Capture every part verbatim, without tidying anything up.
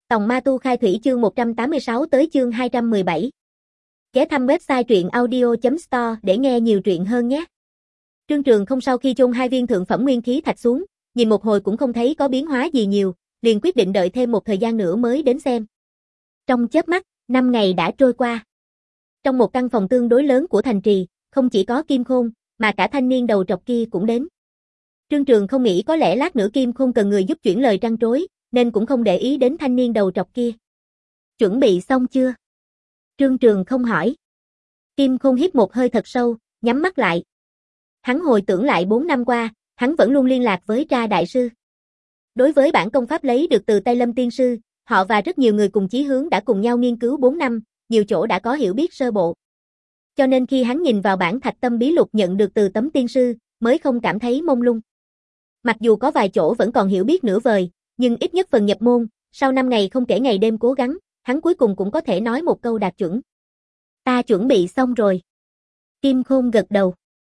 Tòng Ma Tu Khai Thủy chương một trăm tám mươi sáu tới chương hai trăm mười bảy. Ghé thăm website truyện audio chấm store để nghe nhiều truyện hơn nhé. Trương Trường không sau khi chôn hai viên thượng phẩm nguyên khí thạch xuống, nhìn một hồi cũng không thấy có biến hóa gì nhiều, liền quyết định đợi thêm một thời gian nữa mới đến xem. Trong chớp mắt, năm ngày đã trôi qua. Trong một căn phòng tương đối lớn của thành trì, không chỉ có Kim Khôn, mà cả thanh niên đầu trọc kia cũng đến. Trương Trường không nghĩ có lẽ lát nữa Kim Khôn cần người giúp chuyển lời trăn trối, nên cũng không để ý đến thanh niên đầu trọc kia. Chuẩn bị xong chưa? Trương Trường không hỏi. Kim Khôn hít một hơi thật sâu, nhắm mắt lại. Hắn hồi tưởng lại bốn năm qua, hắn vẫn luôn liên lạc với Tra Đại Sư. Đối với bản công pháp lấy được từ tay Lâm Tiên Sư, họ và rất nhiều người cùng chí hướng đã cùng nhau nghiên cứu bốn năm, nhiều chỗ đã có hiểu biết sơ bộ. Cho nên khi hắn nhìn vào bản Thạch Tâm Bí Lục nhận được từ tấm tiên sư, mới không cảm thấy mông lung. Mặc dù có vài chỗ vẫn còn hiểu biết nửa vời, nhưng ít nhất phần nhập môn, sau năm ngày không kể ngày đêm cố gắng, hắn cuối cùng cũng có thể nói một câu đạt chuẩn. Ta chuẩn bị xong rồi. Kim Khôn gật đầu.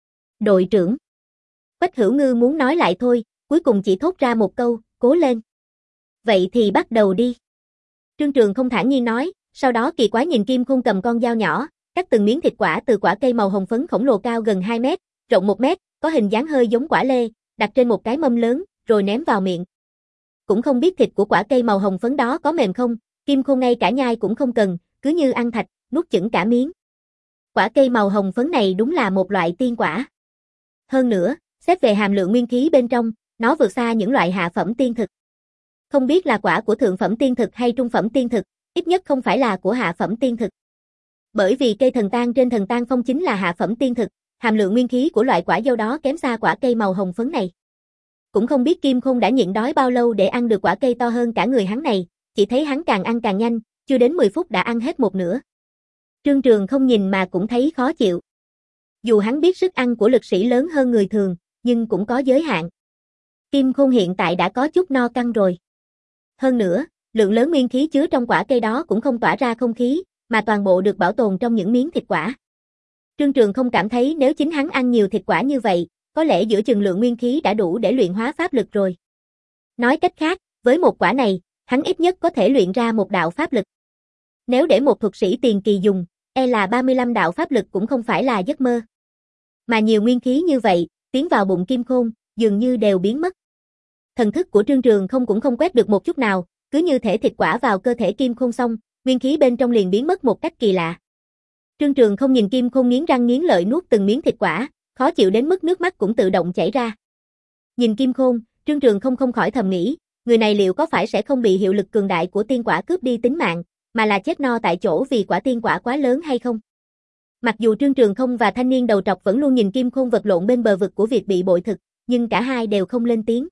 Đội trưởng. Quách Hữu Ngư muốn nói lại thôi, cuối cùng chỉ thốt ra một câu, cố lên. Vậy thì bắt đầu đi. Trương Trường không thản nhiên nói, sau đó kỳ quái nhìn Kim Khôn cầm con dao nhỏ, cắt từng miếng thịt quả từ quả cây màu hồng phấn khổng lồ cao gần hai mét, rộng một mét, có hình dáng hơi giống quả lê, đặt trên một cái mâm lớn, rồi ném vào miệng. Cũng không biết thịt của quả cây màu hồng phấn đó có mềm không, Kim Khôn ngay cả nhai cũng không cần, cứ như ăn thạch, nuốt chửng cả miếng. Quả cây màu hồng phấn này đúng là một loại tiên quả. Hơn nữa, xét về hàm lượng nguyên khí bên trong, nó vượt xa những loại hạ phẩm tiên thực. Không biết là quả của thượng phẩm tiên thực hay trung phẩm tiên thực, ít nhất không phải là của hạ phẩm tiên thực. Bởi vì cây thần tang trên thần tang phong chính là hạ phẩm tiên thực, hàm lượng nguyên khí của loại quả dâu đó kém xa quả cây màu hồng phấn này. Cũng không biết Kim Khôn đã nhịn đói bao lâu để ăn được quả cây to hơn cả người hắn này, chỉ thấy hắn càng ăn càng nhanh, chưa đến mười phút đã ăn hết một nửa. Trương Trường không nhìn mà cũng thấy khó chịu. Dù hắn biết sức ăn của lực sĩ lớn hơn người thường, nhưng cũng có giới hạn. Kim Khôn hiện tại đã có chút no căng rồi. Hơn nữa, lượng lớn nguyên khí chứa trong quả cây đó cũng không tỏa ra không khí, mà toàn bộ được bảo tồn trong những miếng thịt quả. Trương Trường không cảm thấy nếu chính hắn ăn nhiều thịt quả như vậy, có lẽ giữa chừng lượng nguyên khí đã đủ để luyện hóa pháp lực rồi. Nói cách khác, với một quả này, hắn ít nhất có thể luyện ra một đạo pháp lực. Nếu để một thuật sĩ tiền kỳ dùng, e là ba mươi lăm đạo pháp lực cũng không phải là giấc mơ. Mà nhiều nguyên khí như vậy, tiến vào bụng Kim Khôn, dường như đều biến mất. Thần thức của Trương Trường không cũng không quét được một chút nào, cứ như thể thịt quả vào cơ thể Kim Khôn xong, nguyên khí bên trong liền biến mất một cách kỳ lạ. Trương Trường không nhìn Kim Khôn nghiến răng nghiến lợi nuốt từng miếng thịt quả, khó chịu đến mức nước mắt cũng tự động chảy ra. Nhìn Kim Khôn, Trương Trường không không khỏi thầm nghĩ, người này liệu có phải sẽ không bị hiệu lực cường đại của tiên quả cướp đi tính mạng, mà là chết no tại chỗ vì quả tiên quả quá lớn hay không? Mặc dù Trương Trường không và thanh niên đầu trọc vẫn luôn nhìn Kim Khôn vật lộn bên bờ vực của việc bị bội thực, nhưng cả hai đều không lên tiếng.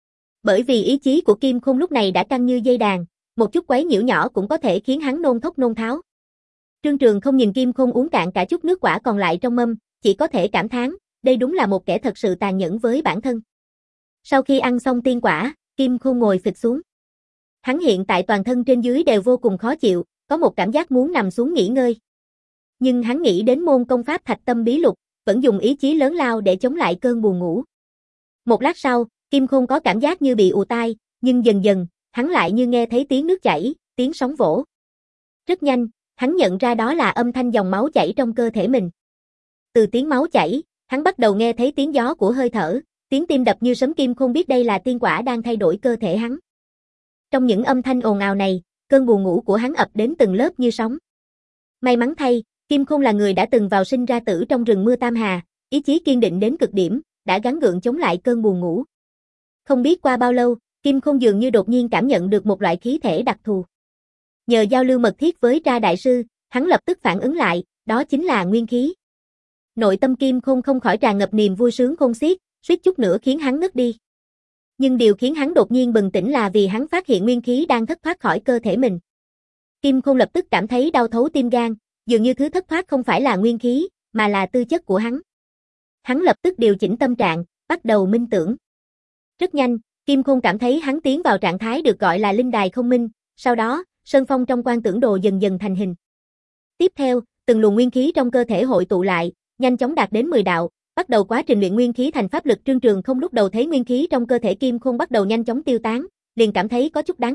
Bởi vì ý chí của Kim Khôn lúc này đã căng như dây đàn, một chút quấy nhiễu nhỏ cũng có thể khiến hắn nôn thốc nôn tháo. Trương Trường không nhìn Kim Khôn uống cạn cả chút nước quả còn lại trong mâm, chỉ có thể cảm thán, đây đúng là một kẻ thật sự tàn nhẫn với bản thân. Sau khi ăn xong tiên quả, Kim Khôn ngồi phịch xuống. Hắn hiện tại toàn thân trên dưới đều vô cùng khó chịu, có một cảm giác muốn nằm xuống nghỉ ngơi. Nhưng hắn nghĩ đến môn công pháp Thạch Tâm Bí Lục, vẫn dùng ý chí lớn lao để chống lại cơn buồn ngủ. Một lát sau, Kim Khôn có cảm giác như bị ù tai, nhưng dần dần, hắn lại như nghe thấy tiếng nước chảy, tiếng sóng vỗ. Rất nhanh, hắn nhận ra đó là âm thanh dòng máu chảy trong cơ thể mình. Từ tiếng máu chảy, hắn bắt đầu nghe thấy tiếng gió của hơi thở, tiếng tim đập như sấm. Kim Khôn biết đây là tiên quả đang thay đổi cơ thể hắn. Trong những âm thanh ồn ào này, cơn buồn ngủ của hắn ập đến từng lớp như sóng. May mắn thay, Kim Khôn là người đã từng vào sinh ra tử trong rừng mưa Tam Hà, ý chí kiên định đến cực điểm, đã gắng gượng chống lại cơn buồn ngủ. Không biết qua bao lâu, Kim Khôn dường như đột nhiên cảm nhận được một loại khí thể đặc thù. Nhờ giao lưu mật thiết với Tra Đại Sư, hắn lập tức phản ứng lại, đó chính là nguyên khí. Nội tâm Kim Khôn không khỏi tràn ngập niềm vui sướng khôn xiết, suýt chút nữa khiến hắn ngất đi. Nhưng điều khiến hắn đột nhiên bừng tỉnh là vì hắn phát hiện nguyên khí đang thất thoát khỏi cơ thể mình. Kim Khôn lập tức cảm thấy đau thấu tim gan, dường như thứ thất thoát không phải là nguyên khí, mà là tư chất của hắn. Hắn lập tức điều chỉnh tâm trạng, bắt đầu minh tưởng. Rất nhanh, Kim Khôn cảm thấy hắn tiến vào trạng thái được gọi là linh đài không minh, sau đó, sơn phong trong quan tưởng đồ dần dần thành hình. Tiếp theo, từng luồng nguyên khí trong cơ thể hội tụ lại, nhanh chóng đạt đến mười đạo, bắt đầu quá trình luyện nguyên khí thành pháp lực. Trương Trường không lúc đầu thấy nguyên khí trong cơ thể Kim Khôn bắt đầu nhanh chóng tiêu tán, liền cảm thấy có chút đáng tiếc,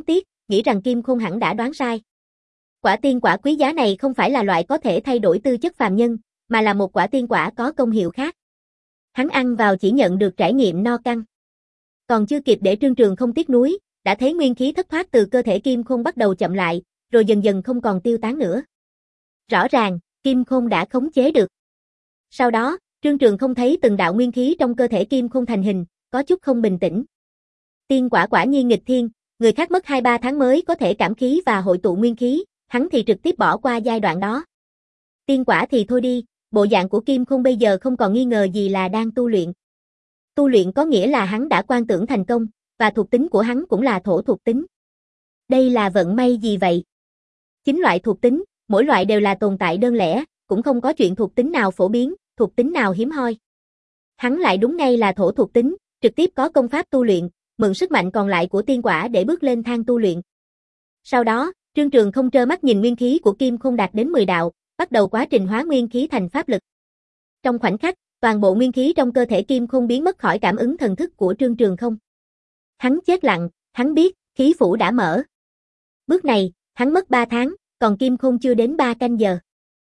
nghĩ rằng Kim Khôn hẳn đã đoán sai. Quả tiên quả quý giá này không phải là loại có thể thay đổi tư chất phàm nhân, mà là một quả tiên quả có công hiệu khác. Hắn ăn vào chỉ nhận được trải nghiệm no căng. Còn chưa kịp để Trương Trường không tiếc nuối, đã thấy nguyên khí thất thoát từ cơ thể Kim Khôn bắt đầu chậm lại, rồi dần dần không còn tiêu tán nữa. Rõ ràng, Kim Khôn đã khống chế được. Sau đó, Trương Trường không thấy từng đạo nguyên khí trong cơ thể Kim Khôn thành hình, có chút không bình tĩnh. Tiên quả quả nhiên nghịch thiên, người khác mất hai ba tháng mới có thể cảm khí và hội tụ nguyên khí, hắn thì trực tiếp bỏ qua giai đoạn đó. Tiên quả thì thôi đi, bộ dạng của Kim Khôn bây giờ không còn nghi ngờ gì là đang tu luyện. Tu luyện có nghĩa là hắn đã quan tưởng thành công, và thuộc tính của hắn cũng là thổ thuộc tính. Đây là vận may gì vậy? Chính loại thuộc tính, mỗi loại đều là tồn tại đơn lẻ, cũng không có chuyện thuộc tính nào phổ biến, thuộc tính nào hiếm hoi. Hắn lại đúng ngay là thổ thuộc tính, trực tiếp có công pháp tu luyện, mượn sức mạnh còn lại của tiên quả để bước lên thang tu luyện. Sau đó, Trương Trường không trơ mắt nhìn nguyên khí của Kim Khôn đạt đến mười đạo, bắt đầu quá trình hóa nguyên khí thành pháp lực. Trong khoảnh khắc, toàn bộ nguyên khí trong cơ thể Kim Khôn biến mất khỏi cảm ứng thần thức của Trương Trường không. Hắn chết lặng, hắn biết, khí phủ đã mở. Bước này, hắn mất ba tháng, còn Kim Khôn chưa đến ba canh giờ.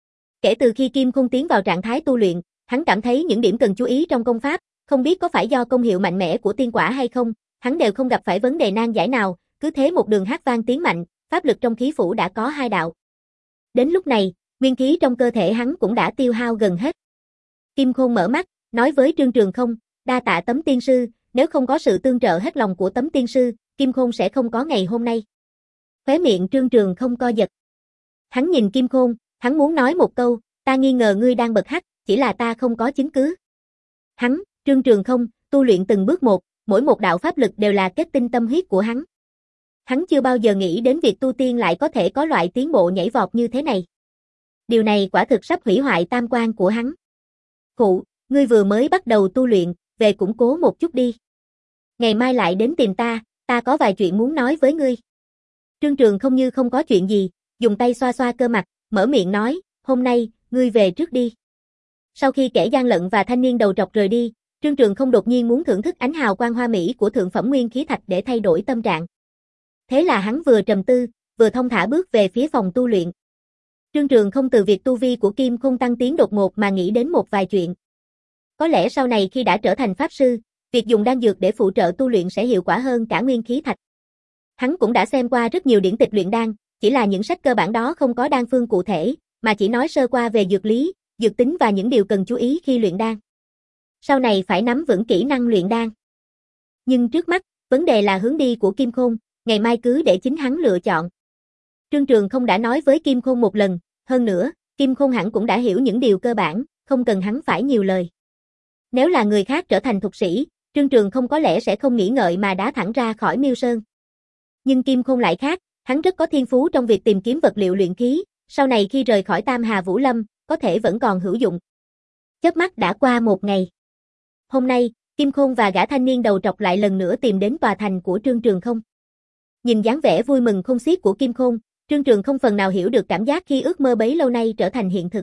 Kể từ khi Kim Khôn tiến vào trạng thái tu luyện, hắn cảm thấy những điểm cần chú ý trong công pháp, không biết có phải do công hiệu mạnh mẽ của tiên quả hay không, hắn đều không gặp phải vấn đề nan giải nào, cứ thế một đường hát vang tiến mạnh, pháp lực trong khí phủ đã có hai đạo. Đến lúc này, nguyên khí trong cơ thể hắn cũng đã tiêu hao gần hết. Kim Khôn mở mắt, nói với Trương Trường không, đa tạ Tấm tiên sư, nếu không có sự tương trợ hết lòng của Tấm tiên sư, Kim Khôn sẽ không có ngày hôm nay. Khóe miệng Trương Trường không co giật. Hắn nhìn Kim Khôn, hắn muốn nói một câu, ta nghi ngờ ngươi đang bật hắc, chỉ là ta không có chứng cứ. Hắn, Trương Trường không, tu luyện từng bước một, mỗi một đạo pháp lực đều là kết tinh tâm huyết của hắn. Hắn chưa bao giờ nghĩ đến việc tu tiên lại có thể có loại tiến bộ nhảy vọt như thế này. Điều này quả thực sắp hủy hoại tam quan của hắn. Khụ, ngươi vừa mới bắt đầu tu luyện, về củng cố một chút đi. Ngày mai lại đến tìm ta, ta có vài chuyện muốn nói với ngươi. Trương Trường không như không có chuyện gì, dùng tay xoa xoa cơ mặt, mở miệng nói, hôm nay, ngươi về trước đi. Sau khi kẻ gian lận và thanh niên đầu trọc rời đi, Trương Trường không đột nhiên muốn thưởng thức ánh hào quang hoa mỹ của thượng phẩm nguyên khí thạch để thay đổi tâm trạng. Thế là hắn vừa trầm tư, vừa thông thả bước về phía phòng tu luyện. Trương Trường không từ việc tu vi của Kim Khôn tăng tiến đột ngột mà nghĩ đến một vài chuyện. Có lẽ sau này khi đã trở thành pháp sư, việc dùng đan dược để phụ trợ tu luyện sẽ hiệu quả hơn cả nguyên khí thạch. Hắn cũng đã xem qua rất nhiều điển tịch luyện đan, chỉ là những sách cơ bản đó không có đan phương cụ thể, mà chỉ nói sơ qua về dược lý, dược tính và những điều cần chú ý khi luyện đan. Sau này phải nắm vững kỹ năng luyện đan. Nhưng trước mắt, vấn đề là hướng đi của Kim Khôn, ngày mai cứ để chính hắn lựa chọn. Trương Trường không đã nói với Kim Khôn một lần, hơn nữa, Kim Khôn hẳn cũng đã hiểu những điều cơ bản, không cần hắn phải nhiều lời. Nếu là người khác trở thành thục sĩ, Trương Trường không có lẽ sẽ không nghĩ ngợi mà đá thẳng ra khỏi Miêu Sơn. Nhưng Kim Khôn lại khác, hắn rất có thiên phú trong việc tìm kiếm vật liệu luyện khí, sau này khi rời khỏi Tam Hà Vũ Lâm, có thể vẫn còn hữu dụng. Chớp mắt đã qua một ngày. Hôm nay, Kim Khôn và gã thanh niên đầu trọc lại lần nữa tìm đến tòa thành của Trương Trường không. Nhìn dáng vẻ vui mừng không xiết của Kim Khôn, Trương Trường không phần nào hiểu được cảm giác khi ước mơ bấy lâu nay trở thành hiện thực.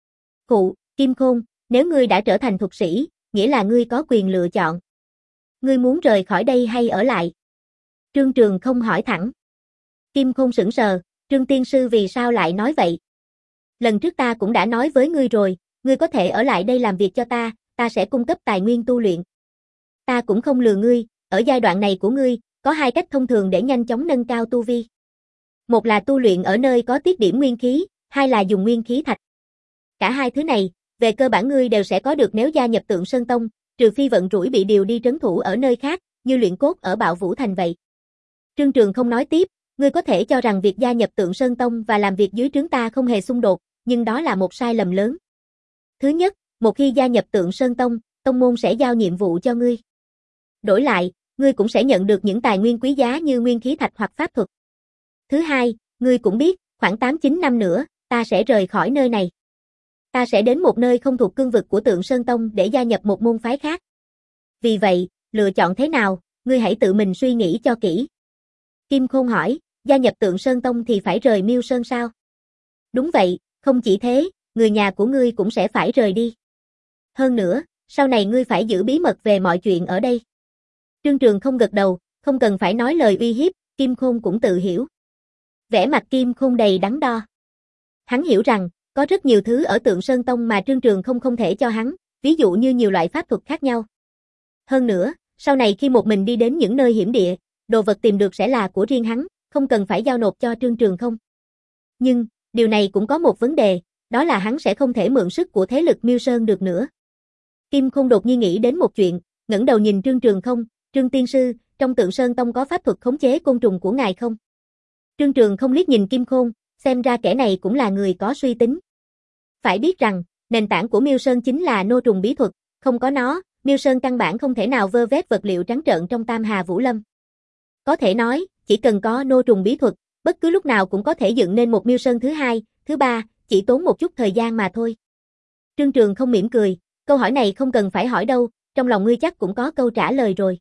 Cụ, Kim Khôn, nếu ngươi đã trở thành thục sĩ, nghĩa là ngươi có quyền lựa chọn. Ngươi muốn rời khỏi đây hay ở lại? Trương Trường không hỏi thẳng. Kim Khôn sững sờ, Trương tiên sư vì sao lại nói vậy? Lần trước ta cũng đã nói với ngươi rồi, ngươi có thể ở lại đây làm việc cho ta, ta sẽ cung cấp tài nguyên tu luyện. Ta cũng không lừa ngươi, ở giai đoạn này của ngươi, có hai cách thông thường để nhanh chóng nâng cao tu vi. Một là tu luyện ở nơi có tiết điểm nguyên khí, hai là dùng nguyên khí thạch. Cả hai thứ này, về cơ bản ngươi đều sẽ có được nếu gia nhập Tượng Sơn Tông, trừ phi vận rủi bị điều đi trấn thủ ở nơi khác, như luyện cốt ở Bạo Vũ Thành vậy. Trương Trường không nói tiếp, ngươi có thể cho rằng việc gia nhập Tượng Sơn Tông và làm việc dưới trướng ta không hề xung đột, nhưng đó là một sai lầm lớn. Thứ nhất, một khi gia nhập Tượng Sơn Tông, tông môn sẽ giao nhiệm vụ cho ngươi. Đổi lại, ngươi cũng sẽ nhận được những tài nguyên quý giá như nguyên khí thạch hoặc pháp thuật. Thứ hai, ngươi cũng biết, khoảng tám chín năm nữa, ta sẽ rời khỏi nơi này. Ta sẽ đến một nơi không thuộc cương vực của Tượng Sơn Tông để gia nhập một môn phái khác. Vì vậy, lựa chọn thế nào, ngươi hãy tự mình suy nghĩ cho kỹ. Kim Khôn hỏi, gia nhập Tượng Sơn Tông thì phải rời Miêu Sơn sao? Đúng vậy, không chỉ thế, người nhà của ngươi cũng sẽ phải rời đi. Hơn nữa, sau này ngươi phải giữ bí mật về mọi chuyện ở đây. Trương Trường không gật đầu, không cần phải nói lời uy hiếp, Kim Khôn cũng tự hiểu. Vẻ mặt Kim Khôn đầy đắn đo. Hắn hiểu rằng, có rất nhiều thứ ở Tượng Sơn Tông mà Trương Trường không không thể cho hắn, ví dụ như nhiều loại pháp thuật khác nhau. Hơn nữa, sau này khi một mình đi đến những nơi hiểm địa, đồ vật tìm được sẽ là của riêng hắn, không cần phải giao nộp cho Trương Trường không. Nhưng, điều này cũng có một vấn đề, đó là hắn sẽ không thể mượn sức của thế lực Miêu Sơn được nữa. Kim Khôn đột nhiên nghĩ đến một chuyện, ngẩng đầu nhìn Trương Trường không, Trương Tiên Sư, trong Tượng Sơn Tông có pháp thuật khống chế côn trùng của ngài không? Trương Trường không liếc nhìn Kim Khôn, xem ra kẻ này cũng là người có suy tính. Phải biết rằng, nền tảng của Miêu Sơn chính là nô trùng bí thuật, không có nó, Miêu Sơn căn bản không thể nào vơ vét vật liệu trắng trợn trong Tam Hà Vũ Lâm. Có thể nói, chỉ cần có nô trùng bí thuật, bất cứ lúc nào cũng có thể dựng nên một Miêu Sơn thứ hai, thứ ba, chỉ tốn một chút thời gian mà thôi. Trương Trường không mỉm cười, câu hỏi này không cần phải hỏi đâu, trong lòng ngươi chắc cũng có câu trả lời rồi.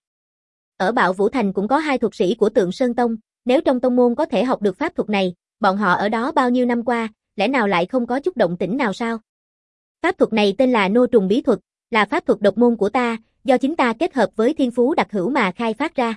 Ở Bạo Vũ Thành cũng có hai thuật sĩ của Tượng Sơn Tông, nếu trong tông môn có thể học được pháp thuật này, bọn họ ở đó bao nhiêu năm qua, lẽ nào lại không có chút động tĩnh nào sao? Pháp thuật này tên là nô trùng bí thuật, là pháp thuật độc môn của ta, do chính ta kết hợp với thiên phú đặc hữu mà khai phát ra.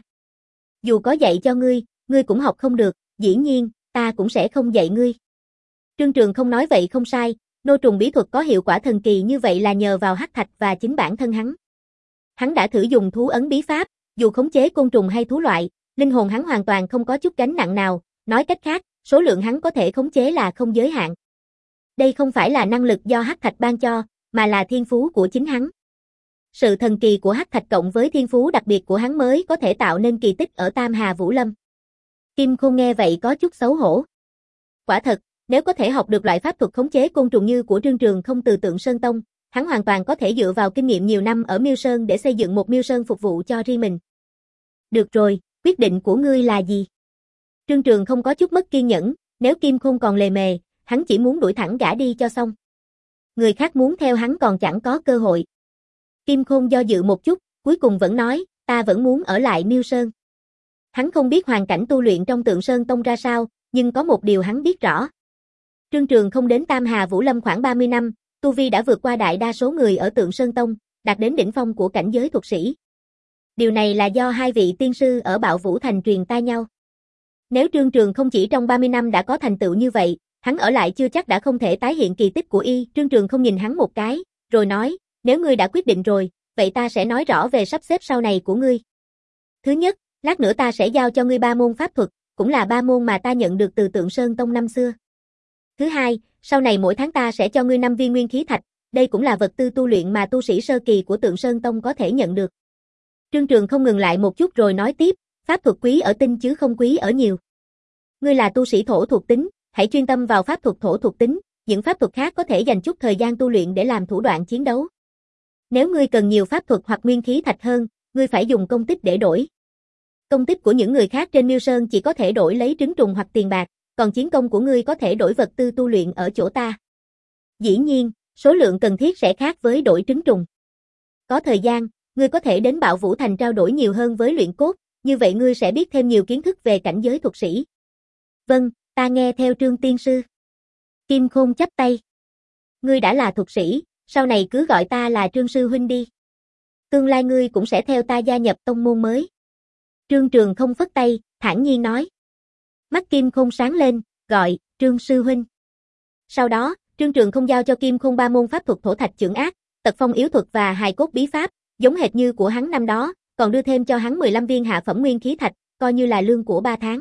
Dù có dạy cho ngươi, ngươi cũng học không được, dĩ nhiên, ta cũng sẽ không dạy ngươi. Trương Trường không nói vậy không sai, nô trùng bí thuật có hiệu quả thần kỳ như vậy là nhờ vào hắc thạch và chính bản thân hắn. Hắn đã thử dùng thú ấn bí pháp, dù khống chế côn trùng hay thú loại, linh hồn hắn hoàn toàn không có chút gánh nặng nào, nói cách khác, số lượng hắn có thể khống chế là không giới hạn. Đây không phải là năng lực do hắc thạch ban cho, mà là thiên phú của chính hắn. Sự thần kỳ của hắc thạch cộng với thiên phú đặc biệt của hắn mới có thể tạo nên kỳ tích ở Tam Hà Vũ Lâm. Kim Khôn nghe vậy có chút xấu hổ. Quả thật, nếu có thể học được loại pháp thuật khống chế côn trùng như của Trương Trường không từ Tượng Sơn Tông, hắn hoàn toàn có thể dựa vào kinh nghiệm nhiều năm ở Miêu Sơn để xây dựng một Miêu Sơn phục vụ cho riêng mình. Được rồi, quyết định của ngươi là gì? Trương Trường không có chút mất kiên nhẫn, nếu Kim Khôn còn lề mề, hắn chỉ muốn đuổi thẳng gã đi cho xong. Người khác muốn theo hắn còn chẳng có cơ hội. Kim Khôn do dự một chút, cuối cùng vẫn nói, ta vẫn muốn ở lại Miêu Sơn. Hắn không biết hoàn cảnh tu luyện trong Tượng Sơn Tông ra sao, nhưng có một điều hắn biết rõ. Trương Trường không đến Tam Hà Vũ Lâm khoảng ba mươi năm, tu vi đã vượt qua đại đa số người ở Tượng Sơn Tông, đạt đến đỉnh phong của cảnh giới thuật sĩ. Điều này là do hai vị tiên sư ở Bạo Vũ Thành truyền tai nhau. Nếu Trương Trường không chỉ trong ba mươi năm đã có thành tựu như vậy, hắn ở lại chưa chắc đã không thể tái hiện kỳ tích của y. Trương Trường không nhìn hắn một cái, rồi nói, nếu ngươi đã quyết định rồi, vậy ta sẽ nói rõ về sắp xếp sau này của ngươi. Thứ nhất, lát nữa ta sẽ giao cho ngươi ba môn pháp thuật, cũng là ba môn mà ta nhận được từ Tượng Sơn Tông năm xưa. Thứ hai, sau này mỗi tháng ta sẽ cho ngươi năm viên nguyên khí thạch, đây cũng là vật tư tu luyện mà tu sĩ sơ kỳ của Tượng Sơn Tông có thể nhận được. Trương Trường không ngừng lại một chút rồi nói tiếp, pháp thuật quý ở tinh chứ không quý ở nhiều. Ngươi là tu sĩ thổ thuộc tính, hãy chuyên tâm vào pháp thuật thổ thuộc tính, những pháp thuật khác có thể dành chút thời gian tu luyện để làm thủ đoạn chiến đấu. Nếu ngươi cần nhiều pháp thuật hoặc nguyên khí thạch hơn, ngươi phải dùng công tích để đổi. Công tích của những người khác trên Miêu Sơn chỉ có thể đổi lấy trứng trùng hoặc tiền bạc, còn chiến công của ngươi có thể đổi vật tư tu luyện ở chỗ ta. Dĩ nhiên, số lượng cần thiết sẽ khác với đổi trứng trùng. Có thời gian, ngươi có thể đến Bạo Vũ Thành trao đổi nhiều hơn với luyện cốt, như vậy ngươi sẽ biết thêm nhiều kiến thức về cảnh giới thuật sĩ. Vâng, ta nghe theo Trương Tiên Sư. Kim Khôn chắp tay. Ngươi đã là thuật sĩ, sau này cứ gọi ta là Trương Sư Huynh đi. Tương lai ngươi cũng sẽ theo ta gia nhập tông môn mới. Trương Trường không phất tay, thản nhiên nói. Mắt Kim Khôn sáng lên, gọi, Trương Sư Huynh. Sau đó, Trương Trường không giao cho Kim Khôn ba môn pháp thuật thổ thạch chưởng ác, tật phong yếu thuật và hài cốt bí pháp, giống hệt như của hắn năm đó, còn đưa thêm cho hắn mười lăm viên hạ phẩm nguyên khí thạch, coi như là lương của ba tháng.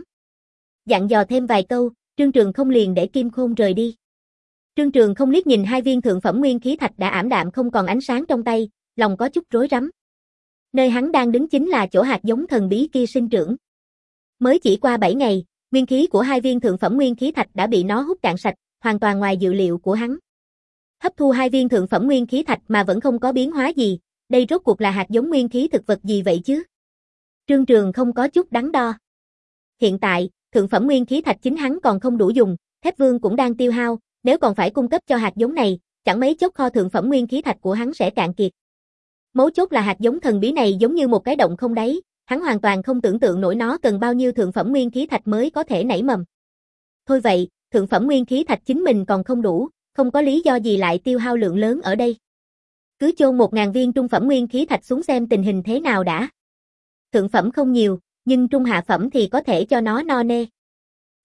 Dặn dò thêm vài câu, Trương Trường không liền để Kim Khôn rời đi. Trương Trường không liếc nhìn hai viên thượng phẩm nguyên khí thạch đã ảm đạm không còn ánh sáng trong tay, lòng có chút rối rắm. Nơi hắn đang đứng chính là chỗ hạt giống thần bí kia sinh trưởng. Mới chỉ qua bảy ngày, nguyên khí của hai viên thượng phẩm nguyên khí thạch đã bị nó hút cạn sạch, hoàn toàn ngoài dự liệu của hắn. Hấp thu hai viên thượng phẩm nguyên khí thạch mà vẫn không có biến hóa gì, đây rốt cuộc là hạt giống nguyên khí thực vật gì vậy chứ? Trương Trường không có chút đắn đo. Hiện tại, thượng phẩm nguyên khí thạch chính hắn còn không đủ dùng, Thép Vương cũng đang tiêu hao, nếu còn phải cung cấp cho hạt giống này, chẳng mấy chốc kho thượng phẩm nguyên khí thạch của hắn sẽ cạn kiệt. Mấu chốt là hạt giống thần bí này giống như một cái động không đáy, hắn hoàn toàn không tưởng tượng nổi nó cần bao nhiêu thượng phẩm nguyên khí thạch mới có thể nảy mầm. Thôi vậy, thượng phẩm nguyên khí thạch chính mình còn không đủ, không có lý do gì lại tiêu hao lượng lớn ở đây. Cứ chôn một ngàn viên trung phẩm nguyên khí thạch xuống xem tình hình thế nào đã. Thượng phẩm không nhiều, nhưng trung hạ phẩm thì có thể cho nó no nê.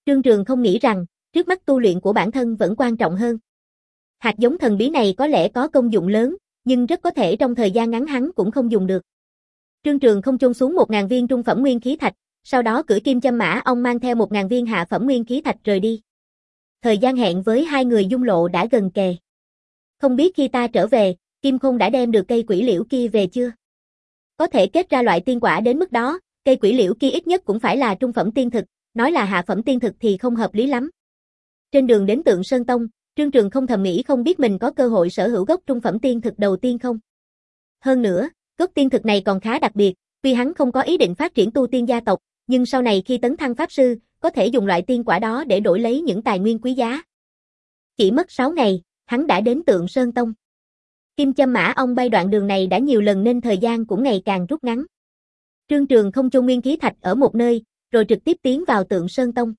Trương Trường không nghĩ rằng, trước mắt tu luyện của bản thân vẫn quan trọng hơn. Hạt giống thần bí này có lẽ có công dụng lớn, nhưng rất có thể trong thời gian ngắn hắn cũng không dùng được. Trương Trường không chôn xuống một ngàn viên trung phẩm nguyên khí thạch, sau đó cưỡi kim châm mã ong mang theo một ngàn viên hạ phẩm nguyên khí thạch rời đi. Thời gian hẹn với hai người Dung Lộ đã gần kề. Không biết khi ta trở về, Kim Khôn đã đem được cây quỷ liễu kia về chưa? Có thể kết ra loại tiên quả đến mức đó, cây quỷ liễu kia ít nhất cũng phải là trung phẩm tiên thực, nói là hạ phẩm tiên thực thì không hợp lý lắm. Trên đường đến Tượng Sơn Tông, Trương Trường không thầm nghĩ không biết mình có cơ hội sở hữu gốc trung phẩm tiên thực đầu tiên không. Hơn nữa, gốc tiên thực này còn khá đặc biệt, tuy hắn không có ý định phát triển tu tiên gia tộc, nhưng sau này khi tấn thăng pháp sư, có thể dùng loại tiên quả đó để đổi lấy những tài nguyên quý giá. Chỉ mất sáu ngày, hắn đã đến Tượng Sơn Tông. Kim châm mã ong bay đoạn đường này đã nhiều lần nên thời gian cũng ngày càng rút ngắn. Trương Trường không chôn nguyên khí thạch ở một nơi, rồi trực tiếp tiến vào Tượng Sơn Tông.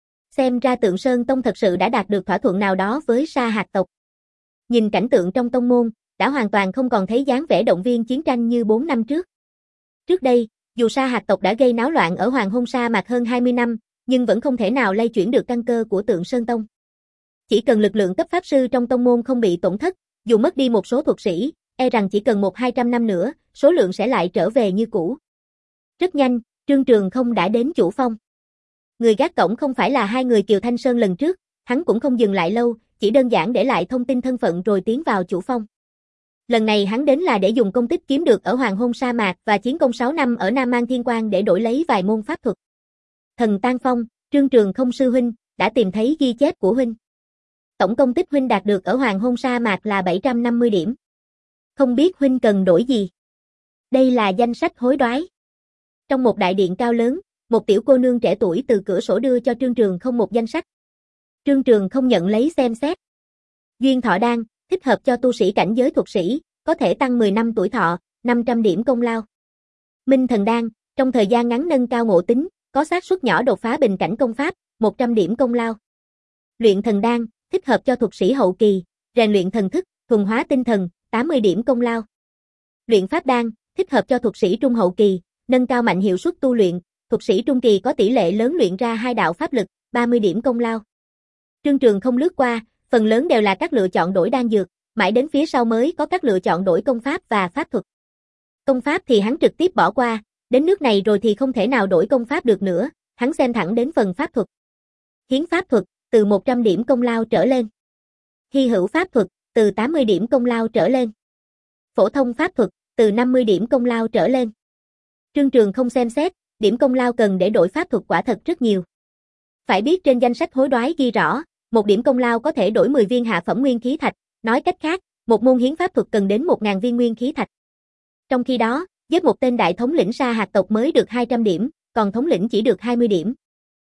Xem ra Tượng Sơn Tông thật sự đã đạt được thỏa thuận nào đó với Sa Hạt tộc. Nhìn cảnh tượng trong tông môn, đã hoàn toàn không còn thấy dáng vẻ động viên chiến tranh như bốn năm trước. Trước đây, dù Sa Hạt tộc đã gây náo loạn ở Hoàng Hôn Sa Mạc hơn hai mươi năm, nhưng vẫn không thể nào lay chuyển được căn cơ của Tượng Sơn Tông. Chỉ cần lực lượng cấp pháp sư trong tông môn không bị tổn thất, dù mất đi một số thuật sĩ, e rằng chỉ cần một hai trăm năm nữa, số lượng sẽ lại trở về như cũ. Rất nhanh, Trương Trường không đã đến chủ phong. Người gác cổng không phải là hai người Kiều Thanh Sơn lần trước, hắn cũng không dừng lại lâu, chỉ đơn giản để lại thông tin thân phận rồi tiến vào chủ phong. Lần này hắn đến là để dùng công tích kiếm được ở Hoàng Hôn Sa Mạc và chiến công sáu năm ở Nam Mang Thiên Quang để đổi lấy vài môn pháp thuật. Thần Tan Phong, Trương Trường không sư huynh, đã tìm thấy ghi chép của huynh. Tổng công tích huynh đạt được ở Hoàng Hôn Sa Mạc là bảy trăm năm mươi điểm. Không biết huynh cần đổi gì? Đây là danh sách hối đoái. Trong một đại điện cao lớn, một tiểu cô nương trẻ tuổi từ cửa sổ đưa cho Trương Trường không một danh sách. Trương Trường không nhận lấy xem xét. Duyên thọ đan, thích hợp cho tu sĩ cảnh giới thuật sĩ, có thể tăng mười năm tuổi thọ, năm trăm điểm công lao. Minh thần đan, trong thời gian ngắn nâng cao ngộ tính, có xác suất nhỏ đột phá bình cảnh công pháp, một trăm điểm công lao. Luyện thần đan, thích hợp cho thuật sĩ hậu kỳ, rèn luyện thần thức, thuần hóa tinh thần, tám mươi điểm công lao. Luyện pháp đan, thích hợp cho thuật sĩ trung hậu kỳ, nâng cao mạnh hiệu suất tu luyện, thuật sĩ trung kỳ có tỷ lệ lớn luyện ra hai đạo pháp lực, ba mươi điểm công lao. Trương Trường không lướt qua, phần lớn đều là các lựa chọn đổi đan dược, mãi đến phía sau mới có các lựa chọn đổi công pháp và pháp thuật. Công pháp thì hắn trực tiếp bỏ qua, đến nước này rồi thì không thể nào đổi công pháp được nữa, hắn xem thẳng đến phần pháp thuật. Hiến pháp thuật, từ một trăm điểm công lao trở lên. Hy hữu pháp thuật, từ tám mươi điểm công lao trở lên. Phổ thông pháp thuật, từ năm mươi điểm công lao trở lên. Trương Trường không xem xét, điểm công lao cần để đổi pháp thuật quả thật rất nhiều. Phải biết trên danh sách hối đoái ghi rõ, một điểm công lao có thể đổi mười viên hạ phẩm nguyên khí thạch, nói cách khác, một môn hiến pháp thuật cần đến một nghìn viên nguyên khí thạch. Trong khi đó, giết một tên đại thống lĩnh Sa Hạt tộc mới được hai trăm điểm, còn thống lĩnh chỉ được hai mươi điểm.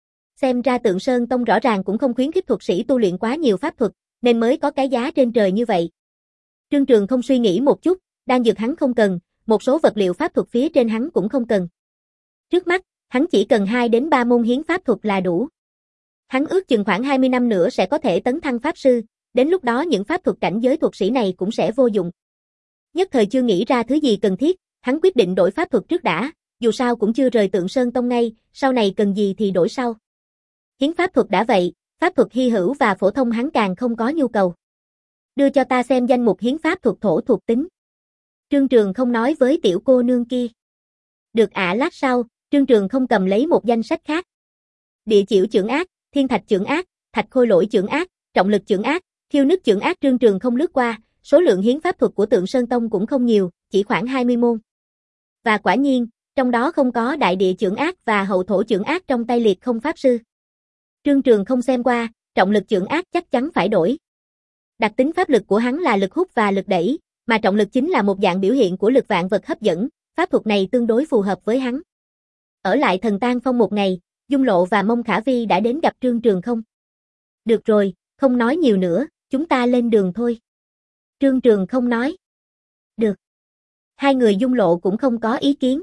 Xem ra Tượng Sơn Tông rõ ràng cũng không khuyến khích thuật sĩ tu luyện quá nhiều pháp thuật, nên mới có cái giá trên trời như vậy. Trương Trường không suy nghĩ một chút, đan dược hắn không cần, một số vật liệu pháp thuật phía trên hắn cũng không cần. Trước mắt, hắn chỉ cần hai đến ba môn hiến pháp thuật là đủ. Hắn ước chừng khoảng hai mươi năm nữa sẽ có thể tấn thăng pháp sư, đến lúc đó những pháp thuật cảnh giới thuật sĩ này cũng sẽ vô dụng. Nhất thời chưa nghĩ ra thứ gì cần thiết, hắn quyết định đổi pháp thuật trước đã, dù sao cũng chưa rời Tượng Sơn Tông ngay, sau này cần gì thì đổi sau. Hiến pháp thuật đã vậy, pháp thuật hy hữu và phổ thông hắn càng không có nhu cầu. Đưa cho ta xem danh mục hiến pháp thuật thổ thuộc tính. Trương Trường không nói với tiểu cô nương kia. Được ạ. Lát sau, Trương Trường không cầm lấy một danh sách khác. Địa chịu chưởng ác, thiên thạch chưởng ác, thạch khôi lỗi chưởng ác, trọng lực chưởng ác, thiêu nứt chưởng ác. Trương Trường không lướt qua, số lượng hiến pháp thuật của Tượng Sơn Tông cũng không nhiều, chỉ khoảng hai mươi môn. Và quả nhiên, trong đó không có đại địa chưởng ác và hậu thổ chưởng ác trong tay liệt không pháp sư. Trương Trường không xem qua, trọng lực chưởng ác chắc chắn phải đổi. Đặc tính pháp lực của hắn là lực hút và lực đẩy, mà trọng lực chính là một dạng biểu hiện của lực vạn vật hấp dẫn, pháp thuật này tương đối phù hợp với hắn. Ở lại Thần Tan Phong một ngày, Dung Lộ và Mông Khả Vi đã đến gặp Trương Trường không. Được rồi, không nói nhiều nữa, chúng ta lên đường thôi. Trương Trường không nói. Được. Hai người Dung Lộ cũng không có ý kiến.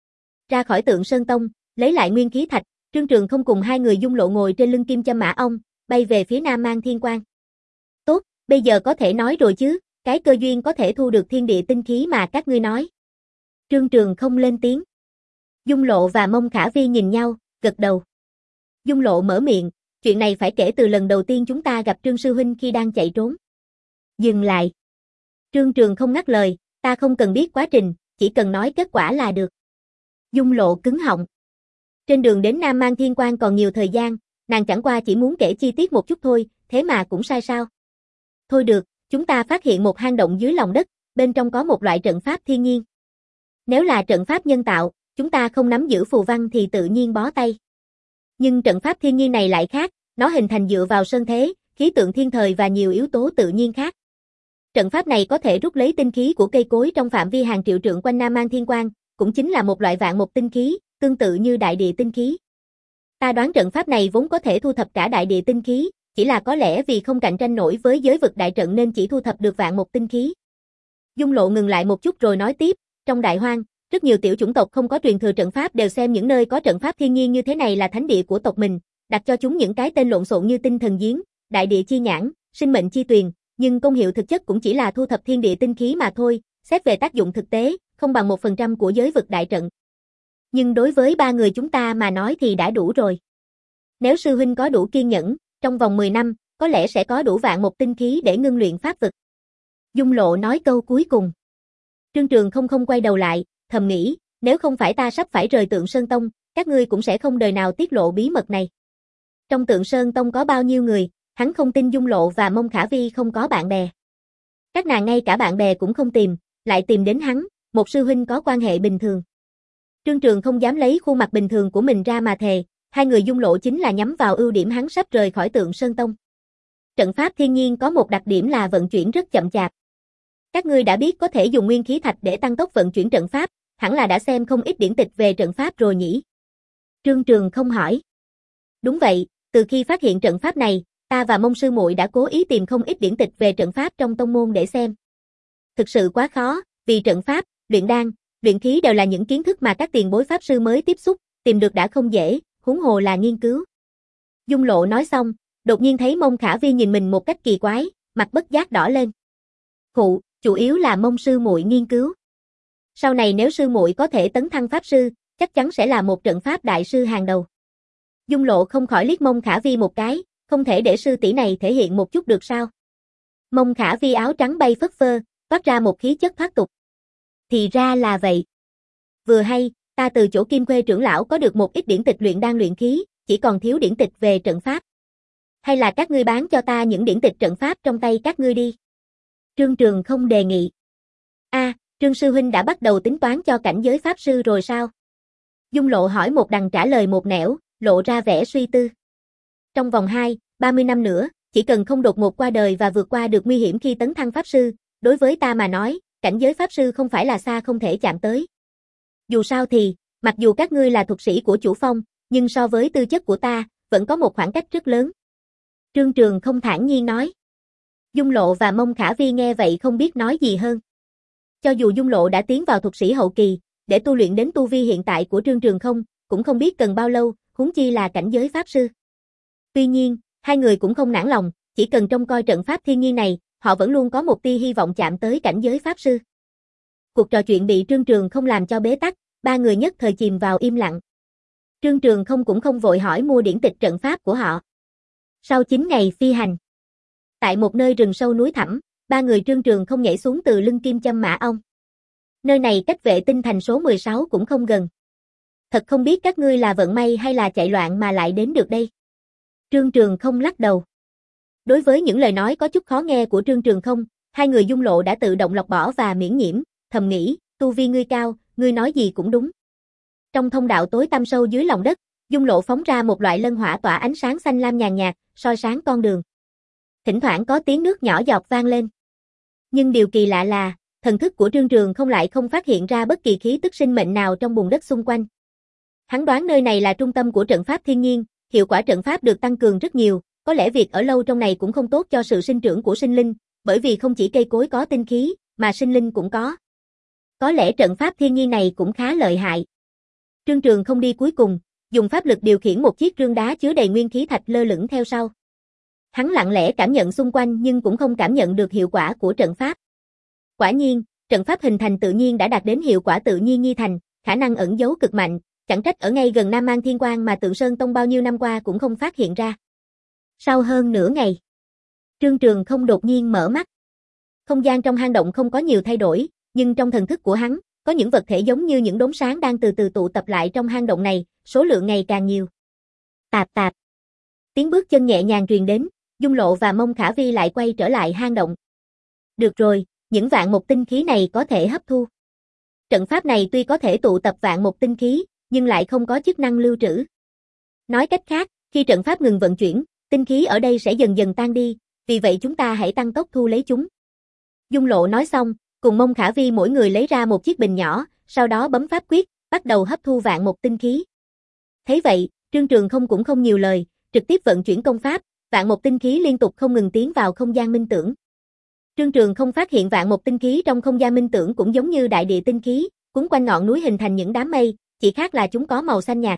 Ra khỏi Tượng Sơn Tông, lấy lại nguyên khí thạch, Trương Trường không cùng hai người Dung Lộ ngồi trên lưng kim châm mã ong, bay về phía Nam Mang Thiên Quang. Tốt, bây giờ có thể nói rồi chứ, cái cơ duyên có thể thu được thiên địa tinh khí mà các ngươi nói. Trương Trường không lên tiếng. Dung Lộ và Mông Khả Vi nhìn nhau, gật đầu. Dung Lộ mở miệng, chuyện này phải kể từ lần đầu tiên chúng ta gặp Trương sư huynh khi đang chạy trốn. Dừng lại. Trương Trường không ngắt lời, ta không cần biết quá trình, chỉ cần nói kết quả là được. Dung Lộ cứng họng. Trên đường đến Nam Mang Thiên Quan còn nhiều thời gian, nàng chẳng qua chỉ muốn kể chi tiết một chút thôi, thế mà cũng sai sao? Thôi được, chúng ta phát hiện một hang động dưới lòng đất, bên trong có một loại trận pháp thiên nhiên. Nếu là trận pháp nhân tạo, chúng ta không nắm giữ phù văn thì tự nhiên bó tay. Nhưng trận pháp thiên nhiên này lại khác, nó hình thành dựa vào sơn thế, khí tượng thiên thời và nhiều yếu tố tự nhiên khác. Trận pháp này có thể rút lấy tinh khí của cây cối trong phạm vi hàng triệu trượng quanh Nam Mang Thiên Quan, cũng chính là một loại vạn mộc tinh khí, tương tự như đại địa tinh khí. Ta đoán trận pháp này vốn có thể thu thập cả đại địa tinh khí, chỉ là có lẽ vì không cạnh tranh nổi với giới vực đại trận nên chỉ thu thập được vạn mộc tinh khí. Dung Lộ ngừng lại một chút rồi nói tiếp, trong Đại Hoang, rất nhiều tiểu chủng tộc không có truyền thừa trận pháp đều xem những nơi có trận pháp thiên nhiên như thế này là thánh địa của tộc mình, đặt cho chúng những cái tên lộn xộn như tinh thần giếng, đại địa chi nhãn, sinh mệnh chi tuyền, nhưng công hiệu thực chất cũng chỉ là thu thập thiên địa tinh khí mà thôi, xét về tác dụng thực tế, không bằng một phần trăm của giới vực đại trận. Nhưng đối với ba người chúng ta mà nói thì đã đủ rồi. Nếu sư huynh có đủ kiên nhẫn, trong vòng mười năm, có lẽ sẽ có đủ vạn một tinh khí để ngưng luyện pháp vực. Dung Lộ nói câu cuối cùng. Trương Trường không không quay đầu lại, thầm nghĩ, nếu không phải ta sắp phải rời Tượng Sơn Tông, các ngươi cũng sẽ không đời nào tiết lộ bí mật này. Trong Tượng Sơn Tông có bao nhiêu người, hắn không tin Dung Lộ và Mông Khả Vi không có bạn bè. Các nàng ngay cả bạn bè cũng không tìm, lại tìm đến hắn, một sư huynh có quan hệ bình thường. Trương Trường không dám lấy khuôn mặt bình thường của mình ra mà thề, hai người Dung Lộ chính là nhắm vào ưu điểm hắn sắp rời khỏi Tượng Sơn Tông. Trận pháp thiên nhiên có một đặc điểm là vận chuyển rất chậm chạp. Các ngươi đã biết có thể dùng nguyên khí thạch để tăng tốc vận chuyển trận pháp, hẳn là đã xem không ít điển tịch về trận pháp rồi nhỉ? Trương Trường không hỏi. Đúng vậy, từ khi phát hiện trận pháp này, ta và Mông sư muội đã cố ý tìm không ít điển tịch về trận pháp trong tông môn để xem. Thực sự quá khó, vì trận pháp, luyện đan, luyện khí đều là những kiến thức mà các tiền bối pháp sư mới tiếp xúc, tìm được đã không dễ, huống hồ là nghiên cứu. Dung Lộ nói xong, đột nhiên thấy Mông Khả Vi nhìn mình một cách kỳ quái, mặt bất giác đỏ lên. Khụ, chủ yếu là Mông sư muội nghiên cứu. Sau này nếu sư muội có thể tấn thăng pháp sư, chắc chắn sẽ là một trận pháp đại sư hàng đầu. Dung Lộ không khỏi liếc Mông Khả Vi một cái, không thể để sư tỷ này thể hiện một chút được sao? Mông Khả Vi áo trắng bay phất phơ, toát ra một khí chất thoát tục. Thì ra là vậy. Vừa hay, ta từ chỗ Kim Khuê trưởng lão có được một ít điển tịch luyện đan luyện khí, chỉ còn thiếu điển tịch về trận pháp. Hay là các ngươi bán cho ta những điển tịch trận pháp trong tay các ngươi đi? Trương Trường không đề nghị. A, à, Trương sư huynh đã bắt đầu tính toán cho cảnh giới pháp sư rồi sao? Dung Lộ hỏi một đằng trả lời một nẻo, lộ ra vẻ suy tư. Trong vòng hai, ba mươi năm nữa, chỉ cần không đột ngột qua đời và vượt qua được nguy hiểm khi tấn thăng pháp sư, đối với ta mà nói, cảnh giới pháp sư không phải là xa không thể chạm tới. Dù sao thì, mặc dù các ngươi là thuật sĩ của chủ phong, nhưng so với tư chất của ta, vẫn có một khoảng cách rất lớn. Trương Trường không thản nhiên nói. Dung Lộ và Mông Khả Vi nghe vậy không biết nói gì hơn. Cho dù Dung Lộ đã tiến vào thuật sĩ hậu kỳ, để tu luyện đến tu vi hiện tại của Trương Trường không, cũng không biết cần bao lâu, huống chi là cảnh giới pháp sư. Tuy nhiên, hai người cũng không nản lòng, chỉ cần trông coi trận pháp thiên nhiên này, họ vẫn luôn có một tia hy vọng chạm tới cảnh giới pháp sư. Cuộc trò chuyện bị Trương Trường không làm cho bế tắc, ba người nhất thời chìm vào im lặng. Trương Trường không cũng không vội hỏi mua điển tịch trận pháp của họ. Sau chín ngày phi hành, tại một nơi rừng sâu núi thẳm, ba người Trương Trường không nhảy xuống từ lưng kim châm mã ong. Nơi này cách Vệ Tinh thành số mười sáu cũng không gần. Thật không biết các ngươi là vận may hay là chạy loạn mà lại đến được đây. Trương Trường không lắc đầu. Đối với những lời nói có chút khó nghe của Trương Trường không, hai người Dung Lộ đã tự động lọc bỏ và miễn nhiễm, thầm nghĩ, tu vi ngươi cao, ngươi nói gì cũng đúng. Trong thông đạo tối tăm sâu dưới lòng đất, Dung Lộ phóng ra một loại lân hỏa tỏa ánh sáng xanh lam nhàn nhạt, soi sáng con đường. Thỉnh thoảng có tiếng nước nhỏ giọt vang lên. Nhưng điều kỳ lạ là, thần thức của Trương Trường không lại không phát hiện ra bất kỳ khí tức sinh mệnh nào trong bùn đất xung quanh. Hắn đoán nơi này là trung tâm của trận pháp thiên nhiên, hiệu quả trận pháp được tăng cường rất nhiều, có lẽ việc ở lâu trong này cũng không tốt cho sự sinh trưởng của sinh linh, bởi vì không chỉ cây cối có tinh khí, mà sinh linh cũng có. Có lẽ trận pháp thiên nhiên này cũng khá lợi hại. Trương Trường không đi cuối cùng, dùng pháp lực điều khiển một chiếc rương đá chứa đầy nguyên khí thạch lơ lửng theo sau. Hắn lặng lẽ cảm nhận xung quanh nhưng cũng không cảm nhận được hiệu quả của trận pháp. Quả nhiên, trận pháp hình thành tự nhiên đã đạt đến hiệu quả tự nhiên nghi thành, khả năng ẩn giấu cực mạnh, chẳng trách ở ngay gần Nam Mang Thiên Quan mà Tượng Sơn Tông bao nhiêu năm qua cũng không phát hiện ra. Sau hơn nửa ngày, Trương Trường không đột nhiên mở mắt. Không gian trong hang động không có nhiều thay đổi, nhưng trong thần thức của hắn, có những vật thể giống như những đốm sáng đang từ từ tụ tập lại trong hang động này, số lượng ngày càng nhiều. Tạp tạp. Tiếng bước chân nhẹ nhàng truyền đến, Dung Lộ và Mông Khả Vi lại quay trở lại hang động. Được rồi, những vạn mộc tinh khí này có thể hấp thu. Trận pháp này tuy có thể tụ tập vạn mộc tinh khí, nhưng lại không có chức năng lưu trữ. Nói cách khác, khi trận pháp ngừng vận chuyển, tinh khí ở đây sẽ dần dần tan đi, vì vậy chúng ta hãy tăng tốc thu lấy chúng. Dung Lộ nói xong, cùng Mông Khả Vi mỗi người lấy ra một chiếc bình nhỏ, sau đó bấm pháp quyết, bắt đầu hấp thu vạn mộc tinh khí. Thấy vậy, Trương Trường không cũng không nhiều lời, trực tiếp vận chuyển công pháp, vạn mộc tinh khí liên tục không ngừng tiến vào không gian minh tưởng. Trương Trường không phát hiện vạn mộc tinh khí trong không gian minh tưởng cũng giống như đại địa tinh khí, quấn quanh ngọn núi hình thành những đám mây, chỉ khác là chúng có màu xanh nhạt.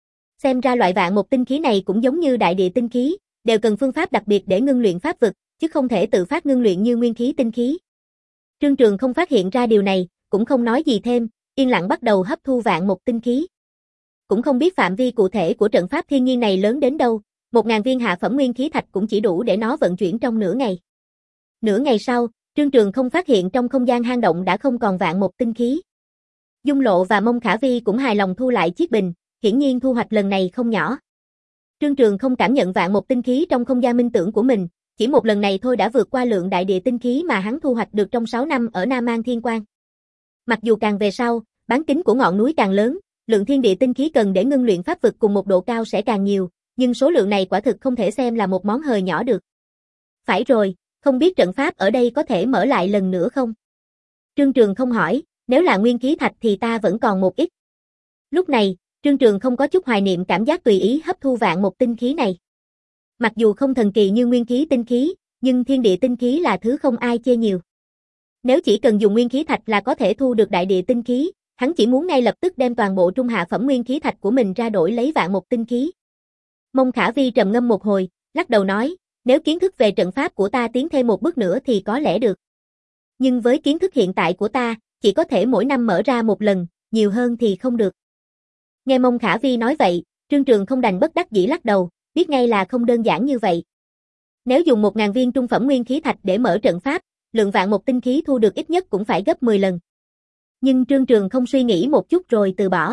Xem ra loại vạn mộc tinh khí này cũng giống như đại địa tinh khí, đều cần phương pháp đặc biệt để ngưng luyện pháp vực, chứ không thể tự phát ngưng luyện như nguyên khí tinh khí. Trương Trường không phát hiện ra điều này, cũng không nói gì thêm, yên lặng bắt đầu hấp thu vạn mộc tinh khí. Cũng không biết phạm vi cụ thể của trận pháp thiên nhiên này lớn đến đâu, một ngàn viên hạ phẩm nguyên khí thạch cũng chỉ đủ để nó vận chuyển trong nửa ngày. Nửa ngày sau, Trương Trường không phát hiện trong không gian hang động đã không còn vạn mộc tinh khí. Dung Lộ và Mông Khả Vi cũng hài lòng thu lại chiếc bình, hiển nhiên thu hoạch lần này không nhỏ. Trương Trường không cảm nhận vạn mộc tinh khí trong không gian minh tưởng của mình, chỉ một lần này thôi đã vượt qua lượng đại địa tinh khí mà hắn thu hoạch được trong sáu năm ở Nam Mang Thiên Quan. Mặc dù càng về sau, bán kính của ngọn núi càng lớn, lượng thiên địa tinh khí cần để ngưng luyện pháp vực cùng một độ cao sẽ càng nhiều, nhưng số lượng này quả thực không thể xem là một món hời nhỏ được. Phải rồi, không biết trận pháp ở đây có thể mở lại lần nữa không? Trương Trường không hỏi, nếu là nguyên khí thạch thì ta vẫn còn một ít. Lúc này, Trương Trường không có chút hoài niệm cảm giác tùy ý hấp thu vạn mộc tinh khí này. Mặc dù không thần kỳ như nguyên khí tinh khí, nhưng thiên địa tinh khí là thứ không ai chê nhiều. Nếu chỉ cần dùng nguyên khí thạch là có thể thu được đại địa tinh khí, hắn chỉ muốn ngay lập tức đem toàn bộ trung hạ phẩm nguyên khí thạch của mình ra đổi lấy vạn mộc tinh khí. Mông Khả Vi trầm ngâm một hồi, lắc đầu nói, nếu kiến thức về trận pháp của ta tiến thêm một bước nữa thì có lẽ được. Nhưng với kiến thức hiện tại của ta, chỉ có thể mỗi năm mở ra một lần, nhiều hơn thì không được. Nghe Mông Khả Vi nói vậy, Trương Trường không đành bất đắc dĩ lắc đầu, biết ngay là không đơn giản như vậy. Nếu dùng một ngàn viên trung phẩm nguyên khí thạch để mở trận pháp, lượng vạn mộc tinh khí thu được ít nhất cũng phải gấp mười lần. Nhưng Trương Trường không suy nghĩ một chút rồi từ bỏ.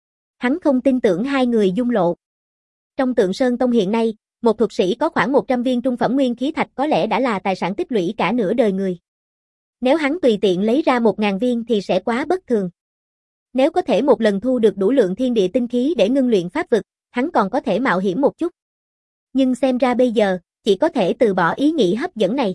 Hắn không tin tưởng hai người Dung Lộ. Trong Tượng Sơn Tông hiện nay, một thuật sĩ có khoảng một trăm viên trung phẩm nguyên khí thạch có lẽ đã là tài sản tích lũy cả nửa đời người. Nếu hắn tùy tiện lấy ra một ngàn viên thì sẽ quá bất thường. Nếu có thể một lần thu được đủ lượng thiên địa tinh khí để ngưng luyện pháp vực, hắn còn có thể mạo hiểm một chút. Nhưng xem ra bây giờ, chỉ có thể từ bỏ ý nghĩ hấp dẫn này.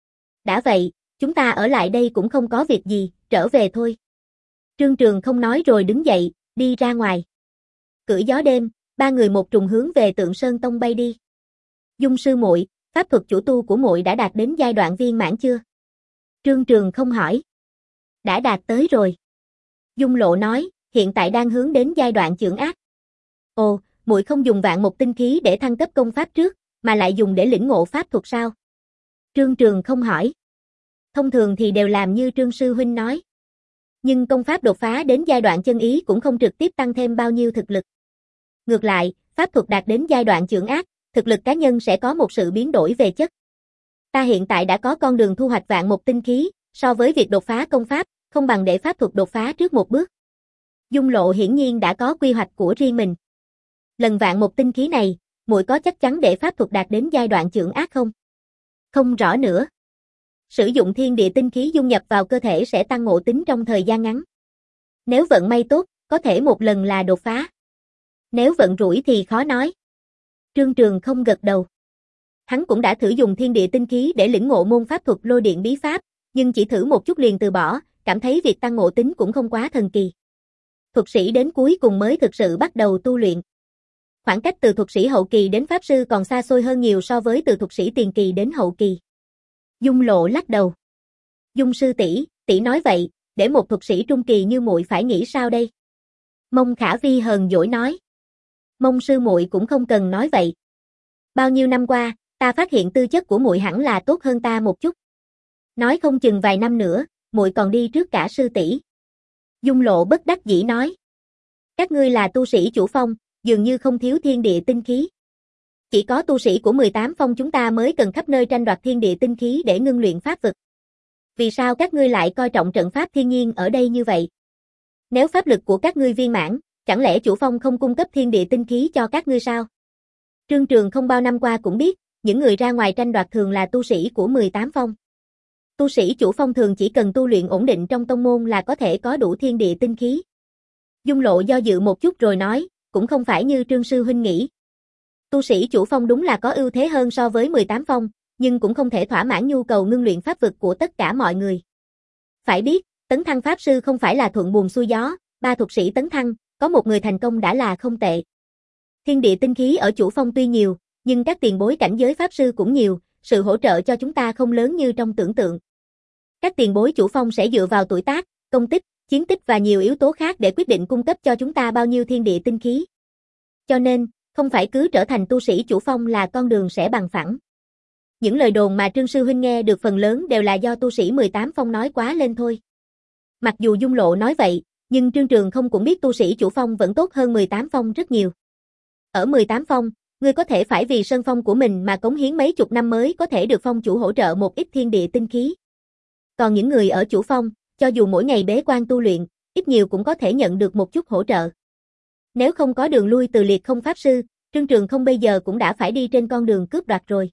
Đã vậy, chúng ta ở lại đây cũng không có việc gì, trở về thôi. Trương Trường không nói rồi đứng dậy, đi ra ngoài. Cưỡi gió đêm, ba người một trùng hướng về Tượng Sơn Tông bay đi. Dung sư muội, pháp thuật chủ tu của muội đã đạt đến giai đoạn viên mãn chưa? Trương Trường không hỏi. Đã đạt tới rồi. Dung Lộ nói, hiện tại đang hướng đến giai đoạn chưởng ác. Ồ, muội không dùng vạn mộc tinh khí để thăng cấp công pháp trước, mà lại dùng để lĩnh ngộ pháp thuật sao? Trương Trường không hỏi. Thông thường thì đều làm như Trương sư huynh nói. Nhưng công pháp đột phá đến giai đoạn chân ý cũng không trực tiếp tăng thêm bao nhiêu thực lực. Ngược lại, pháp thuật đạt đến giai đoạn chưởng ác, thực lực cá nhân sẽ có một sự biến đổi về chất. Ta hiện tại đã có con đường thu hoạch vạn mộc tinh khí, so với việc đột phá công pháp, không bằng để pháp thuật đột phá trước một bước. Dung Lộ hiển nhiên đã có quy hoạch của riêng mình. Lần vạn mộc tinh khí này, muội có chắc chắn để pháp thuật đạt đến giai đoạn chưởng ác không? Không rõ nữa. Sử dụng thiên địa tinh khí dung nhập vào cơ thể sẽ tăng ngộ tính trong thời gian ngắn. Nếu vận may tốt, có thể một lần là đột phá. Nếu vận rủi thì khó nói. Trương Trường không gật đầu. Hắn cũng đã thử dùng thiên địa tinh khí để lĩnh ngộ môn pháp thuật lôi điện bí pháp, nhưng chỉ thử một chút liền từ bỏ, cảm thấy việc tăng ngộ tính cũng không quá thần kỳ. Thuật sĩ đến cuối cùng mới thực sự bắt đầu tu luyện. Khoảng cách từ thuật sĩ hậu kỳ đến pháp sư còn xa xôi hơn nhiều so với từ thuật sĩ tiền kỳ đến hậu kỳ. Dung Lộ lắc đầu. Dung sư tỷ, tỷ nói vậy, để một thuật sĩ trung kỳ như muội phải nghĩ sao đây? Mông Khả Vi hờn dỗi nói. Mông sư muội cũng không cần nói vậy. Bao nhiêu năm qua, ta phát hiện tư chất của muội hẳn là tốt hơn ta một chút. Nói không chừng vài năm nữa, muội còn đi trước cả sư tỷ. Dung Lộ bất đắc dĩ nói. Các ngươi là tu sĩ chủ phong, dường như không thiếu thiên địa tinh khí. Chỉ có tu sĩ của mười tám phong chúng ta mới cần khắp nơi tranh đoạt thiên địa tinh khí để ngưng luyện pháp vực. Vì sao các ngươi lại coi trọng trận pháp thiên nhiên ở đây như vậy? Nếu pháp lực của các ngươi viên mãn, chẳng lẽ chủ phong không cung cấp thiên địa tinh khí cho các ngươi sao? Trương Trường không bao năm qua cũng biết, những người ra ngoài tranh đoạt thường là tu sĩ của mười tám phong. Tu sĩ chủ phong thường chỉ cần tu luyện ổn định trong tông môn là có thể có đủ thiên địa tinh khí. Dung Lộ do dự một chút rồi nói, cũng không phải như Trương sư huynh nghĩ. Tu sĩ chủ phong đúng là có ưu thế hơn so với mười tám phong, nhưng cũng không thể thỏa mãn nhu cầu ngưng luyện pháp vực của tất cả mọi người. Phải biết, tấn thăng pháp sư không phải là thuận buồm xuôi gió, ba thuật sĩ tấn thăng, có một người thành công đã là không tệ. Thiên địa tinh khí ở chủ phong tuy nhiều, nhưng các tiền bối cảnh giới pháp sư cũng nhiều, sự hỗ trợ cho chúng ta không lớn như trong tưởng tượng. Các tiền bối chủ phong sẽ dựa vào tuổi tác, công tích, chiến tích và nhiều yếu tố khác để quyết định cung cấp cho chúng ta bao nhiêu thiên địa tinh khí. Cho nên, không phải cứ trở thành tu sĩ chủ phong là con đường sẽ bằng phẳng. Những lời đồn mà Trương sư huynh nghe được phần lớn đều là do tu sĩ mười tám phong nói quá lên thôi. Mặc dù Dung Lộ nói vậy, nhưng Trương Trường không cũng biết tu sĩ chủ phong vẫn tốt hơn mười tám phong rất nhiều. Ở mười tám phong, ngươi có thể phải vì sân phong của mình mà cống hiến mấy chục năm mới có thể được phong chủ hỗ trợ một ít thiên địa tinh khí. Còn những người ở chủ phong, cho dù mỗi ngày bế quan tu luyện, ít nhiều cũng có thể nhận được một chút hỗ trợ. Nếu không có đường lui từ liệt không pháp sư, Trương Trường không bây giờ cũng đã phải đi trên con đường cướp đoạt rồi.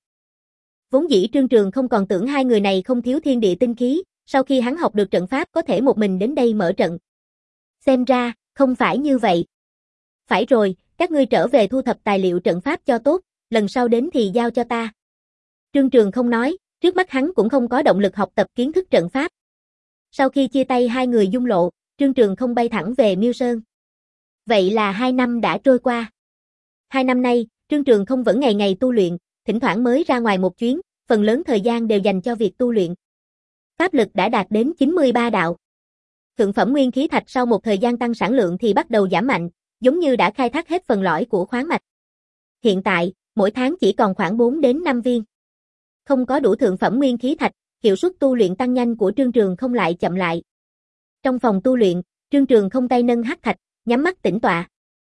Vốn dĩ Trương Trường không còn tưởng hai người này không thiếu thiên địa tinh khí, sau khi hắn học được trận pháp có thể một mình đến đây mở trận. Xem ra, không phải như vậy. Phải rồi, các ngươi trở về thu thập tài liệu trận pháp cho tốt, lần sau đến thì giao cho ta. Trương Trường không nói, trước mắt hắn cũng không có động lực học tập kiến thức trận pháp. Sau khi chia tay hai người Dung Lộ, Trương Trường không bay thẳng về Miêu Sơn. Vậy là hai năm đã trôi qua. Hai năm nay, Trương Trường không vẫn ngày ngày tu luyện, thỉnh thoảng mới ra ngoài một chuyến, phần lớn thời gian đều dành cho việc tu luyện. Pháp lực đã đạt đến chín mươi ba đạo. Thượng phẩm nguyên khí thạch sau một thời gian tăng sản lượng thì bắt đầu giảm mạnh, giống như đã khai thác hết phần lõi của khoáng mạch. Hiện tại, mỗi tháng chỉ còn khoảng bốn đến năm viên. Không có đủ thượng phẩm nguyên khí thạch, hiệu suất tu luyện tăng nhanh của Trương Trường không lại chậm lại. Trong phòng tu luyện, Trương Trường không tay nâng hắc thạch, nhắm mắt tĩnh tọa.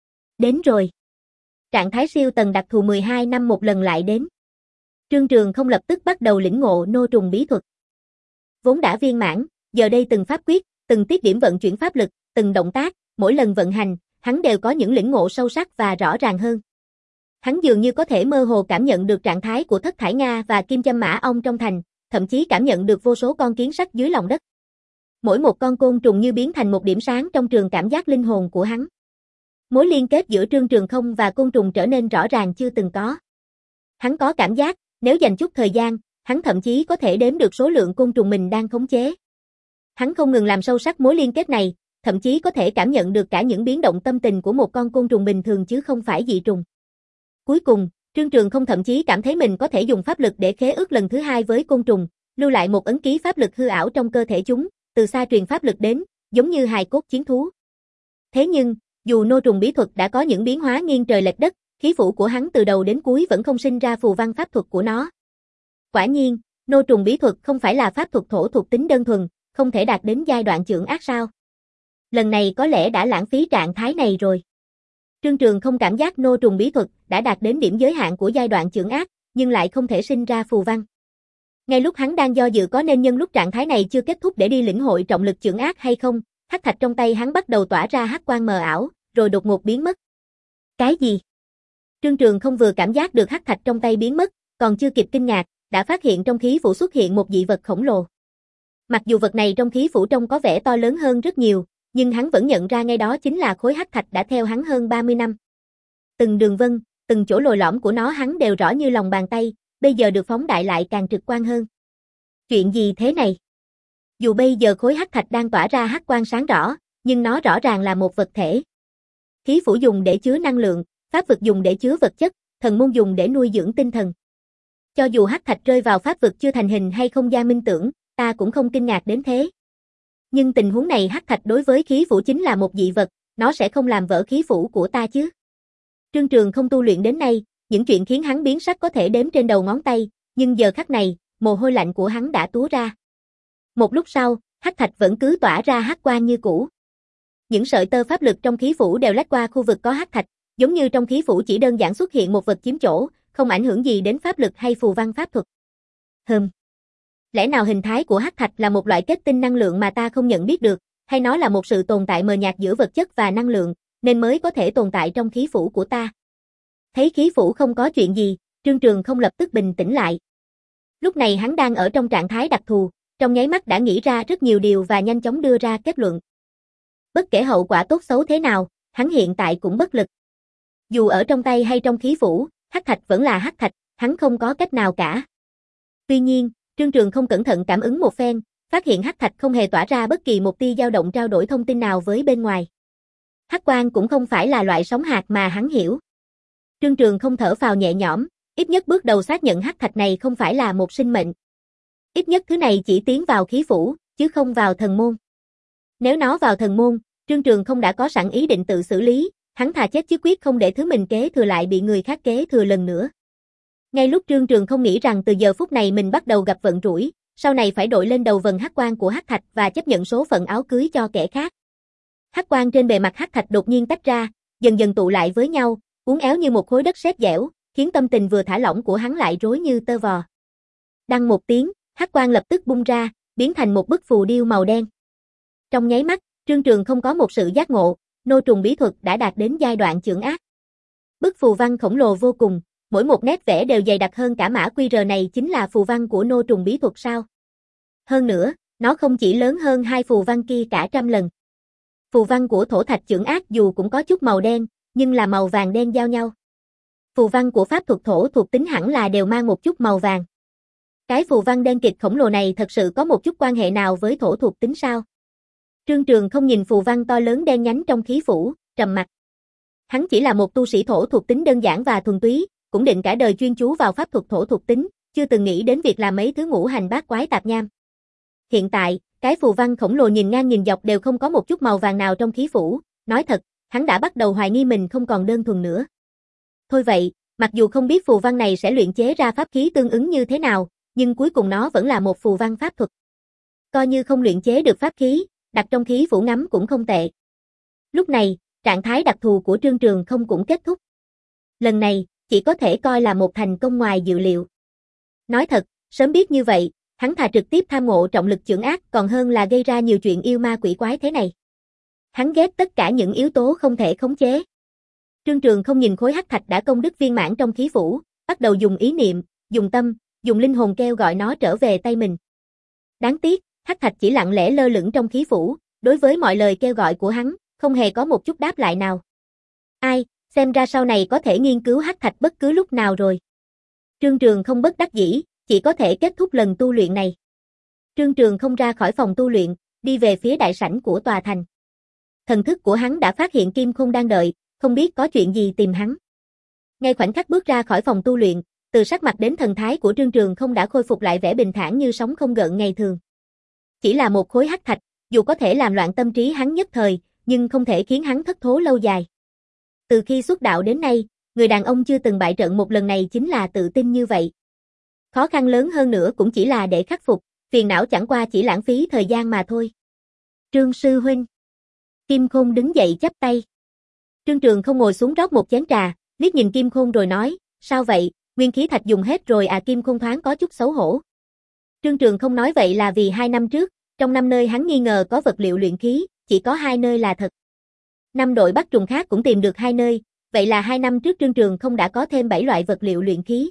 Đến rồi. Trạng thái siêu tầng đặc thù mười hai năm một lần lại đến. Trương Trường không lập tức bắt đầu lĩnh ngộ nô trùng bí thuật. Vốn đã viên mãn, giờ đây từng pháp quyết, từng tiết điểm vận chuyển pháp lực, từng động tác, mỗi lần vận hành, hắn đều có những lĩnh ngộ sâu sắc và rõ ràng hơn. Hắn dường như có thể mơ hồ cảm nhận được trạng thái của Thất Thải Nga và Kim Châm Mã Ong trong thành, thậm chí cảm nhận được vô số con kiến sắt dưới lòng đất. Mỗi một con côn trùng như biến thành một điểm sáng trong trường cảm giác linh hồn của hắn. Mối liên kết giữa Trương Trường không và côn trùng trở nên rõ ràng chưa từng có. Hắn có cảm giác, nếu dành chút thời gian, hắn thậm chí có thể đếm được số lượng côn trùng mình đang khống chế. Hắn không ngừng làm sâu sắc mối liên kết này, thậm chí có thể cảm nhận được cả những biến động tâm tình của một con côn trùng bình thường chứ không phải dị trùng. Cuối cùng, Trương Trường không thậm chí cảm thấy mình có thể dùng pháp lực để khế ước lần thứ hai với côn trùng, lưu lại một ấn ký pháp lực hư ảo trong cơ thể chúng, từ xa truyền pháp lực đến, giống như hài cốt chiến thú. Thế nhưng, dù nô trùng bí thuật đã có những biến hóa nghiêng trời lệch đất, khí phủ của hắn từ đầu đến cuối vẫn không sinh ra phù văn pháp thuật của nó. Quả nhiên, nô trùng bí thuật không phải là pháp thuật thổ thuộc tính đơn thuần, không thể đạt đến giai đoạn chưởng ác sao. Lần này có lẽ đã lãng phí trạng thái này rồi. Trương Trường không cảm giác nô trùng bí thuật đã đạt đến điểm giới hạn của giai đoạn chưởng ác, nhưng lại không thể sinh ra phù văn. Ngay lúc hắn đang do dự có nên nhân lúc trạng thái này chưa kết thúc để đi lĩnh hội trọng lực chưởng ác hay không, hắc thạch trong tay hắn bắt đầu tỏa ra hắc quang mờ ảo, rồi đột ngột biến mất. Cái gì? Trương Trường không vừa cảm giác được hắc thạch trong tay biến mất, còn chưa kịp kinh ngạc, đã phát hiện trong khí phủ xuất hiện một dị vật khổng lồ. Mặc dù vật này trong khí phủ trông có vẻ to lớn hơn rất nhiều, nhưng hắn vẫn nhận ra ngay đó chính là khối hắc thạch đã theo hắn hơn ba mươi năm. Từng đường vân, từng chỗ lồi lõm của nó hắn đều rõ như lòng bàn tay, bây giờ được phóng đại lại càng trực quan hơn. Chuyện gì thế này? Dù bây giờ khối hắc thạch đang tỏa ra hắc quang sáng rõ, nhưng nó rõ ràng là một vật thể. Khí phủ dùng để chứa năng lượng, pháp vực dùng để chứa vật chất, thần môn dùng để nuôi dưỡng tinh thần. Cho dù hắc thạch rơi vào pháp vực chưa thành hình hay không gian minh tưởng, ta cũng không kinh ngạc đến thế. Nhưng tình huống này hắc thạch đối với khí phủ chính là một dị vật, nó sẽ không làm vỡ khí phủ của ta chứ. Trương Trường không tu luyện đến nay, những chuyện khiến hắn biến sắc có thể đếm trên đầu ngón tay, nhưng giờ khắc này, mồ hôi lạnh của hắn đã túa ra. Một lúc sau, hắc thạch vẫn cứ tỏa ra hắc quang như cũ. Những sợi tơ pháp lực trong khí phủ đều lách qua khu vực có hắc thạch, giống như trong khí phủ chỉ đơn giản xuất hiện một vật chiếm chỗ, không ảnh hưởng gì đến pháp lực hay phù văn pháp thuật. Hừm. Lẽ nào hình thái của hắc thạch là một loại kết tinh năng lượng mà ta không nhận biết được, hay nó là một sự tồn tại mờ nhạt giữa vật chất và năng lượng, nên mới có thể tồn tại trong khí phủ của ta? Thấy khí phủ không có chuyện gì, Trương Trường không lập tức bình tĩnh lại. Lúc này hắn đang ở trong trạng thái đặc thù, trong nháy mắt đã nghĩ ra rất nhiều điều và nhanh chóng đưa ra kết luận. Bất kể hậu quả tốt xấu thế nào, hắn hiện tại cũng bất lực. Dù ở trong tay hay trong khí phủ, hắc thạch vẫn là hắc thạch, hắn không có cách nào cả. Tuy nhiên, Trương Trường không cẩn thận cảm ứng một phen, phát hiện hắc thạch không hề tỏa ra bất kỳ một tia dao động trao đổi thông tin nào với bên ngoài. Hắc quang cũng không phải là loại sóng hạt mà hắn hiểu. Trương Trường không thở phào nhẹ nhõm, ít nhất bước đầu xác nhận hắc thạch này không phải là một sinh mệnh. Ít nhất thứ này chỉ tiến vào khí phủ, chứ không vào thần môn. Nếu nó vào thần môn, Trương Trường không đã có sẵn ý định tự xử lý, hắn thà chết chứ quyết không để thứ mình kế thừa lại bị người khác kế thừa lần nữa. Ngay lúc Trương Trường không nghĩ rằng từ giờ phút này mình bắt đầu gặp vận rủi, sau này phải đội lên đầu vần hắc quang của hắc thạch và chấp nhận số phận áo cưới cho kẻ khác. Hắc quang trên bề mặt hắc thạch đột nhiên tách ra, dần dần tụ lại với nhau, uốn éo như một khối đất sét dẻo, khiến tâm tình vừa thả lỏng của hắn lại rối như tơ vò. Đăng một tiếng, hắc quang lập tức bung ra, biến thành một bức phù điêu màu đen. Trong nháy mắt, Trương Trường không có một sự giác ngộ, nô trùng bí thuật đã đạt đến giai đoạn chưởng ác. Bức phù văn khổng lồ vô cùng, mỗi một nét vẽ đều dày đặc hơn cả mã quy rờ này chính là phù văn của nô trùng bí thuật sao? Hơn nữa, nó không chỉ lớn hơn hai phù văn kia cả trăm lần. Phù văn của thổ thạch chưởng ác dù cũng có chút màu đen, nhưng là màu vàng đen giao nhau. Phù văn của pháp thuật thổ thuộc tính hẳn là đều mang một chút màu vàng. Cái phù văn đen kịt khổng lồ này thật sự có một chút quan hệ nào với thổ thuộc tính sao? Trương Trường không nhìn phù văn to lớn đen nhánh trong khí phủ, trầm mặt. Hắn chỉ là một tu sĩ thổ thuộc tính đơn giản và thuần túy, cũng định cả đời chuyên chú vào pháp thuật thổ thuộc tính, chưa từng nghĩ đến việc làm mấy thứ ngũ hành bát quái tạp nham. Hiện tại, cái phù văn khổng lồ nhìn ngang nhìn dọc đều không có một chút màu vàng nào trong khí phủ, nói thật, hắn đã bắt đầu hoài nghi mình không còn đơn thuần nữa. Thôi vậy, mặc dù không biết phù văn này sẽ luyện chế ra pháp khí tương ứng như thế nào, nhưng cuối cùng nó vẫn là một phù văn pháp thuật. Coi như không luyện chế được pháp khí, đặt trong khí phủ ngắm cũng không tệ. Lúc này, trạng thái đặc thù của Trương Trường không cũng kết thúc. Lần này, chỉ có thể coi là một thành công ngoài dự liệu. Nói thật, sớm biết như vậy, hắn thà trực tiếp tham ngộ trọng lực chưởng ác còn hơn là gây ra nhiều chuyện yêu ma quỷ quái thế này. Hắn ghét tất cả những yếu tố không thể khống chế. Trương Trường không nhìn khối hắc thạch đã công đức viên mãn trong khí phủ, bắt đầu dùng ý niệm, dùng tâm, dùng linh hồn kêu gọi nó trở về tay mình. Đáng tiếc, hắc thạch chỉ lặng lẽ lơ lửng trong khí phủ, đối với mọi lời kêu gọi của hắn, không hề có một chút đáp lại nào. Ai, xem ra sau này có thể nghiên cứu hắc thạch bất cứ lúc nào rồi. Trương Trường không bất đắc dĩ, chỉ có thể kết thúc lần tu luyện này. Trương Trường không ra khỏi phòng tu luyện, đi về phía đại sảnh của tòa thành. Thần thức của hắn đã phát hiện Kim Khôn đang đợi, không biết có chuyện gì tìm hắn. Ngay khoảnh khắc bước ra khỏi phòng tu luyện, từ sắc mặt đến thần thái của Trương Trường không đã khôi phục lại vẻ bình thản như sóng không gợn ngày thường. Chỉ là một khối hắc thạch, dù có thể làm loạn tâm trí hắn nhất thời, nhưng không thể khiến hắn thất thố lâu dài. Từ khi xuất đạo đến nay, người đàn ông chưa từng bại trận một lần này chính là tự tin như vậy. Khó khăn lớn hơn nữa cũng chỉ là để khắc phục, phiền não chẳng qua chỉ lãng phí thời gian mà thôi. Trương sư huynh. Kim Khôn đứng dậy chắp tay. Trương Trường không ngồi xuống rót một chén trà, liếc nhìn Kim Khôn rồi nói, sao vậy, nguyên khí thạch dùng hết rồi à? Kim Khôn thoáng có chút xấu hổ. Trương Trường không nói vậy là vì hai năm trước, trong năm nơi hắn nghi ngờ có vật liệu luyện khí, chỉ có hai nơi là thật. Năm đội bắt trùng khác cũng tìm được hai nơi, vậy là hai năm trước Trương Trường không đã có thêm bảy loại vật liệu luyện khí.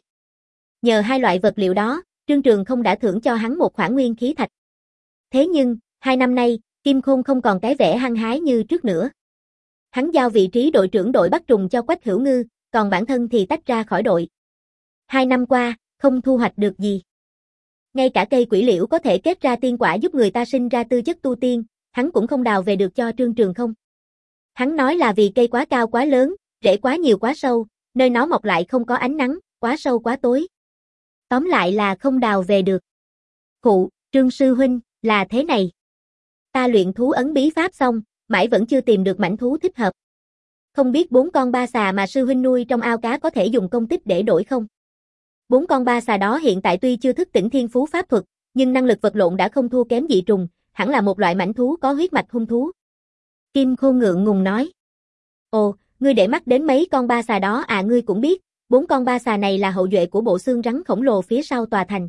Nhờ hai loại vật liệu đó, Trương Trường không đã thưởng cho hắn một khoản nguyên khí thạch. Thế nhưng, hai năm nay, Kim Khôn không còn cái vẻ hăng hái như trước nữa. Hắn giao vị trí đội trưởng đội bắt trùng cho Quách Hữu Ngư, còn bản thân thì tách ra khỏi đội. Hai năm qua, không thu hoạch được gì. Ngay cả cây quỷ liễu có thể kết ra tiên quả giúp người ta sinh ra tư chất tu tiên, hắn cũng không đào về được cho Trương Trường không. Hắn nói là vì cây quá cao quá lớn, rễ quá nhiều quá sâu, nơi nó mọc lại không có ánh nắng, quá sâu quá tối. Tóm lại là không đào về được. Khụ, Trương sư huynh, là thế này. Ta luyện thú ấn bí pháp xong, mãi vẫn chưa tìm được mảnh thú thích hợp. Không biết bốn con ba xà mà sư huynh nuôi trong ao cá có thể dùng công tích để đổi không? Bốn con ba xà đó hiện tại tuy chưa thức tỉnh thiên phú pháp thuật, nhưng năng lực vật lộn đã không thua kém dị trùng, hẳn là một loại mảnh thú có huyết mạch hung thú. Kim Khôn ngượng ngùng nói. Ồ, ngươi để mắt đến mấy con ba xà đó à? Ngươi cũng biết, bốn con ba xà này là hậu duệ của bộ xương rắn khổng lồ phía sau tòa thành.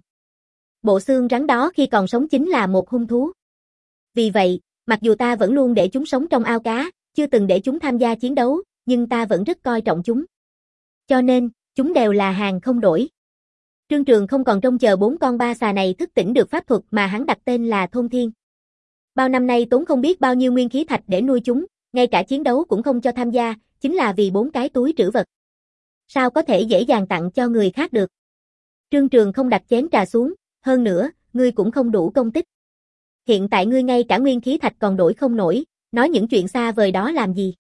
Bộ xương rắn đó khi còn sống chính là một hung thú. Vì vậy, mặc dù ta vẫn luôn để chúng sống trong ao cá, chưa từng để chúng tham gia chiến đấu, nhưng ta vẫn rất coi trọng chúng. Cho nên, chúng đều là hàng không đổi. Trương Trường không còn trông chờ bốn con ba xà này thức tỉnh được pháp thuật mà hắn đặt tên là Thôn Thiên. Bao năm nay tốn không biết bao nhiêu nguyên khí thạch để nuôi chúng, ngay cả chiến đấu cũng không cho tham gia, chính là vì bốn cái túi trữ vật. Sao có thể dễ dàng tặng cho người khác được? Trương Trường không đặt chén trà xuống, hơn nữa, ngươi cũng không đủ công tích. Hiện tại ngươi ngay cả nguyên khí thạch còn đổi không nổi, nói những chuyện xa vời đó làm gì?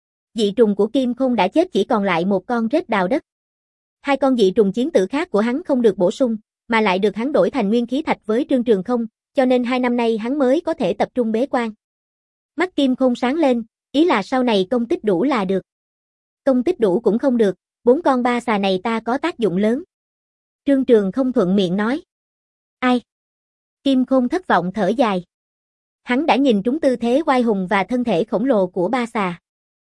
Dị trùng của Kim Khôn đã chết, chỉ còn lại một con rết đào đất. Hai con dị trùng chiến tử khác của hắn không được bổ sung, mà lại được hắn đổi thành nguyên khí thạch với Trương Trường không, cho nên hai năm nay hắn mới có thể tập trung bế quan. Mắt Kim Khôn sáng lên, ý là sau này công tích đủ là được. Công tích đủ cũng không được, bốn con ba xà này ta có tác dụng lớn. Trương Trường không thuận miệng nói. Ai? Kim Khôn thất vọng thở dài. Hắn đã nhìn trúng tư thế oai hùng và thân thể khổng lồ của ba xà.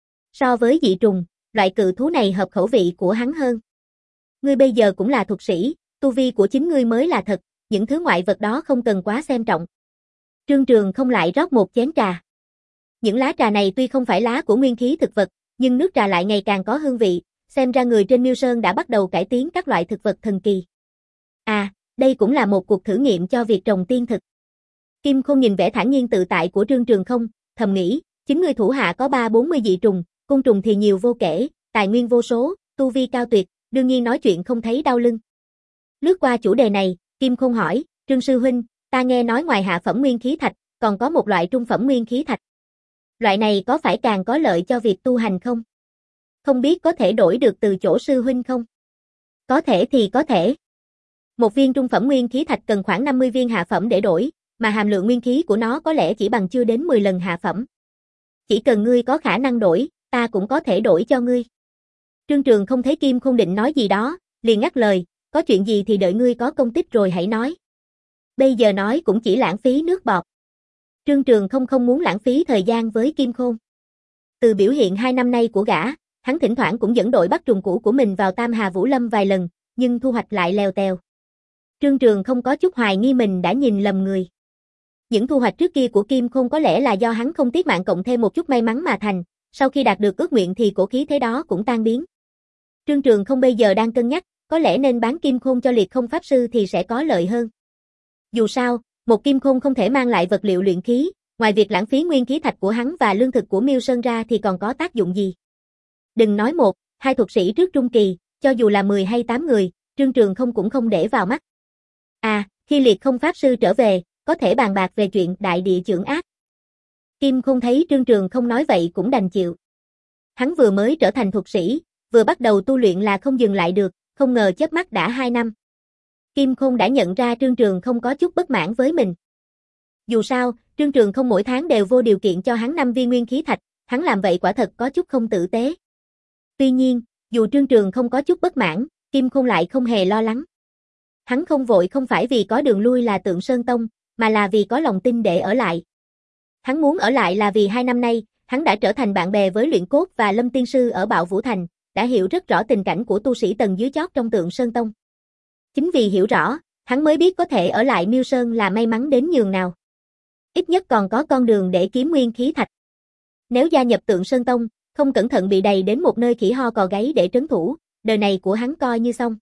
So với dị trùng, loại cự thú này hợp khẩu vị của hắn hơn. Ngươi bây giờ cũng là thuật sĩ, tu vi của chính ngươi mới là thật, những thứ ngoại vật đó không cần quá xem trọng. Trương Trường không lại rót một chén trà. Những lá trà này tuy không phải lá của nguyên khí thực vật, nhưng nước trà lại ngày càng có hương vị, xem ra người trên Miêu Sơn đã bắt đầu cải tiến các loại thực vật thần kỳ. À, đây cũng là một cuộc thử nghiệm cho việc trồng tiên thực. Kim Khôn nhìn vẻ thản nhiên tự tại của Trương Trường không, thầm nghĩ, chính người thủ hạ có ba bốn mươi dị trùng, côn trùng thì nhiều vô kể, tài nguyên vô số, tu vi cao tuyệt, đương nhiên nói chuyện không thấy đau lưng. Lướt qua chủ đề này, Kim Khôn hỏi, Trương sư huynh, ta nghe nói ngoài hạ phẩm nguyên khí thạch, còn có một loại trung phẩm nguyên khí thạch. Loại này có phải càng có lợi cho việc tu hành không? Không biết có thể đổi được từ chỗ sư huynh không? Có thể thì có thể. Một viên trung phẩm nguyên khí thạch cần khoảng năm mươi viên hạ phẩm để đổi, mà hàm lượng nguyên khí của nó có lẽ chỉ bằng chưa đến mười lần hạ phẩm. Chỉ cần ngươi có khả năng đổi, ta cũng có thể đổi cho ngươi. Trương Trường không thấy Kim Khôn định nói gì đó, liền ngắt lời, có chuyện gì thì đợi ngươi có công tích rồi hãy nói. Bây giờ nói cũng chỉ lãng phí nước bọt. Trương Trường không không muốn lãng phí thời gian với Kim Khôn. Từ biểu hiện hai năm nay của gã, hắn thỉnh thoảng cũng dẫn đội bắt trùng cũ của mình vào Tam Hà Vũ Lâm vài lần, nhưng thu hoạch lại lèo tèo. Trương Trường không có chút hoài nghi mình đã nhìn lầm người. Những thu hoạch trước kia của Kim Khôn có lẽ là do hắn không tiếc mạng cộng thêm một chút may mắn mà thành, sau khi đạt được ước nguyện thì cổ khí thế đó cũng tan biến. Trương Trường không bây giờ đang cân nhắc, có lẽ nên bán Kim Khôn cho Liệt Không Pháp Sư thì sẽ có lợi hơn. Dù sao, một Kim Khôn không thể mang lại vật liệu luyện khí, ngoài việc lãng phí nguyên khí thạch của hắn và lương thực của Miêu Sơn ra thì còn có tác dụng gì. Đừng nói một, hai thuật sĩ trước trung kỳ, cho dù là mười hay tám người, Trương Trường không cũng không để vào mắt. À, khi Liệt Không Pháp Sư trở về, có thể bàn bạc về chuyện đại địa chưởng ác. Kim Khôn thấy Trương Trường không nói vậy cũng đành chịu. Hắn vừa mới trở thành thuật sĩ, vừa bắt đầu tu luyện là không dừng lại được, không ngờ chớp mắt đã hai năm. Kim Khôn đã nhận ra Trương Trường không có chút bất mãn với mình. Dù sao, Trương Trường không mỗi tháng đều vô điều kiện cho hắn năm viên nguyên khí thạch, hắn làm vậy quả thật có chút không tử tế. Tuy nhiên, dù Trương Trường không có chút bất mãn, Kim Khôn lại không hề lo lắng. Hắn không vội không phải vì có đường lui là Tượng Sơn Tông, mà là vì có lòng tin để ở lại. Hắn muốn ở lại là vì hai năm nay, hắn đã trở thành bạn bè với Luyện Cốt và Lâm Tiên Sư ở Bạo Vũ Thành, đã hiểu rất rõ tình cảnh của tu sĩ tầng dưới chót trong Tượng Sơn Tông. Chính vì hiểu rõ, hắn mới biết có thể ở lại Miêu Sơn là may mắn đến nhường nào. Ít nhất còn có con đường để kiếm nguyên khí thạch. Nếu gia nhập Tượng Sơn Tông, không cẩn thận bị đầy đến một nơi khỉ ho cò gáy để trấn thủ, đời này của hắn coi như xong.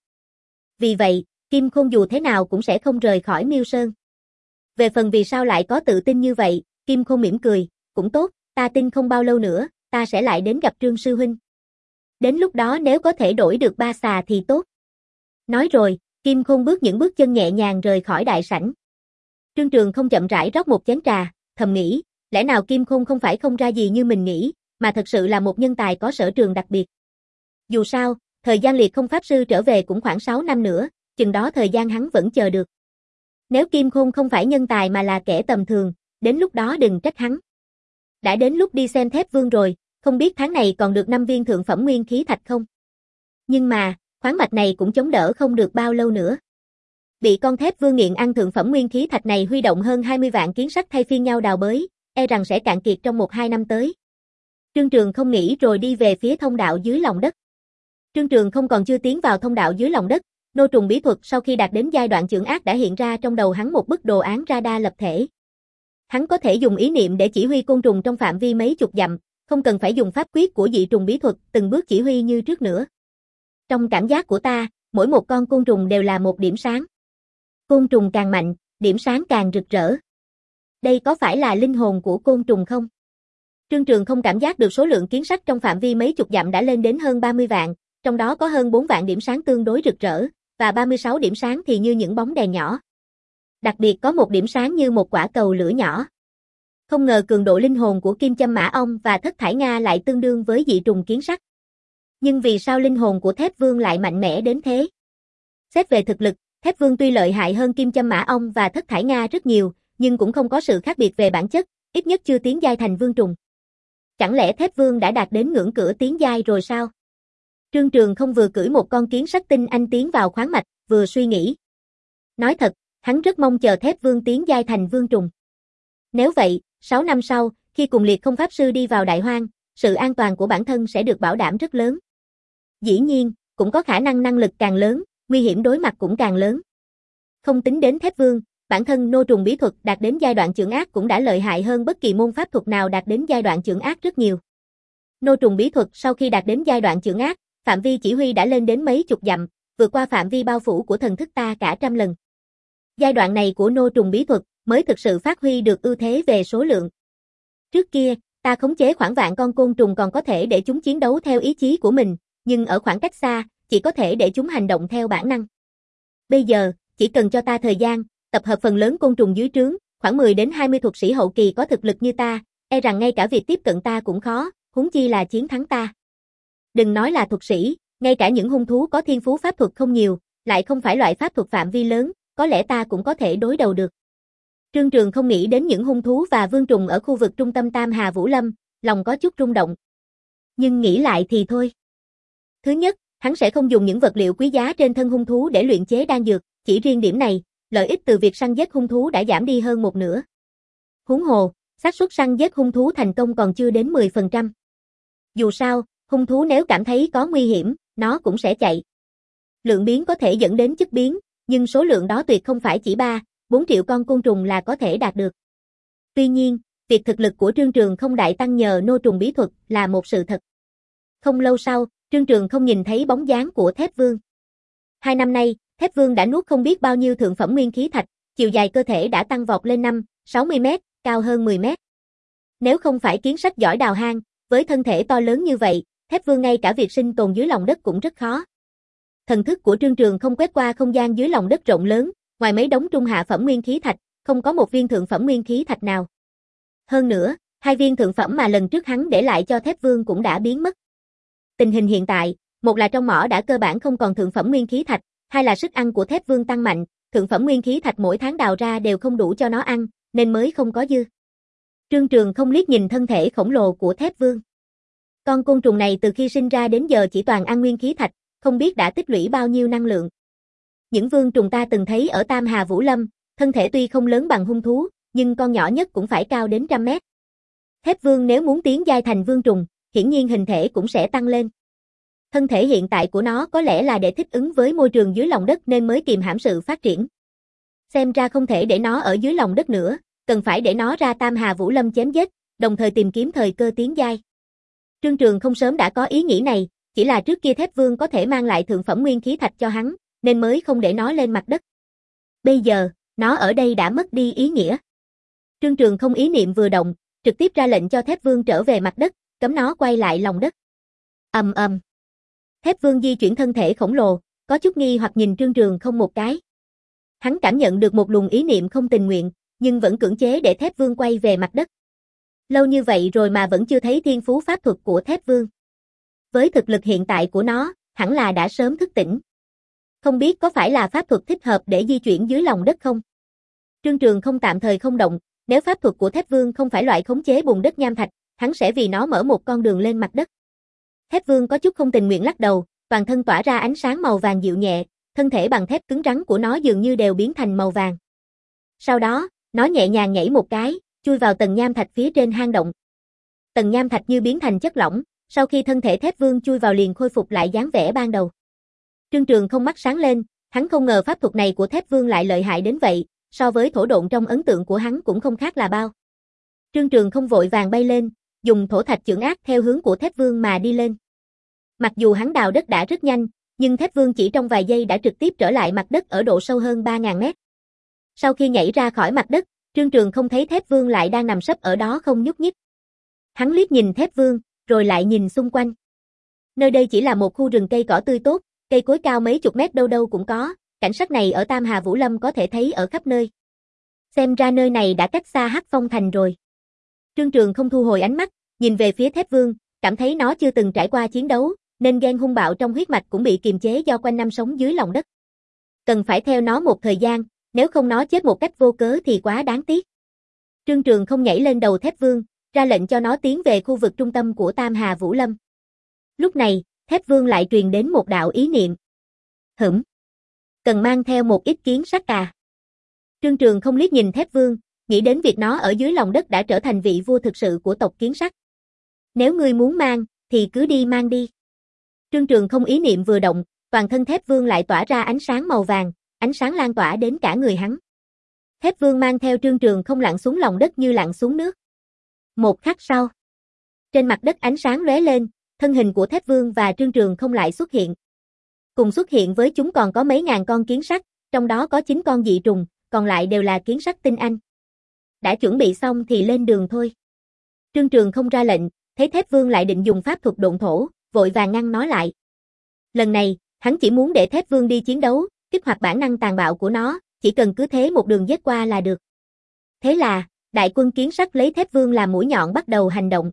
Vì vậy, Kim Khôn dù thế nào cũng sẽ không rời khỏi Miêu Sơn. Về phần vì sao lại có tự tin như vậy, Kim Khôn mỉm cười, cũng tốt, ta tin không bao lâu nữa, ta sẽ lại đến gặp Trương sư huynh. Đến lúc đó nếu có thể đổi được ba xà thì tốt. Nói rồi, Kim Khôn bước những bước chân nhẹ nhàng rời khỏi đại sảnh. Trương Trường không chậm rãi rót một chén trà, thầm nghĩ, lẽ nào Kim Khôn không phải không ra gì như mình nghĩ, mà thật sự là một nhân tài có sở trường đặc biệt. Dù sao, thời gian Liệt Không Pháp Sư trở về cũng khoảng sáu năm nữa, chừng đó thời gian hắn vẫn chờ được. Nếu Kim Khôn không phải nhân tài mà là kẻ tầm thường, đến lúc đó đừng trách hắn. Đã đến lúc đi xem Thép Vương rồi, không biết tháng này còn được năm viên thượng phẩm nguyên khí thạch không? Nhưng mà, khoáng mạch này cũng chống đỡ không được bao lâu nữa. Bị con Thép Vương nghiện ăn thượng phẩm nguyên khí thạch này huy động hơn hai mươi vạn kiến sắt thay phiên nhau đào bới, e rằng sẽ cạn kiệt trong một hai năm tới. Trương Trường không nghĩ rồi đi về phía thông đạo dưới lòng đất. Trương Trường không còn chưa tiến vào thông đạo dưới lòng đất, nô trùng bí thuật sau khi đạt đến giai đoạn chưởng ác đã hiện ra trong đầu hắn một bức đồ án radar lập thể. Hắn có thể dùng ý niệm để chỉ huy côn trùng trong phạm vi mấy chục dặm, không cần phải dùng pháp quyết của dị trùng bí thuật từng bước chỉ huy như trước nữa. Trong cảm giác của ta, mỗi một con côn trùng đều là một điểm sáng. Côn trùng càng mạnh, điểm sáng càng rực rỡ. Đây có phải là linh hồn của côn trùng không? Trương Trường không cảm giác được số lượng kiến sắt trong phạm vi mấy chục dặm đã lên đến hơn ba mươi vạn, trong đó có hơn bốn vạn điểm sáng tương đối rực rỡ, và ba mươi sáu điểm sáng thì như những bóng đèn nhỏ. Đặc biệt có một điểm sáng như một quả cầu lửa nhỏ. Không ngờ cường độ linh hồn của Kim Châm Mã Ong và Thất Thải Nga lại tương đương với dị trùng kiến sắt. Nhưng vì sao linh hồn của Thép Vương lại mạnh mẽ đến thế? Xét về thực lực, Thép Vương tuy lợi hại hơn Kim Châm Mã Ong và Thất Thải Nga rất nhiều, nhưng cũng không có sự khác biệt về bản chất, ít nhất chưa tiến giai thành vương trùng. Chẳng lẽ Thép Vương đã đạt đến ngưỡng cửa tiến giai rồi sao? Trương Trường không vừa cưỡi một con kiến sắt tinh anh tiến vào khoáng mạch, vừa suy nghĩ. Nói thật, hắn rất mong chờ Thép Vương tiến giai thành vương trùng. Nếu vậy, sáu năm sau, khi cùng Liệt Không Pháp Sư đi vào Đại Hoang, sự an toàn của bản thân sẽ được bảo đảm rất lớn. Dĩ nhiên, cũng có khả năng năng lực càng lớn, nguy hiểm đối mặt cũng càng lớn. Không tính đến Thép Vương, bản thân nô trùng bí thuật đạt đến giai đoạn chưởng ác cũng đã lợi hại hơn bất kỳ môn pháp thuật nào đạt đến giai đoạn chưởng ác rất nhiều. Nô trùng bí thuật sau khi đạt đến giai đoạn chưởng ác, phạm vi chỉ huy đã lên đến mấy chục dặm, vượt qua phạm vi bao phủ của thần thức ta cả trăm lần. Giai đoạn này của nô trùng bí thuật mới thực sự phát huy được ưu thế về số lượng. Trước kia, ta khống chế khoảng vạn con côn trùng còn có thể để chúng chiến đấu theo ý chí của mình, nhưng ở khoảng cách xa, chỉ có thể để chúng hành động theo bản năng. Bây giờ, chỉ cần cho ta thời gian, tập hợp phần lớn côn trùng dưới trướng, khoảng mười đến hai mươi thuật sĩ hậu kỳ có thực lực như ta, e rằng ngay cả việc tiếp cận ta cũng khó, huống chi là chiến thắng ta. Đừng nói là thuật sĩ, ngay cả những hung thú có thiên phú pháp thuật không nhiều, lại không phải loại pháp thuật phạm vi lớn, có lẽ ta cũng có thể đối đầu được. Trương Trường không nghĩ đến những hung thú và vương trùng ở khu vực trung tâm Tam Hà Vũ Lâm, lòng có chút rung động. Nhưng nghĩ lại thì thôi. Thứ nhất, hắn sẽ không dùng những vật liệu quý giá trên thân hung thú để luyện chế đan dược, chỉ riêng điểm này, lợi ích từ việc săn giết hung thú đã giảm đi hơn một nửa. Huống hồ, xác suất săn giết hung thú thành công còn chưa đến mười phần trăm. Dù sao, hung thú nếu cảm thấy có nguy hiểm, nó cũng sẽ chạy. Lượng biến có thể dẫn đến chất biến, nhưng số lượng đó tuyệt không phải chỉ ba, bốn triệu con côn trùng là có thể đạt được. Tuy nhiên, việc thực lực của Trương Trường không đại tăng nhờ nô trùng bí thuật là một sự thật. Không lâu sau, Trương Trường không nhìn thấy bóng dáng của Thép Vương. Hai năm nay, Thép Vương đã nuốt không biết bao nhiêu thượng phẩm nguyên khí thạch, chiều dài cơ thể đã tăng vọt lên năm, sáu mươi mét, cao hơn mười mét. Nếu không phải kiến sách giỏi đào hang, với thân thể to lớn như vậy, Thép Vương ngay cả việc sinh tồn dưới lòng đất cũng rất khó. Thần thức của Trương Trường không quét qua không gian dưới lòng đất rộng lớn, ngoài mấy đống trung hạ phẩm nguyên khí thạch, không có một viên thượng phẩm nguyên khí thạch nào. Hơn nữa, hai viên thượng phẩm mà lần trước hắn để lại cho Thép Vương cũng đã biến mất. Tình hình hiện tại, một là trong mỏ đã cơ bản không còn thượng phẩm nguyên khí thạch, hai là sức ăn của Thép Vương tăng mạnh, thượng phẩm nguyên khí thạch mỗi tháng đào ra đều không đủ cho nó ăn, nên mới không có dư. Trương Trường không liếc nhìn thân thể khổng lồ của Thép Vương. Con côn trùng này từ khi sinh ra đến giờ chỉ toàn ăn nguyên khí thạch, không biết đã tích lũy bao nhiêu năng lượng. Những vương trùng ta từng thấy ở Tam Hà Vũ Lâm, thân thể tuy không lớn bằng hung thú, nhưng con nhỏ nhất cũng phải cao đến trăm mét. Thép Vương nếu muốn tiến giai thành vương trùng, hiển nhiên hình thể cũng sẽ tăng lên. Thân thể hiện tại của nó có lẽ là để thích ứng với môi trường dưới lòng đất nên mới kìm hãm sự phát triển. Xem ra không thể để nó ở dưới lòng đất nữa, cần phải để nó ra Tam Hà Vũ Lâm chém giết, đồng thời tìm kiếm thời cơ tiến giai. Trương Trường không sớm đã có ý nghĩ này, chỉ là trước kia Thép Vương có thể mang lại thượng phẩm nguyên khí thạch cho hắn, nên mới không để nó lên mặt đất. Bây giờ, nó ở đây đã mất đi ý nghĩa. Trương Trường không ý niệm vừa động, trực tiếp ra lệnh cho Thép Vương trở về mặt đất, cấm nó quay lại lòng đất. Ầm ầm. Thép Vương di chuyển thân thể khổng lồ, có chút nghi hoặc nhìn Trương Trường không một cái. Hắn cảm nhận được một luồng ý niệm không tình nguyện, nhưng vẫn cưỡng chế để Thép Vương quay về mặt đất. Lâu như vậy rồi mà vẫn chưa thấy thiên phú pháp thuật của Thép Vương. Với thực lực hiện tại của nó, hẳn là đã sớm thức tỉnh. Không biết có phải là pháp thuật thích hợp để di chuyển dưới lòng đất không? Trương Trường không tạm thời không động, nếu pháp thuật của Thép Vương không phải loại khống chế bùn đất nham thạch, hắn sẽ vì nó mở một con đường lên mặt đất. Thép Vương có chút không tình nguyện lắc đầu, toàn thân tỏa ra ánh sáng màu vàng dịu nhẹ, thân thể bằng thép cứng rắn của nó dường như đều biến thành màu vàng. Sau đó, nó nhẹ nhàng nhảy một cái, chui vào tầng nham thạch phía trên hang động. Tầng nham thạch như biến thành chất lỏng, Sau khi thân thể Thép Vương chui vào liền khôi phục lại dáng vẻ ban đầu. Trương Trường không mắt sáng lên, hắn không ngờ pháp thuật này của Thép Vương lại lợi hại đến vậy, so với thổ độn trong ấn tượng của hắn cũng không khác là bao. Trương Trường không vội vàng bay lên, dùng thổ thạch chưởng ác theo hướng của Thép Vương mà đi lên. Mặc dù hắn đào đất đã rất nhanh, nhưng Thép Vương chỉ trong vài giây đã trực tiếp trở lại mặt đất ở độ sâu hơn ba nghìn mét. Sau khi nhảy ra khỏi mặt đất, Trương Trường không thấy Thép Vương lại đang nằm sấp ở đó không nhúc nhích. Hắn liếc nhìn Thép Vương, rồi lại nhìn xung quanh. Nơi đây chỉ là một khu rừng cây cỏ tươi tốt, cây cối cao mấy chục mét đâu đâu cũng có, cảnh sắc này ở Tam Hà Vũ Lâm có thể thấy ở khắp nơi. Xem ra nơi này đã cách xa Hắc Phong Thành rồi. Trương Trường không thu hồi ánh mắt, nhìn về phía Thép Vương, cảm thấy nó chưa từng trải qua chiến đấu, nên ghen hung bạo trong huyết mạch cũng bị kiềm chế do quanh năm sống dưới lòng đất. Cần phải theo nó một thời gian, nếu không nó chết một cách vô cớ thì quá đáng tiếc. Trương Trường không nhảy lên đầu Thép Vương, ra lệnh cho nó tiến về khu vực trung tâm của Tam Hà Vũ Lâm. Lúc này, Thép Vương lại truyền đến một đạo ý niệm. Hửm. Cần mang theo một ít kiến sắt à? Trương Trường không liếc nhìn Thép Vương, nghĩ đến việc nó ở dưới lòng đất đã trở thành vị vua thực sự của tộc Kiến Sắt. Nếu ngươi muốn mang, thì cứ đi mang đi. Trương Trường không ý niệm vừa động, toàn thân Thép Vương lại tỏa ra ánh sáng màu vàng, ánh sáng lan tỏa đến cả người hắn. Thép Vương mang theo Trương Trường không lặn xuống lòng đất như lặn xuống nước. Một khắc sau, trên mặt đất ánh sáng lóe lên, thân hình của Thép Vương và Trương Trường không lại xuất hiện. Cùng xuất hiện với chúng còn có mấy ngàn con kiến sắt, trong đó có chín con dị trùng, còn lại đều là kiến sắt tinh anh. Đã chuẩn bị xong thì lên đường thôi. Trương Trường không ra lệnh, thấy Thép Vương lại định dùng pháp thuật độn thổ, vội vàng ngăn nó lại. Lần này, hắn chỉ muốn để Thép Vương đi chiến đấu, kích hoạt bản năng tàn bạo của nó, chỉ cần cứ thế một đường giết qua là được. Thế là, đại quân kiến sắt lấy Thép Vương làm mũi nhọn bắt đầu hành động.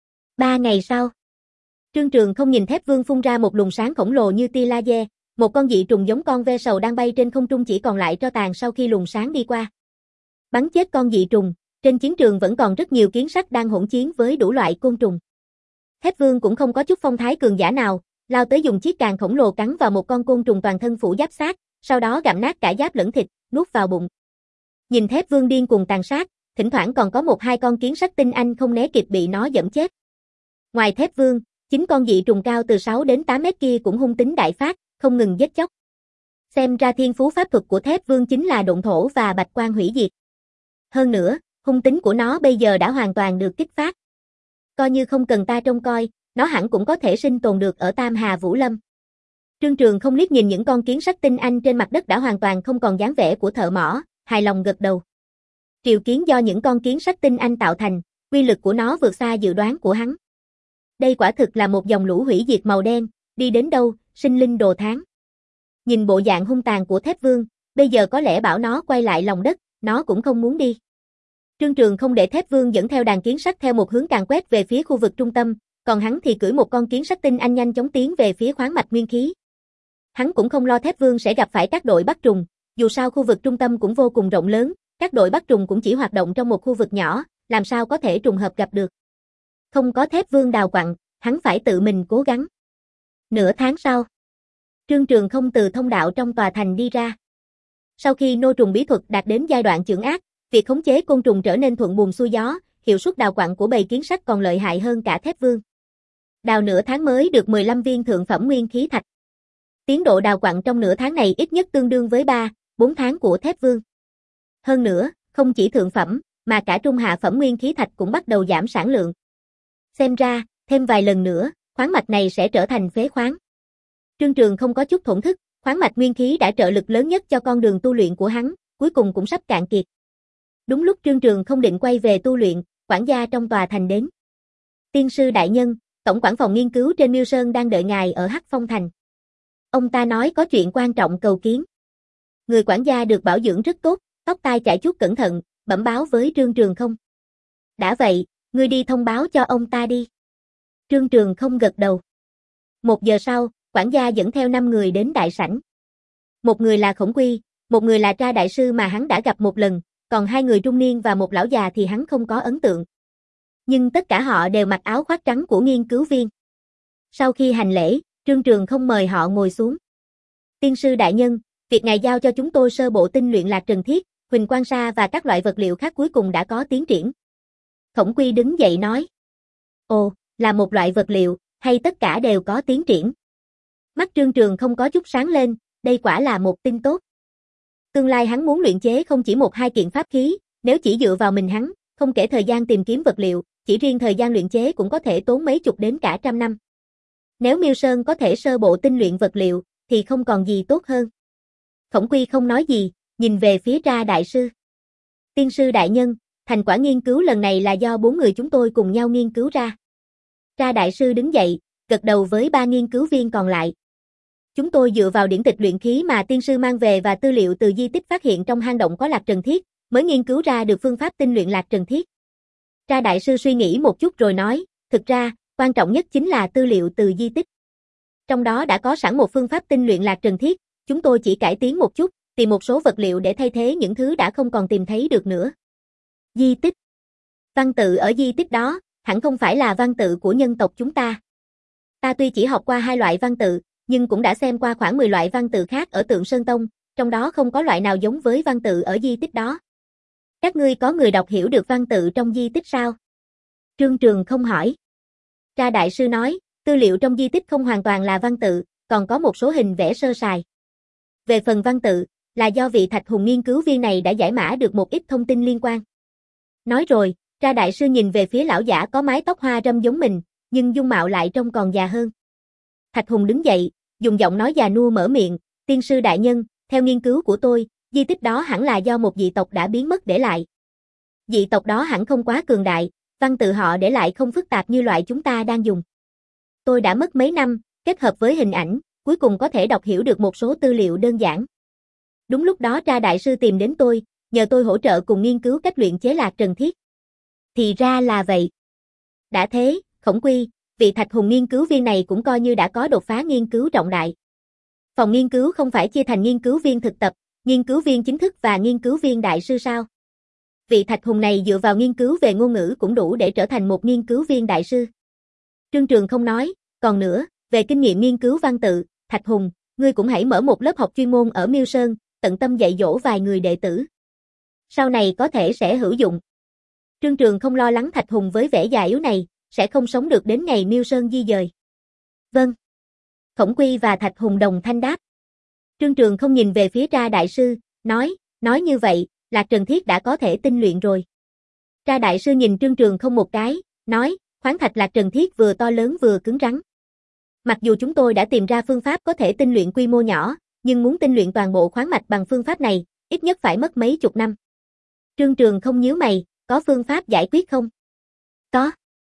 Ba ngày sau, Trương Trường không nhìn Thép Vương phun ra một luồng sáng khổng lồ như tia laser, một con dị trùng giống con ve sầu đang bay trên không trung chỉ còn lại tro tàn sau khi luồng sáng đi qua. Bắn chết con dị trùng, trên chiến trường vẫn còn rất nhiều kiến sắt đang hỗn chiến với đủ loại côn trùng. Thép Vương cũng không có chút phong thái cường giả nào, lao tới dùng chiếc càng khổng lồ cắn vào một con côn trùng toàn thân phủ giáp xác, sau đó gặm nát cả giáp lẫn thịt, nuốt vào bụng. Nhìn Thép Vương điên cuồng tàn sát, thỉnh thoảng còn có một hai con kiến sắt tinh anh không né kịp bị nó giẫm chết. Ngoài Thép Vương, chính con dị trùng cao từ sáu đến tám mét kia cũng hung tính đại phát, không ngừng giết chóc. Xem ra thiên phú pháp thuật của Thép Vương chính là độn thổ và bạch quang hủy diệt. Hơn nữa, hung tính của nó bây giờ đã hoàn toàn được kích phát. Coi như không cần ta trông coi, nó hẳn cũng có thể sinh tồn được ở Tam Hà Vũ Lâm. Trương Trường không liếc nhìn những con kiến sắt tinh anh trên mặt đất đã hoàn toàn không còn dáng vẻ của thợ mỏ, hài lòng gật đầu. Triều kiến do những con kiến sắt tinh anh tạo thành, uy lực của nó vượt xa dự đoán của hắn. Đây quả thực là một dòng lũ hủy diệt màu đen, đi đến đâu, sinh linh đồ tháng. Nhìn bộ dạng hung tàn của Thép Vương, bây giờ có lẽ bảo nó quay lại lòng đất, nó cũng không muốn đi. Trương Trường không để Thép Vương dẫn theo đàn kiến sắt theo một hướng càng quét về phía khu vực trung tâm, còn hắn thì cưỡi một con kiến sắt tinh anh nhanh chóng tiến về phía khoáng mạch nguyên khí. Hắn cũng không lo Thép Vương sẽ gặp phải các đội bắt trùng, dù sao khu vực trung tâm cũng vô cùng rộng lớn, các đội bắt trùng cũng chỉ hoạt động trong một khu vực nhỏ, làm sao có thể trùng hợp gặp được. Không có Thép Vương đào quặng, hắn phải tự mình cố gắng. Nửa tháng sau, Trương Trường không từ thông đạo trong tòa thành đi ra. Sau khi nô trùng bí thuật đạt đến giai đoạn chưởng ác, việc khống chế côn trùng trở nên thuận buồm xuôi gió, hiệu suất đào quặng của bầy kiến sắt còn lợi hại hơn cả Thép Vương. Đào nửa tháng mới được mười lăm viên thượng phẩm nguyên khí thạch. Tiến độ đào quặng trong nửa tháng này ít nhất tương đương với ba, bốn tháng của Thép Vương. Hơn nữa, không chỉ thượng phẩm, mà cả trung hạ phẩm nguyên khí thạch cũng bắt đầu giảm sản lượng. Xem ra, thêm vài lần nữa, khoáng mạch này sẽ trở thành phế khoáng. Trương Trường không có chút thổn thức, khoáng mạch nguyên khí đã trợ lực lớn nhất cho con đường tu luyện của hắn, cuối cùng cũng sắp cạn kiệt. Đúng lúc Trương Trường không định quay về tu luyện, quản gia trong tòa thành đến. Tiên sư đại nhân, tổng quản phòng nghiên cứu trên Miêu Sơn đang đợi ngài ở Hắc Phong Thành. Ông ta nói có chuyện quan trọng cầu kiến. Người quản gia được bảo dưỡng rất tốt, tóc tai chải chuốt cẩn thận, bẩm báo với Trương Trường không. Đã vậy, ngươi đi thông báo cho ông ta đi. Trương Trường không gật đầu. Một giờ sau, quản gia dẫn theo năm người đến đại sảnh. Một người là Khổng Quy, một người là Tra đại sư mà hắn đã gặp một lần, còn hai người trung niên và một lão già thì hắn không có ấn tượng. Nhưng tất cả họ đều mặc áo khoác trắng của nghiên cứu viên. Sau khi hành lễ, Trương Trường không mời họ ngồi xuống. Tiên sư đại nhân, việc ngài giao cho chúng tôi sơ bộ tinh luyện lạc trần thiết, huỳnh quang sa và các loại vật liệu khác cuối cùng đã có tiến triển. Khổng Quy đứng dậy nói. Ồ, là một loại vật liệu, hay tất cả đều có tiến triển? Mắt Trương Trường không có chút sáng lên, đây quả là một tin tốt. Tương lai hắn muốn luyện chế không chỉ một hai kiện pháp khí, nếu chỉ dựa vào mình hắn, không kể thời gian tìm kiếm vật liệu, chỉ riêng thời gian luyện chế cũng có thể tốn mấy chục đến cả trăm năm. Nếu Miêu Sơn có thể sơ bộ tinh luyện vật liệu, thì không còn gì tốt hơn. Khổng Quy không nói gì, nhìn về phía Tra đại sư. Tiên sư đại nhân, thành quả nghiên cứu lần này là do bốn người chúng tôi cùng nhau nghiên cứu ra. Tra đại sư đứng dậy, gật đầu với ba nghiên cứu viên còn lại. Chúng tôi dựa vào điển tịch luyện khí mà tiên sư mang về và tư liệu từ di tích phát hiện trong hang động có lạc trần thiết, mới nghiên cứu ra được phương pháp tinh luyện lạc trần thiết. Tra đại sư suy nghĩ một chút rồi nói, thực ra, quan trọng nhất chính là tư liệu từ di tích. Trong đó đã có sẵn một phương pháp tinh luyện lạc trần thiết, chúng tôi chỉ cải tiến một chút, tìm một số vật liệu để thay thế những thứ đã không còn tìm thấy được nữa. Di tích. Văn tự ở di tích đó, hẳn không phải là văn tự của nhân tộc chúng ta. Ta tuy chỉ học qua hai loại văn tự, nhưng cũng đã xem qua khoảng mười loại văn tự khác ở Tượng Sơn Tông, trong đó không có loại nào giống với văn tự ở di tích đó. Các ngươi có người đọc hiểu được văn tự trong di tích sao? Trương Trường không hỏi. Tra đại sư nói, tư liệu trong di tích không hoàn toàn là văn tự, còn có một số hình vẽ sơ sài. Về phần văn tự, là do vị Thạch Hùng nghiên cứu viên này đã giải mã được một ít thông tin liên quan. Nói rồi, Tra đại sư nhìn về phía lão giả có mái tóc hoa râm giống mình, nhưng dung mạo lại trông còn già hơn. Thạch Hùng đứng dậy, dùng giọng nói già nua mở miệng, tiên sư đại nhân, theo nghiên cứu của tôi, di tích đó hẳn là do một dị tộc đã biến mất để lại. Dị tộc đó hẳn không quá cường đại, văn tự họ để lại không phức tạp như loại chúng ta đang dùng. Tôi đã mất mấy năm, kết hợp với hình ảnh, cuối cùng có thể đọc hiểu được một số tư liệu đơn giản. Đúng lúc đó Tra đại sư tìm đến tôi, nhờ tôi hỗ trợ cùng nghiên cứu cách luyện chế lạc trần thiết. Thì ra là vậy. Đã thế, Khổng Quy, vị Thạch Hùng nghiên cứu viên này cũng coi như đã có đột phá nghiên cứu trọng đại. Phòng nghiên cứu không phải chia thành nghiên cứu viên thực tập, nghiên cứu viên chính thức và nghiên cứu viên đại sư sao? Vị Thạch Hùng này dựa vào nghiên cứu về ngôn ngữ cũng đủ để trở thành một nghiên cứu viên đại sư. Trương Trường không nói, còn nữa, về kinh nghiệm nghiên cứu văn tự, Thạch Hùng, ngươi cũng hãy mở một lớp học chuyên môn ở Miêu Sơn, tận tâm dạy dỗ vài người đệ tử. Sau này có thể sẽ hữu dụng. Trương Trường không lo lắng Thạch Hùng với vẻ già yếu này, sẽ không sống được đến ngày Miêu Sơn di dời. Vâng. Khổng Quy và Thạch Hùng đồng thanh đáp. Trương Trường không nhìn về phía Tra đại sư, nói, nói như vậy, lạc trần thiết đã có thể tinh luyện rồi. Tra đại sư nhìn Trương Trường không một cái, nói, khoáng thạch lạc trần thiết vừa to lớn vừa cứng rắn. Mặc dù chúng tôi đã tìm ra phương pháp có thể tinh luyện quy mô nhỏ, nhưng muốn tinh luyện toàn bộ khoáng mạch bằng phương pháp này, ít nhất phải mất mấy chục năm. Trương Trường không nhíu mày, có phương pháp giải quyết không? Có.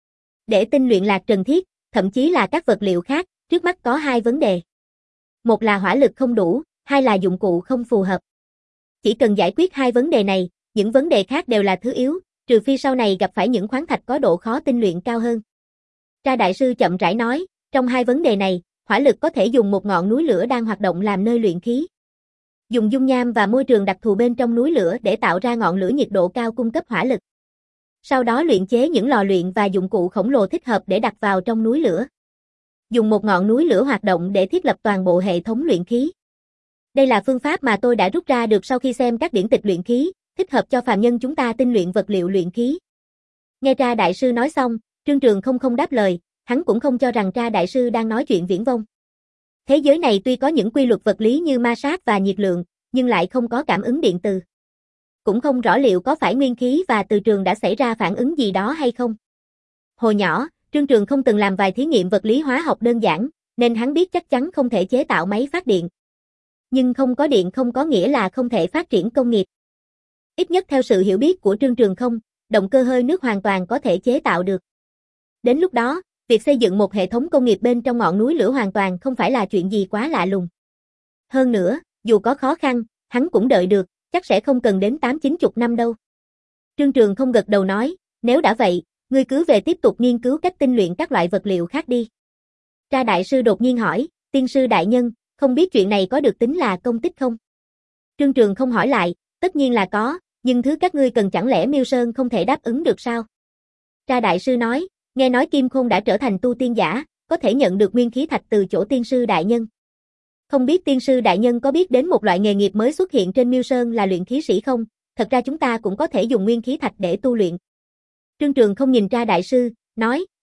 Để tinh luyện lạc trần thiết, thậm chí là các vật liệu khác, trước mắt có hai vấn đề. Một là hỏa lực không đủ, hai là dụng cụ không phù hợp. Chỉ cần giải quyết hai vấn đề này, những vấn đề khác đều là thứ yếu, trừ phi sau này gặp phải những khoáng thạch có độ khó tinh luyện cao hơn. Tra đại sư chậm rãi nói, trong hai vấn đề này, hỏa lực có thể dùng một ngọn núi lửa đang hoạt động làm nơi luyện khí. Dùng dung nham và môi trường đặc thù bên trong núi lửa để tạo ra ngọn lửa nhiệt độ cao cung cấp hỏa lực. Sau đó luyện chế những lò luyện và dụng cụ khổng lồ thích hợp để đặt vào trong núi lửa. Dùng một ngọn núi lửa hoạt động để thiết lập toàn bộ hệ thống luyện khí. Đây là phương pháp mà tôi đã rút ra được sau khi xem các điển tịch luyện khí, thích hợp cho phàm nhân chúng ta tinh luyện vật liệu luyện khí. Nghe Tra đại sư nói xong, Trương Trường không không đáp lời, hắn cũng không cho rằng Tra đại sư đang nói chuyện viển vông. Thế giới này tuy có những quy luật vật lý như ma sát và nhiệt lượng, nhưng lại không có cảm ứng điện từ. Cũng không rõ liệu có phải nguyên khí và từ trường đã xảy ra phản ứng gì đó hay không. Hồi nhỏ, Trương Trường không từng làm vài thí nghiệm vật lý hóa học đơn giản, nên hắn biết chắc chắn không thể chế tạo máy phát điện. Nhưng không có điện không có nghĩa là không thể phát triển công nghiệp. Ít nhất theo sự hiểu biết của Trương Trường không, động cơ hơi nước hoàn toàn có thể chế tạo được. Đến lúc đó, việc xây dựng một hệ thống công nghiệp bên trong ngọn núi lửa hoàn toàn không phải là chuyện gì quá lạ lùng. Hơn nữa, dù có khó khăn, hắn cũng đợi được, chắc sẽ không cần đến tám chín chục năm đâu. Trương Trường không gật đầu nói, nếu đã vậy, ngươi cứ về tiếp tục nghiên cứu cách tinh luyện các loại vật liệu khác đi. Tra đại sư đột nhiên hỏi, tiên sư đại nhân, không biết chuyện này có được tính là công tích không? Trương Trường không hỏi lại, tất nhiên là có, nhưng thứ các ngươi cần chẳng lẽ Miêu Sơn không thể đáp ứng được sao? Tra đại sư nói, nghe nói Kim Khôn đã trở thành tu tiên giả, có thể nhận được nguyên khí thạch từ chỗ tiên sư đại nhân. Không biết tiên sư đại nhân có biết đến một loại nghề nghiệp mới xuất hiện trên Miêu Sơn là luyện khí sĩ không? Thật ra chúng ta cũng có thể dùng nguyên khí thạch để tu luyện. Trương Trường không nhìn Tra đại sư, nói,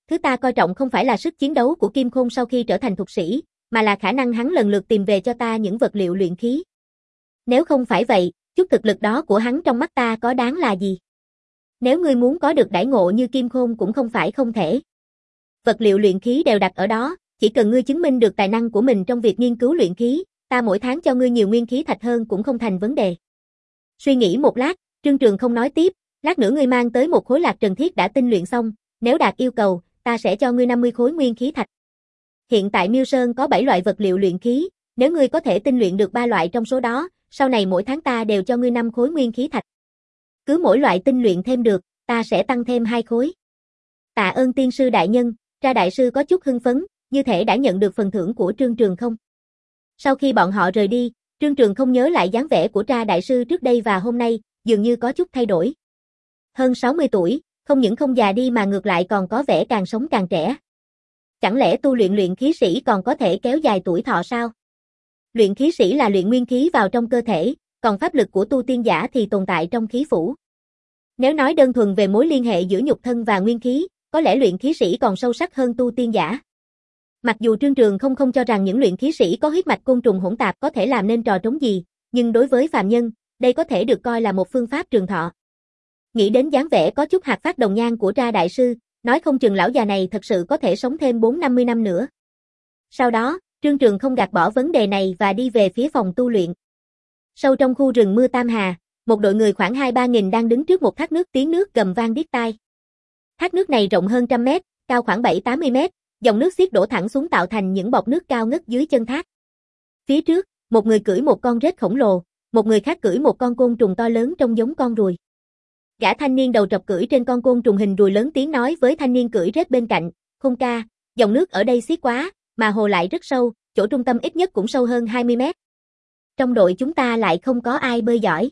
thứ ta coi trọng không phải là sức chiến đấu của Kim Khôn sau khi trở thành thuật sĩ, mà là khả năng hắn lần lượt tìm về cho ta những vật liệu luyện khí. Nếu không phải vậy, chút thực lực đó của hắn trong mắt ta có đáng là gì? Nếu ngươi muốn có được đãi ngộ như Kim Khôn cũng không phải không thể. Vật liệu luyện khí đều đặt ở đó, chỉ cần ngươi chứng minh được tài năng của mình trong việc nghiên cứu luyện khí, ta mỗi tháng cho ngươi nhiều nguyên khí thạch hơn cũng không thành vấn đề. Suy nghĩ một lát, Trương Trường không nói tiếp, lát nữa ngươi mang tới một khối lạc trần thiết đã tinh luyện xong, nếu đạt yêu cầu, ta sẽ cho ngươi năm mươi khối nguyên khí thạch. Hiện tại Miêu Sơn có bảy loại vật liệu luyện khí, nếu ngươi có thể tinh luyện được ba loại trong số đó, sau này mỗi tháng ta đều cho ngươi năm khối nguyên khí thạch. Cứ mỗi loại tinh luyện thêm được, ta sẽ tăng thêm hai khối. Tạ ơn tiên sư đại nhân, Tra đại sư có chút hưng phấn, như thể đã nhận được phần thưởng của Trương Trường không. Sau khi bọn họ rời đi, Trương Trường không nhớ lại dáng vẻ của Tra đại sư trước đây và hôm nay, dường như có chút thay đổi. Hơn sáu mươi tuổi, không những không già đi mà ngược lại còn có vẻ càng sống càng trẻ. Chẳng lẽ tu luyện luyện khí sĩ còn có thể kéo dài tuổi thọ sao? Luyện khí sĩ là luyện nguyên khí vào trong cơ thể, còn pháp lực của tu tiên giả thì tồn tại trong khí phủ. Nếu nói đơn thuần về mối liên hệ giữa nhục thân và nguyên khí, có lẽ luyện khí sĩ còn sâu sắc hơn tu tiên giả. Mặc dù Trương Trường không không cho rằng những luyện khí sĩ có huyết mạch côn trùng hỗn tạp có thể làm nên trò trống gì, nhưng đối với phàm nhân, đây có thể được coi là một phương pháp trường thọ. Nghĩ đến dáng vẻ có chút hạt phát đồng nhan của Tra đại sư, nói không chừng lão già này thật sự có thể sống thêm bốn năm mươi năm nữa. Sau đó, Trương Trường không gạt bỏ vấn đề này và đi về phía phòng tu luyện. Sâu trong khu rừng mưa Tam Hà, một đội người khoảng hai ba nghìn đang đứng trước một thác nước tiếng nước gầm vang điếc tai. Thác nước này rộng hơn trăm mét, cao khoảng bảy tám mươi mét, dòng nước xiết đổ thẳng xuống tạo thành những bọt nước cao ngất dưới chân thác. Phía trước, một người cưỡi một con rết khổng lồ, một người khác cưỡi một con côn trùng to lớn trông giống con ruồi. Gã thanh niên đầu trọc cưỡi trên con côn trùng hình ruồi lớn tiếng nói với thanh niên cưỡi rết bên cạnh, "Khôn ca, dòng nước ở đây xiết quá, mà hồ lại rất sâu, chỗ trung tâm ít nhất cũng sâu hơn hai mươi mét. Trong đội chúng ta lại không có ai bơi giỏi.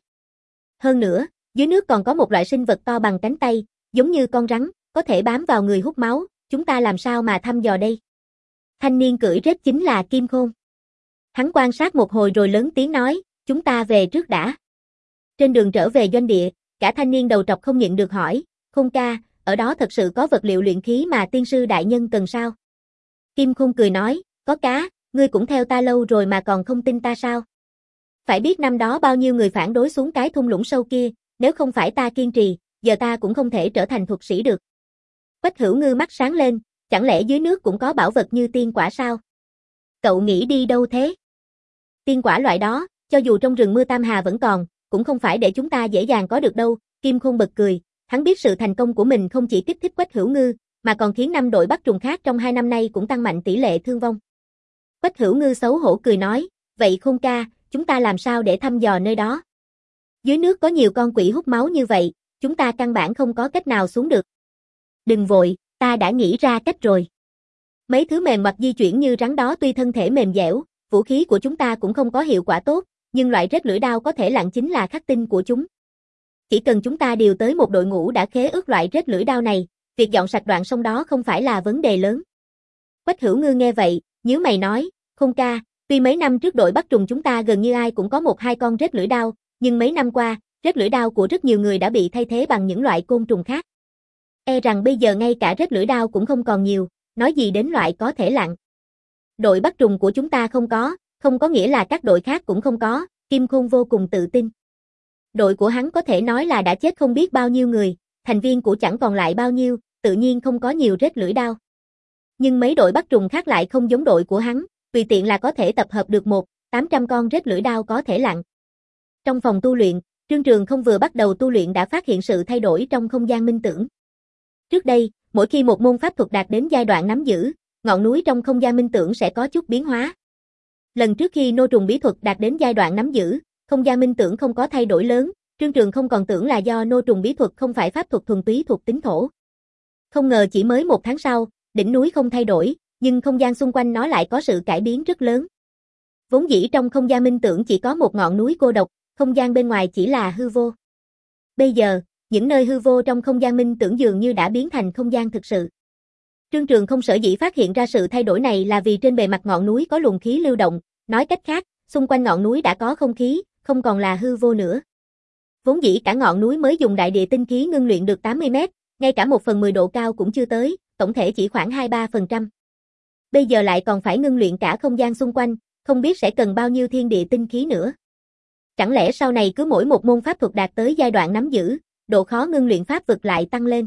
Hơn nữa, dưới nước còn có một loại sinh vật to bằng cánh tay, giống như con rắn, có thể bám vào người hút máu, chúng ta làm sao mà thăm dò đây?" Thanh niên cưỡi rết chính là Kim Khôn. Hắn quan sát một hồi rồi lớn tiếng nói, "Chúng ta về trước đã." Trên đường trở về doanh địa, cả thanh niên đầu trọc không nhịn được hỏi, "Khôn ca, ở đó thật sự có vật liệu luyện khí mà tiên sư đại nhân cần sao?" Kim Khôn cười nói, "Có cá, ngươi cũng theo ta lâu rồi mà còn không tin ta sao? Phải biết năm đó bao nhiêu người phản đối xuống cái thung lũng sâu kia, nếu không phải ta kiên trì, giờ ta cũng không thể trở thành thuật sĩ được." Quách Hữu Ngư mắt sáng lên, chẳng lẽ dưới nước cũng có bảo vật như tiên quả sao? Cậu nghĩ đi đâu thế? Tiên quả loại đó, cho dù trong rừng mưa Tam Hà vẫn còn, cũng không phải để chúng ta dễ dàng có được đâu. Kim Khôn bật cười, hắn biết sự thành công của mình không chỉ kích thích Quách Hữu Ngư, mà còn khiến năm đội bắt trùng khác trong hai năm nay cũng tăng mạnh tỷ lệ thương vong. Quách Hữu Ngư xấu hổ cười nói, "Vậy Khôn ca, chúng ta làm sao để thăm dò nơi đó? Dưới nước có nhiều con quỷ hút máu như vậy, chúng ta căn bản không có cách nào xuống được." "Đừng vội, ta đã nghĩ ra cách rồi. Mấy thứ mềm mặt di chuyển như rắn đó tuy thân thể mềm dẻo, vũ khí của chúng ta cũng không có hiệu quả tốt, nhưng loại rết lưỡi đao có thể lặn chính là khắc tinh của chúng. Chỉ cần chúng ta điều tới một đội ngũ đã khế ước loại rết lưỡi đao này, việc dọn sạch đoạn sông đó không phải là vấn đề lớn." Quách Hữu Ngư nghe vậy, nhíu mày nói, "Khôn ca, tuy mấy năm trước đội bắt trùng chúng ta gần như ai cũng có một hai con rết lưỡi đao, nhưng mấy năm qua, rết lưỡi đao của rất nhiều người đã bị thay thế bằng những loại côn trùng khác. E rằng bây giờ ngay cả rết lưỡi đao cũng không còn nhiều, nói gì đến loại có thể lặn. Đội bắt trùng của chúng ta không có, không có nghĩa là các đội khác cũng không có." Kim Khôn vô cùng tự tin. Đội của hắn có thể nói là đã chết không biết bao nhiêu người, thành viên của chẳng còn lại bao nhiêu, tự nhiên không có nhiều rết lưỡi đao. Nhưng mấy đội bắt trùng khác lại không giống đội của hắn, tùy tiện là có thể tập hợp được một, tám trăm con rết lưỡi đao có thể lặn. Trong phòng tu luyện, Trương Trường không vừa bắt đầu tu luyện đã phát hiện sự thay đổi trong không gian minh tưởng. Trước đây, mỗi khi một môn pháp thuật đạt đến giai đoạn nắm giữ, ngọn núi trong không gian minh tưởng sẽ có chút biến hóa. Lần trước khi nô trùng bí thuật đạt đến giai đoạn nắm giữ, không gian minh tưởng không có thay đổi lớn, Trương Trường không còn tưởng là do nô trùng bí thuật không phải pháp thuật thuần túy thuộc tính thổ. Không ngờ chỉ mới một tháng sau, đỉnh núi không thay đổi, nhưng không gian xung quanh nó lại có sự cải biến rất lớn. Vốn dĩ trong không gian minh tưởng chỉ có một ngọn núi cô độc, không gian bên ngoài chỉ là hư vô. Bây giờ, những nơi hư vô trong không gian minh tưởng dường như đã biến thành không gian thực sự. Trương Trường không sở dĩ phát hiện ra sự thay đổi này là vì trên bề mặt ngọn núi có luồng khí lưu động, nói cách khác, xung quanh ngọn núi đã có không khí, không còn là hư vô nữa. Vốn dĩ cả ngọn núi mới dùng đại địa tinh khí ngưng luyện được tám mươi mét, ngay cả một phần mười độ cao cũng chưa tới, tổng thể chỉ khoảng hai ba phần trăm. Bây giờ lại còn phải ngưng luyện cả không gian xung quanh, không biết sẽ cần bao nhiêu thiên địa tinh khí nữa. Chẳng lẽ sau này cứ mỗi một môn pháp thuật đạt tới giai đoạn nắm giữ, độ khó ngưng luyện pháp vực lại tăng lên.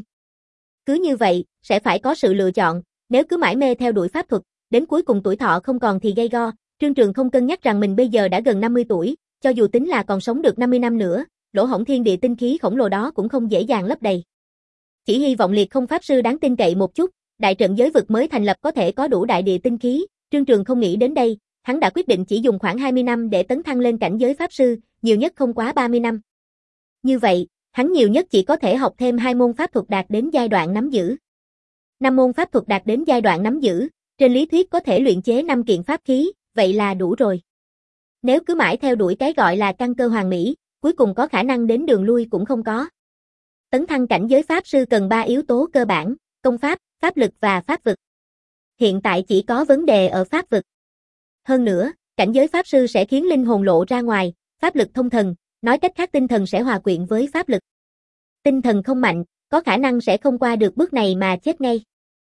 Cứ như vậy, sẽ phải có sự lựa chọn, nếu cứ mãi mê theo đuổi pháp thuật, đến cuối cùng tuổi thọ không còn thì gây go. Trương Trường không cân nhắc rằng mình bây giờ đã gần năm mươi tuổi, cho dù tính là còn sống được năm mươi năm nữa, lỗ hổng thiên địa tinh khí khổng lồ đó cũng không dễ dàng lấp đầy. Chỉ hy vọng Liệt Không pháp sư đáng tin cậy một chút, đại trận giới vực mới thành lập có thể có đủ đại địa tinh khí. Trương Trường không nghĩ đến đây, hắn đã quyết định chỉ dùng khoảng hai mươi năm để tấn thăng lên cảnh giới pháp sư, nhiều nhất không quá ba mươi năm. Như vậy, hắn nhiều nhất chỉ có thể học thêm hai môn pháp thuật đạt đến giai đoạn nắm giữ. Năm môn pháp thuật đạt đến giai đoạn nắm giữ, trên lý thuyết có thể luyện chế năm kiện pháp khí, vậy là đủ rồi. Nếu cứ mãi theo đuổi cái gọi là căn cơ hoàn mỹ, cuối cùng có khả năng đến đường lui cũng không có. Tấn thăng cảnh giới pháp sư cần ba yếu tố cơ bản, công pháp, pháp lực và pháp vực. Hiện tại chỉ có vấn đề ở pháp vực. Hơn nữa, cảnh giới pháp sư sẽ khiến linh hồn lộ ra ngoài, pháp lực thông thần, nói cách khác tinh thần sẽ hòa quyện với pháp lực. Tinh thần không mạnh, có khả năng sẽ không qua được bước này mà chết ngay.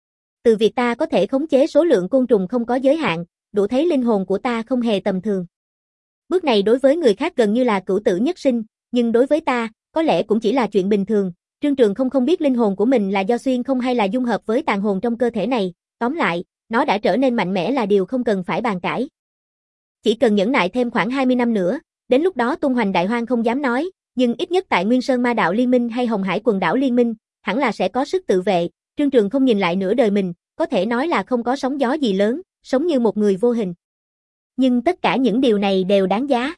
Từ việc ta có thể khống chế số lượng côn trùng không có giới hạn, đủ thấy linh hồn của ta không hề tầm thường. Bước này đối với người khác gần như là cửu tử nhất sinh, nhưng đối với ta, có lẽ cũng chỉ là chuyện bình thường. Trương Trường không không biết linh hồn của mình là do xuyên không hay là dung hợp với tàn hồn trong cơ thể này, tóm lại, nó đã trở nên mạnh mẽ là điều không cần phải bàn cãi. Chỉ cần nhẫn nại thêm khoảng hai mươi năm nữa, đến lúc đó tung hoành đại hoang không dám nói, nhưng ít nhất tại Nguyên Sơn Ma Đạo Liên Minh hay Hồng Hải Quần Đảo Liên Minh, hẳn là sẽ có sức tự vệ. Trương Trường không nhìn lại nửa đời mình, có thể nói là không có sóng gió gì lớn, sống như một người vô hình. Nhưng tất cả những điều này đều đáng giá.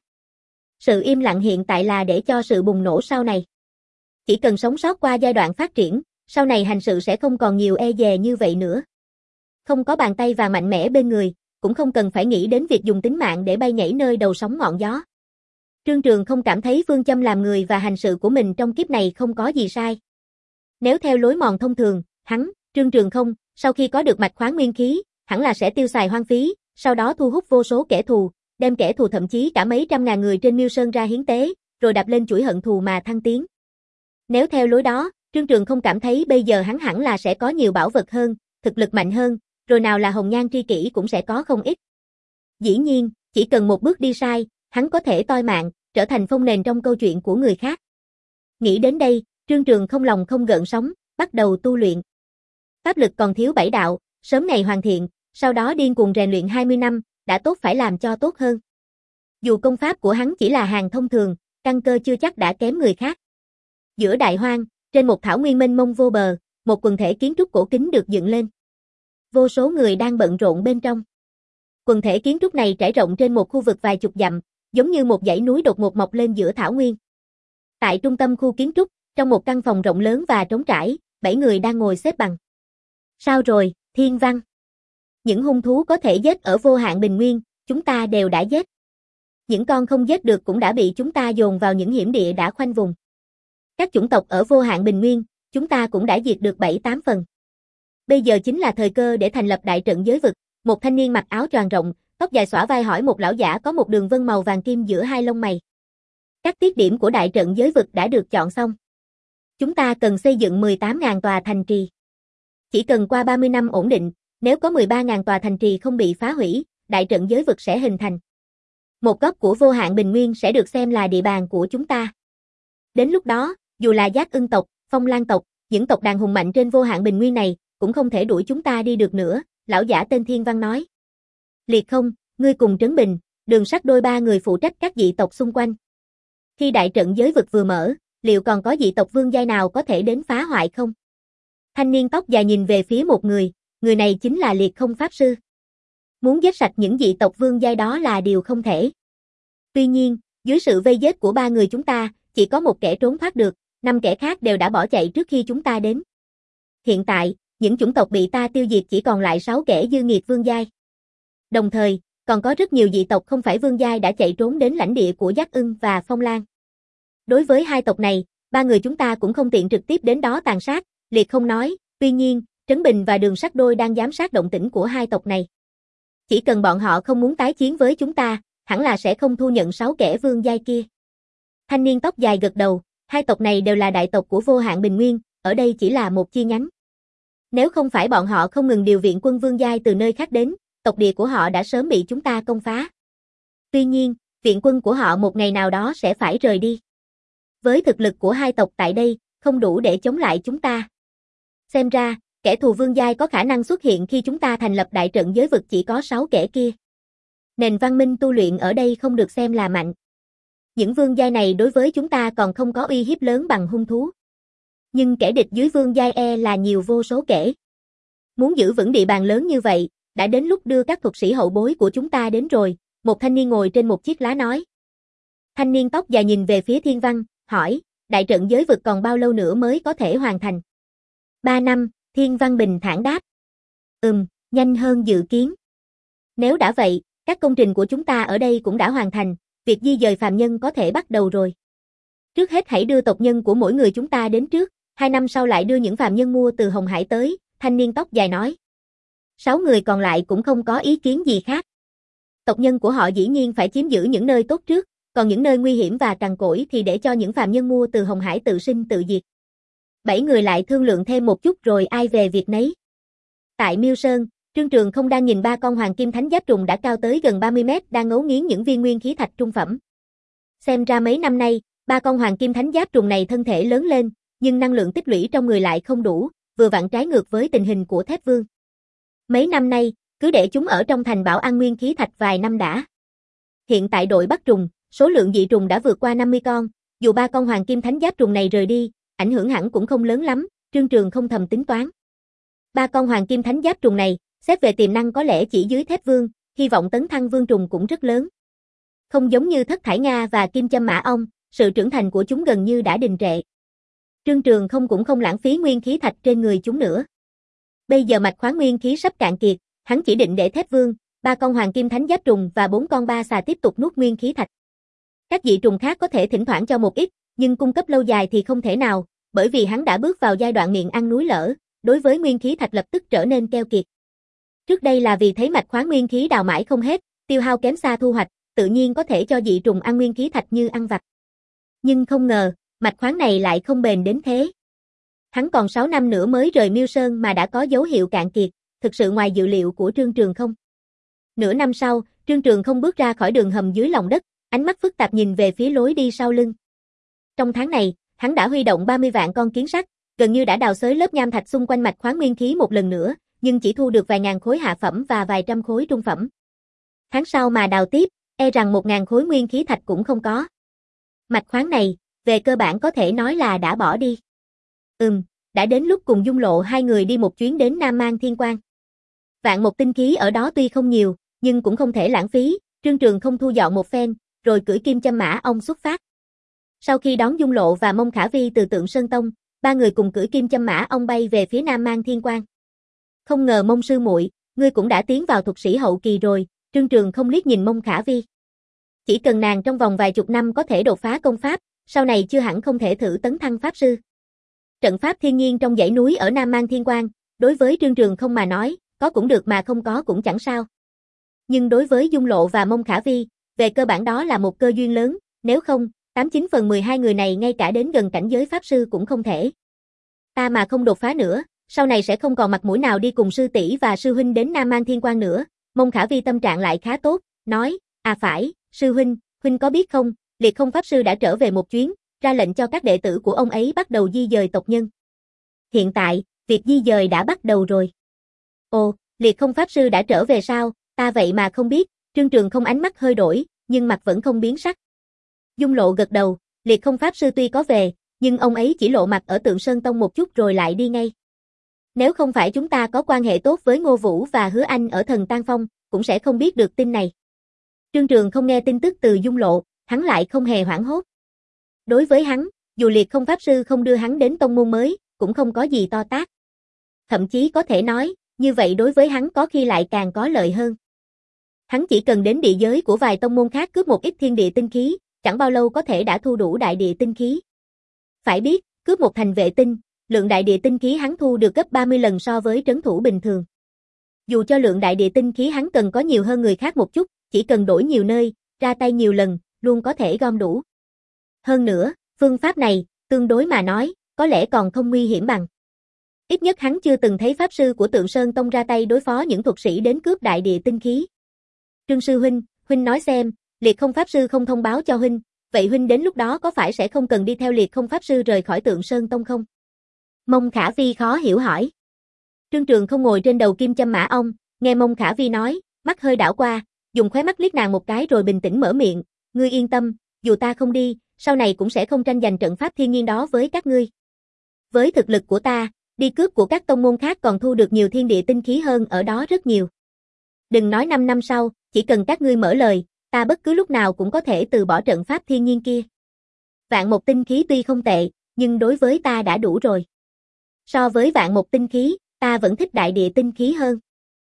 Sự im lặng hiện tại là để cho sự bùng nổ sau này. Chỉ cần sống sót qua giai đoạn phát triển, sau này hành sự sẽ không còn nhiều e dè như vậy nữa. Không có bàn tay và mạnh mẽ bên người, cũng không cần phải nghĩ đến việc dùng tính mạng để bay nhảy nơi đầu sóng ngọn gió. Trương Trường không cảm thấy phương châm làm người và hành sự của mình trong kiếp này không có gì sai. Nếu theo lối mòn thông thường, hắn, Trương Trường không, sau khi có được mạch khoáng nguyên khí, hẳn là sẽ tiêu xài hoang phí, sau đó thu hút vô số kẻ thù, đem kẻ thù thậm chí cả mấy trăm ngàn người trên Miêu Sơn ra hiến tế, rồi đạp lên chuỗi hận thù mà thăng tiến. Nếu theo lối đó, Trương Trường không cảm thấy bây giờ hắn hẳn là sẽ có nhiều bảo vật hơn, thực lực mạnh hơn, rồi nào là hồng nhan tri kỷ cũng sẽ có không ít. Dĩ nhiên, chỉ cần một bước đi sai, hắn có thể toi mạng, trở thành phông nền trong câu chuyện của người khác. Nghĩ đến đây, Trương Trường không lòng không gợn sóng, bắt đầu tu luyện. Pháp lực còn thiếu bảy đạo, sớm ngày hoàn thiện, sau đó điên cuồng rèn luyện hai mươi năm, đã tốt phải làm cho tốt hơn. Dù công pháp của hắn chỉ là hàng thông thường, căn cơ chưa chắc đã kém người khác. Giữa đại hoang, trên một thảo nguyên mênh mông vô bờ, một quần thể kiến trúc cổ kính được dựng lên. Vô số người đang bận rộn bên trong. Quần thể kiến trúc này trải rộng trên một khu vực vài chục dặm, giống như một dãy núi đột ngột mọc lên giữa thảo nguyên. Tại trung tâm khu kiến trúc, trong một căn phòng rộng lớn và trống trải, bảy người đang ngồi xếp bằng. Sao rồi, Thiên Văn? Những hung thú có thể giết ở vô hạn bình nguyên, chúng ta đều đã giết. Những con không giết được cũng đã bị chúng ta dồn vào những hiểm địa đã khoanh vùng. Các chủng tộc ở vô hạn bình nguyên, chúng ta cũng đã diệt được bảy tám phần. Bây giờ chính là thời cơ để thành lập đại trận giới vực. Một thanh niên mặc áo choàng rộng, tóc dài xõa vai hỏi một lão giả có một đường vân màu vàng kim giữa hai lông mày. Các tiết điểm của đại trận giới vực đã được chọn xong. Chúng ta cần xây dựng mười tám nghìn tòa thành trì. Chỉ cần qua ba mươi năm ổn định, nếu có mười ba nghìn tòa thành trì không bị phá hủy, đại trận giới vực sẽ hình thành. Một góc của vô hạn bình nguyên sẽ được xem là địa bàn của chúng ta. Đến lúc đó, dù là Giác Ưng tộc, Phong Lan tộc, những tộc đàn hùng mạnh trên vô hạn bình nguyên này, cũng không thể đuổi chúng ta đi được nữa, lão giả tên Thiên Văn nói. Liệt Không, ngươi cùng Trấn Bình, Đường Sắt đôi ba người phụ trách các dị tộc xung quanh. Khi đại trận giới vực vừa mở, liệu còn có dị tộc vương giai nào có thể đến phá hoại không? Thanh niên tóc dài nhìn về phía một người, người này chính là Liệt Không Pháp Sư. Muốn giết sạch những dị tộc vương giai đó là điều không thể. Tuy nhiên, dưới sự vây giết của ba người chúng ta, chỉ có một kẻ trốn thoát được, năm kẻ khác đều đã bỏ chạy trước khi chúng ta đến. Hiện tại, những chủng tộc bị ta tiêu diệt chỉ còn lại sáu kẻ dư nghiệt vương giai. Đồng thời, còn có rất nhiều dị tộc không phải vương giai đã chạy trốn đến lãnh địa của Giác Ưng và Phong Lan. Đối với hai tộc này, ba người chúng ta cũng không tiện trực tiếp đến đó tàn sát, Liệt Không nói, tuy nhiên, Trấn Bình và Đường Sắt Đôi đang giám sát động tĩnh của hai tộc này. Chỉ cần bọn họ không muốn tái chiến với chúng ta, hẳn là sẽ không thu nhận sáu kẻ vương giai kia. Thanh niên tóc dài gật đầu, hai tộc này đều là đại tộc của vô hạn bình nguyên, ở đây chỉ là một chi nhánh. Nếu không phải bọn họ không ngừng điều viện quân vương giai từ nơi khác đến, tộc địa của họ đã sớm bị chúng ta công phá. Tuy nhiên, viện quân của họ một ngày nào đó sẽ phải rời đi. Với thực lực của hai tộc tại đây, không đủ để chống lại chúng ta. Xem ra, kẻ thù vương giai có khả năng xuất hiện khi chúng ta thành lập đại trận giới vực chỉ có sáu kẻ kia. Nền văn minh tu luyện ở đây không được xem là mạnh. Những vương giai này đối với chúng ta còn không có uy hiếp lớn bằng hung thú. Nhưng kẻ địch dưới vương giai e là nhiều vô số kể. Muốn giữ vững địa bàn lớn như vậy, đã đến lúc đưa các thuật sĩ hậu bối của chúng ta đến rồi, một thanh niên ngồi trên một chiếc lá nói. Thanh niên tóc dài nhìn về phía Thiên Văn, hỏi, đại trận giới vực còn bao lâu nữa mới có thể hoàn thành? Ba năm, Thiên Văn bình thản đáp. Ừm, nhanh hơn dự kiến. Nếu đã vậy, các công trình của chúng ta ở đây cũng đã hoàn thành, việc di dời phàm nhân có thể bắt đầu rồi. Trước hết hãy đưa tộc nhân của mỗi người chúng ta đến trước, hai năm sau lại đưa những phàm nhân mua từ Hồng Hải tới, thanh niên tóc dài nói. Sáu người còn lại cũng không có ý kiến gì khác. Tộc nhân của họ dĩ nhiên phải chiếm giữ những nơi tốt trước, còn những nơi nguy hiểm và cằn cỗi thì để cho những phàm nhân mua từ Hồng Hải tự sinh tự diệt. Bảy người lại thương lượng thêm một chút rồi ai về việc nấy. Tại Miêu Sơn, Trương Trường không đang nhìn ba con hoàng kim thánh giáp trùng đã cao tới gần ba mươi mét đang ngấu nghiến những viên nguyên khí thạch trung phẩm. Xem ra mấy năm nay, ba con hoàng kim thánh giáp trùng này thân thể lớn lên, nhưng năng lượng tích lũy trong người lại không đủ, vừa vặn trái ngược với tình hình của Thép Vương. Mấy năm nay, cứ để chúng ở trong thành bảo an nguyên khí thạch vài năm đã. Hiện tại đội bắt trùng, số lượng dị trùng đã vượt qua năm mươi con, dù ba con hoàng kim thánh giáp trùng này rời đi, ảnh hưởng hẳn cũng không lớn lắm, Trương Trường không thầm tính toán. Ba con hoàng kim thánh giáp trùng này, xét về tiềm năng có lẽ chỉ dưới Thép Vương, hy vọng tấn thăng vương trùng cũng rất lớn. Không giống như Thất Thải Nga và Kim Châm Mã Ong, sự trưởng thành của chúng gần như đã đình trệ. Trương Trường không cũng không lãng phí nguyên khí thạch trên người chúng nữa. Bây giờ mạch khoáng nguyên khí sắp cạn kiệt, hắn chỉ định để Thép Vương, ba con hoàng kim thánh giáp trùng và bốn con ba xà tiếp tục nuốt nguyên khí thạch. Các dị trùng khác có thể thỉnh thoảng cho một ít, nhưng cung cấp lâu dài thì không thể nào, bởi vì hắn đã bước vào giai đoạn miệng ăn núi lở, đối với nguyên khí thạch lập tức trở nên keo kiệt. Trước đây là vì thấy mạch khoáng nguyên khí đào mãi không hết, tiêu hao kém xa thu hoạch, tự nhiên có thể cho dị trùng ăn nguyên khí thạch như ăn vặt. Nhưng không ngờ, mạch khoáng này lại không bền đến thế. Hắn còn sáu năm nữa mới rời Miêu Sơn mà đã có dấu hiệu cạn kiệt, thực sự ngoài dự liệu của Trương Trường không. Nửa năm sau, Trương Trường không bước ra khỏi đường hầm dưới lòng đất, ánh mắt phức tạp nhìn về phía lối đi sau lưng. Trong tháng này, hắn đã huy động ba mươi vạn con kiến sắt, gần như đã đào xới lớp nham thạch xung quanh mạch khoáng nguyên khí một lần nữa, nhưng chỉ thu được vài ngàn khối hạ phẩm và vài trăm khối trung phẩm. Tháng sau mà đào tiếp, e rằng một ngàn khối nguyên khí thạch cũng không có. Mạch khoáng này, về cơ bản có thể nói là đã bỏ đi. Ừm, đã đến lúc cùng Dung Lộ hai người đi một chuyến đến Nam Mang Thiên Quang. Vạn một tinh khí ở đó tuy không nhiều, nhưng cũng không thể lãng phí, Trương Trường không thu dọn một phen, rồi cưỡi Kim Châm Mã Ong xuất phát. Sau khi đón Dung Lộ và Mông Khả Vi từ Tượng Sơn Tông, ba người cùng cưỡi Kim Châm Mã Ong bay về phía Nam Mang Thiên Quang. Không ngờ Mông sư muội, ngươi cũng đã tiến vào thuật sĩ hậu kỳ rồi, Trương Trường không liếc nhìn Mông Khả Vi. Chỉ cần nàng trong vòng vài chục năm có thể đột phá công pháp, sau này chưa hẳn không thể thử tấn thăng pháp sư. Trận pháp thiên nhiên trong dãy núi ở Nam Mang Thiên Quang, đối với Trương Trường không mà nói, có cũng được mà không có cũng chẳng sao. Nhưng đối với Dung Lộ và Mông Khả Vi, về cơ bản đó là một cơ duyên lớn, nếu không, tám chín phần mười hai người này ngay cả đến gần cảnh giới pháp sư cũng không thể. Ta mà không đột phá nữa, sau này sẽ không còn mặt mũi nào đi cùng sư tỷ và sư huynh đến Nam Mang Thiên Quang nữa. Mông Khả Vi tâm trạng lại khá tốt, nói, à phải, sư huynh, huynh có biết không, Liệt Không pháp sư đã trở về một chuyến, ra lệnh cho các đệ tử của ông ấy bắt đầu di dời tộc nhân. Hiện tại, việc di dời đã bắt đầu rồi. Ồ, Liệt Không pháp sư đã trở về sao, ta vậy mà không biết, Trương Trường không ánh mắt hơi đổi, nhưng mặt vẫn không biến sắc. Dung Lộ gật đầu, Liệt Không pháp sư tuy có về, nhưng ông ấy chỉ lộ mặt ở Tượng Sơn Tông một chút rồi lại đi ngay. Nếu không phải chúng ta có quan hệ tốt với Ngô Vũ và Hứa Anh ở Thần Tan Phong, cũng sẽ không biết được tin này. Trương Trường không nghe tin tức từ Dung Lộ, hắn lại không hề hoảng hốt. Đối với hắn, dù Liệt Không pháp sư không đưa hắn đến tông môn mới, cũng không có gì to tát. Thậm chí có thể nói, như vậy đối với hắn có khi lại càng có lợi hơn. Hắn chỉ cần đến địa giới của vài tông môn khác cướp một ít thiên địa tinh khí, chẳng bao lâu có thể đã thu đủ đại địa tinh khí. Phải biết, cướp một thành vệ tinh, lượng đại địa tinh khí hắn thu được gấp ba mươi lần so với trấn thủ bình thường. Dù cho lượng đại địa tinh khí hắn cần có nhiều hơn người khác một chút, chỉ cần đổi nhiều nơi, ra tay nhiều lần, luôn có thể gom đủ. Hơn nữa, phương pháp này, tương đối mà nói, có lẽ còn không nguy hiểm bằng. Ít nhất hắn chưa từng thấy pháp sư của Tượng Sơn Tông ra tay đối phó những thuật sĩ đến cướp đại địa tinh khí. Trương sư huynh, huynh nói xem, Liệt Không pháp sư không thông báo cho huynh, vậy huynh đến lúc đó có phải sẽ không cần đi theo Liệt Không pháp sư rời khỏi Tượng Sơn Tông không? Mông Khả Vi khó hiểu hỏi. Trương Trường không ngồi trên đầu kim châm mã ong, nghe Mông Khả Vi nói, mắt hơi đảo qua, dùng khóe mắt liếc nàng một cái rồi bình tĩnh mở miệng, ngươi yên tâm, dù ta không đi, sau này cũng sẽ không tranh giành trận pháp thiên nhiên đó với các ngươi. Với thực lực của ta, đi cướp của các tông môn khác còn thu được nhiều thiên địa tinh khí hơn ở đó rất nhiều. Đừng nói năm năm sau, chỉ cần các ngươi mở lời, ta bất cứ lúc nào cũng có thể từ bỏ trận pháp thiên nhiên kia. Vạn một tinh khí tuy không tệ, nhưng đối với ta đã đủ rồi. So với vạn một tinh khí, ta vẫn thích đại địa tinh khí hơn.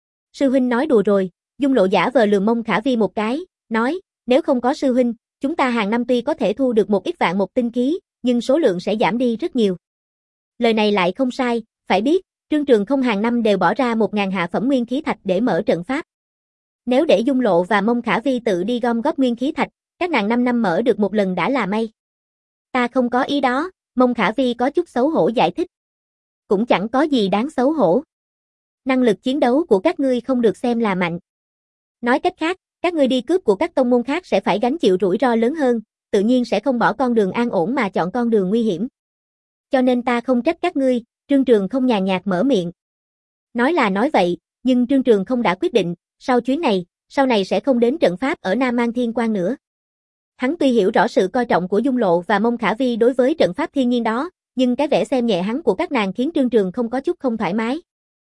Sư huynh nói đùa rồi, Dung Lộ giả vờ lườm Mông Khả Vi một cái, nói, nếu không có sư huynh, chúng ta hàng năm tuy có thể thu được một ít vạn một tinh khí, nhưng số lượng sẽ giảm đi rất nhiều. Lời này lại không sai, phải biết, Trương Trường không hàng năm đều bỏ ra một ngàn hạ phẩm nguyên khí thạch để mở trận pháp. Nếu để Dung Lộ và Mông Khả Vi tự đi gom góp nguyên khí thạch, các nàng năm năm mở được một lần đã là may. Ta không có ý đó, Mông Khả Vi có chút xấu hổ giải thích. Cũng chẳng có gì đáng xấu hổ. Năng lực chiến đấu của các ngươi không được xem là mạnh. Nói cách khác, các ngươi đi cướp của các tông môn khác sẽ phải gánh chịu rủi ro lớn hơn, tự nhiên sẽ không bỏ con đường an ổn mà chọn con đường nguy hiểm. Cho nên ta không trách các ngươi, Trương Trường không nhàn nhạt mở miệng. Nói là nói vậy, nhưng Trương Trường không đã quyết định, sau chuyến này, sau này sẽ không đến trận pháp ở Nam Mang Thiên Quan nữa. Hắn tuy hiểu rõ sự coi trọng của Dung Lộ và Mông Khả Vi đối với trận pháp thiên nhiên đó, nhưng cái vẻ xem nhẹ hắn của các nàng khiến Trương Trường không có chút không thoải mái.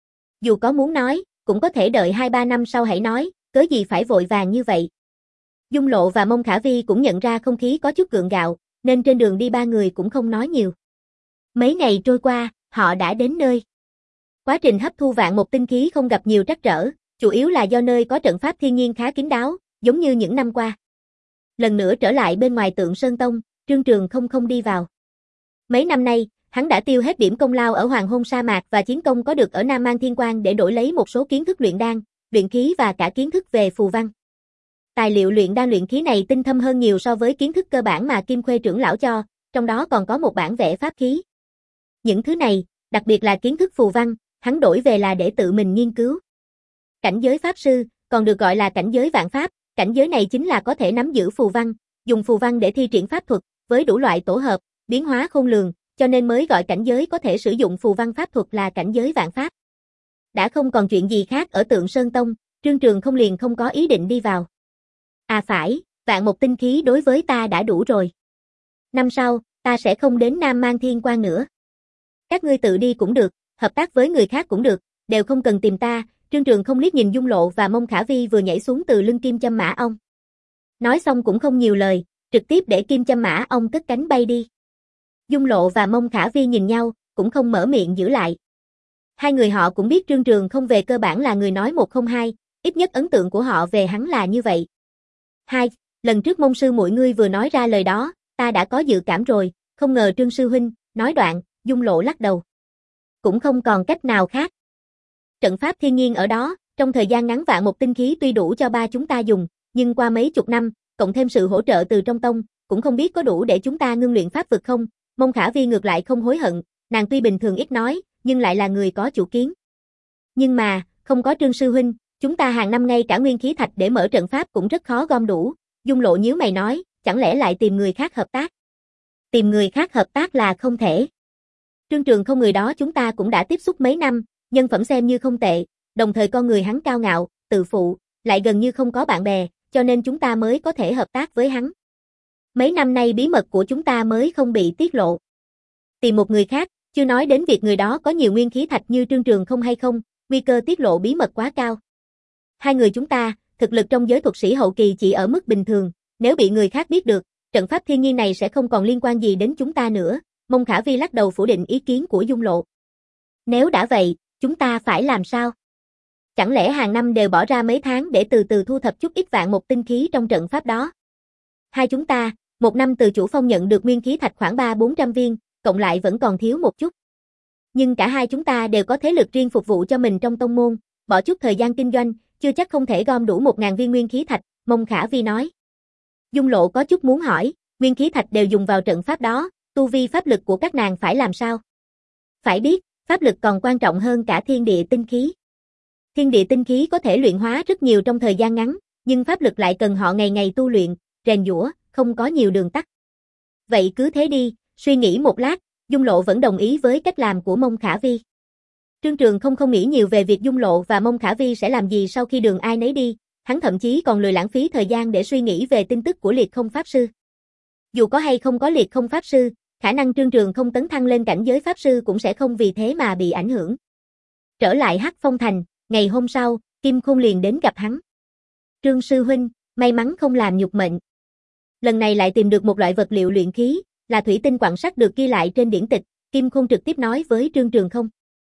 Dù có muốn nói, cũng có thể đợi hai ba năm sau hãy nói, cớ gì phải vội vàng như vậy. Dung Lộ và Mông Khả Vi cũng nhận ra không khí có chút gượng gạo, nên trên đường đi ba người cũng không nói nhiều. Mấy ngày trôi qua, họ đã đến nơi. Quá trình hấp thu vạn một tinh khí không gặp nhiều trắc trở, chủ yếu là do nơi có trận pháp thiên nhiên khá kín đáo, giống như những năm qua. Lần nữa trở lại bên ngoài Tượng Sơn Tông, Trương Trường không không đi vào. Mấy năm nay, hắn đã tiêu hết điểm công lao ở Hoàng Hôn Sa Mạc và chiến công có được ở Nam Mang Thiên Quan để đổi lấy một số kiến thức luyện đan, luyện khí và cả kiến thức về phù văn. Tài liệu luyện đan luyện khí này tinh thâm hơn nhiều so với kiến thức cơ bản mà Kim Khuê trưởng lão cho, trong đó còn có một bản vẽ pháp khí. Những thứ này, đặc biệt là kiến thức phù văn, hắn đổi về là để tự mình nghiên cứu. Cảnh giới pháp sư, còn được gọi là cảnh giới vạn pháp, cảnh giới này chính là có thể nắm giữ phù văn, dùng phù văn để thi triển pháp thuật, với đủ loại tổ hợp, biến hóa khôn lường, cho nên mới gọi cảnh giới có thể sử dụng phù văn pháp thuật là cảnh giới vạn pháp. Đã không còn chuyện gì khác ở Tượng Sơn Tông, Trương Trường không liền không có ý định đi vào. À phải, vạn một tinh khí đối với ta đã đủ rồi. Năm sau, ta sẽ không đến Nam Mang Thiên Quan nữa. Các ngươi tự đi cũng được, hợp tác với người khác cũng được, đều không cần tìm ta. Trương Trường không liếc nhìn Dung Lộ và Mông Khả Vi vừa nhảy xuống từ lưng kim châm mã ong. Nói xong cũng không nhiều lời, trực tiếp để kim châm mã ong cất cánh bay đi. Dung Lộ và Mông Khả Vi nhìn nhau, cũng không mở miệng giữ lại. Hai người họ cũng biết Trương Trường không về cơ bản là người nói một không hai, ít nhất ấn tượng của họ về hắn là như vậy. Hai, lần trước Mông sư muội ngươi vừa nói ra lời đó, ta đã có dự cảm rồi, không ngờ Trương sư huynh, nói đoạn, Dung Lộ lắc đầu. Cũng không còn cách nào khác. Trận pháp thiên nhiên ở đó, trong thời gian ngắn vạn một tinh khí tuy đủ cho ba chúng ta dùng, nhưng qua mấy chục năm, cộng thêm sự hỗ trợ từ trong tông, cũng không biết có đủ để chúng ta ngưng luyện pháp vực không. Mông Khả Vi ngược lại không hối hận, nàng tuy bình thường ít nói, nhưng lại là người có chủ kiến. Nhưng mà, không có Trương sư huynh, chúng ta hàng năm ngay cả nguyên khí thạch để mở trận pháp cũng rất khó gom đủ. Dung Lộ nhíu mày nói, chẳng lẽ lại tìm người khác hợp tác? Tìm người khác hợp tác là không thể. Trương Trường không người đó chúng ta cũng đã tiếp xúc mấy năm, nhân phẩm xem như không tệ, đồng thời con người hắn cao ngạo, tự phụ, lại gần như không có bạn bè, cho nên chúng ta mới có thể hợp tác với hắn. Mấy năm nay bí mật của chúng ta mới không bị tiết lộ. Tìm một người khác, chưa nói đến việc người đó có nhiều nguyên khí thạch như Trương Trường không hay không, nguy cơ tiết lộ bí mật quá cao. Hai người chúng ta, thực lực trong giới thuật sĩ hậu kỳ chỉ ở mức bình thường, nếu bị người khác biết được, trận pháp thiên nhiên này sẽ không còn liên quan gì đến chúng ta nữa. Mông Khả Vi lắc đầu phủ định ý kiến của Dung Lộ. Nếu đã vậy, chúng ta phải làm sao? Chẳng lẽ hàng năm đều bỏ ra mấy tháng để từ từ thu thập chút ít vạn một tinh khí trong trận pháp đó? Hai chúng ta, một năm từ chủ phong nhận được nguyên khí thạch khoảng ba bốn trăm viên, cộng lại vẫn còn thiếu một chút. Nhưng cả hai chúng ta đều có thế lực riêng phục vụ cho mình trong tông môn, bỏ chút thời gian kinh doanh, chưa chắc không thể gom đủ một ngàn viên nguyên khí thạch, Mông Khả Vi nói. Dung Lộ có chút muốn hỏi, nguyên khí thạch đều dùng vào trận pháp đó, tu vi pháp lực của các nàng phải làm sao? Phải biết, Pháp lực còn quan trọng hơn cả thiên địa tinh khí. Thiên địa tinh khí có thể luyện hóa rất nhiều trong thời gian ngắn, nhưng pháp lực lại cần họ ngày ngày tu luyện, rèn giũa, không có nhiều đường tắt. Vậy cứ thế đi, suy nghĩ một lát, Dung Lộ vẫn đồng ý với cách làm của Mông Khả Vi. Trương Trường không không nghĩ nhiều về việc Dung Lộ và Mông Khả Vi sẽ làm gì sau khi đường ai nấy đi, hắn thậm chí còn lười lãng phí thời gian để suy nghĩ về tin tức của Liệt Không Pháp Sư. Dù có hay không có Liệt Không Pháp Sư, khả năng Trương Trường không tấn thăng lên cảnh giới Pháp Sư cũng sẽ không vì thế mà bị ảnh hưởng. Trở lại Hắc Phong Thành, ngày hôm sau, Kim Khôn liền đến gặp hắn. Trương sư huynh, may mắn không làm nhục mệnh. Lần này lại tìm được một loại vật liệu luyện khí, là thủy tinh quặng sắt được ghi lại trên điển tịch, Kim Khôn trực tiếp nói với Trương Trường không.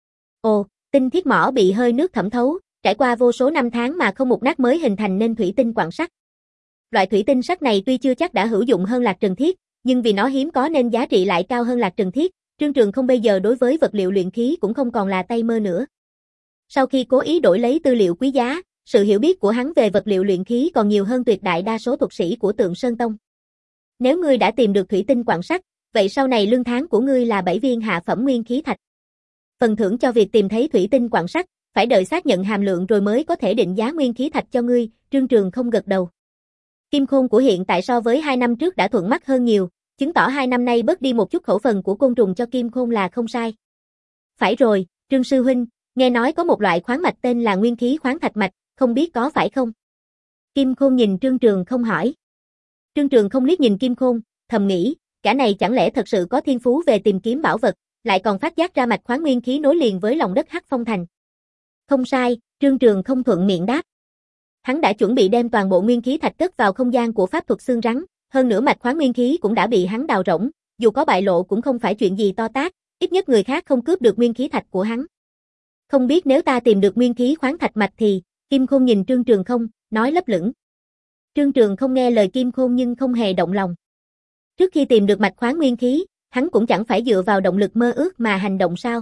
Ồ, tinh thiết mỏ bị hơi nước thẩm thấu, trải qua vô số năm tháng mà không mục nát mới hình thành nên thủy tinh quặng sắt. Loại thủy tinh sắt này tuy chưa chắc đã hữu dụng hơn lạc trần thiết, nhưng vì nó hiếm có nên giá trị lại cao hơn lạc trần thiết, Trương Trường không bây giờ đối với vật liệu luyện khí cũng không còn là tay mơ nữa. Sau khi cố ý đổi lấy tư liệu quý giá, sự hiểu biết của hắn về vật liệu luyện khí còn nhiều hơn tuyệt đại đa số thuật sĩ của Tượng Sơn Tông. Nếu ngươi đã tìm được thủy tinh quặng sắt, vậy sau này lương tháng của ngươi là bảy viên hạ phẩm nguyên khí thạch. Phần thưởng cho việc tìm thấy thủy tinh quặng sắt, phải đợi xác nhận hàm lượng rồi mới có thể định giá nguyên khí thạch cho ngươi, Trương Trường không gật đầu. Kim Khôn của hiện tại so với hai năm trước đã thuận mắt hơn nhiều, chứng tỏ hai năm nay bớt đi một chút khẩu phần của côn trùng cho Kim Khôn là không sai. Phải rồi, Trương sư huynh, nghe nói có một loại khoáng mạch tên là nguyên khí khoáng thạch mạch, không biết có phải không? Kim Khôn nhìn Trương Trường không hỏi. Trương Trường không liếc nhìn Kim Khôn, thầm nghĩ, cả này chẳng lẽ thật sự có thiên phú về tìm kiếm bảo vật, lại còn phát giác ra mạch khoáng nguyên khí nối liền với lòng đất Hắc Phong Thành. Không sai, Trương Trường không thuận miệng đáp. Hắn đã chuẩn bị đem toàn bộ nguyên khí thạch cất vào không gian của pháp thuật xương rắn, hơn nữa mạch khoáng nguyên khí cũng đã bị hắn đào rỗng, dù có bại lộ cũng không phải chuyện gì to tát, ít nhất người khác không cướp được nguyên khí thạch của hắn. Không biết nếu ta tìm được nguyên khí khoáng thạch mạch thì, Kim Khôn nhìn Trương Trường không, nói lấp lửng. Trương Trường không nghe lời Kim Khôn nhưng không hề động lòng. Trước khi tìm được mạch khoáng nguyên khí, hắn cũng chẳng phải dựa vào động lực mơ ước mà hành động sao.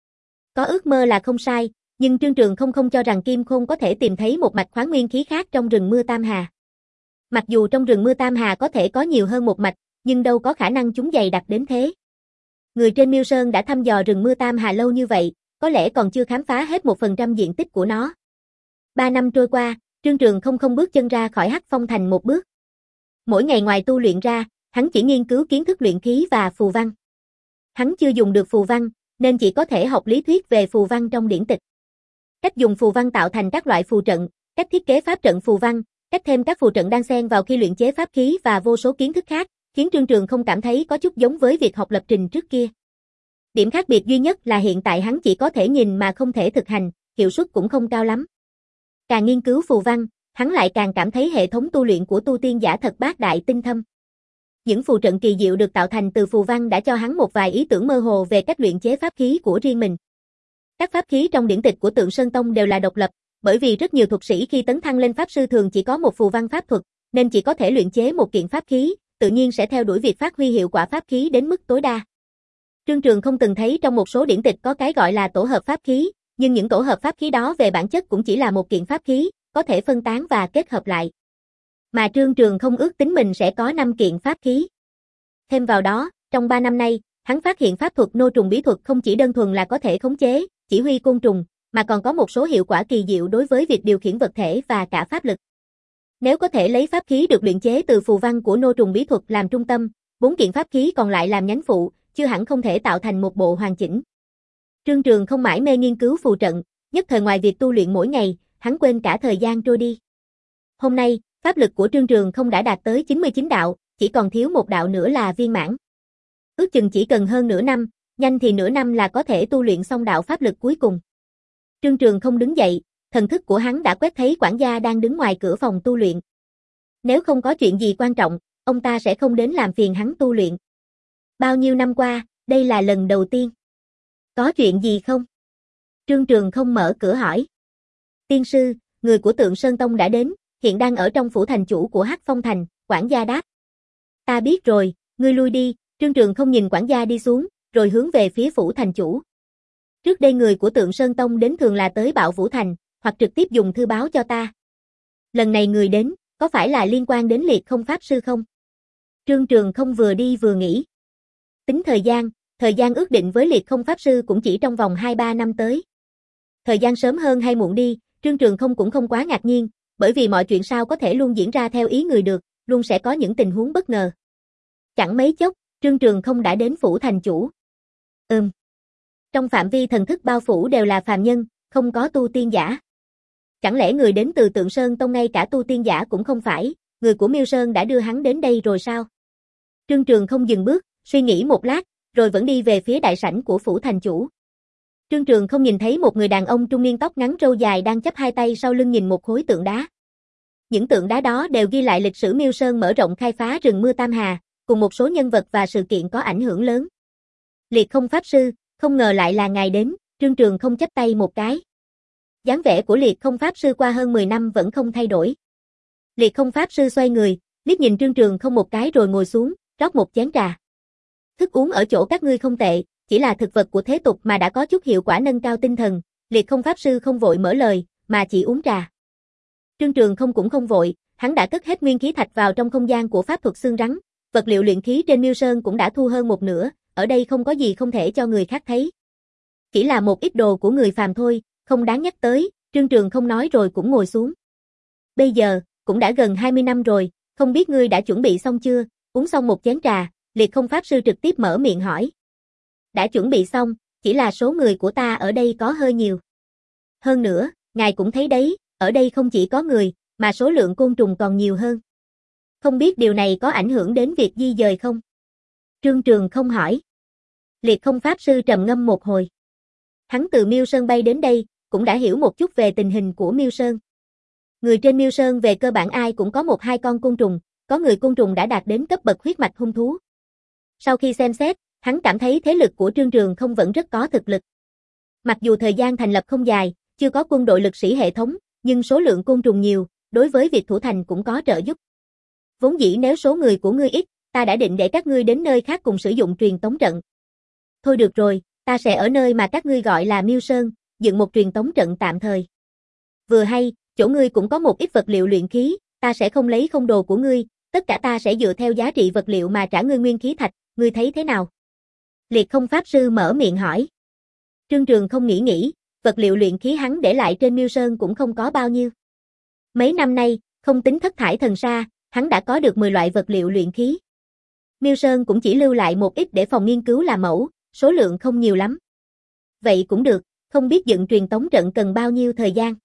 Có ước mơ là không sai, nhưng Trương Trường không không cho rằng Kim Khôn có thể tìm thấy một mạch khoáng nguyên khí khác trong rừng mưa Tam Hà. Mặc dù trong rừng mưa Tam Hà có thể có nhiều hơn một mạch, nhưng đâu có khả năng chúng dày đặc đến thế. Người trên Miêu Sơn đã thăm dò rừng mưa Tam Hà lâu như vậy, có lẽ còn chưa khám phá hết một phần trăm diện tích của nó. Ba năm trôi qua, Trương Trường không không bước chân ra khỏi Hắc Phong Thành một bước. Mỗi ngày ngoài tu luyện ra, hắn chỉ nghiên cứu kiến thức luyện khí và phù văn. Hắn chưa dùng được phù văn, nên chỉ có thể học lý thuyết về phù văn trong điển tịch. Cách dùng phù văn tạo thành các loại phù trận, cách thiết kế pháp trận phù văn, cách thêm các phù trận đan xen vào khi luyện chế pháp khí và vô số kiến thức khác, khiến Trương Trường không cảm thấy có chút giống với việc học lập trình trước kia. Điểm khác biệt duy nhất là hiện tại hắn chỉ có thể nhìn mà không thể thực hành, hiệu suất cũng không cao lắm. Càng nghiên cứu phù văn, hắn lại càng cảm thấy hệ thống tu luyện của tu tiên giả thật bát đại tinh thâm. Những phù trận kỳ diệu được tạo thành từ phù văn đã cho hắn một vài ý tưởng mơ hồ về cách luyện chế pháp khí của riêng mình. Các pháp khí trong điển tịch của Tượng Sơn Tông đều là độc lập, bởi vì rất nhiều thuật sĩ khi tấn thăng lên pháp sư thường chỉ có một phù văn pháp thuật, nên chỉ có thể luyện chế một kiện pháp khí, tự nhiên sẽ theo đuổi việc phát huy hiệu quả pháp khí đến mức tối đa. Trương Trường không từng thấy trong một số điển tịch có cái gọi là tổ hợp pháp khí, nhưng những tổ hợp pháp khí đó về bản chất cũng chỉ là một kiện pháp khí, có thể phân tán và kết hợp lại. Mà Trương Trường không ước tính mình sẽ có năm kiện pháp khí. Thêm vào đó, trong ba năm nay, hắn phát hiện pháp thuật nô trùng bí thuật không chỉ đơn thuần là có thể khống chế, chỉ huy côn trùng, mà còn có một số hiệu quả kỳ diệu đối với việc điều khiển vật thể và cả pháp lực. Nếu có thể lấy pháp khí được luyện chế từ phù văn của nô trùng bí thuật làm trung tâm, bốn kiện pháp khí còn lại làm nhánh phụ, chưa hẳn không thể tạo thành một bộ hoàn chỉnh. Trương Trường không mãi mê nghiên cứu phù trận, nhất thời ngoài việc tu luyện mỗi ngày, hắn quên cả thời gian trôi đi. Hôm nay, pháp lực của Trương Trường không đã đạt tới chín mươi chín đạo, chỉ còn thiếu một đạo nữa là viên mãn. Ước chừng chỉ cần hơn nửa năm, nhanh thì nửa năm là có thể tu luyện xong đạo pháp lực cuối cùng. Trương Trường không đứng dậy, thần thức của hắn đã quét thấy quản gia đang đứng ngoài cửa phòng tu luyện. Nếu không có chuyện gì quan trọng, ông ta sẽ không đến làm phiền hắn tu luyện. Bao nhiêu năm qua, đây là lần đầu tiên. Có chuyện gì không? Trương Trường không mở cửa hỏi. Tiên sư, người của Tượng Sơn Tông đã đến, hiện đang ở trong phủ thành chủ của Hắc Phong Thành, quản gia đáp. Ta biết rồi, ngươi lui đi, Trương Trường không nhìn quản gia đi xuống, rồi hướng về phía phủ thành chủ. Trước đây người của Tượng Sơn Tông đến thường là tới Bạo Vũ Thành, hoặc trực tiếp dùng thư báo cho ta. Lần này người đến, có phải là liên quan đến Liệt Không Pháp Sư không? Trương Trường không vừa đi vừa nghĩ. Tính thời gian, Thời gian ước định với Liệt Không Pháp Sư cũng chỉ trong vòng hai ba năm tới. Thời gian sớm hơn hay muộn đi, Trương Trường Không cũng không quá ngạc nhiên, bởi vì mọi chuyện sao có thể luôn diễn ra theo ý người được, luôn sẽ có những tình huống bất ngờ. Chẳng mấy chốc, Trương Trường Không đã đến phủ thành chủ. Ừm. Trong phạm vi thần thức bao phủ đều là phàm nhân, không có tu tiên giả. Chẳng lẽ người đến từ Tượng Sơn Tông ngay cả tu tiên giả cũng không phải, người của Miêu Sơn đã đưa hắn đến đây rồi sao? Trương Trường Không dừng bước, suy nghĩ một lát, rồi vẫn đi về phía đại sảnh của phủ thành chủ. Trương Trường Không nhìn thấy một người đàn ông trung niên tóc ngắn râu dài đang chắp hai tay sau lưng nhìn một khối tượng đá. Những tượng đá đó đều ghi lại lịch sử Miêu Sơn mở rộng khai phá rừng mưa Tam Hà, cùng một số nhân vật và sự kiện có ảnh hưởng lớn. Liệt Không Pháp Sư, không ngờ lại là ngài đến, Trương Trường Không chắp tay một cái. Dáng vẻ của Liệt Không Pháp Sư qua hơn mười năm vẫn không thay đổi. Liệt Không Pháp Sư xoay người, liếc nhìn Trương Trường Không một cái rồi ngồi xuống, rót một chén trà. Thức uống ở chỗ các ngươi không tệ, chỉ là thực vật của thế tục mà đã có chút hiệu quả nâng cao tinh thần. Liệt Không Pháp Sư không vội mở lời, mà chỉ uống trà. Trương Trường Không cũng không vội, hắn đã cất hết nguyên khí thạch vào trong không gian của pháp thuật xương rắn, vật liệu luyện khí trên Miêu Sơn cũng đã thu hơn một nửa, ở đây không có gì không thể cho người khác thấy. Chỉ là một ít đồ của người phàm thôi, không đáng nhắc tới, Trương Trường Không nói rồi cũng ngồi xuống. Bây giờ, cũng đã gần hai mươi năm rồi, không biết ngươi đã chuẩn bị xong chưa? Uống xong một chén trà, Liệt Không Pháp Sư trực tiếp mở miệng hỏi. Đã chuẩn bị xong, chỉ là số người của ta ở đây có hơi nhiều. Hơn nữa, ngài cũng thấy đấy, ở đây không chỉ có người, mà số lượng côn trùng còn nhiều hơn. Không biết điều này có ảnh hưởng đến việc di dời không? Trương Trường Không hỏi. Liệt Không Pháp Sư trầm ngâm một hồi. Hắn từ Miêu Sơn bay đến đây, cũng đã hiểu một chút về tình hình của Miêu Sơn. Người trên Miêu Sơn về cơ bản ai cũng có một hai con côn trùng, có người côn trùng đã đạt đến cấp bậc huyết mạch hung thú. Sau khi xem xét, hắn cảm thấy thế lực của Trương Trường Không vẫn rất có thực lực. Mặc dù thời gian thành lập không dài, chưa có quân đội lực sĩ hệ thống, nhưng số lượng côn trùng nhiều, đối với việc thủ thành cũng có trợ giúp. Vốn dĩ nếu số người của ngươi ít, ta đã định để các ngươi đến nơi khác cùng sử dụng truyền tống trận. Thôi được rồi, ta sẽ ở nơi mà các ngươi gọi là Miêu Sơn, dựng một truyền tống trận tạm thời. Vừa hay, chỗ ngươi cũng có một ít vật liệu luyện khí, ta sẽ không lấy không đồ của ngươi, tất cả ta sẽ dựa theo giá trị vật liệu mà trả ngươi nguyên khí thạch, ngươi thấy thế nào? Liệt Không Pháp Sư mở miệng hỏi. Trương Trường Không nghĩ nghĩ, vật liệu luyện khí hắn để lại trên Miêu Sơn cũng không có bao nhiêu. Mấy năm nay, không tính thất thải thần sa, hắn đã có được mười loại vật liệu luyện khí. Miêu Sơn cũng chỉ lưu lại một ít để phòng nghiên cứu làm mẫu, số lượng không nhiều lắm. Vậy cũng được, không biết dựng truyền tống trận cần bao nhiêu thời gian?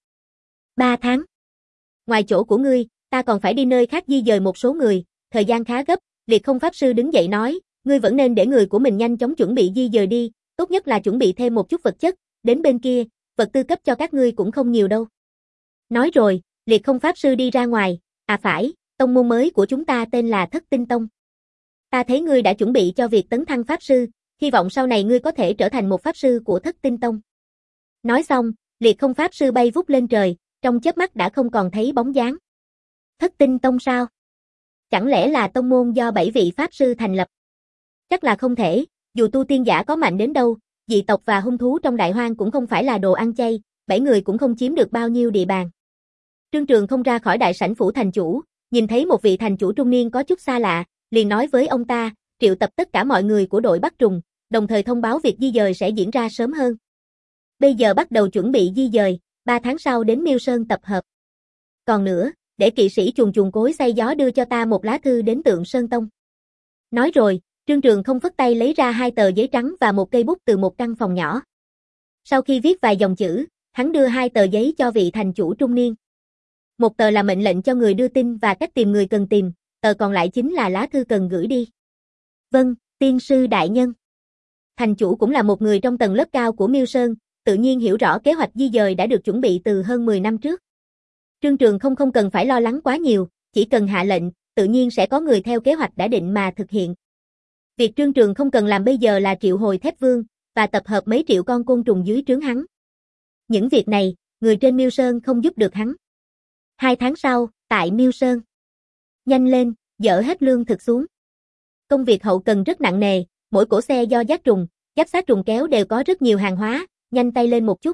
Ba tháng. Ngoài chỗ của ngươi, ta còn phải đi nơi khác di dời một số người, thời gian khá gấp. Liệt Không Pháp Sư đứng dậy nói, ngươi vẫn nên để người của mình nhanh chóng chuẩn bị di dời đi, tốt nhất là chuẩn bị thêm một chút vật chất, đến bên kia, vật tư cấp cho các ngươi cũng không nhiều đâu. Nói rồi, Liệt Không Pháp Sư đi ra ngoài, à phải, tông môn mới của chúng ta tên là Thất Tinh Tông. Ta thấy ngươi đã chuẩn bị cho việc tấn thăng Pháp Sư, hy vọng sau này ngươi có thể trở thành một Pháp Sư của Thất Tinh Tông. Nói xong, Liệt Không Pháp Sư bay vút lên trời, trong chớp mắt đã không còn thấy bóng dáng. Thất Tinh Tông sao? Chẳng lẽ là tông môn do bảy vị Pháp Sư thành lập? Chắc là không thể, dù tu tiên giả có mạnh đến đâu, dị tộc và hung thú trong đại hoang cũng không phải là đồ ăn chay, bảy người cũng không chiếm được bao nhiêu địa bàn. Trương Trường Không ra khỏi đại sảnh phủ thành chủ, nhìn thấy một vị thành chủ trung niên có chút xa lạ, liền nói với ông ta, triệu tập tất cả mọi người của đội Bắc Trùng, đồng thời thông báo việc di dời sẽ diễn ra sớm hơn. Bây giờ bắt đầu chuẩn bị di dời, ba tháng sau đến Miêu Sơn tập hợp. Còn nữa, để kỵ sĩ chuồn chuồn cối xay gió đưa cho ta một lá thư đến Tượng Sơn Tông. Nói rồi, Trương Trường Không phất tay lấy ra hai tờ giấy trắng và một cây bút từ một căn phòng nhỏ. Sau khi viết vài dòng chữ, hắn đưa hai tờ giấy cho vị thành chủ trung niên. Một tờ là mệnh lệnh cho người đưa tin và cách tìm người cần tìm, tờ còn lại chính là lá thư cần gửi đi. Vâng, tiên sư đại nhân. Thành chủ cũng là một người trong tầng lớp cao của Miêu Sơn, tự nhiên hiểu rõ kế hoạch di dời đã được chuẩn bị từ hơn mười năm trước. Trương Trường Không không cần phải lo lắng quá nhiều, chỉ cần hạ lệnh, tự nhiên sẽ có người theo kế hoạch đã định mà thực hiện. Việc Trương Trường Không cần làm bây giờ là triệu hồi Thép Vương, và tập hợp mấy triệu con côn trùng dưới trướng hắn. Những việc này, người trên Miêu Sơn không giúp được hắn. Hai tháng sau, tại Miêu Sơn. Nhanh lên, dỡ hết lương thực xuống. Công việc hậu cần rất nặng nề, mỗi cỗ xe do giác trùng, giáp sát trùng kéo đều có rất nhiều hàng hóa, nhanh tay lên một chút.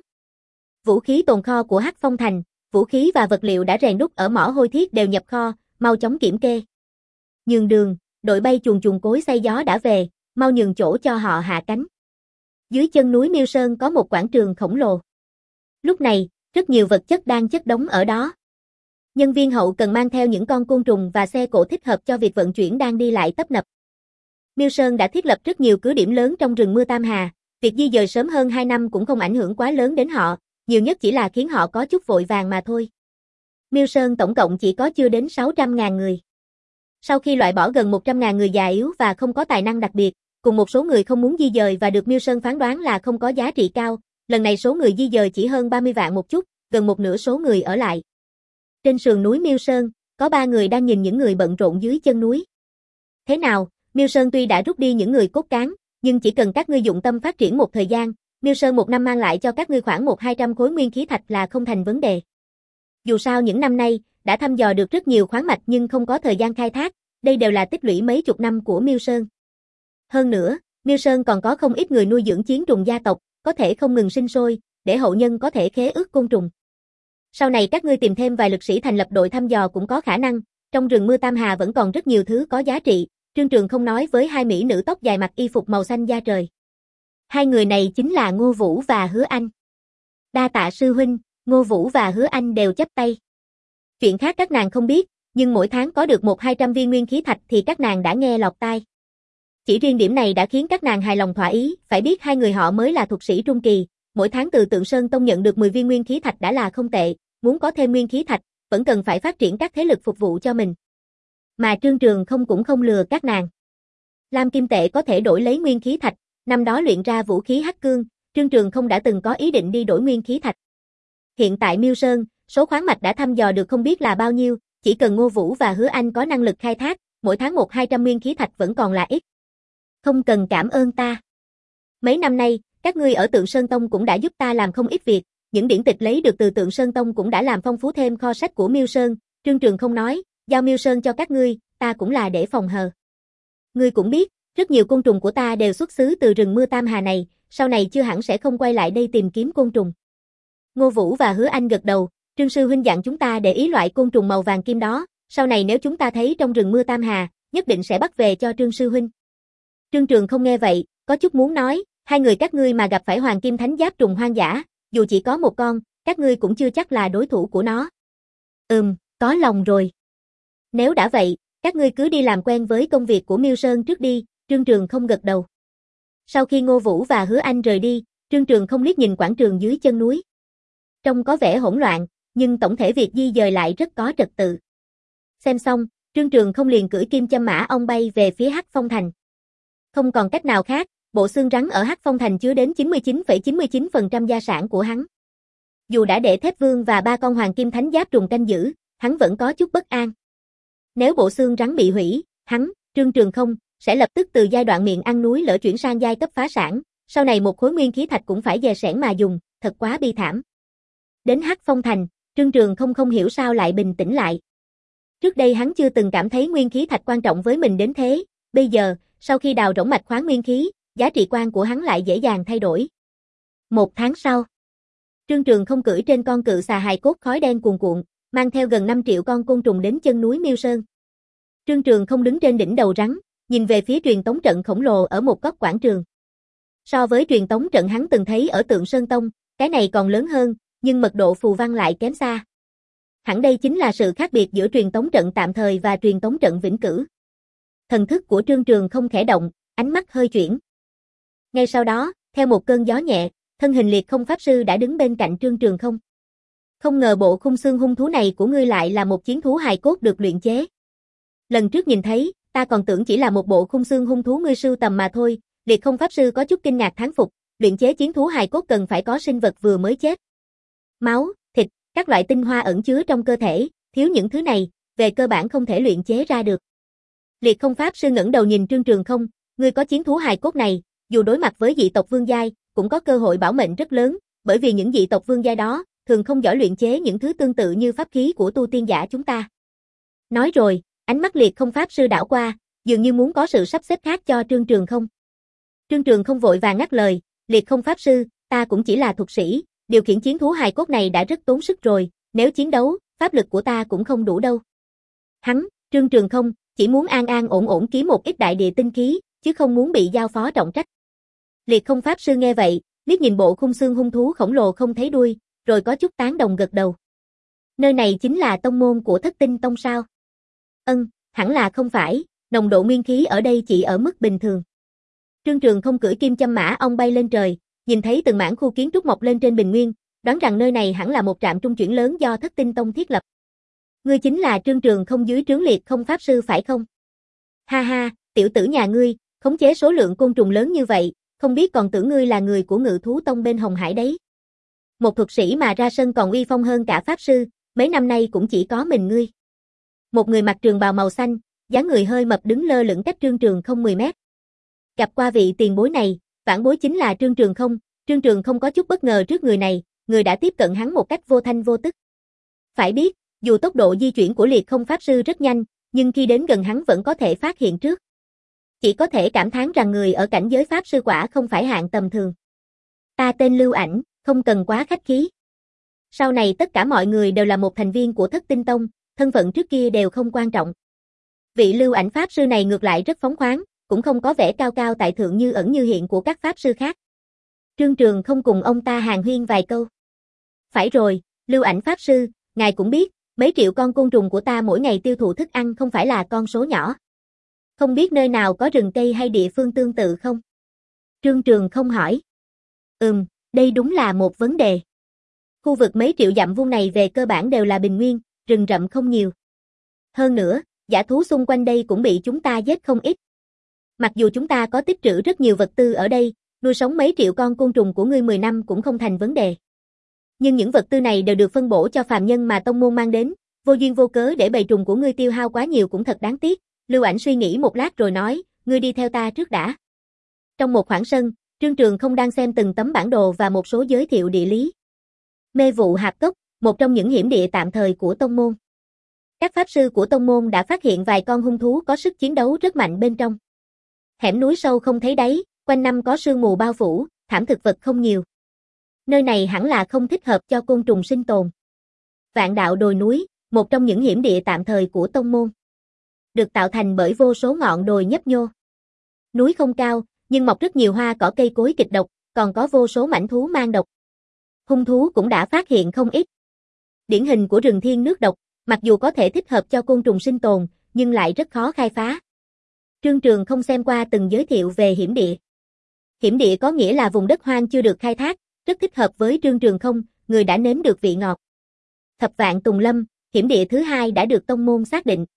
Vũ khí tồn kho của Hắc Phong Thành, vũ khí và vật liệu đã rèn đúc ở mỏ hôi thiết đều nhập kho, mau chóng kiểm kê. Nhường đường, đội bay chuồn chuồn cối xay gió đã về, mau nhường chỗ cho họ hạ cánh. Dưới chân núi Miêu Sơn có một quảng trường khổng lồ. Lúc này, rất nhiều vật chất đang chất đống ở đó. Nhân viên hậu cần mang theo những con côn trùng và xe cộ thích hợp cho việc vận chuyển đang đi lại tấp nập. Miêu Sơn đã thiết lập rất nhiều cứ điểm lớn trong rừng mưa Tam Hà, việc di dời sớm hơn hai năm cũng không ảnh hưởng quá lớn đến họ, nhiều nhất chỉ là khiến họ có chút vội vàng mà thôi. Miêu Sơn tổng cộng chỉ có chưa đến sáu trăm nghìn người. Sau khi loại bỏ gần một trăm nghìn người già yếu và không có tài năng đặc biệt, cùng một số người không muốn di dời và được Miêu Sơn phán đoán là không có giá trị cao, lần này số người di dời chỉ hơn ba mươi vạn một chút, gần một nửa số người ở lại. Trên sườn núi Miêu Sơn, có ba người đang nhìn những người bận rộn dưới chân núi. Thế nào, Miêu Sơn tuy đã rút đi những người cốt cán, nhưng chỉ cần các ngươi dụng tâm phát triển một thời gian, Miêu Sơn một năm mang lại cho các ngươi khoảng một hai trăm khối nguyên khí thạch là không thành vấn đề. Dù sao những năm nay, đã thăm dò được rất nhiều khoáng mạch nhưng không có thời gian khai thác, đây đều là tích lũy mấy chục năm của Miêu Sơn. Hơn nữa, Miêu Sơn còn có không ít người nuôi dưỡng chiến trùng gia tộc, có thể không ngừng sinh sôi, để hậu nhân có thể khế ước côn trùng. Sau này các ngươi tìm thêm vài lực sĩ thành lập đội thăm dò cũng có khả năng, trong rừng mưa Tam Hà vẫn còn rất nhiều thứ có giá trị, Trương Trường không nói với hai mỹ nữ tóc dài mặc y phục màu xanh da trời. Hai người này chính là Ngô Vũ và Hứa Anh. Đa tạ sư huynh, Ngô Vũ và Hứa Anh đều chắp tay. Chuyện khác các nàng không biết, nhưng mỗi tháng có được một hai trăm viên nguyên khí thạch thì các nàng đã nghe lọt tai. Chỉ riêng điểm này đã khiến các nàng hài lòng thỏa ý, phải biết hai người họ mới là thuật sĩ trung kỳ, mỗi tháng từ Tượng Sơn Tông nhận được mười viên nguyên khí thạch đã là không tệ, muốn có thêm nguyên khí thạch, vẫn cần phải phát triển các thế lực phục vụ cho mình. Mà Trương Trường không cũng không lừa các nàng. Lam kim tệ có thể đổi lấy nguyên khí thạch, năm đó luyện ra vũ khí hắc cương, Trương Trường không đã từng có ý định đi đổi nguyên khí thạch. Hiện tại Miêu Sơn, số khoáng mạch đã thăm dò được không biết là bao nhiêu, chỉ cần Ngô Vũ và Hứa Anh có năng lực khai thác, mỗi tháng một hai trăm nguyên khí thạch vẫn còn là ít. Không cần cảm ơn ta. Mấy năm nay, các ngươi ở Tượng Sơn Tông cũng đã giúp ta làm không ít việc, những điển tịch lấy được từ Tượng Sơn Tông cũng đã làm phong phú thêm kho sách của Miêu Sơn, Trương Trường không nói, giao Miêu Sơn cho các ngươi, ta cũng là để phòng hờ. Ngươi cũng biết, rất nhiều côn trùng của ta đều xuất xứ từ rừng mưa Tam Hà này, sau này chưa hẳn sẽ không quay lại đây tìm kiếm côn trùng. Ngô Vũ và Hứa Anh gật đầu, Trương sư huynh dặn chúng ta để ý loại côn trùng màu vàng kim đó, sau này nếu chúng ta thấy trong rừng mưa Tam Hà, nhất định sẽ bắt về cho Trương sư huynh. Trương Trường không nghe vậy, có chút muốn nói, hai người các ngươi mà gặp phải hoàng kim thánh giáp trùng hoang dã, dù chỉ có một con, các ngươi cũng chưa chắc là đối thủ của nó. Ừm, có lòng rồi. Nếu đã vậy, các ngươi cứ đi làm quen với công việc của Miêu Sơn trước đi, Trương Trường không gật đầu. Sau khi Ngô Vũ và Hứa Anh rời đi, Trương Trường không liếc nhìn quảng trường dưới chân núi. Trông có vẻ hỗn loạn, nhưng tổng thể việc di dời lại rất có trật tự. Xem xong, Trương Trường không liền cưỡi kim châm mã ong bay về phía Hắc Phong Thành. Không còn cách nào khác, bộ xương rắn ở Hắc Phong Thành chứa đến chín mươi chín phẩy chín mươi chín phần trăm gia sản của hắn. Dù đã để Thép Vương và ba con hoàng kim thánh giáp trùng canh giữ, hắn vẫn có chút bất an. Nếu bộ xương rắn bị hủy, hắn, Trương Trường không, sẽ lập tức từ giai đoạn miệng ăn núi lở chuyển sang giai cấp phá sản, sau này một khối nguyên khí thạch cũng phải dè sẻn mà dùng, thật quá bi thảm. Đến Hắc Phong Thành, Trương Trường không không hiểu sao lại bình tĩnh lại. Trước đây hắn chưa từng cảm thấy nguyên khí thạch quan trọng với mình đến thế, bây giờ, sau khi đào rỗng mạch khoáng nguyên khí, giá trị quan của hắn lại dễ dàng thay đổi. Một tháng sau, Trương Trường không cưỡi trên con cự xà hài cốt khói đen cuồn cuộn, mang theo gần năm triệu con côn trùng đến chân núi Miêu Sơn. Trương Trường không đứng trên đỉnh đầu rắn, nhìn về phía truyền tống trận khổng lồ ở một góc quảng trường. So với truyền tống trận hắn từng thấy ở Tượng Sơn Tông, cái này còn lớn hơn, nhưng mật độ phù văn lại kém xa. Hẳn đây chính là sự khác biệt giữa truyền tống trận tạm thời và truyền tống trận vĩnh cửu. Thần thức của Trương Trường không khẽ động, ánh mắt hơi chuyển. Ngay sau đó, theo một cơn gió nhẹ, thân hình Liệt Không Pháp Sư đã đứng bên cạnh Trương Trường không. Không ngờ bộ khung xương hung thú này của ngươi lại là một chiến thú hài cốt được luyện chế. Lần trước nhìn thấy, ta còn tưởng chỉ là một bộ khung xương hung thú ngươi sưu tầm mà thôi, Liệt Không Pháp Sư có chút kinh ngạc thán phục, luyện chế chiến thú hài cốt cần phải có sinh vật vừa mới chết. Máu, thịt, các loại tinh hoa ẩn chứa trong cơ thể, thiếu những thứ này, về cơ bản không thể luyện chế ra được. Liệt Không Pháp Sư ngẩng đầu nhìn Trương Trường không, ngươi có chiến thú hài cốt này, dù đối mặt với dị tộc vương giai, cũng có cơ hội bảo mệnh rất lớn, bởi vì những dị tộc vương giai đó, thường không giỏi luyện chế những thứ tương tự như pháp khí của tu tiên giả chúng ta. Nói rồi, ánh mắt Liệt Không Pháp Sư đảo qua, dường như muốn có sự sắp xếp khác cho Trương Trường không. Trương Trường không vội vàng ngắt lời, Liệt Không Pháp Sư, ta cũng chỉ là thuật sĩ, điều khiển chiến thú hài cốt này đã rất tốn sức rồi, nếu chiến đấu, pháp lực của ta cũng không đủ đâu. Hắn, Trương Trường không, chỉ muốn an an ổn ổn kiếm một ít đại địa tinh khí, chứ không muốn bị giao phó trọng trách. Liệt Không Pháp Sư nghe vậy, liếc nhìn bộ khung xương hung thú khổng lồ không thấy đuôi, rồi có chút tán đồng gật đầu. Nơi này chính là tông môn của Thất Tinh Tông sao? Ân, hẳn là không phải, nồng độ nguyên khí ở đây chỉ ở mức bình thường. Trương Trường không cưỡi kim châm mã ong bay lên trời, nhìn thấy từng mảng khu kiến trúc mọc lên trên bình nguyên, đoán rằng nơi này hẳn là một trạm trung chuyển lớn do Thất Tinh Tông thiết lập. Ngươi chính là Trương Trường không dưới trướng Liệt Không Pháp Sư phải không? Ha ha, tiểu tử nhà ngươi, khống chế số lượng côn trùng lớn như vậy, không biết còn tưởng ngươi là người của Ngự Thú Tông bên Hồng Hải đấy. Một thuật sĩ mà ra sân còn uy phong hơn cả Pháp Sư, mấy năm nay cũng chỉ có mình ngươi. Một người mặc trường bào màu xanh, dáng người hơi mập đứng lơ lửng cách Trương Trường không mười mét. Gặp qua vị tiền bối này, vãn bối chính là Trương Trường không, Trương Trường không có chút bất ngờ trước người này, người đã tiếp cận hắn một cách vô thanh vô tức. Phải biết, dù tốc độ di chuyển của Liệt Không Pháp Sư rất nhanh, nhưng khi đến gần hắn vẫn có thể phát hiện trước. Chỉ có thể cảm thán rằng người ở cảnh giới Pháp Sư quả không phải hạng tầm thường. Ta tên Lưu Ảnh, không cần quá khách khí. Sau này tất cả mọi người đều là một thành viên của Thất Tinh Tông, thân phận trước kia đều không quan trọng. Vị Lưu Ảnh Pháp Sư này ngược lại rất phóng khoáng, cũng không có vẻ cao cao tại thượng như ẩn như hiện của các Pháp Sư khác. Trương Trường không cùng ông ta hàn huyên vài câu. Phải rồi, Lưu Ảnh Pháp Sư, ngài cũng biết, mấy triệu con côn trùng của ta mỗi ngày tiêu thụ thức ăn không phải là con số nhỏ. Không biết nơi nào có rừng cây hay địa phương tương tự không? Trương Trường không hỏi. Ừm, đây đúng là một vấn đề. Khu vực mấy triệu dặm vuông này về cơ bản đều là bình nguyên, rừng rậm không nhiều. Hơn nữa, dã thú xung quanh đây cũng bị chúng ta giết không ít. Mặc dù chúng ta có tích trữ rất nhiều vật tư ở đây, nuôi sống mấy triệu con côn trùng của ngươi mười năm cũng không thành vấn đề. Nhưng những vật tư này đều được phân bổ cho phàm nhân mà tông môn mang đến, vô duyên vô cớ để bầy trùng của ngươi tiêu hao quá nhiều cũng thật đáng tiếc. Lưu Ảnh suy nghĩ một lát rồi nói, ngươi đi theo ta trước đã. Trong một khoảng sân, Trương Trường không đang xem từng tấm bản đồ và một số giới thiệu địa lý. Mê vụ hạp cốc, một trong những hiểm địa tạm thời của tông môn. Các pháp sư của tông môn đã phát hiện vài con hung thú có sức chiến đấu rất mạnh bên trong. Hẻm núi sâu không thấy đáy, quanh năm có sương mù bao phủ, thảm thực vật không nhiều. Nơi này hẳn là không thích hợp cho côn trùng sinh tồn. Vạn Đạo đồi núi, một trong những hiểm địa tạm thời của tông môn. Được tạo thành bởi vô số ngọn đồi nhấp nhô. Núi không cao, nhưng mọc rất nhiều hoa cỏ cây cối kịch độc, còn có vô số mãnh thú mang độc. Hung thú cũng đã phát hiện không ít. Điển hình của rừng thiên nước độc, mặc dù có thể thích hợp cho côn trùng sinh tồn, nhưng lại rất khó khai phá. Trương Trường không xem qua từng giới thiệu về hiểm địa. Hiểm địa có nghĩa là vùng đất hoang chưa được khai thác, rất thích hợp với Trương Trường không, người đã nếm được vị ngọt. Thập Vạn Tùng Lâm, hiểm địa thứ hai đã được tông môn xác định.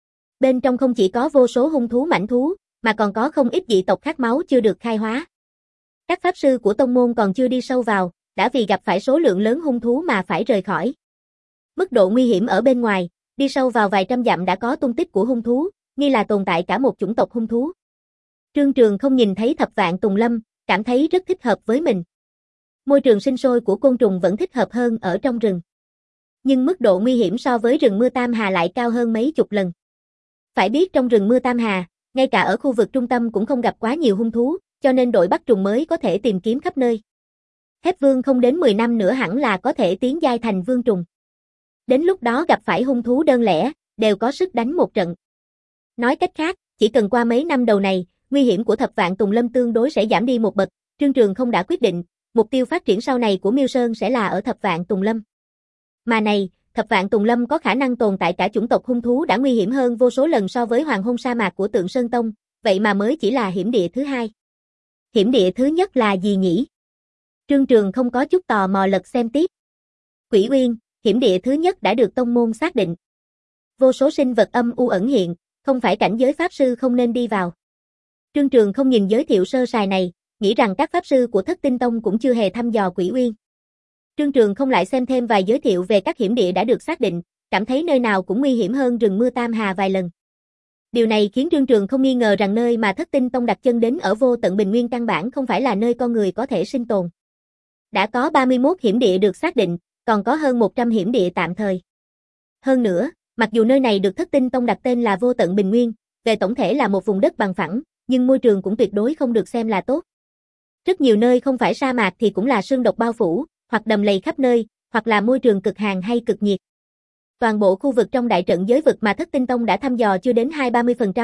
Bên trong không chỉ có vô số hung thú mãnh thú, mà còn có không ít dị tộc khát máu chưa được khai hóa. Các pháp sư của tông môn còn chưa đi sâu vào, đã vì gặp phải số lượng lớn hung thú mà phải rời khỏi. Mức độ nguy hiểm ở bên ngoài, đi sâu vào vài trăm dặm đã có tung tích của hung thú, nghi là tồn tại cả một chủng tộc hung thú. Trương Trường không nhìn thấy Thập Vạn Tùng Lâm, cảm thấy rất thích hợp với mình. Môi trường sinh sôi của côn trùng vẫn thích hợp hơn ở trong rừng. Nhưng mức độ nguy hiểm so với rừng mưa Tam Hà lại cao hơn mấy chục lần. Phải biết trong rừng mưa Tam Hà, ngay cả ở khu vực trung tâm cũng không gặp quá nhiều hung thú, cho nên đội bắt trùng mới có thể tìm kiếm khắp nơi. Hép vương không đến mười năm nữa hẳn là có thể tiến giai thành vương trùng. Đến lúc đó gặp phải hung thú đơn lẻ, đều có sức đánh một trận. Nói cách khác, chỉ cần qua mấy năm đầu này, nguy hiểm của Thập Vạn Tùng Lâm tương đối sẽ giảm đi một bậc. Trương Trường không đã quyết định, mục tiêu phát triển sau này của Miêu Sơn sẽ là ở Thập Vạn Tùng Lâm. Mà này, Thập Vạn Tùng Lâm có khả năng tồn tại cả chủng tộc hung thú đã nguy hiểm hơn vô số lần so với Hoàng Hôn sa mạc của Tượng Sơn Tông, vậy mà mới chỉ là hiểm địa thứ hai. Hiểm địa thứ nhất là gì nhỉ? Trương Trường không có chút tò mò lật xem tiếp. Quỷ Uyên, hiểm địa thứ nhất đã được tông môn xác định. Vô số sinh vật âm u ẩn hiện, không phải cảnh giới pháp sư không nên đi vào. Trương Trường không nhìn giới thiệu sơ sài này, nghĩ rằng các pháp sư của Thất Tinh Tông cũng chưa hề thăm dò Quỷ Uyên. Trương Trường không lại xem thêm vài giới thiệu về các hiểm địa đã được xác định, cảm thấy nơi nào cũng nguy hiểm hơn rừng mưa Tam Hà vài lần. Điều này khiến Trương Trường không nghi ngờ rằng nơi mà Thất Tinh Tông đặt chân đến ở vô tận bình nguyên căn bản không phải là nơi con người có thể sinh tồn. Đã có ba mươi mốt hiểm địa được xác định, còn có hơn một trăm hiểm địa tạm thời. Hơn nữa, mặc dù nơi này được Thất Tinh Tông đặt tên là vô tận bình nguyên, về tổng thể là một vùng đất bằng phẳng, nhưng môi trường cũng tuyệt đối không được xem là tốt. Rất nhiều nơi không phải sa mạc thì cũng là sương độc bao phủ, hoặc đầm lầy khắp nơi, hoặc là môi trường cực hàn hay cực nhiệt. Toàn bộ khu vực trong đại trận giới vực mà Thất Tinh Tông đã thăm dò chưa đến hai ba mươi phần trăm,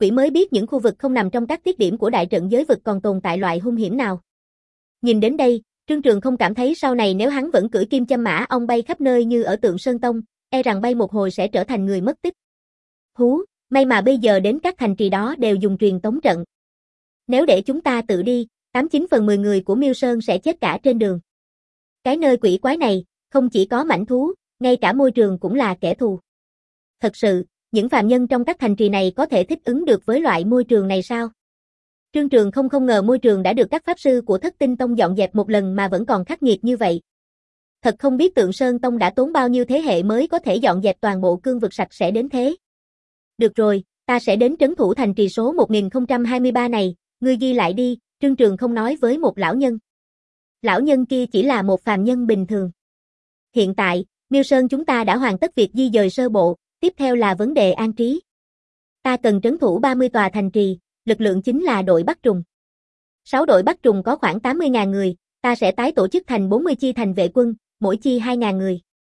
Quỷ mới biết những khu vực không nằm trong các tiết điểm của đại trận giới vực còn tồn tại loại hung hiểm nào. Nhìn đến đây, Trương Trường không cảm thấy sau này nếu hắn vẫn cưỡi kim châm mã ong bay khắp nơi như ở Tượng Sơn Tông, e rằng bay một hồi sẽ trở thành người mất tích. Hú, may mà bây giờ đến các thành trì đó đều dùng truyền tống trận. Nếu để chúng ta tự đi, tám chín phần mười người của Miêu Sơn sẽ chết cả trên đường. Cái nơi quỷ quái này, không chỉ có mãnh thú, ngay cả môi trường cũng là kẻ thù. Thật sự, những phàm nhân trong các thành trì này có thể thích ứng được với loại môi trường này sao? Trương Trường không không ngờ môi trường đã được các pháp sư của Thất Tinh Tông dọn dẹp một lần mà vẫn còn khắc nghiệt như vậy. Thật không biết Tượng Sơn Tông đã tốn bao nhiêu thế hệ mới có thể dọn dẹp toàn bộ cương vực sạch sẽ đến thế. Được rồi, ta sẽ đến trấn thủ thành trì số một nghìn không trăm hai mươi ba này, ngươi ghi lại đi, Trương Trường không nói với một lão nhân. Lão nhân kia chỉ là một phàm nhân bình thường. Hiện tại, Miêu Sơn chúng ta đã hoàn tất việc di dời sơ bộ, tiếp theo là vấn đề an trí. Ta cần trấn thủ ba mươi tòa thành trì, lực lượng chính là đội Bắt Trùng. sáu đội Bắt Trùng có khoảng tám mươi nghìn người, ta sẽ tái tổ chức thành bốn mươi chi thành vệ quân, mỗi chi hai nghìn người.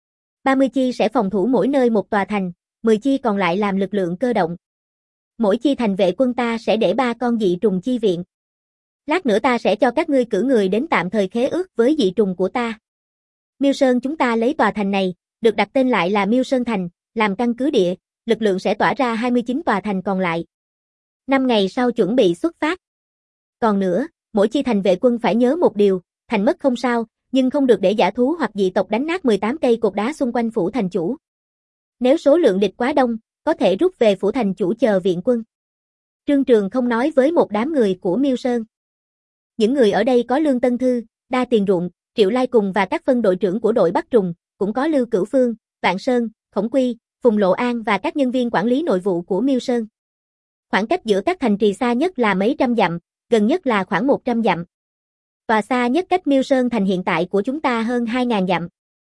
ba mươi chi sẽ phòng thủ mỗi nơi một tòa thành, mười chi còn lại làm lực lượng cơ động. Mỗi chi thành vệ quân ta sẽ để ba con dị trùng chi viện. Lát nữa ta sẽ cho các ngươi cử người đến tạm thời khế ước với dị trùng của ta. Miêu Sơn chúng ta lấy tòa thành này, được đặt tên lại là Miêu Sơn Thành, làm căn cứ địa, lực lượng sẽ tỏa ra hai mươi chín tòa thành còn lại. năm ngày sau chuẩn bị xuất phát. Còn nữa, mỗi chi thành vệ quân phải nhớ một điều, thành mất không sao, nhưng không được để giả thú hoặc dị tộc đánh nát mười tám cây cột đá xung quanh phủ thành chủ. Nếu số lượng địch quá đông, có thể rút về phủ thành chủ chờ viện quân. Trương Trường không nói với một đám người của Miêu Sơn. Những người ở đây có Lương Tân Thư, Đa Tiền Ruộng, Triệu Lai cùng và các phân đội trưởng của đội Bắt Trùng, cũng có Lưu Cửu Phương, Vạn Sơn, Khổng Quy, Phùng Lộ An và các nhân viên quản lý nội vụ của Miêu Sơn. Khoảng cách giữa các thành trì xa nhất là mấy trăm dặm, gần nhất là khoảng một trăm dặm. Tòa xa nhất cách Miêu Sơn thành hiện tại của chúng ta hơn hai nghìn dặm.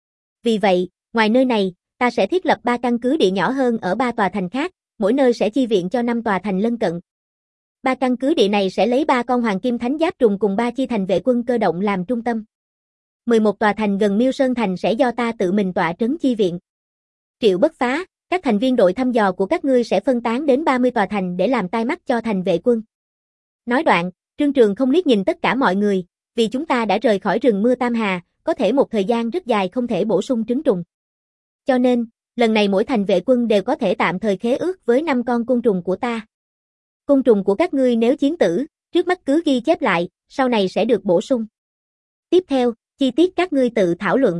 Vì vậy, ngoài nơi này, ta sẽ thiết lập ba căn cứ địa nhỏ hơn ở ba tòa thành khác, mỗi nơi sẽ chi viện cho năm tòa thành lân cận. Ba căn cứ địa này sẽ lấy ba con hoàng kim thánh giáp trùng cùng ba chi thành vệ quân cơ động làm trung tâm. mười một tòa thành gần Miêu Sơn thành sẽ do ta tự mình tọa trấn chi viện. Triệu Bất Phá, các thành viên đội thăm dò của các ngươi sẽ phân tán đến ba mươi tòa thành để làm tai mắt cho thành vệ quân. Nói đoạn, Trương Trường không liếc nhìn tất cả mọi người, vì chúng ta đã rời khỏi rừng mưa Tam Hà, có thể một thời gian rất dài không thể bổ sung trứng trùng. Cho nên, lần này mỗi thành vệ quân đều có thể tạm thời khế ước với năm con côn trùng của ta. Côn trùng của các ngươi nếu chiến tử, trước mắt cứ ghi chép lại, sau này sẽ được bổ sung. Tiếp theo, chi tiết các ngươi tự thảo luận.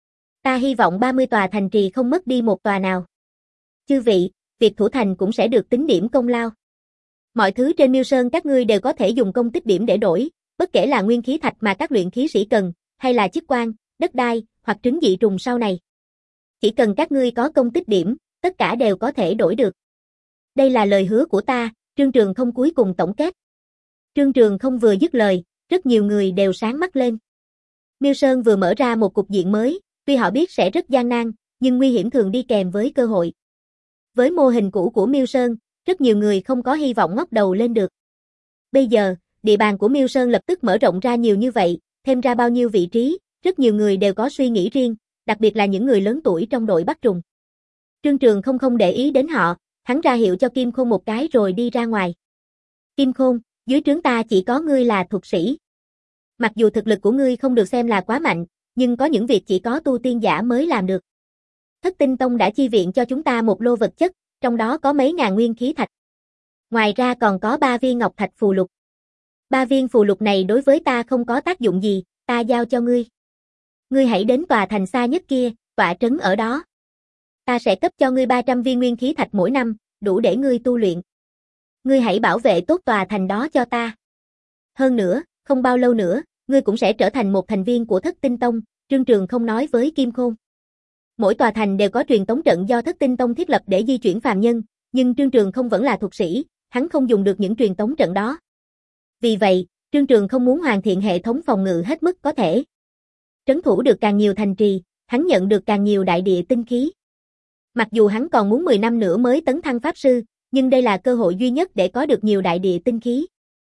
Ta hy vọng ba mươi tòa thành trì không mất đi một tòa nào. Chư vị, việc thủ thành cũng sẽ được tính điểm công lao. Mọi thứ trên Miêu Sơn các ngươi đều có thể dùng công tích điểm để đổi, bất kể là nguyên khí thạch mà các luyện khí sĩ cần, hay là chức quan, đất đai, hoặc trứng dị trùng sau này. Chỉ cần các ngươi có công tích điểm, tất cả đều có thể đổi được. Đây là lời hứa của ta, Trương Trường không cuối cùng tổng kết. Trương Trường không vừa dứt lời, rất nhiều người đều sáng mắt lên. Miêu Sơn vừa mở ra một cục diện mới, tuy họ biết sẽ rất gian nan, nhưng nguy hiểm thường đi kèm với cơ hội. Với mô hình cũ của Miêu Sơn, rất nhiều người không có hy vọng ngóc đầu lên được. Bây giờ, địa bàn của Miêu Sơn lập tức mở rộng ra nhiều như vậy, thêm ra bao nhiêu vị trí, rất nhiều người đều có suy nghĩ riêng, đặc biệt là những người lớn tuổi trong đội Bắt Trùng. Trương Trường không không để ý đến họ, hắn ra hiệu cho Kim Khôn một cái rồi đi ra ngoài. Kim Khôn, dưới trướng ta chỉ có ngươi là thuật sĩ. Mặc dù thực lực của ngươi không được xem là quá mạnh, nhưng có những việc chỉ có tu tiên giả mới làm được. Thất Tinh Tông đã chi viện cho chúng ta một lô vật chất, trong đó có mấy ngàn nguyên khí thạch. Ngoài ra còn có ba viên ngọc thạch phù lục. Ba viên phù lục này đối với ta không có tác dụng gì, ta giao cho ngươi. Ngươi hãy đến tòa thành xa nhất kia, tọa trấn ở đó. Ta sẽ cấp cho ngươi ba trăm viên nguyên khí thạch mỗi năm, đủ để ngươi tu luyện. Ngươi hãy bảo vệ tốt tòa thành đó cho ta. Hơn nữa, không bao lâu nữa, ngươi cũng sẽ trở thành một thành viên của Thất Tinh Tông, Trương Trường không nói với Kim Khôn. Mỗi tòa thành đều có truyền tống trận do Thất Tinh Tông thiết lập để di chuyển phàm nhân, nhưng Trương Trường không vẫn là thuật sĩ, hắn không dùng được những truyền tống trận đó. Vì vậy, Trương Trường không muốn hoàn thiện hệ thống phòng ngự hết mức có thể. Trấn thủ được càng nhiều thành trì, hắn nhận được càng nhiều đại địa tinh khí. Mặc dù hắn còn muốn mười năm nữa mới tấn thăng pháp sư, nhưng đây là cơ hội duy nhất để có được nhiều đại địa tinh khí.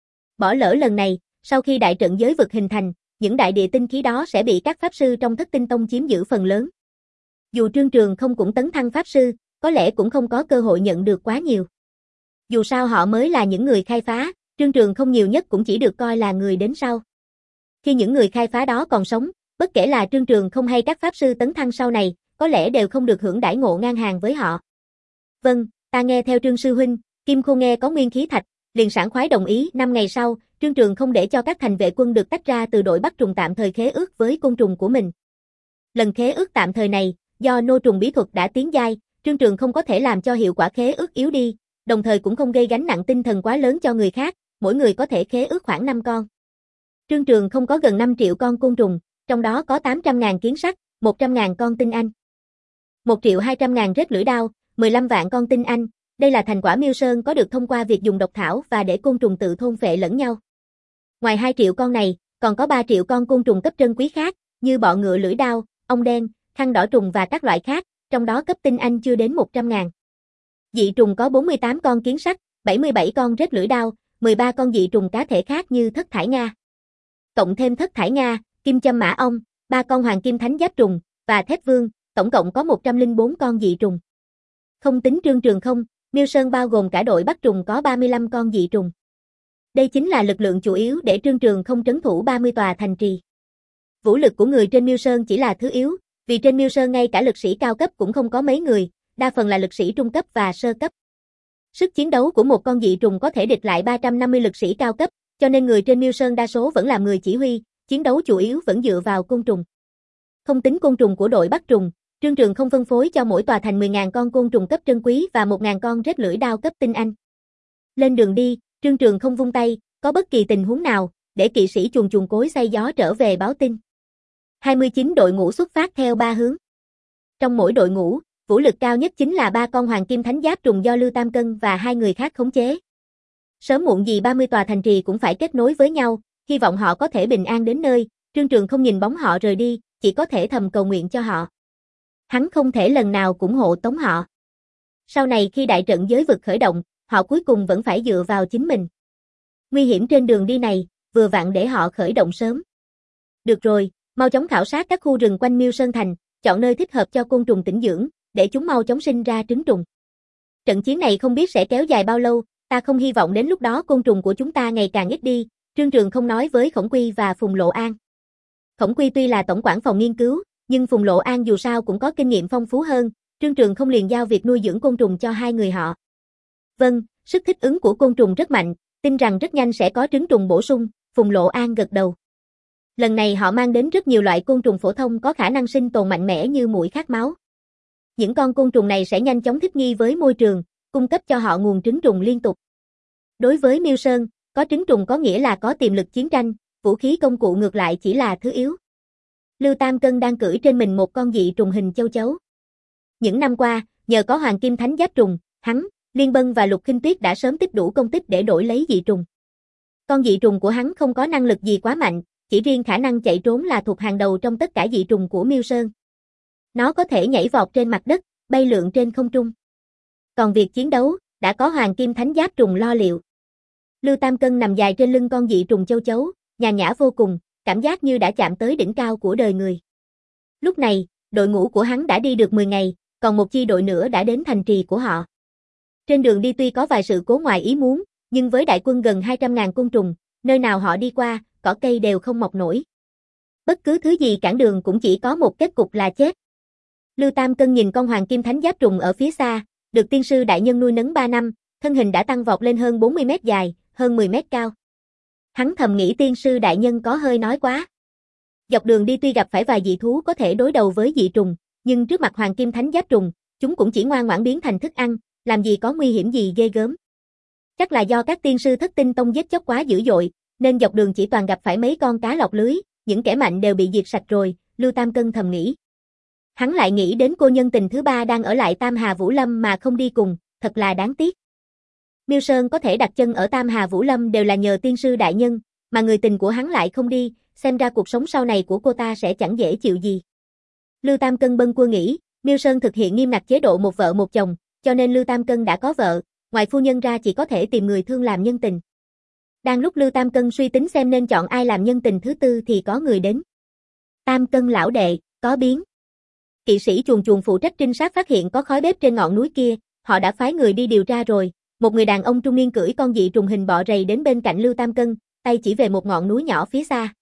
Bỏ lỡ lần này, sau khi đại trận giới vực hình thành, những đại địa tinh khí đó sẽ bị các pháp sư trong Thất Tinh Tông chiếm giữ phần lớn. Dù Trương Trường không cũng tấn thăng pháp sư, có lẽ cũng không có cơ hội nhận được quá nhiều. Dù sao họ mới là những người khai phá, Trương Trường không nhiều nhất cũng chỉ được coi là người đến sau. Khi những người khai phá đó còn sống, bất kể là Trương Trường không hay các pháp sư tấn thăng sau này, có lẽ đều không được hưởng đãi ngộ ngang hàng với họ. Vâng, ta nghe theo Trương sư huynh. Kim Khô nghe có nguyên khí thạch, liền sảng khoái đồng ý. Năm ngày sau, Trương Trường không để cho các thành vệ quân được tách ra từ đội bắt trùng tạm thời khế ước với côn trùng của mình. Lần khế ước tạm thời này, do nô trùng bí thuật đã tiến giai, Trương Trường không có thể làm cho hiệu quả khế ước yếu đi, đồng thời cũng không gây gánh nặng tinh thần quá lớn cho người khác, mỗi người có thể khế ước khoảng năm con. Trương Trường không có gần năm triệu con côn trùng, trong đó có tám trăm ngàn kiến sắt, một trăm ngàn con tinh anh. một triệu hai trăm ngàn rết lưỡi đao, mười lăm vạn con tinh anh, đây là thành quả Miêu Sơn có được thông qua việc dùng độc thảo và để côn trùng tự thôn phệ lẫn nhau. Ngoài hai triệu con này, còn có ba triệu con côn trùng cấp trân quý khác, như bọ ngựa lưỡi đao, ong đen, khăn đỏ trùng và các loại khác, trong đó cấp tinh anh chưa đến một trăm ngàn. Dị trùng có bốn mươi tám con kiến sắt, bảy mươi bảy con rết lưỡi đao, mười ba con dị trùng cá thể khác như thất thải Nga. Cộng thêm thất thải Nga, kim châm mã ong, ba con hoàng kim thánh giáp trùng, và thép vương, tổng cộng có một trăm lẻ bốn con dị trùng. Không tính Trương Trường không, Miêu Sơn bao gồm cả đội bắt trùng có ba mươi lăm con dị trùng. Đây chính là lực lượng chủ yếu để Trương Trường không trấn thủ ba mươi tòa thành trì. Vũ lực của người trên Miêu Sơn chỉ là thứ yếu, vì trên Miêu Sơn ngay cả lực sĩ cao cấp cũng không có mấy người, đa phần là lực sĩ trung cấp và sơ cấp. Sức chiến đấu của một con dị trùng có thể địch lại ba trăm năm mươi lực sĩ cao cấp, cho nên người trên Miêu Sơn đa số vẫn làm người chỉ huy, chiến đấu chủ yếu vẫn dựa vào côn trùng. Không tính côn trùng của đội bắt trùng, Trương Trường không phân phối cho mỗi tòa thành mười ngàn con côn trùng cấp trân quý và một ngàn con rết lưỡi đao cấp tinh anh. Lên đường đi, Trương Trường không vung tay, có bất kỳ tình huống nào, để kỵ sĩ chuồn chuồn cối xay gió trở về báo tin. hai mươi chín đội ngũ xuất phát theo ba hướng. Trong mỗi đội ngũ, vũ lực cao nhất chính là ba con hoàng kim thánh giáp trùng do Lưu Tam Cân và hai người khác khống chế. Sớm muộn gì ba mươi tòa thành trì cũng phải kết nối với nhau, hy vọng họ có thể bình an đến nơi. Trương Trường không nhìn bóng họ rời đi, chỉ có thể thầm cầu nguyện cho họ. Hắn không thể lần nào cũng hộ tống họ. Sau này khi đại trận giới vực khởi động, họ cuối cùng vẫn phải dựa vào chính mình. Nguy hiểm trên đường đi này, vừa vặn để họ khởi động sớm. Được rồi, mau chóng khảo sát các khu rừng quanh Miêu Sơn Thành, chọn nơi thích hợp cho côn trùng tĩnh dưỡng, để chúng mau chóng sinh ra trứng trùng. Trận chiến này không biết sẽ kéo dài bao lâu, ta không hy vọng đến lúc đó côn trùng của chúng ta ngày càng ít đi, Trương Trường không nói với Khổng Quy và Phùng Lộ An. Khổng Quy tuy là tổng quản phòng nghiên cứu, nhưng Phùng Lộ An dù sao cũng có kinh nghiệm phong phú hơn, Trương Trường không liền giao việc nuôi dưỡng côn trùng cho hai người họ. Vâng, sức thích ứng của côn trùng rất mạnh, tin rằng rất nhanh sẽ có trứng trùng bổ sung, Phùng Lộ An gật đầu. Lần này họ mang đến rất nhiều loại côn trùng phổ thông có khả năng sinh tồn mạnh mẽ như muỗi khát máu. Những con côn trùng này sẽ nhanh chóng thích nghi với môi trường, cung cấp cho họ nguồn trứng trùng liên tục. Đối với Miêu Sơn, có trứng trùng có nghĩa là có tiềm lực chiến tranh, vũ khí công cụ ngược lại chỉ là thứ yếu. Lưu Tam Cân đang cưỡi trên mình một con dị trùng hình châu chấu. Những năm qua, nhờ có Hoàng Kim Thánh Giáp trùng, hắn, Liên Bân và Lục Khinh Tuyết đã sớm tích đủ công tích để đổi lấy dị trùng. Con dị trùng của hắn không có năng lực gì quá mạnh, chỉ riêng khả năng chạy trốn là thuộc hàng đầu trong tất cả dị trùng của Miêu Sơn. Nó có thể nhảy vọt trên mặt đất, bay lượn trên không trung. Còn việc chiến đấu, đã có Hoàng Kim Thánh Giáp trùng lo liệu. Lưu Tam Cân nằm dài trên lưng con dị trùng châu chấu, nhàn nhã vô cùng, cảm giác như đã chạm tới đỉnh cao của đời người. Lúc này, đội ngũ của hắn đã đi được mười ngày, còn một chi đội nữa đã đến thành trì của họ. Trên đường đi tuy có vài sự cố ngoài ý muốn, nhưng với đại quân gần hai trăm ngàn côn trùng, nơi nào họ đi qua, cỏ cây đều không mọc nổi. Bất cứ thứ gì cản đường cũng chỉ có một kết cục là chết. Lưu Tam Cân nhìn con Hoàng Kim Thánh Giáp trùng ở phía xa, được tiên sư đại nhân nuôi nấng ba năm, thân hình đã tăng vọt lên hơn bốn mươi mét dài, hơn mười mét cao. Hắn thầm nghĩ tiên sư đại nhân có hơi nói quá. Dọc đường đi tuy gặp phải vài dị thú có thể đối đầu với dị trùng, nhưng trước mặt Hoàng Kim Thánh Giáp trùng, chúng cũng chỉ ngoan ngoãn biến thành thức ăn, làm gì có nguy hiểm gì ghê gớm. Chắc là do các tiên sư Thất Tinh Tông giết chóc quá dữ dội, nên dọc đường chỉ toàn gặp phải mấy con cá lọt lưới, những kẻ mạnh đều bị diệt sạch rồi, Lưu Tam Cân thầm nghĩ. Hắn lại nghĩ đến cô nhân tình thứ ba đang ở lại Tam Hà Vũ Lâm mà không đi cùng, thật là đáng tiếc. Miêu Sơn có thể đặt chân ở Tam Hà Vũ Lâm đều là nhờ tiên sư đại nhân, mà người tình của hắn lại không đi, xem ra cuộc sống sau này của cô ta sẽ chẳng dễ chịu gì. Lưu Tam Cân bâng quơ nghĩ, Miêu Sơn thực hiện nghiêm ngặt chế độ một vợ một chồng, cho nên Lưu Tam Cân đã có vợ, ngoài phu nhân ra chỉ có thể tìm người thương làm nhân tình. Đang lúc Lưu Tam Cân suy tính xem nên chọn ai làm nhân tình thứ tư thì có người đến. Tam Cân lão đệ, có biến. Kỵ sĩ chuồn chuồn phụ trách trinh sát phát hiện có khói bếp trên ngọn núi kia, họ đã phái người đi điều tra rồi, một người đàn ông trung niên cưỡi con dị trùng hình bọ rầy đến bên cạnh Lưu Tam Cân, tay chỉ về một ngọn núi nhỏ phía xa.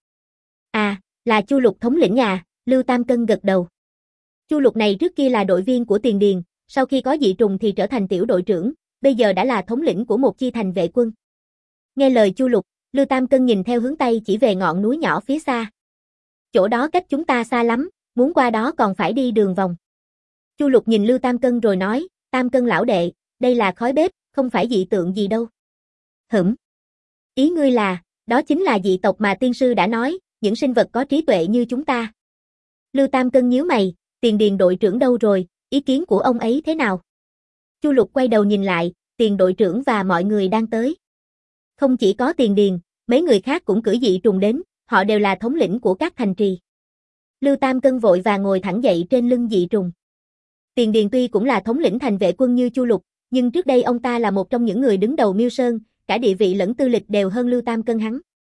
À, là Chu Lục thống lĩnh nhà, Lưu Tam Cân gật đầu. Chu Lục này trước kia là đội viên của Tiền Điền, sau khi có dị trùng thì trở thành tiểu đội trưởng, bây giờ đã là thống lĩnh của một chi thành vệ quân. Nghe lời Chu Lục, Lưu Tam Cân nhìn theo hướng tay chỉ về ngọn núi nhỏ phía xa. Chỗ đó cách chúng ta xa lắm, muốn qua đó còn phải đi đường vòng. Chu Lục nhìn Lưu Tam Cân rồi nói, Tam Cân lão đệ, đây là khói bếp, không phải dị tượng gì đâu. Hửm. Ý ngươi là, đó chính là dị tộc mà tiên sư đã nói, những sinh vật có trí tuệ như chúng ta. Lưu Tam Cân nhíu mày, Tiền Điền đội trưởng đâu rồi, ý kiến của ông ấy thế nào? Chu Lục quay đầu nhìn lại, Tiền đội trưởng và mọi người đang tới. Không chỉ có Tiền Điền, mấy người khác cũng cưỡi dị trùng đến, họ đều là thống lĩnh của các thành trì. Lưu Tam Cân vội và ngồi thẳng dậy trên lưng dị trùng. Tiền Điền tuy cũng là thống lĩnh thành vệ quân như Chu Lục, nhưng trước đây ông ta là một trong những người đứng đầu Miêu Sơn, cả địa vị lẫn tư lịch đều hơn Lưu Tam Cân hắn.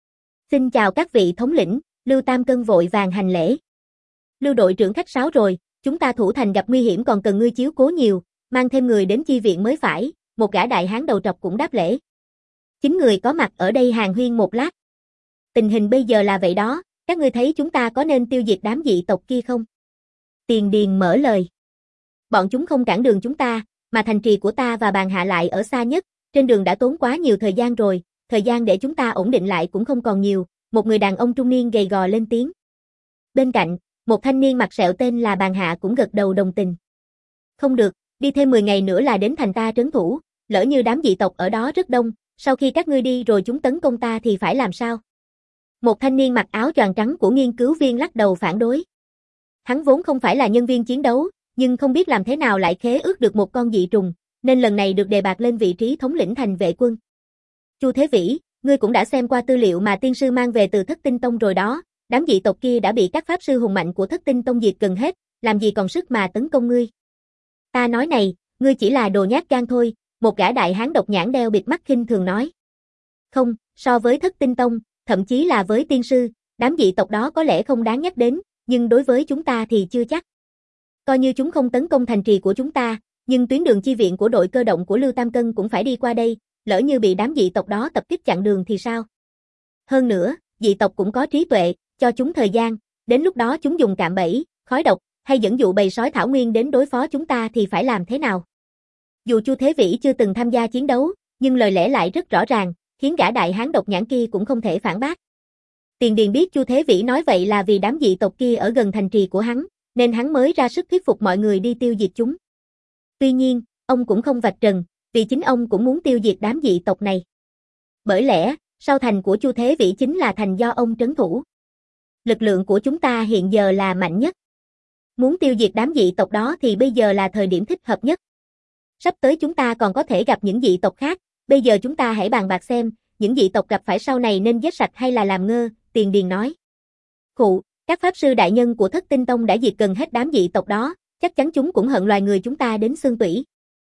Xin chào các vị thống lĩnh, Lưu Tam Cân vội vàng hành lễ. Lưu đội trưởng khách sáo rồi, chúng ta thủ thành gặp nguy hiểm còn cần ngươi chiếu cố nhiều, mang thêm người đến chi viện mới phải, một gã đại hán đầu trọc cũng đáp lễ. Chính người có mặt ở đây hàn huyên một lát. Tình hình bây giờ là vậy đó, các ngươi thấy chúng ta có nên tiêu diệt đám dị tộc kia không? Tiền Điền mở lời. Bọn chúng không cản đường chúng ta, mà thành trì của ta và bàn hạ lại ở xa nhất, trên đường đã tốn quá nhiều thời gian rồi, thời gian để chúng ta ổn định lại cũng không còn nhiều, một người đàn ông trung niên gầy gò lên tiếng. Bên cạnh, một thanh niên mặt sẹo tên là Bàn Hạ cũng gật đầu đồng tình. Không được, đi thêm mười ngày nữa là đến thành ta trấn thủ, lỡ như đám dị tộc ở đó rất đông, sau khi các ngươi đi rồi chúng tấn công ta thì phải làm sao? Một thanh niên mặc áo choàng trắng của nghiên cứu viên lắc đầu phản đối. Hắn vốn không phải là nhân viên chiến đấu, nhưng không biết làm thế nào lại khế ước được một con dị trùng, nên lần này được đề bạt lên vị trí thống lĩnh thành vệ quân. Chu Thế Vĩ, ngươi cũng đã xem qua tư liệu mà tiên sư mang về từ Thất Tinh Tông rồi đó, đám dị tộc kia đã bị các pháp sư hùng mạnh của Thất Tinh Tông diệt gần hết, làm gì còn sức mà tấn công ngươi. Ta nói này, ngươi chỉ là đồ nhát gan thôi, một gã đại hán độc nhãn đeo bịt mắt khinh thường nói. Không, so với Thất Tinh Tông, thậm chí là với tiên sư, đám dị tộc đó có lẽ không đáng nhắc đến, nhưng đối với chúng ta thì chưa chắc. Coi như chúng không tấn công thành trì của chúng ta, nhưng tuyến đường chi viện của đội cơ động của Lưu Tam Cân cũng phải đi qua đây, lỡ như bị đám dị tộc đó tập kích chặn đường thì sao? Hơn nữa, dị tộc cũng có trí tuệ, cho chúng thời gian, đến lúc đó chúng dùng cạm bẫy, khói độc, hay dẫn dụ bầy sói thảo nguyên đến đối phó chúng ta thì phải làm thế nào? Dù Chu Thế Vĩ chưa từng tham gia chiến đấu, nhưng lời lẽ lại rất rõ ràng, khiến gã đại hán độc nhãn kia cũng không thể phản bác. Tiền Điền biết Chu Thế Vĩ nói vậy là vì đám dị tộc kia ở gần thành trì của hắn, nên hắn mới ra sức thuyết phục mọi người đi tiêu diệt chúng. Tuy nhiên, ông cũng không vạch trần, vì chính ông cũng muốn tiêu diệt đám dị tộc này. Bởi lẽ, sau thành của Chu Thế Vĩ chính là thành do ông trấn thủ. Lực lượng của chúng ta hiện giờ là mạnh nhất. Muốn tiêu diệt đám dị tộc đó thì bây giờ là thời điểm thích hợp nhất. Sắp tới chúng ta còn có thể gặp những dị tộc khác, bây giờ chúng ta hãy bàn bạc xem, những dị tộc gặp phải sau này nên giết sạch hay là làm ngơ, Tiền Điền nói. Khụ, các pháp sư đại nhân của Thất Tinh Tông đã diệt gần hết đám dị tộc đó, chắc chắn chúng cũng hận loài người chúng ta đến xương tủy.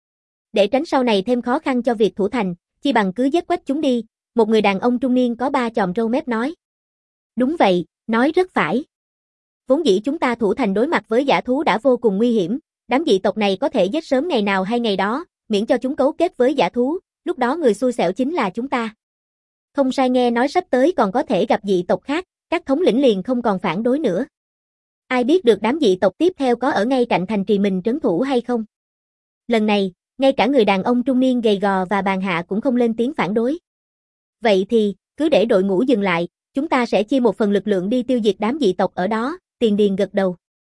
Để tránh sau này thêm khó khăn cho việc thủ thành, chi bằng cứ giết quách chúng đi, một người đàn ông trung niên có ba chòm râu mép nói. Đúng vậy, nói rất phải. Vốn dĩ chúng ta thủ thành đối mặt với dã thú đã vô cùng nguy hiểm, đám dị tộc này có thể giết sớm ngày nào hay ngày đó, miễn cho chúng cấu kết với dã thú, lúc đó người xui xẻo chính là chúng ta. Không sai, nghe nói sắp tới còn có thể gặp dị tộc khác, các thống lĩnh liền không còn phản đối nữa. Ai biết được đám dị tộc tiếp theo có ở ngay cạnh thành trì mình trấn thủ hay không? Lần này, ngay cả người đàn ông trung niên gầy gò và Bàn Hạ cũng không lên tiếng phản đối. Vậy thì, cứ để đội ngũ dừng lại, chúng ta sẽ chia một phần lực lượng đi tiêu diệt đám dị tộc ở đó, Tiền Điền gật đầu.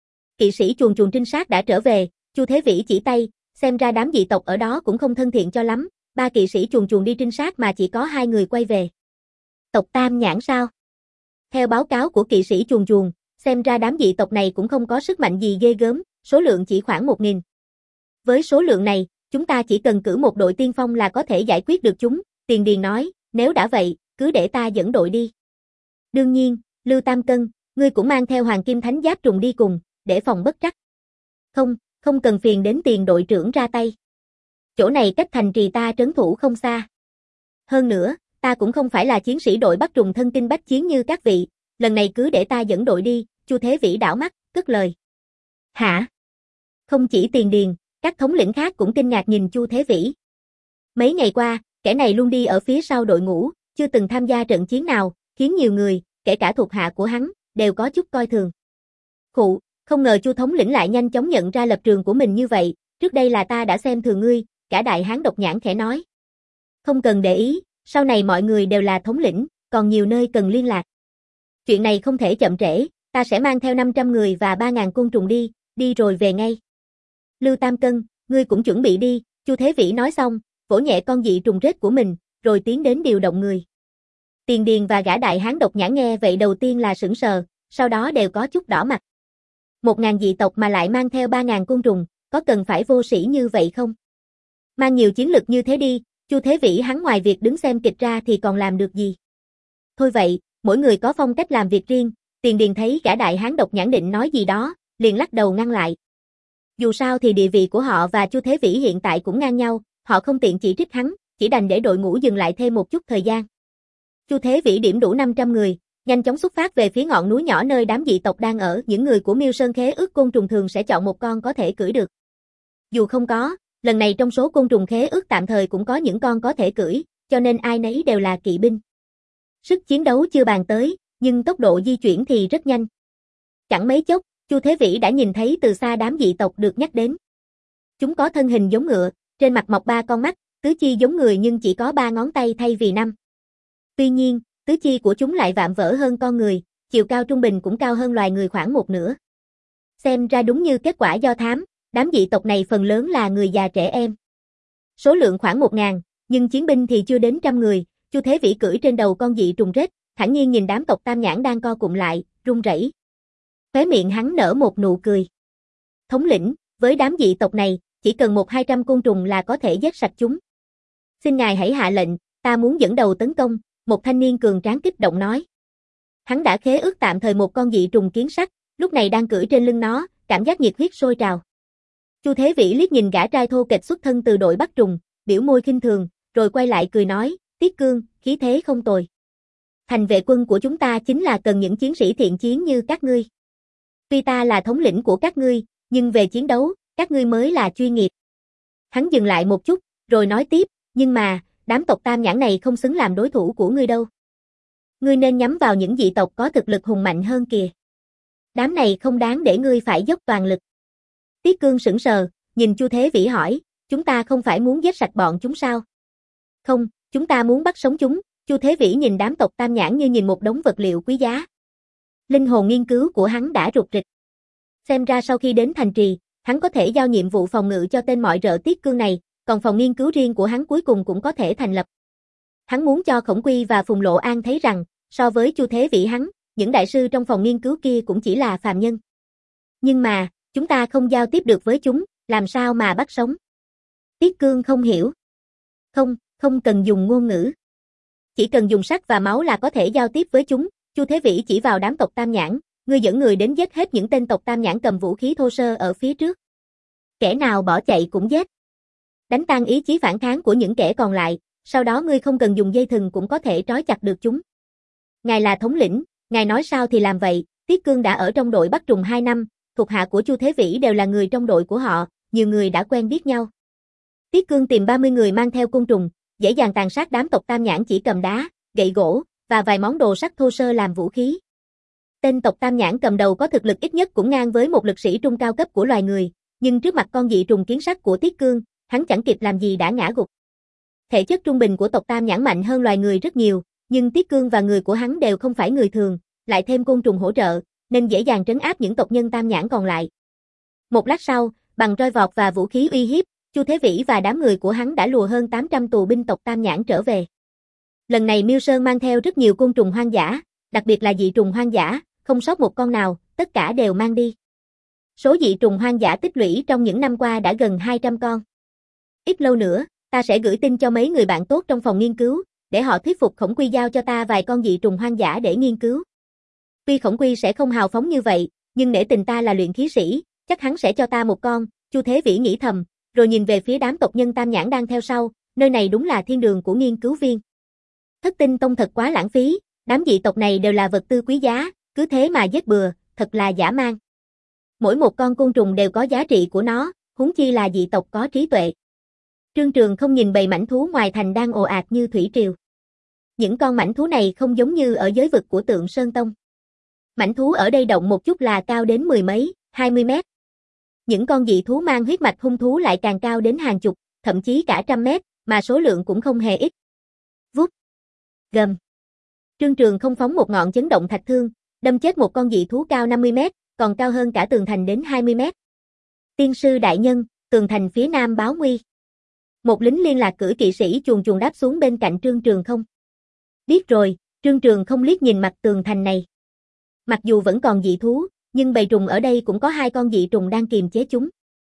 Kỵ sĩ chuồn chuồn trinh sát đã trở về, Chu Thế Vĩ chỉ tay, xem ra đám dị tộc ở đó cũng không thân thiện cho lắm, ba kỵ sĩ chuồn chuồn đi trinh sát mà chỉ có hai người quay về. Tộc Tam Nhãn sao? Theo báo cáo của kỵ sĩ chuồn chuồn, xem ra đám dị tộc này cũng không có sức mạnh gì ghê gớm, số lượng chỉ khoảng một nghìn. Với số lượng này, chúng ta chỉ cần cử một đội tiên phong là có thể giải quyết được chúng, Tiền Điền nói, nếu đã vậy, cứ để ta dẫn đội đi. Đương nhiên, Lưu Tam Cân, ngươi cũng mang theo Hoàng Kim Thánh Giáp trùng đi cùng, để phòng bất trắc. Không, không cần phiền đến Tiền đội trưởng ra tay. Chỗ này cách thành trì ta trấn thủ không xa. Hơn nữa, ta cũng không phải là chiến sĩ đội bắt trùng thân kinh bách chiến như các vị, lần này cứ để ta dẫn đội đi, Chu Thế Vĩ đảo mắt, cất lời. Hả? Không chỉ Tiền Điền, các thống lĩnh khác cũng kinh ngạc nhìn Chu Thế Vĩ. Mấy ngày qua, kẻ này luôn đi ở phía sau đội ngũ, chưa từng tham gia trận chiến nào, khiến nhiều người, kể cả thuộc hạ của hắn, đều có chút coi thường. Khụ, không ngờ Chu thống lĩnh lại nhanh chóng nhận ra lập trường của mình như vậy, trước đây là ta đã xem thường ngươi, cả đại hán độc nhãn khẽ nói. Không cần để ý, sau này mọi người đều là thống lĩnh, còn nhiều nơi cần liên lạc. Chuyện này không thể chậm trễ, ta sẽ mang theo năm trăm người và ba ngàn côn trùng đi, đi rồi về ngay. Lưu Tam Cân, ngươi cũng chuẩn bị đi, Chu Thế Vĩ nói xong, vỗ nhẹ con dị trùng rết của mình, rồi tiến đến điều động người. Tiền Điền và gã đại hán độc nhãn nghe vậy đầu tiên là sững sờ, sau đó đều có chút đỏ mặt. Một ngàn dị tộc mà lại mang theo ba ngàn côn trùng, có cần phải vô sĩ như vậy không? Mang nhiều chiến lực như thế đi, Chu Thế Vĩ hắn ngoài việc đứng xem kịch ra thì còn làm được gì? Thôi vậy, mỗi người có phong cách làm việc riêng, Tiền Điền thấy gã đại hán độc nhãn định nói gì đó, liền lắc đầu ngăn lại. Dù sao thì địa vị của họ và Chu Thế Vĩ hiện tại cũng ngang nhau, họ không tiện chỉ trích hắn, chỉ đành để đội ngũ dừng lại thêm một chút thời gian. Chu Thế Vĩ điểm đủ năm trăm người, nhanh chóng xuất phát về phía ngọn núi nhỏ nơi đám dị tộc đang ở, những người của Miêu Sơn Khế ước côn trùng thường sẽ chọn một con có thể cưỡi được. Dù không có, lần này trong số côn trùng khế ước tạm thời cũng có những con có thể cưỡi, cho nên ai nấy đều là kỵ binh. Sức chiến đấu chưa bàn tới, nhưng tốc độ di chuyển thì rất nhanh. Chẳng mấy chốc, Chu Thế Vĩ đã nhìn thấy từ xa đám dị tộc được nhắc đến. Chúng có thân hình giống ngựa, trên mặt mọc ba con mắt, tứ chi giống người nhưng chỉ có ba ngón tay thay vì năm. Tuy nhiên, tứ chi của chúng lại vạm vỡ hơn con người, chiều cao trung bình cũng cao hơn loài người khoảng một nửa. Xem ra đúng như kết quả do thám, đám dị tộc này phần lớn là người già trẻ em. Số lượng khoảng một ngàn, nhưng chiến binh thì chưa đến trăm người, Chu Thế Vĩ cưỡi trên đầu con dị trùng rết, thản nhiên nhìn đám tộc Tam Nhãn đang co cụm lại, run rẩy. Khóe miệng hắn nở một nụ cười. Thống lĩnh, với đám dị tộc này, chỉ cần một hai trăm côn trùng là có thể giết sạch chúng. Xin ngài hãy hạ lệnh, ta muốn dẫn đầu tấn công, một thanh niên cường tráng kích động nói. Hắn đã khế ước tạm thời một con dị trùng kiến sắt, lúc này đang cưỡi trên lưng nó, cảm giác nhiệt huyết sôi trào. Chu Thế Vĩ liếc nhìn gã trai thô kệch xuất thân từ đội Bắc Trùng, biểu môi khinh thường, rồi quay lại cười nói, Tiết Cương, khí thế không tồi. Thành vệ quân của chúng ta chính là cần những chiến sĩ thiện chiến như các ngươi. Tuy ta là thống lĩnh của các ngươi, nhưng về chiến đấu, các ngươi mới là chuyên nghiệp. Hắn dừng lại một chút, rồi nói tiếp, nhưng mà, đám tộc Tam Nhãn này không xứng làm đối thủ của ngươi đâu. Ngươi nên nhắm vào những dị tộc có thực lực hùng mạnh hơn kìa. Đám này không đáng để ngươi phải dốc toàn lực. Tiết Cương sững sờ, nhìn Chu Thế Vĩ hỏi, chúng ta không phải muốn giết sạch bọn chúng sao? Không, chúng ta muốn bắt sống chúng. Chu Thế Vĩ nhìn đám tộc Tam Nhãn như nhìn một đống vật liệu quý giá. Linh hồn nghiên cứu của hắn đã rục rịch. Xem ra sau khi đến thành trì, hắn có thể giao nhiệm vụ phòng ngự cho tên mọi rợ Tiết Cương này, còn phòng nghiên cứu riêng của hắn cuối cùng cũng có thể thành lập. Hắn muốn cho Khổng Quy và Phùng Lộ An thấy rằng, so với Chu Thế Vĩ hắn, những đại sư trong phòng nghiên cứu kia cũng chỉ là phàm nhân. Nhưng mà, chúng ta không giao tiếp được với chúng, làm sao mà bắt sống? Tiết Cương không hiểu. Không, không cần dùng ngôn ngữ. Chỉ cần dùng sắc và máu là có thể giao tiếp với chúng. Chu Thế Vĩ chỉ vào đám tộc Tam Nhãn, ngươi dẫn người đến giết hết những tên tộc Tam Nhãn cầm vũ khí thô sơ ở phía trước. Kẻ nào bỏ chạy cũng giết. Đánh tan ý chí phản kháng của những kẻ còn lại, sau đó ngươi không cần dùng dây thừng cũng có thể trói chặt được chúng. Ngài là thống lĩnh, ngài nói sao thì làm vậy. Tiết Cương đã ở trong đội Bắc Trùng hai năm, thuộc hạ của Chu Thế Vĩ đều là người trong đội của họ, nhiều người đã quen biết nhau. Tiết Cương tìm ba mươi người mang theo côn trùng, dễ dàng tàn sát đám tộc Tam Nhãn chỉ cầm đá, gậy gỗ và vài món đồ sắt thô sơ làm vũ khí. Tên tộc Tam Nhãn cầm đầu có thực lực ít nhất cũng ngang với một lực sĩ trung cao cấp của loài người, nhưng trước mặt con dị trùng kiến sắt của Tiết Cương, hắn chẳng kịp làm gì đã ngã gục. Thể chất trung bình của tộc Tam Nhãn mạnh hơn loài người rất nhiều, nhưng Tiết Cương và người của hắn đều không phải người thường, lại thêm côn trùng hỗ trợ, nên dễ dàng trấn áp những tộc nhân Tam Nhãn còn lại. Một lát sau, bằng roi vọt và vũ khí uy hiếp, Chu Thế Vĩ và đám người của hắn đã lùa hơn tám trăm tù binh tộc Tam Nhãn trở về. Lần này Miêu Sơn mang theo rất nhiều côn trùng hoang dã, đặc biệt là dị trùng hoang dã, không sót một con nào, tất cả đều mang đi. Số dị trùng hoang dã tích lũy trong những năm qua đã gần hai trăm con. Ít lâu nữa, ta sẽ gửi tin cho mấy người bạn tốt trong phòng nghiên cứu, để họ thuyết phục Khổng Quy giao cho ta vài con dị trùng hoang dã để nghiên cứu. Tuy Khổng Quy sẽ không hào phóng như vậy, nhưng nể tình ta là luyện khí sĩ, chắc hắn sẽ cho ta một con. Chu Thế Vĩ nghĩ thầm, rồi nhìn về phía đám tộc nhân Tam Nhãn đang theo sau, nơi này đúng là thiên đường của nghiên cứu viên. Thất tinh tông thật quá lãng phí, đám dị tộc này đều là vật tư quý giá, cứ thế mà giết bừa, thật là dã man. Mỗi một con côn trùng đều có giá trị của nó, huống chi là dị tộc có trí tuệ. Trương Trường không nhìn bầy mãnh thú ngoài thành đang ồ ạt như thủy triều. Những con mãnh thú này không giống như ở giới vực của Tượng Sơn Tông. Mãnh thú ở đây động một chút là cao đến mười mấy, hai mươi mét. Những con dị thú mang huyết mạch hung thú lại càng cao đến hàng chục, thậm chí cả trăm mét, mà số lượng cũng không hề ít. Vút. Gầm. Trương Trường không phóng một ngọn chấn động thạch thương, đâm chết một con dị thú cao năm mươi mét, còn cao hơn cả tường thành đến hai mươi mét. Tiên sư đại nhân, tường thành phía nam báo nguy. Một lính liên lạc cưỡi kỵ sĩ chuồn chuồn đáp xuống bên cạnh Trương Trường không. Biết rồi, Trương Trường không liếc nhìn mặt tường thành này. Mặc dù vẫn còn dị thú, nhưng bầy trùng ở đây cũng có hai con dị trùng đang kiềm chế chúng.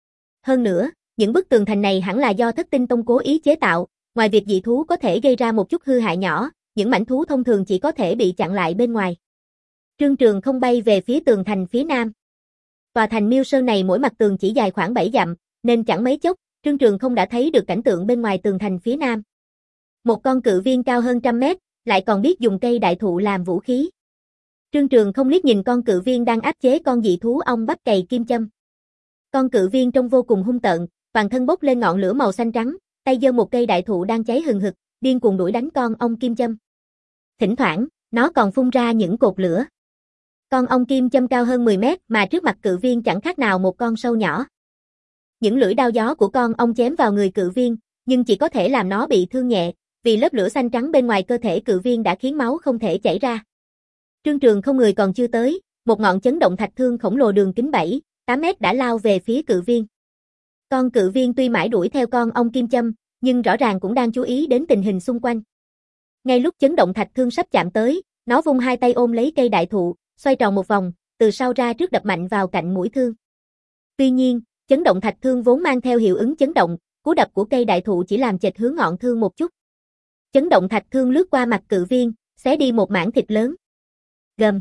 Hơn nữa, những bức tường thành này hẳn là do Thất Tinh Tông cố ý chế tạo, ngoài việc dị thú có thể gây ra một chút hư hại nhỏ, những mãnh thú thông thường chỉ có thể bị chặn lại bên ngoài. Trương Trường không bay về phía tường thành phía nam. Tòa thành Miêu Sơn này mỗi mặt tường chỉ dài khoảng bảy dặm, nên chẳng mấy chốc, Trương Trường không đã thấy được cảnh tượng bên ngoài tường thành phía nam. Một con cự viên cao hơn trăm mét, lại còn biết dùng cây đại thụ làm vũ khí. Trương Trường không liếc nhìn con cự viên đang áp chế con dị thú ong bắp cày kim châm. Con cự viên trông vô cùng hung tợn, toàn thân bốc lên ngọn lửa màu xanh trắng, tay giơ một cây đại thụ đang cháy hừng hực, điên cuồng đuổi đánh con ong kim châm. Thỉnh thoảng, nó còn phun ra những cột lửa. Con ong kim châm cao hơn mười mét mà trước mặt cự viên chẳng khác nào một con sâu nhỏ. Những lưỡi đao gió của con ong chém vào người cự viên, nhưng chỉ có thể làm nó bị thương nhẹ, vì lớp lửa xanh trắng bên ngoài cơ thể cự viên đã khiến máu không thể chảy ra. Trương Trường không người còn chưa tới, một ngọn chấn động thạch thương khổng lồ đường kính bảy, tám mét đã lao về phía cự viên. Con cự viên tuy mãi đuổi theo con ong kim châm, nhưng rõ ràng cũng đang chú ý đến tình hình xung quanh. Ngay lúc chấn động thạch thương sắp chạm tới, nó vung hai tay ôm lấy cây đại thụ, xoay tròn một vòng, từ sau ra trước đập mạnh vào cạnh mũi thương. Tuy nhiên, chấn động thạch thương vốn mang theo hiệu ứng chấn động, cú đập của cây đại thụ chỉ làm chệch hướng ngọn thương một chút. Chấn động thạch thương lướt qua mặt cự viên, xé đi một mảng thịt lớn. Gầm.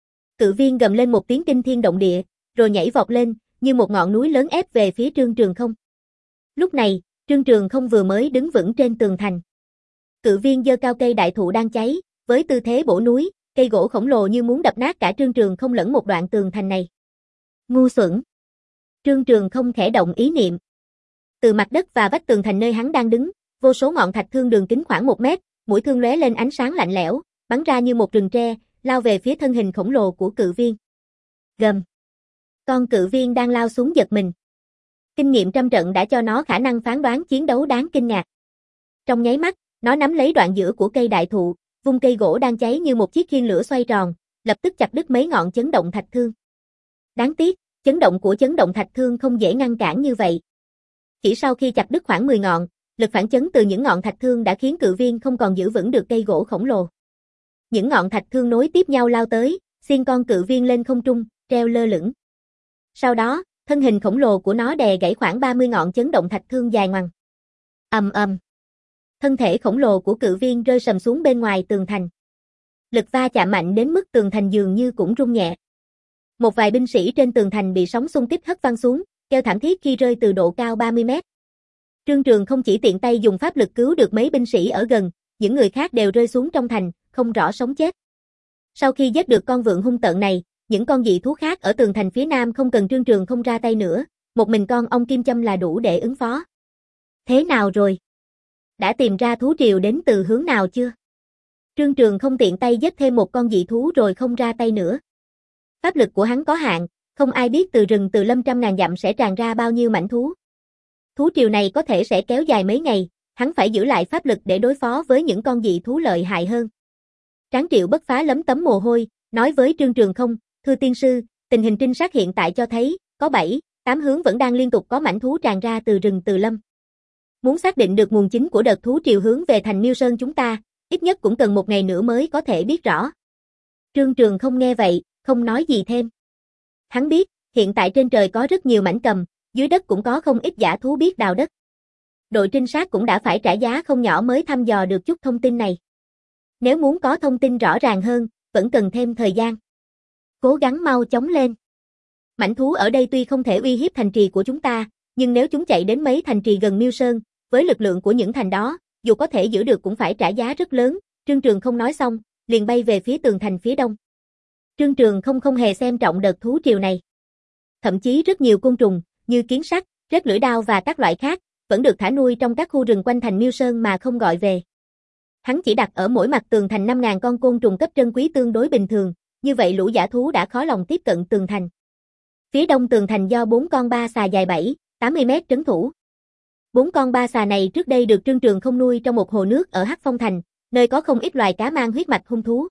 Cự viên gầm lên một tiếng kinh thiên động địa, rồi nhảy vọt lên, như một ngọn núi lớn ép về phía Trương Trường không. Lúc này, Trương Trường không vừa mới đứng vững trên tường thành. Cự viên giơ cao cây đại thụ đang cháy, với tư thế bổ núi, cây gỗ khổng lồ như muốn đập nát cả Trương Trường không lẫn một đoạn tường thành này. Ngu xuẩn. Trương Trường không khẽ động ý niệm. Từ mặt đất và vách tường thành nơi hắn đang đứng, vô số ngọn thạch thương đường kính khoảng một mét, mũi thương lóe lên ánh sáng lạnh lẽo, bắn ra như một rừng tre, lao về phía thân hình khổng lồ của cự viên. Gầm. Con cự viên đang lao xuống giật mình. Kinh nghiệm trăm trận đã cho nó khả năng phán đoán chiến đấu đáng kinh ngạc. Trong nháy mắt, nó nắm lấy đoạn giữa của cây đại thụ, vung cây gỗ đang cháy như một chiếc khiên lửa xoay tròn, lập tức chặt đứt mấy ngọn chấn động thạch thương. Đáng tiếc, chấn động của chấn động thạch thương không dễ ngăn cản như vậy. Chỉ sau khi chặt đứt khoảng mười ngọn, lực phản chấn từ những ngọn thạch thương đã khiến cự viên không còn giữ vững được cây gỗ khổng lồ. Những ngọn thạch thương nối tiếp nhau lao tới, xiên con cự viên lên không trung, treo lơ lửng. Sau đó, thân hình khổng lồ của nó đè gãy khoảng ba mươi ngọn chấn động thạch thương dài ngoằng. Ầm ầm. Thân thể khổng lồ của cự viên rơi sầm xuống bên ngoài tường thành. Lực va chạm mạnh đến mức tường thành dường như cũng rung nhẹ. Một vài binh sĩ trên tường thành bị sóng xung kích hất văng xuống, kêu thảm thiết khi rơi từ độ cao ba mươi mét. Trương Trường không chỉ tiện tay dùng pháp lực cứu được mấy binh sĩ ở gần, những người khác đều rơi xuống trong thành, không rõ sống chết. Sau khi giết được con vượn hung tợn này, những con dị thú khác ở tường thành phía nam không cần Trương Trường không ra tay nữa, một mình con ong kim châm là đủ để ứng phó. Thế nào rồi? Đã tìm ra thú triều đến từ hướng nào chưa? Trương Trường không tiện tay giết thêm một con dị thú rồi không ra tay nữa. Pháp lực của hắn có hạn, không ai biết từ rừng từ lâm trăm ngàn dặm sẽ tràn ra bao nhiêu mãnh thú. Thú triều này có thể sẽ kéo dài mấy ngày, hắn phải giữ lại pháp lực để đối phó với những con dị thú lợi hại hơn. Tráng Triệu Bất Phá lấm tấm mồ hôi, nói với Trương Trường không, thưa tiên sư, tình hình trinh sát hiện tại cho thấy, có bảy, tám hướng vẫn đang liên tục có mãnh thú tràn ra từ rừng từ lâm. Muốn xác định được nguồn chính của đợt thú triều hướng về thành Miêu Sơn chúng ta, ít nhất cũng cần một ngày nữa mới có thể biết rõ. Trương Trường không nghe vậy, không nói gì thêm. Hắn biết, hiện tại trên trời có rất nhiều mãnh cầm, dưới đất cũng có không ít dã thú biết đào đất. Đội trinh sát cũng đã phải trả giá không nhỏ mới thăm dò được chút thông tin này. Nếu muốn có thông tin rõ ràng hơn, vẫn cần thêm thời gian. Cố gắng mau chóng lên. Mãnh thú ở đây tuy không thể uy hiếp thành trì của chúng ta, nhưng nếu chúng chạy đến mấy thành trì gần Miêu Sơn, với lực lượng của những thành đó, dù có thể giữ được cũng phải trả giá rất lớn. Trương Trường không nói xong, liền bay về phía tường thành phía đông. Trương Trường không không hề xem trọng đợt thú triều này. Thậm chí rất nhiều côn trùng, như kiến sắt, rết lưỡi đao và các loại khác, vẫn được thả nuôi trong các khu rừng quanh thành Miêu Sơn mà không gọi về. Hắn chỉ đặt ở mỗi mặt tường thành năm nghìn con côn trùng cấp trân quý tương đối bình thường, như vậy lũ dã thú đã khó lòng tiếp cận tường thành. Phía đông tường thành do bốn con ba xà dài bảy, tám mươi mét trấn thủ. Bốn con ba xà này trước đây được Trương Trường không nuôi trong một hồ nước ở Hắc Phong Thành, nơi có không ít loài cá mang huyết mạch hung thú.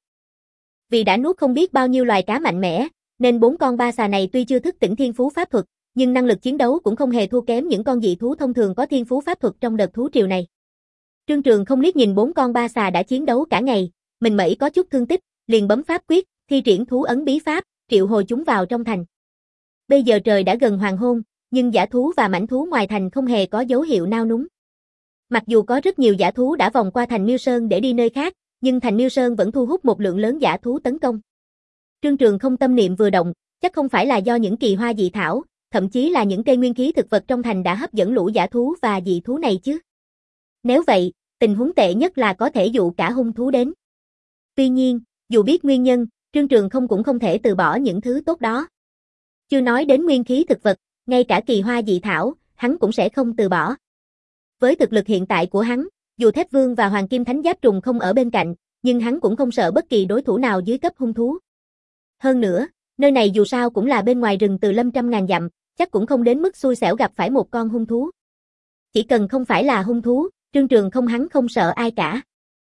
Vì đã nuốt không biết bao nhiêu loài cá mạnh mẽ, nên bốn con ba xà này tuy chưa thức tỉnh thiên phú pháp thuật, nhưng năng lực chiến đấu cũng không hề thua kém những con dị thú thông thường có thiên phú pháp thuật trong đợt thú triều này. Trương Trường không liếc nhìn bốn con ba xà đã chiến đấu cả ngày, mình mẩy có chút thương tích, liền bấm pháp quyết, thi triển thú ấn bí pháp, triệu hồi chúng vào trong thành. Bây giờ trời đã gần hoàng hôn, nhưng dã thú và mãnh thú ngoài thành không hề có dấu hiệu nao núng. Mặc dù có rất nhiều dã thú đã vòng qua thành Miêu Sơn để đi nơi khác, nhưng thành Miêu Sơn vẫn thu hút một lượng lớn dã thú tấn công. Trương Trường không tâm niệm vừa động, chắc không phải là do những kỳ hoa dị thảo, thậm chí là những cây nguyên khí thực vật trong thành đã hấp dẫn lũ dã thú và dị thú này chứ. Nếu vậy, tình huống tệ nhất là có thể dụ cả hung thú đến. Tuy nhiên, dù biết nguyên nhân, Trương Trường không cũng không thể từ bỏ những thứ tốt đó. Chưa nói đến nguyên khí thực vật, ngay cả kỳ hoa dị thảo, hắn cũng sẽ không từ bỏ. Với thực lực hiện tại của hắn, dù Thép Vương và Hoàng Kim Thánh Giáp Trùng không ở bên cạnh, nhưng hắn cũng không sợ bất kỳ đối thủ nào dưới cấp hung thú. Hơn nữa, nơi này dù sao cũng là bên ngoài rừng từ lâm trăm ngàn dặm, chắc cũng không đến mức xui xẻo gặp phải một con hung thú. Chỉ cần không phải là hung thú, Trương Trường không hắn không sợ ai cả.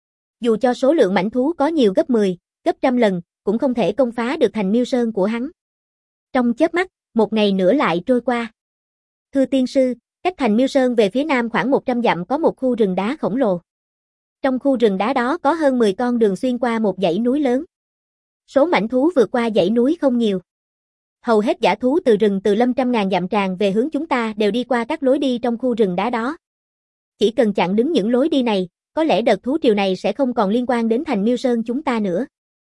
Dù cho số lượng mãnh thú có nhiều gấp mười, gấp trăm lần, cũng không thể công phá được thành Miêu Sơn của hắn. Trong chớp mắt, một ngày nữa lại trôi qua. Thưa tiên sư, cách thành Miêu Sơn về phía nam khoảng một trăm dặm có một khu rừng đá khổng lồ. Trong khu rừng đá đó có hơn mười con đường xuyên qua một dãy núi lớn. Số mãnh thú vượt qua dãy núi không nhiều. Hầu hết dã thú từ rừng từ lâm trăm ngàn dặm tràn về hướng chúng ta đều đi qua các lối đi trong khu rừng đá đó. Chỉ cần chặn đứng những lối đi này, có lẽ đợt thú triều này sẽ không còn liên quan đến thành Miêu Sơn chúng ta nữa.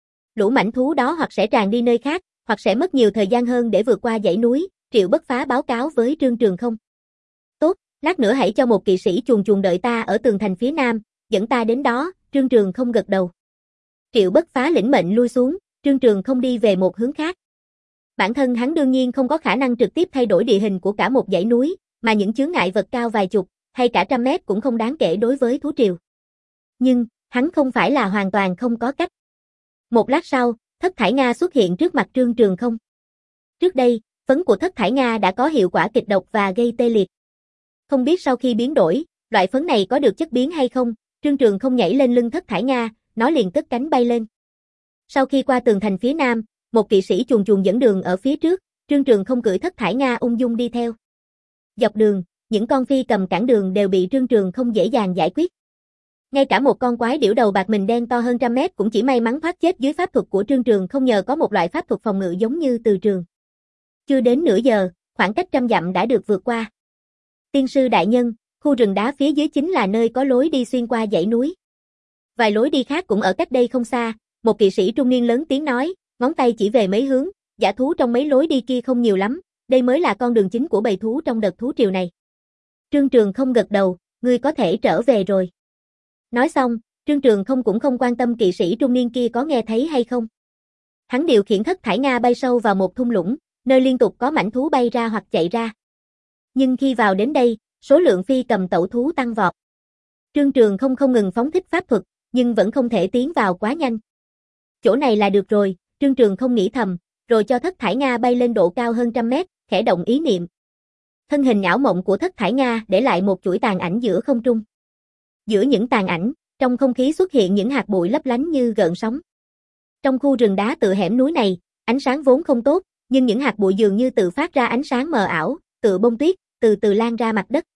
Lũ mãnh thú đó hoặc sẽ tràn đi nơi khác, hoặc sẽ mất nhiều thời gian hơn để vượt qua dãy núi, Triệu Bất Phá báo cáo với Trương Trường không. Tốt, lát nữa hãy cho một kỵ sĩ chuồn chuồn đợi ta ở tường thành phía nam, dẫn ta đến đó, Trương Trường không gật đầu. Triệu Bất Phá lĩnh mệnh lui xuống, Trương Trường không đi về một hướng khác. Bản thân hắn đương nhiên không có khả năng trực tiếp thay đổi địa hình của cả một dãy núi, mà những chướng ngại vật cao vài chục, hay cả trăm mét cũng không đáng kể đối với thú triều. Nhưng, hắn không phải là hoàn toàn không có cách. Một lát sau, Thất Thải Nga xuất hiện trước mặt Trương Trường không. Trước đây, phấn của Thất Thải Nga đã có hiệu quả kịch độc và gây tê liệt. Không biết sau khi biến đổi, loại phấn này có được chất biến hay không, Trương Trường không nhảy lên lưng Thất Thải Nga, nó liền cất cánh bay lên. Sau khi qua tường thành phía nam, một kỵ sĩ chuồn chuồn dẫn đường ở phía trước, Trương Trường không cưỡi Thất Thải Nga ung dung đi theo. Dọc đường, những con phi cầm cản đường đều bị Trương Trường không dễ dàng giải quyết. Ngay cả một con quái điểu đầu bạc mình đen to hơn trăm mét cũng chỉ may mắn thoát chết dưới pháp thuật của Trương Trường không nhờ có một loại pháp thuật phòng ngự giống như từ trường. Chưa đến nửa giờ, khoảng cách trăm dặm đã được vượt qua. Tiên sư đại nhân, khu rừng đá phía dưới chính là nơi có lối đi xuyên qua dãy núi. Vài lối đi khác cũng ở cách đây không xa, một kỵ sĩ trung niên lớn tiếng nói, ngón tay chỉ về mấy hướng, dã thú trong mấy lối đi kia không nhiều lắm, đây mới là con đường chính của bầy thú trong đợt thú triều này. Trương Trường không gật đầu, ngươi có thể trở về rồi. Nói xong, Trương Trường không cũng không quan tâm kỵ sĩ trung niên kia có nghe thấy hay không. Hắn điều khiển Thất Thải Nga bay sâu vào một thung lũng, nơi liên tục có mãnh thú bay ra hoặc chạy ra. Nhưng khi vào đến đây, số lượng phi cầm tẩu thú tăng vọt. Trương Trường không không ngừng phóng thích pháp thuật, nhưng vẫn không thể tiến vào quá nhanh. Chỗ này là được rồi, Trương Trường không nghĩ thầm, rồi cho Thất Thải Nga bay lên độ cao hơn trăm mét, khẽ động ý niệm. Thân hình ảo mộng của Thất Thải Nga để lại một chuỗi tàn ảnh giữa không trung. Giữa những tàn ảnh, trong không khí xuất hiện những hạt bụi lấp lánh như gợn sóng. Trong khu rừng đá tựa hẻm núi này, ánh sáng vốn không tốt, nhưng những hạt bụi dường như tự phát ra ánh sáng mờ ảo, tựa bông tuyết, từ từ lan ra mặt đất.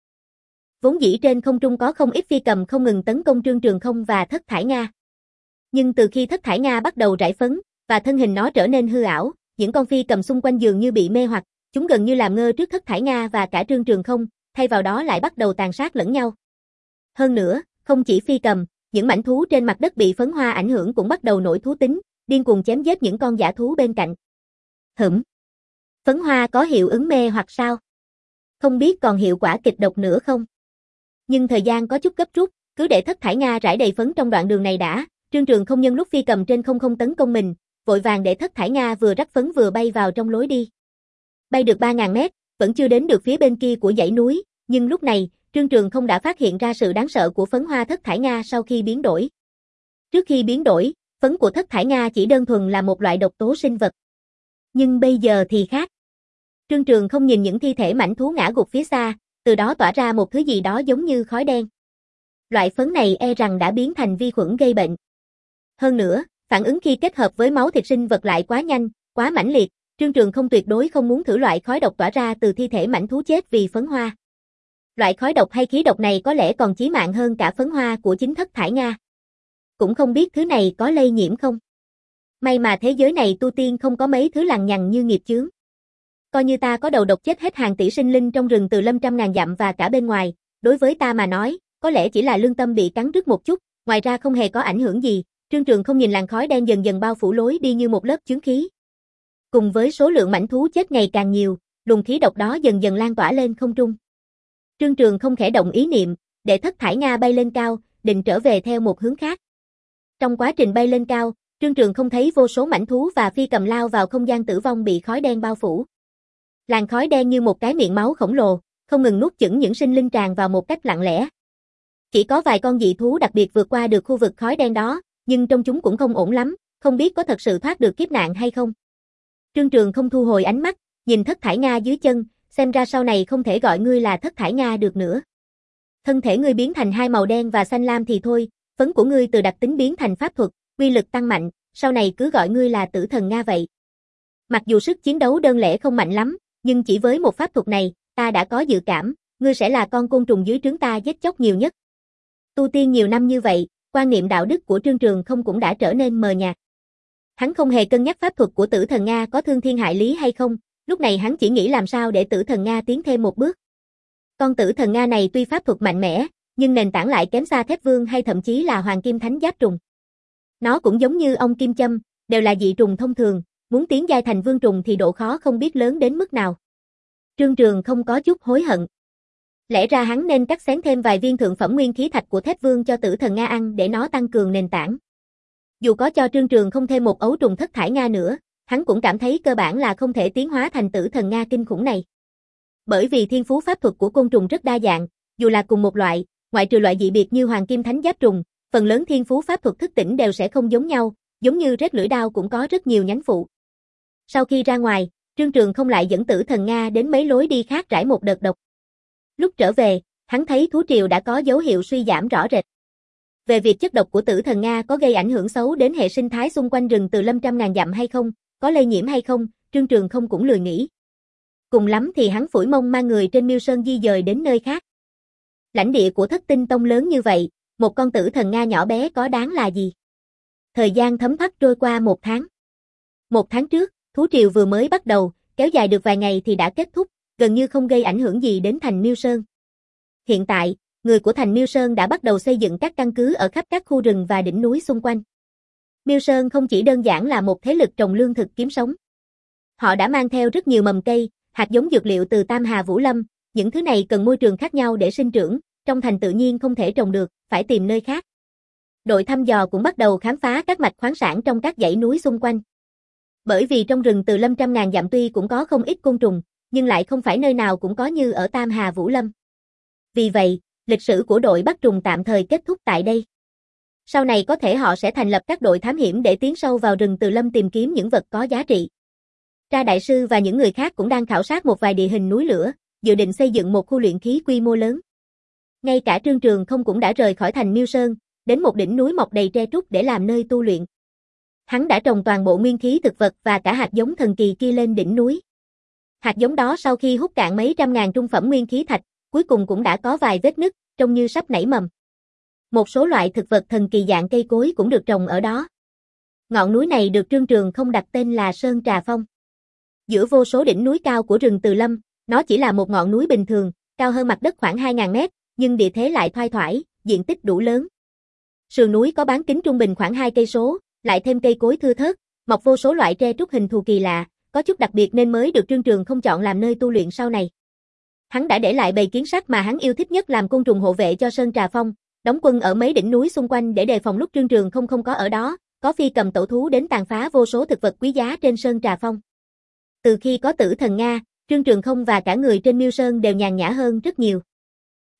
Vốn dĩ trên không trung có không ít phi cầm không ngừng tấn công Trương Trường không và Thất Thải Nga. Nhưng từ khi Thất Thải Nga bắt đầu rải phấn, và thân hình nó trở nên hư ảo, những con phi cầm xung quanh dường như bị mê hoặc, chúng gần như làm ngơ trước Thất Thải Nga và cả Trương Trường không, thay vào đó lại bắt đầu tàn sát lẫn nhau. Hơn nữa, không chỉ phi cầm, những mãnh thú trên mặt đất bị phấn hoa ảnh hưởng cũng bắt đầu nổi thú tính, điên cuồng chém giết những con dã thú bên cạnh. Hửm. Phấn hoa có hiệu ứng mê hoặc sao? Không biết còn hiệu quả kịch độc nữa không? Nhưng thời gian có chút gấp rút, cứ để Thất Thải Nga rải đầy phấn trong đoạn đường này đã, Trương Trường không nhân lúc phi cầm trên không không tấn công mình, vội vàng để Thất Thải Nga vừa rắc phấn vừa bay vào trong lối đi. Bay được ba nghìn mét, vẫn chưa đến được phía bên kia của dãy núi, nhưng lúc này, Trương Trường không đã phát hiện ra sự đáng sợ của phấn hoa thất thải Nga sau khi biến đổi. Trước khi biến đổi, phấn của thất thải Nga chỉ đơn thuần là một loại độc tố sinh vật. Nhưng bây giờ thì khác. Trương Trường không nhìn những thi thể mãnh thú ngã gục phía xa, từ đó tỏa ra một thứ gì đó giống như khói đen. Loại phấn này e rằng đã biến thành vi khuẩn gây bệnh. Hơn nữa, phản ứng khi kết hợp với máu thịt sinh vật lại quá nhanh, quá mãnh liệt, Trương Trường không tuyệt đối không muốn thử loại khói độc tỏa ra từ thi thể mãnh thú chết vì phấn hoa. Loại khói độc hay khí độc này có lẽ còn chí mạng hơn cả phấn hoa của chính thất thải Nga. Cũng không biết thứ này có lây nhiễm không. May mà thế giới này tu tiên không có mấy thứ lằng nhằng như nghiệp chướng. Coi như ta có đầu độc chết hết hàng tỷ sinh linh trong rừng từ lâm trăm ngàn dặm và cả bên ngoài, đối với ta mà nói, có lẽ chỉ là lương tâm bị cắn rứt một chút, ngoài ra không hề có ảnh hưởng gì. Trương Trường không nhìn làn khói đen dần dần bao phủ lối đi như một lớp chướng khí. Cùng với số lượng mãnh thú chết ngày càng nhiều, luồng khí độc đó dần dần lan tỏa lên không trung. Trương Trường không khẽ động ý niệm, để thất thải Nga bay lên cao, định trở về theo một hướng khác. Trong quá trình bay lên cao, Trương Trường không thấy vô số mãnh thú và phi cầm lao vào không gian tử vong bị khói đen bao phủ. Làn khói đen như một cái miệng máu khổng lồ, không ngừng nuốt chửng những sinh linh tràn vào một cách lặng lẽ. Chỉ có vài con dị thú đặc biệt vượt qua được khu vực khói đen đó, nhưng trong chúng cũng không ổn lắm, không biết có thật sự thoát được kiếp nạn hay không. Trương Trường không thu hồi ánh mắt, nhìn thất thải Nga dưới chân, xem ra sau này không thể gọi ngươi là thất thải Nga được nữa. Thân thể ngươi biến thành hai màu đen và xanh lam thì thôi, phấn của ngươi từ đặc tính biến thành pháp thuật, uy lực tăng mạnh, sau này cứ gọi ngươi là tử thần Nga vậy. Mặc dù sức chiến đấu đơn lẻ không mạnh lắm, nhưng chỉ với một pháp thuật này, ta đã có dự cảm, ngươi sẽ là con côn trùng dưới trướng ta giết chóc nhiều nhất. Tu tiên nhiều năm như vậy, quan niệm đạo đức của Trương Trường không cũng đã trở nên mờ nhạt. Hắn không hề cân nhắc pháp thuật của tử thần Nga có thương thiên hại lý hay không, lúc này hắn chỉ nghĩ làm sao để tử thần Nga tiến thêm một bước. Con tử thần Nga này tuy pháp thuật mạnh mẽ, nhưng nền tảng lại kém xa thép vương hay thậm chí là hoàng kim thánh giáp trùng. Nó cũng giống như ong kim châm, đều là dị trùng thông thường, muốn tiến giai thành vương trùng thì độ khó không biết lớn đến mức nào. Trương Trường không có chút hối hận. Lẽ ra hắn nên cắt xén thêm vài viên thượng phẩm nguyên khí thạch của thép vương cho tử thần Nga ăn để nó tăng cường nền tảng. Dù có cho Trương Trường không thêm một ấu trùng thất thải Nga nữa, hắn cũng cảm thấy cơ bản là không thể tiến hóa thành tử thần Nga kinh khủng này. Bởi vì thiên phú pháp thuật của côn trùng rất đa dạng, dù là cùng một loại, ngoại trừ loại dị biệt như hoàng kim thánh giáp trùng, phần lớn thiên phú pháp thuật thức tỉnh đều sẽ không giống nhau, giống như rết lưỡi đao cũng có rất nhiều nhánh phụ. Sau khi ra ngoài, Trương Trường không lại dẫn tử thần Nga đến mấy lối đi khác rải một đợt độc. Lúc trở về, hắn thấy thú triều đã có dấu hiệu suy giảm rõ rệt. Về việc chất độc của tử thần Nga có gây ảnh hưởng xấu đến hệ sinh thái xung quanh rừng từ lâm trăm ngàn dặm hay không, có lây nhiễm hay không, Trương Trường không cũng lười nghĩ. Cùng lắm thì hắn phủi mông mang người trên Miêu Sơn di dời đến nơi khác. Lãnh địa của Thất Tinh Tông lớn như vậy, một con tử thần Nga nhỏ bé có đáng là gì? Thời gian thấm thoát trôi qua một tháng. Một tháng trước, thú triều vừa mới bắt đầu, kéo dài được vài ngày thì đã kết thúc, gần như không gây ảnh hưởng gì đến thành Miêu Sơn. Hiện tại, người của thành Miêu Sơn đã bắt đầu xây dựng các căn cứ ở khắp các khu rừng và đỉnh núi xung quanh. Miêu Sơn không chỉ đơn giản là một thế lực trồng lương thực kiếm sống. Họ đã mang theo rất nhiều mầm cây, hạt giống dược liệu từ Tam Hà Vũ Lâm, những thứ này cần môi trường khác nhau để sinh trưởng, trong thành tự nhiên không thể trồng được, phải tìm nơi khác. Đội thăm dò cũng bắt đầu khám phá các mạch khoáng sản trong các dãy núi xung quanh. Bởi vì trong rừng từ lâm trăm ngàn dặm tuy cũng có không ít côn trùng, nhưng lại không phải nơi nào cũng có như ở Tam Hà Vũ Lâm. Vì vậy, lịch sử của đội bắt trùng tạm thời kết thúc tại đây. Sau này có thể họ sẽ thành lập các đội thám hiểm để tiến sâu vào rừng từ lâm tìm kiếm những vật có giá trị. Tra đại sư và những người khác cũng đang khảo sát một vài địa hình núi lửa, dự định xây dựng một khu luyện khí quy mô lớn. Ngay cả Trương Trường không cũng đã rời khỏi thành Miêu Sơn, đến một đỉnh núi mọc đầy tre trúc để làm nơi tu luyện. Hắn đã trồng toàn bộ nguyên khí thực vật và cả hạt giống thần kỳ kia lên đỉnh núi. Hạt giống đó sau khi hút cạn mấy trăm ngàn trung phẩm nguyên khí thạch, cuối cùng cũng đã có vài vết nứt, trông như sắp nảy mầm. Một số loại thực vật thần kỳ dạng cây cối cũng được trồng ở đó. Ngọn núi này được Trương Trường không đặt tên là Sơn Trà Phong. Giữa vô số đỉnh núi cao của rừng Từ Lâm, nó chỉ là một ngọn núi bình thường, cao hơn mặt đất khoảng hai nghìn mét, nhưng địa thế lại thoai thoải, diện tích đủ lớn. Sườn núi có bán kính trung bình khoảng hai cây số, lại thêm cây cối thưa thớt, mọc vô số loại tre trúc hình thù kỳ lạ, có chút đặc biệt nên mới được Trương Trường không chọn làm nơi tu luyện sau này. Hắn đã để lại bầy kiến sắt mà hắn yêu thích nhất làm côn trùng hộ vệ cho Sơn Trà Phong, đóng quân ở mấy đỉnh núi xung quanh để đề phòng lúc Trương Trường không không có ở đó, có phi cầm tẩu thú đến tàn phá vô số thực vật quý giá trên Sơn Trà Phong. Từ khi có Tử Thần Nga, Trương Trường không và cả người trên Miêu Sơn đều nhàn nhã hơn rất nhiều.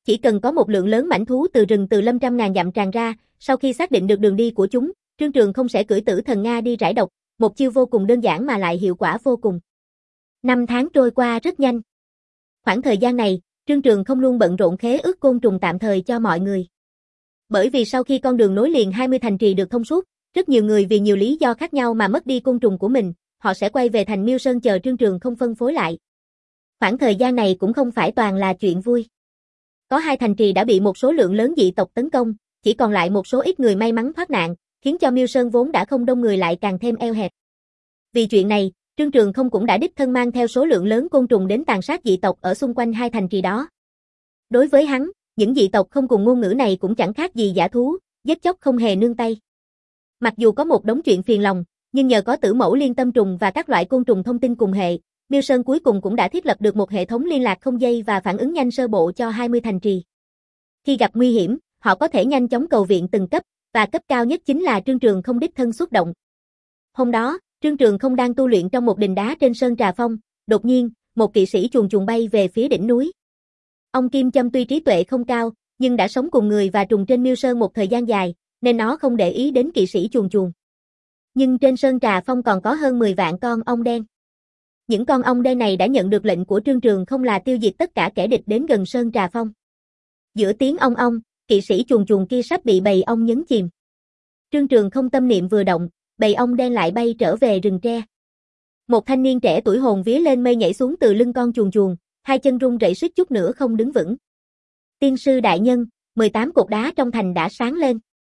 Chỉ cần có một lượng lớn mãnh thú từ rừng từ lâm trăm ngàn dặm tràn ra, sau khi xác định được đường đi của chúng, Trương Trường không sẽ cưỡi Tử Thần Nga đi rải độc, một chiêu vô cùng đơn giản mà lại hiệu quả vô cùng. Năm tháng trôi qua rất nhanh. Khoảng thời gian này, Trương Trường không luôn bận rộn khế ước côn trùng tạm thời cho mọi người. Bởi vì sau khi con đường nối liền hai mươi thành trì được thông suốt, rất nhiều người vì nhiều lý do khác nhau mà mất đi côn trùng của mình, họ sẽ quay về thành Miêu Sơn chờ Trương Trường không phân phối lại. Khoảng thời gian này cũng không phải toàn là chuyện vui. Có hai thành trì đã bị một số lượng lớn dị tộc tấn công, chỉ còn lại một số ít người may mắn thoát nạn, khiến cho Miêu Sơn vốn đã không đông người lại càng thêm eo hẹp. Vì chuyện này, Trương Trường không cũng đã đích thân mang theo số lượng lớn côn trùng đến tàn sát dị tộc ở xung quanh hai thành trì đó. Đối với hắn, những dị tộc không cùng ngôn ngữ này cũng chẳng khác gì dã thú, giết chóc không hề nương tay. Mặc dù có một đống chuyện phiền lòng, nhưng nhờ có Tử Mẫu Liên Tâm Trùng và các loại côn trùng thông tin cùng hệ, Miêu Sơn cuối cùng cũng đã thiết lập được một hệ thống liên lạc không dây và phản ứng nhanh sơ bộ cho hai mươi thành trì. Khi gặp nguy hiểm, họ có thể nhanh chóng cầu viện từng cấp, và cấp cao nhất chính là Trương Trường không đích thân xuất động. Hôm đó, Trương Trường không đang tu luyện trong một đình đá trên sơn Trà Phong, đột nhiên, một kỵ sĩ chuồn chuồn bay về phía đỉnh núi. Ông Kim Châm tuy trí tuệ không cao, nhưng đã sống cùng người và trùng trên Miêu Sơn một thời gian dài, nên nó không để ý đến kỵ sĩ chuồn chuồn. Nhưng trên sơn Trà Phong còn có hơn mười vạn con ong đen. Những con ong đen này đã nhận được lệnh của Trương Trường không là tiêu diệt tất cả kẻ địch đến gần sơn Trà Phong. Giữa tiếng ong ong, kỵ sĩ chuồn chuồn kia sắp bị bầy ong nhấn chìm. Trương Trường không tâm niệm vừa động, bầy ong đen lại bay trở về rừng tre. Một thanh niên trẻ tuổi hồn vía lên mây nhảy xuống từ lưng con chuồn chuồn, hai chân run rẩy suýt chút nữa không đứng vững. Tiên sư đại nhân, mười tám cột đá trong thành đã sáng lên.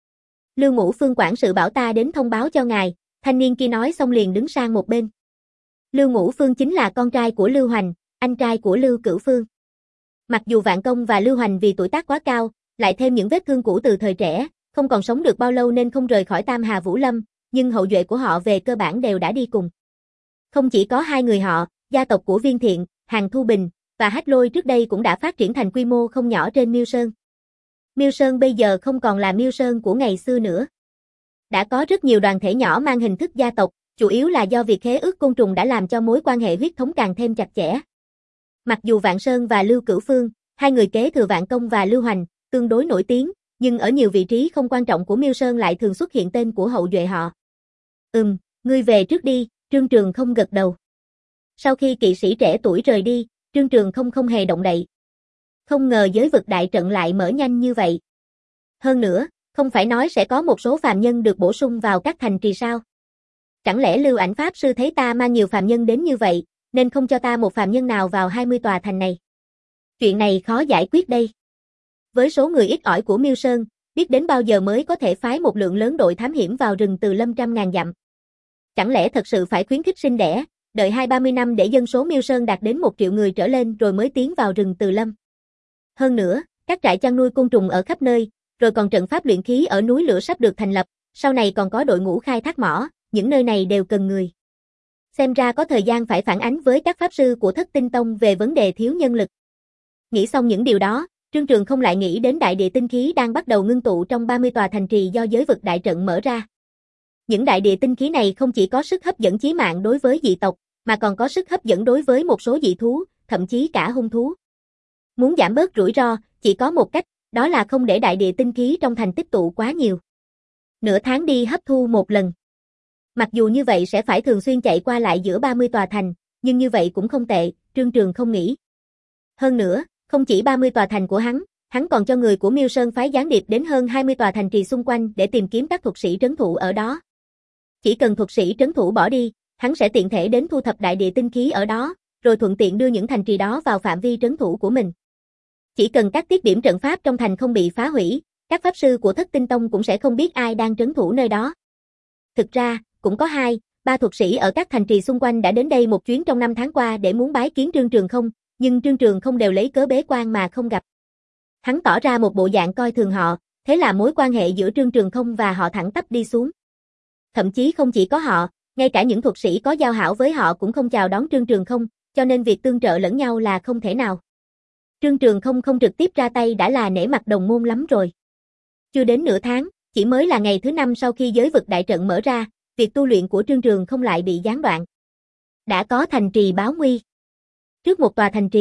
Lưu Ngũ Phương quản sự bảo ta đến thông báo cho ngài, thanh niên kia nói xong liền đứng sang một bên. Lưu Ngũ Phương chính là con trai của Lưu Hoành, anh trai của Lưu Cửu Phương. Mặc dù Vạn Công và Lưu Hoành vì tuổi tác quá cao, lại thêm những vết thương cũ từ thời trẻ, không còn sống được bao lâu nên không rời khỏi Tam Hà Vũ Lâm, nhưng hậu duệ của họ về cơ bản đều đã đi cùng. Không chỉ có hai người họ, gia tộc của Viên Thiện, Hàn Thu Bình và Hách Lôi trước đây cũng đã phát triển thành quy mô không nhỏ trên Miêu Sơn. Miêu Sơn bây giờ không còn là Miêu Sơn của ngày xưa nữa. Đã có rất nhiều đoàn thể nhỏ mang hình thức gia tộc, chủ yếu là do việc khế ước côn trùng đã làm cho mối quan hệ huyết thống càng thêm chặt chẽ. Mặc dù Vạn Sơn và Lưu Cửu Phương, hai người kế thừa Vạn Công và Lưu Hoành, tương đối nổi tiếng, nhưng ở nhiều vị trí không quan trọng của Miêu Sơn lại thường xuất hiện tên của hậu duệ họ. Ừm, ngươi về trước đi, Trương Trường không gật đầu. Sau khi kỵ sĩ trẻ tuổi rời đi, Trương Trường không không hề động đậy. Không ngờ giới vực đại trận lại mở nhanh như vậy. Hơn nữa, không phải nói sẽ có một số phàm nhân được bổ sung vào các thành trì sao? Chẳng lẽ Lưu Ảnh Pháp Sư thấy ta mang nhiều phàm nhân đến như vậy, nên không cho ta một phàm nhân nào vào hai mươi tòa thành này? Chuyện này khó giải quyết đây. Với số người ít ỏi của Miêu Sơn, biết đến bao giờ mới có thể phái một lượng lớn đội thám hiểm vào rừng từ lâm trăm ngàn dặm. Chẳng lẽ thật sự phải khuyến khích sinh đẻ, đợi hai ba mươi năm để dân số Miêu Sơn đạt đến một triệu người trở lên rồi mới tiến vào rừng từ lâm. Hơn nữa, các trại chăn nuôi côn trùng ở khắp nơi, rồi còn trận pháp luyện khí ở núi lửa sắp được thành lập, sau này còn có đội ngũ khai thác mỏ, những nơi này đều cần người. Xem ra có thời gian phải phản ánh với các pháp sư của Thất Tinh Tông về vấn đề thiếu nhân lực. Nghĩ xong những điều đó, Trương Trường không lại nghĩ đến đại địa tinh khí đang bắt đầu ngưng tụ trong ba mươi tòa thành trì do giới vực đại trận mở ra. Những đại địa tinh khí này không chỉ có sức hấp dẫn chí mạng đối với dị tộc, mà còn có sức hấp dẫn đối với một số dị thú, thậm chí cả hung thú. Muốn giảm bớt rủi ro, chỉ có một cách, đó là không để đại địa tinh khí trong thành tích tụ quá nhiều. Nửa tháng đi hấp thu một lần. Mặc dù như vậy sẽ phải thường xuyên chạy qua lại giữa ba mươi tòa thành, nhưng như vậy cũng không tệ, Trương Trường không nghĩ. Hơn nữa, không chỉ ba mươi tòa thành của hắn, hắn còn cho người của Miêu Sơn phái gián điệp đến hơn hai mươi tòa thành trì xung quanh để tìm kiếm các thuật sĩ trấn thủ ở đó. Chỉ cần thuật sĩ trấn thủ bỏ đi, hắn sẽ tiện thể đến thu thập đại địa tinh khí ở đó, rồi thuận tiện đưa những thành trì đó vào phạm vi trấn thủ của mình. Chỉ cần các tiết điểm trận pháp trong thành không bị phá hủy, các pháp sư của Thất Tinh Tông cũng sẽ không biết ai đang trấn thủ nơi đó. Thực ra, cũng có hai, ba thuật sĩ ở các thành trì xung quanh đã đến đây một chuyến trong năm tháng qua để muốn bái kiến Trương Trường không, nhưng Trương Trường không đều lấy cớ bế quan mà không gặp. Hắn tỏ ra một bộ dạng coi thường họ, thế là mối quan hệ giữa Trương Trường không và họ thẳng tắp đi xuống. Thậm chí không chỉ có họ, ngay cả những thuật sĩ có giao hảo với họ cũng không chào đón Trương Trường không, cho nên việc tương trợ lẫn nhau là không thể nào. Trương Trường không không trực tiếp ra tay đã là nể mặt đồng môn lắm rồi. Chưa đến nửa tháng, chỉ mới là ngày thứ năm sau khi giới vực đại trận mở ra, việc tu luyện của Trương Trường không lại bị gián đoạn. Đã có thành trì báo nguy. Trước một tòa thành trì,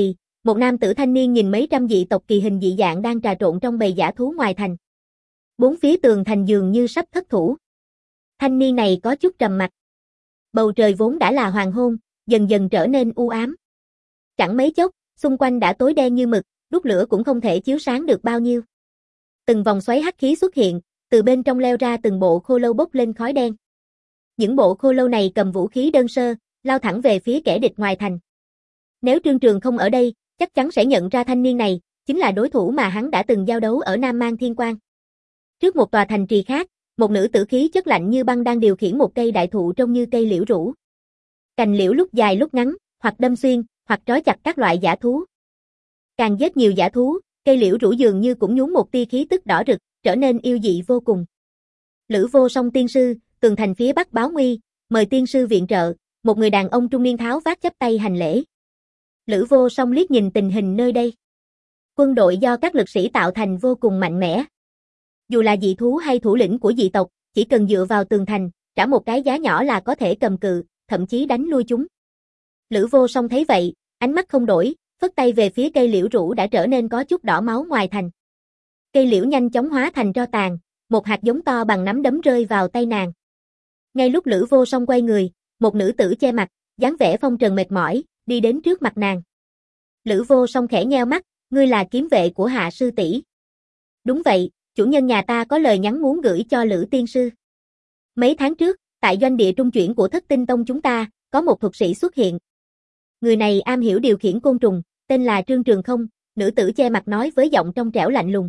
một nam tử thanh niên nhìn mấy trăm dị tộc kỳ hình dị dạng đang trà trộn trong bầy dã thú ngoài thành. Bốn phía tường thành dường như sắp thất thủ. Thanh niên này có chút trầm mặc. Bầu trời vốn đã là hoàng hôn, dần dần trở nên u ám. Chẳng mấy chốc, xung quanh đã tối đen như mực, đốt lửa cũng không thể chiếu sáng được bao nhiêu. Từng vòng xoáy hắc khí xuất hiện, từ bên trong leo ra từng bộ khô lâu bốc lên khói đen. Những bộ khô lâu này cầm vũ khí đơn sơ, lao thẳng về phía kẻ địch ngoài thành. Nếu Trương Trường không ở đây, chắc chắn sẽ nhận ra thanh niên này, chính là đối thủ mà hắn đã từng giao đấu ở Nam Mang Thiên Quang. Trước một tòa thành trì khác, một nữ tử khí chất lạnh như băng đang điều khiển một cây đại thụ trông như cây liễu rũ. Cành liễu lúc dài lúc ngắn, hoặc đâm xuyên, hoặc trói chặt các loại dã thú. Càng giết nhiều dã thú, cây liễu rũ dường như cũng nhúng một tia khí tức đỏ rực, trở nên yêu dị vô cùng. Lữ Vô Song tiên sư, tường thành phía bắc báo nguy, mời tiên sư viện trợ, một người đàn ông trung niên tháo vát chắp tay hành lễ. Lữ Vô Song liếc nhìn tình hình nơi đây. Quân đội do các lực sĩ tạo thành vô cùng mạnh mẽ. Dù là dị thú hay thủ lĩnh của dị tộc, chỉ cần dựa vào tường thành, trả một cái giá nhỏ là có thể cầm cự, thậm chí đánh lui chúng. Lữ Vô Song thấy vậy, ánh mắt không đổi, phất tay về phía cây liễu rũ đã trở nên có chút đỏ máu ngoài thành. Cây liễu nhanh chóng hóa thành tro tàn, một hạt giống to bằng nắm đấm rơi vào tay nàng. Ngay lúc Lữ Vô Song quay người, một nữ tử che mặt, dáng vẻ phong trần mệt mỏi, đi đến trước mặt nàng. Lữ Vô Song khẽ nheo mắt, ngươi là kiếm vệ của Hạ sư tỷ. Đúng vậy, chủ nhân nhà ta có lời nhắn muốn gửi cho Lữ tiên sư. Mấy tháng trước, tại doanh địa trung chuyển của Thất Tinh Tông chúng ta, có một thuật sĩ xuất hiện. Người này am hiểu điều khiển côn trùng, tên là Trương Trường Không, nữ tử che mặt nói với giọng trong trẻo lạnh lùng.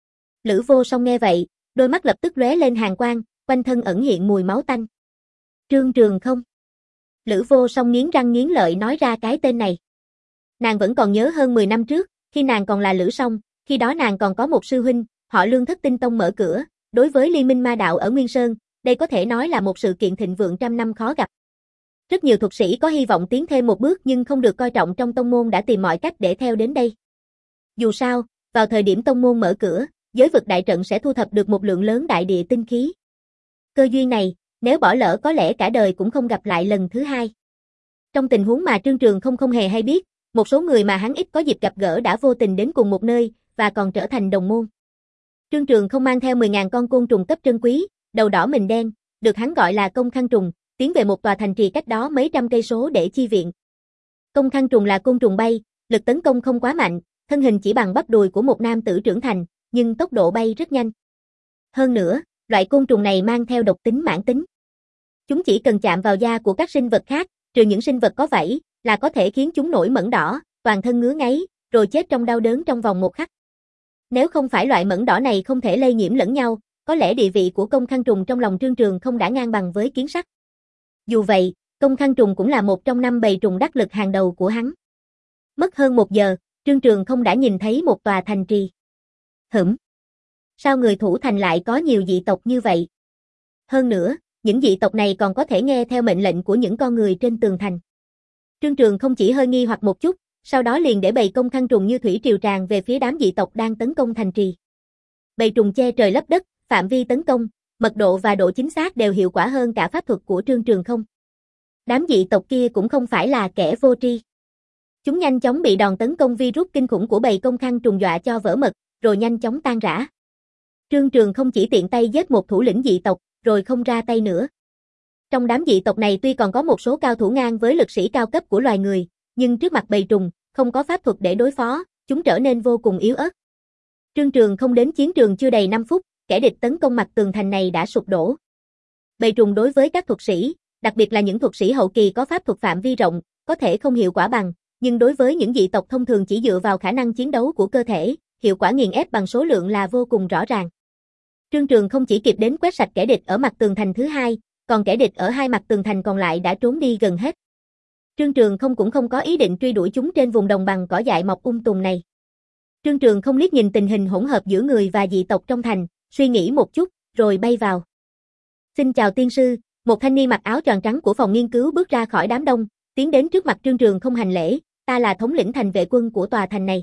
Lữ Vô Song nghe vậy, đôi mắt lập tức lóe lên hàn quang, quanh thân ẩn hiện mùi máu tanh. Trương Trường Không. Lữ Vô Song nghiến răng nghiến lợi nói ra cái tên này. Nàng vẫn còn nhớ hơn mười năm trước, khi nàng còn là Lữ Song, khi đó nàng còn có một sư huynh, họ Lương Thất Tinh Tông mở cửa, đối với Liên minh ma đạo ở Nguyên Sơn, đây có thể nói là một sự kiện thịnh vượng trăm năm khó gặp. Rất nhiều thuật sĩ có hy vọng tiến thêm một bước nhưng không được coi trọng trong tông môn đã tìm mọi cách để theo đến đây. Dù sao, vào thời điểm tông môn mở cửa, giới vực đại trận sẽ thu thập được một lượng lớn đại địa tinh khí. Cơ duyên này, nếu bỏ lỡ có lẽ cả đời cũng không gặp lại lần thứ hai. Trong tình huống mà Trương Trường không không hề hay biết, một số người mà hắn ít có dịp gặp gỡ đã vô tình đến cùng một nơi, và còn trở thành đồng môn. Trương Trường không mang theo mười nghìn con côn trùng cấp trân quý, đầu đỏ mình đen, được hắn gọi là Công Khăn Trùng, tiến về một tòa thành trì cách đó mấy trăm cây số để chi viện. Công Khăn Trùng là côn trùng bay, lực tấn công không quá mạnh, thân hình chỉ bằng bắp đùi của một nam tử trưởng thành, nhưng tốc độ bay rất nhanh. Hơn nữa, loại côn trùng này mang theo độc tính mãn tính. Chúng chỉ cần chạm vào da của các sinh vật khác, trừ những sinh vật có vảy, là có thể khiến chúng nổi mẩn đỏ, toàn thân ngứa ngáy, rồi chết trong đau đớn trong vòng một khắc. Nếu không phải loại mẩn đỏ này không thể lây nhiễm lẫn nhau, có lẽ địa vị của Công Khăn Trùng trong lòng Trương Trường không đã ngang bằng với kiến sắt. Dù vậy, Công Khăn Trùng cũng là một trong năm bầy trùng đắc lực hàng đầu của hắn. Mất hơn một giờ, Trương Trường không đã nhìn thấy một tòa thành trì. Hửm! Sao người thủ thành lại có nhiều dị tộc như vậy? Hơn nữa, những dị tộc này còn có thể nghe theo mệnh lệnh của những con người trên tường thành. Trương Trường không chỉ hơi nghi hoặc một chút, sau đó liền để bầy Công Khăn Trùng như thủy triều tràn về phía đám dị tộc đang tấn công thành trì. Bầy trùng che trời lấp đất, phạm vi tấn công, mật độ và độ chính xác đều hiệu quả hơn cả pháp thuật của Trương Trường không. Đám dị tộc kia cũng không phải là kẻ vô tri. Chúng nhanh chóng bị đòn tấn công virus kinh khủng của bầy Công Khăn Trùng dọa cho vỡ mật, rồi nhanh chóng tan rã. Trương Trường không chỉ tiện tay giết một thủ lĩnh dị tộc, rồi không ra tay nữa. Trong đám dị tộc này tuy còn có một số cao thủ ngang với lực sĩ cao cấp của loài người, nhưng trước mặt bầy trùng, không có pháp thuật để đối phó, chúng trở nên vô cùng yếu ớt. Trương Trường không đến chiến trường chưa đầy năm phút, kẻ địch tấn công mặt tường thành này đã sụp đổ. Bầy trùng đối với các thuật sĩ, đặc biệt là những thuật sĩ hậu kỳ có pháp thuật phạm vi rộng, có thể không hiệu quả bằng, nhưng đối với những dị tộc thông thường chỉ dựa vào khả năng chiến đấu của cơ thể, hiệu quả nghiền ép bằng số lượng là vô cùng rõ ràng. Trương Trường không chỉ kịp đến quét sạch kẻ địch ở mặt tường thành thứ hai, còn kẻ địch ở hai mặt tường thành còn lại đã trốn đi gần hết. Trương Trường không cũng không có ý định truy đuổi chúng trên vùng đồng bằng cỏ dại mọc um tùm này. Trương Trường không liếc nhìn tình hình hỗn hợp giữa người và dị tộc trong thành, suy nghĩ một chút, rồi bay vào. Xin chào tiên sư, một thanh niên mặc áo choàng trắng của phòng nghiên cứu bước ra khỏi đám đông, tiến đến trước mặt Trương Trường không hành lễ, ta là thống lĩnh thành vệ quân của tòa thành này.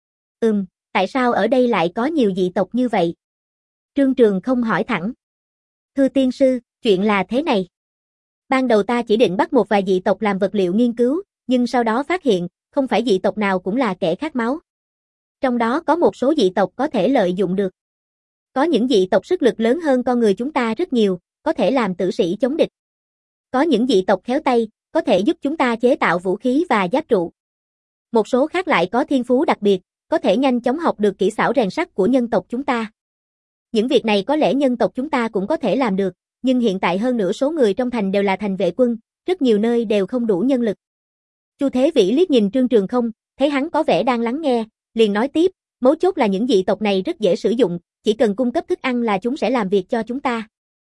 Ừm, tại sao ở đây lại có nhiều dị tộc như vậy? Trương Trường không hỏi thẳng. Thưa tiên sư, chuyện là thế này. Ban đầu ta chỉ định bắt một vài dị tộc làm vật liệu nghiên cứu, nhưng sau đó phát hiện, không phải dị tộc nào cũng là kẻ khát máu. Trong đó có một số dị tộc có thể lợi dụng được. Có những dị tộc sức lực lớn hơn con người chúng ta rất nhiều, có thể làm tử sĩ chống địch. Có những dị tộc khéo tay, có thể giúp chúng ta chế tạo vũ khí và giáp trụ. Một số khác lại có thiên phú đặc biệt, có thể nhanh chóng học được kỹ xảo rèn sắt của nhân tộc chúng ta. Những việc này có lẽ nhân tộc chúng ta cũng có thể làm được, nhưng hiện tại hơn nửa số người trong thành đều là thành vệ quân, rất nhiều nơi đều không đủ nhân lực. Chu Thế Vĩ liếc nhìn Trương Trường Không, thấy hắn có vẻ đang lắng nghe, liền nói tiếp, mấu chốt là những dị tộc này rất dễ sử dụng, chỉ cần cung cấp thức ăn là chúng sẽ làm việc cho chúng ta.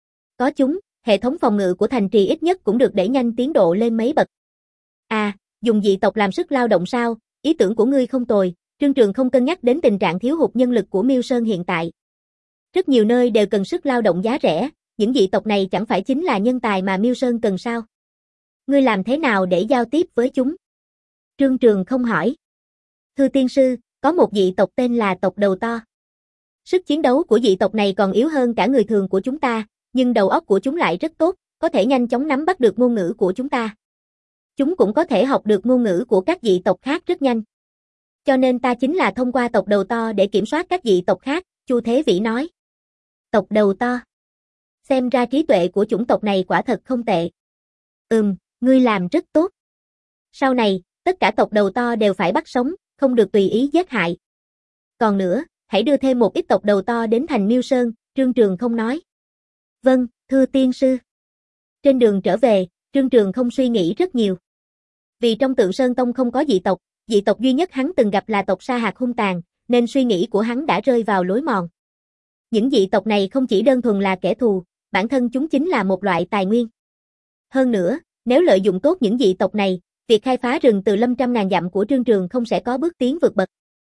Có chúng, hệ thống phòng ngự của thành trì ít nhất cũng được đẩy nhanh tiến độ lên mấy bậc. À, dùng dị tộc làm sức lao động sao? Ý tưởng của ngươi không tồi. Trương Trường không cân nhắc đến tình trạng thiếu hụt nhân lực của Miêu Sơn hiện tại. Rất nhiều nơi đều cần sức lao động giá rẻ, những dị tộc này chẳng phải chính là nhân tài mà Miêu Sơn cần sao? Ngươi làm thế nào để giao tiếp với chúng? Trương Trường không hỏi. Thưa tiên sư, có một dị tộc tên là tộc đầu to. Sức chiến đấu của dị tộc này còn yếu hơn cả người thường của chúng ta, nhưng đầu óc của chúng lại rất tốt, có thể nhanh chóng nắm bắt được ngôn ngữ của chúng ta. Chúng cũng có thể học được ngôn ngữ của các dị tộc khác rất nhanh. Cho nên ta chính là thông qua tộc đầu to để kiểm soát các dị tộc khác, Chu Thế Vĩ nói. Tộc đầu to. Xem ra trí tuệ của chủng tộc này quả thật không tệ. Ừm, ngươi làm rất tốt. Sau này, tất cả tộc đầu to đều phải bắt sống, không được tùy ý giết hại. Còn nữa, hãy đưa thêm một ít tộc đầu to đến thành Miêu Sơn, Trương Trường không nói. Vâng, thưa tiên sư. Trên đường trở về, Trương Trường không suy nghĩ rất nhiều. Vì trong Tượng Sơn Tông không có dị tộc, dị tộc duy nhất hắn từng gặp là tộc Sa Hạt hung tàn, nên suy nghĩ của hắn đã rơi vào lối mòn. Những dị tộc này không chỉ đơn thuần là kẻ thù, bản thân chúng chính là một loại tài nguyên. Hơn nữa, nếu lợi dụng tốt những dị tộc này, việc khai phá rừng từ lâm trăm ngàn dặm của Trương Trường không sẽ có bước tiến vượt bậc.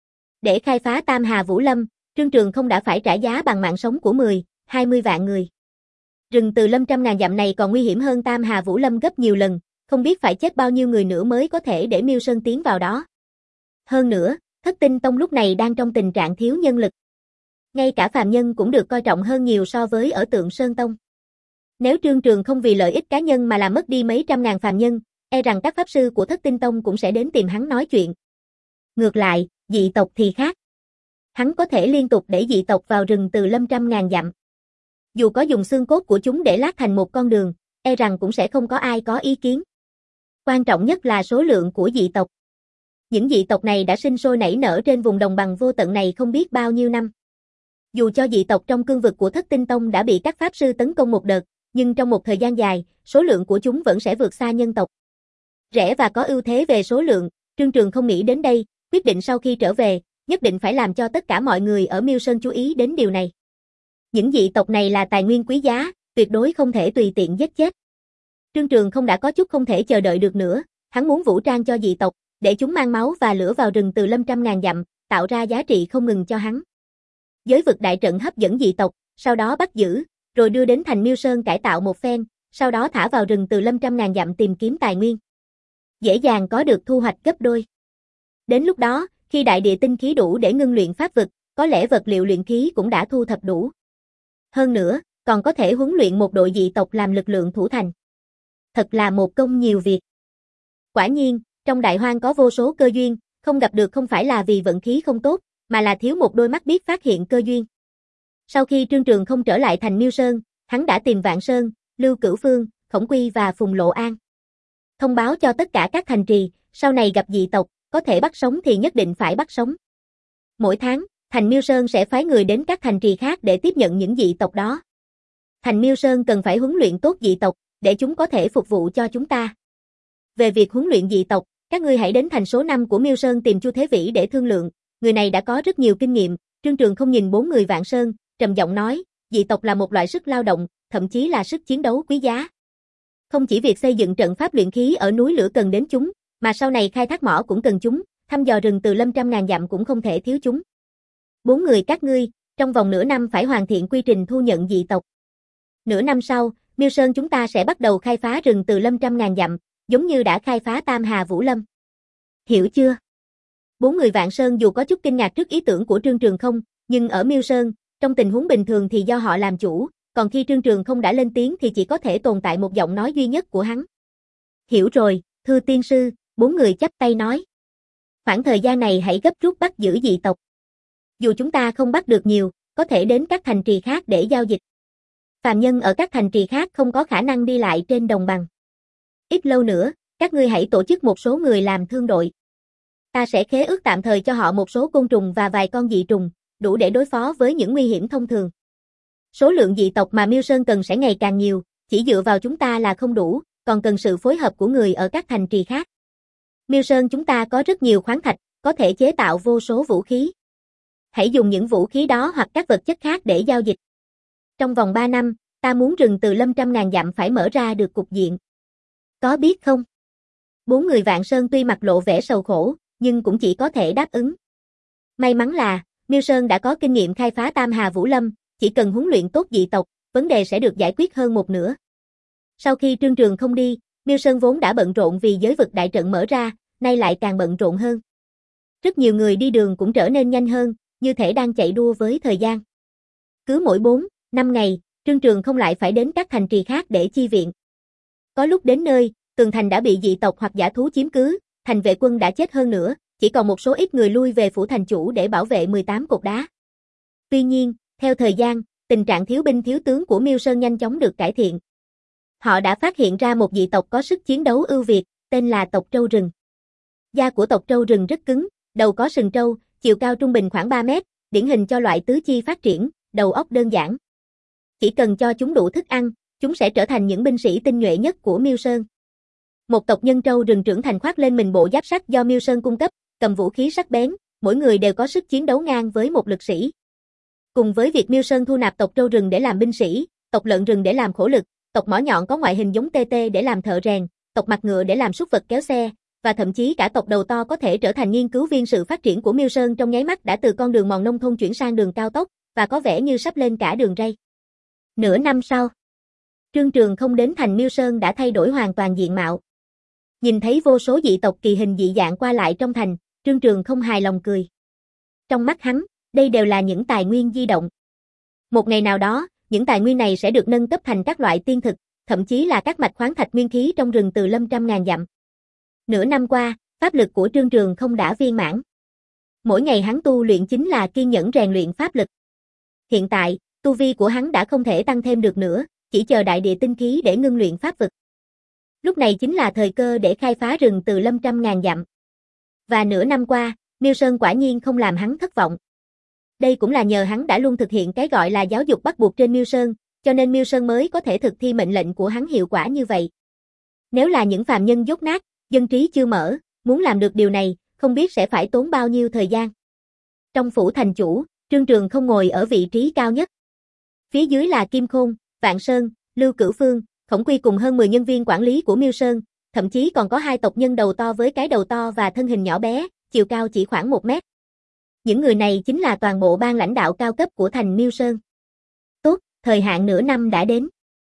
Để khai phá Tam Hà Vũ Lâm, Trương Trường không đã phải trả giá bằng mạng sống của mười, hai mươi vạn người. Rừng từ lâm trăm ngàn dặm này còn nguy hiểm hơn Tam Hà Vũ Lâm gấp nhiều lần, không biết phải chết bao nhiêu người nữa mới có thể để Miêu Sơn tiến vào đó. Hơn nữa, Thất Tinh Tông lúc này đang trong tình trạng thiếu nhân lực. Ngay cả phàm nhân cũng được coi trọng hơn nhiều so với ở Tượng Sơn Tông. Nếu Trương Trường không vì lợi ích cá nhân mà làm mất đi mấy trăm ngàn phàm nhân, e rằng các pháp sư của Thất Tinh Tông cũng sẽ đến tìm hắn nói chuyện. Ngược lại, dị tộc thì khác. Hắn có thể liên tục đẩy dị tộc vào rừng từ lâm trăm ngàn dặm. Dù có dùng xương cốt của chúng để lát thành một con đường, e rằng cũng sẽ không có ai có ý kiến. Quan trọng nhất là số lượng của dị tộc. Những dị tộc này đã sinh sôi nảy nở trên vùng đồng bằng vô tận này không biết bao nhiêu năm. Dù cho dị tộc trong cương vực của Thất Tinh Tông đã bị các pháp sư tấn công một đợt, nhưng trong một thời gian dài, số lượng của chúng vẫn sẽ vượt xa nhân tộc. Rẻ và có ưu thế về số lượng, Trương Trường không nghĩ đến đây, quyết định sau khi trở về, nhất định phải làm cho tất cả mọi người ở Miêu Sơn chú ý đến điều này. Những dị tộc này là tài nguyên quý giá, tuyệt đối không thể tùy tiện giết chết. Trương Trường không đã có chút không thể chờ đợi được nữa, hắn muốn vũ trang cho dị tộc, để chúng mang máu và lửa vào rừng từ lâm trăm ngàn dặm, tạo ra giá trị không ngừng cho hắn. Giới vực đại trận hấp dẫn dị tộc, sau đó bắt giữ, rồi đưa đến thành Miêu Sơn cải tạo một phen, sau đó thả vào rừng từ lâm trăm ngàn dặm tìm kiếm tài nguyên. Dễ dàng có được thu hoạch gấp đôi. Đến lúc đó, khi đại địa tinh khí đủ để ngưng luyện pháp vực, có lẽ vật liệu luyện khí cũng đã thu thập đủ. Hơn nữa, còn có thể huấn luyện một đội dị tộc làm lực lượng thủ thành. Thật là một công nhiều việc. Quả nhiên, trong đại hoang có vô số cơ duyên, không gặp được không phải là vì vận khí không tốt, mà là thiếu một đôi mắt biết phát hiện cơ duyên. Sau khi Trương Trường không trở lại thành Miêu Sơn, hắn đã tìm Vạn Sơn, Lưu Cửu Phương, Khổng Quy và Phùng Lộ An. Thông báo cho tất cả các thành trì, sau này gặp dị tộc, có thể bắt sống thì nhất định phải bắt sống. Mỗi tháng, thành Miêu Sơn sẽ phái người đến các thành trì khác để tiếp nhận những dị tộc đó. Thành Miêu Sơn cần phải huấn luyện tốt dị tộc, để chúng có thể phục vụ cho chúng ta. Về việc huấn luyện dị tộc, các ngươi hãy đến thành số năm của Miêu Sơn tìm Chu Thế Vĩ để thương lượng, người này đã có rất nhiều kinh nghiệm. Trương Trường không nhìn bốn người Vạn Sơn, trầm giọng nói, dị tộc là một loại sức lao động, thậm chí là sức chiến đấu quý giá. Không chỉ việc xây dựng trận pháp luyện khí ở núi lửa cần đến chúng, mà sau này khai thác mỏ cũng cần chúng, thăm dò rừng từ lâm trăm ngàn dặm cũng không thể thiếu chúng. Bốn người các ngươi, trong vòng nửa năm phải hoàn thiện quy trình thu nhận dị tộc. Nửa năm sau, Miêu Sơn chúng ta sẽ bắt đầu khai phá rừng từ lâm trăm ngàn dặm, giống như đã khai phá Tam Hà Vũ Lâm. Hiểu chưa? Bốn người Vạn Sơn dù có chút kinh ngạc trước ý tưởng của Trương Trường không, nhưng ở Miêu Sơn, trong tình huống bình thường thì do họ làm chủ, còn khi Trương Trường không đã lên tiếng thì chỉ có thể tồn tại một giọng nói duy nhất của hắn. Hiểu rồi, thưa tiên sư, bốn người chắp tay nói. Khoảng thời gian này hãy gấp rút bắt giữ dị tộc. Dù chúng ta không bắt được nhiều, có thể đến các thành trì khác để giao dịch. Phàm nhân ở các thành trì khác không có khả năng đi lại trên đồng bằng. Ít lâu nữa, các ngươi hãy tổ chức một số người làm thương đội. Ta sẽ khế ước tạm thời cho họ một số côn trùng và vài con dị trùng, đủ để đối phó với những nguy hiểm thông thường. Số lượng dị tộc mà Miêu Sơn cần sẽ ngày càng nhiều, chỉ dựa vào chúng ta là không đủ, còn cần sự phối hợp của người ở các thành trì khác. Miêu Sơn chúng ta có rất nhiều khoáng thạch, có thể chế tạo vô số vũ khí. Hãy dùng những vũ khí đó hoặc các vật chất khác để giao dịch. Trong vòng ba năm, ta muốn rừng từ lâm trăm ngàn dặm phải mở ra được cục diện. Có biết không? Bốn người Vạn Sơn tuy mặt lộ vẻ sầu khổ, nhưng cũng chỉ có thể đáp ứng. May mắn là, Miêu Sơn đã có kinh nghiệm khai phá Tam Hà Vũ Lâm, chỉ cần huấn luyện tốt dị tộc, vấn đề sẽ được giải quyết hơn một nửa. Sau khi Trương Trường không đi, Miêu Sơn vốn đã bận rộn vì giới vực đại trận mở ra, nay lại càng bận rộn hơn. Rất nhiều người đi đường cũng trở nên nhanh hơn, như thể đang chạy đua với thời gian. Cứ mỗi bốn, năm ngày, Trương Trường không lại phải đến các thành trì khác để chi viện. Có lúc đến nơi, tường thành đã bị dị tộc hoặc dã thú chiếm cứ, thành vệ quân đã chết hơn nữa, chỉ còn một số ít người lui về phủ thành chủ để bảo vệ mười tám cột đá. Tuy nhiên, theo thời gian, tình trạng thiếu binh thiếu tướng của Miêu Sơn nhanh chóng được cải thiện. Họ đã phát hiện ra một dị tộc có sức chiến đấu ưu việt, tên là tộc trâu rừng. Da của tộc trâu rừng rất cứng, đầu có sừng trâu, chiều cao trung bình khoảng ba mét, điển hình cho loại tứ chi phát triển, đầu óc đơn giản. Chỉ cần cho chúng đủ thức ăn, chúng sẽ trở thành những binh sĩ tinh nhuệ nhất của Miêu Sơn. Một tộc nhân trâu rừng trưởng thành khoác lên mình bộ giáp sắt do Miêu Sơn cung cấp, cầm vũ khí sắc bén, mỗi người đều có sức chiến đấu ngang với một lực sĩ. Cùng với việc Miêu Sơn thu nạp tộc trâu rừng để làm binh sĩ, tộc lợn rừng để làm khổ lực, tộc mỏ nhọn có ngoại hình giống tê tê để làm thợ rèn, tộc mặt ngựa để làm súc vật kéo xe, và thậm chí cả tộc đầu to có thể trở thành nghiên cứu viên. Sự phát triển của Miêu Sơn trong nháy mắt đã từ con đường mòn nông thôn chuyển sang đường cao tốc, và có vẻ như sắp lên cả đường ray. Nửa năm sau, Trương Trường không đến thành Miêu Sơn đã thay đổi hoàn toàn diện mạo. Nhìn thấy vô số dị tộc kỳ hình dị dạng qua lại trong thành, Trương Trường không hài lòng cười. Trong mắt hắn, đây đều là những tài nguyên di động. Một ngày nào đó, những tài nguyên này sẽ được nâng cấp thành các loại tiên thực, thậm chí là các mạch khoáng thạch nguyên khí trong rừng từ lâm trăm ngàn dặm. Nửa năm qua, pháp lực của Trương Trường không đã viên mãn. Mỗi ngày hắn tu luyện chính là kiên nhẫn rèn luyện pháp lực. Hiện tại, tu vi của hắn đã không thể tăng thêm được nữa, chỉ chờ đại địa tinh khí để ngưng luyện pháp vực. Lúc này chính là thời cơ để khai phá rừng từ lâm trăm ngàn dặm. Và nửa năm qua, Miêu Sơn quả nhiên không làm hắn thất vọng. Đây cũng là nhờ hắn đã luôn thực hiện cái gọi là giáo dục bắt buộc trên Miêu Sơn, cho nên Miêu Sơn mới có thể thực thi mệnh lệnh của hắn hiệu quả như vậy. Nếu là những phàm nhân dốt nát, dân trí chưa mở, muốn làm được điều này, không biết sẽ phải tốn bao nhiêu thời gian. Trong phủ thành chủ, Trương Trường không ngồi ở vị trí cao nhất. Phía dưới là Kim Khôn, Vạn Sơn, Lưu Cửu Phương, Khổng Quy cùng hơn mười nhân viên quản lý của Miêu Sơn, thậm chí còn có hai tộc nhân đầu to với cái đầu to và thân hình nhỏ bé, chiều cao chỉ khoảng một mét. Những người này chính là toàn bộ ban lãnh đạo cao cấp của thành Miêu Sơn. Tốt, thời hạn nửa năm đã đến.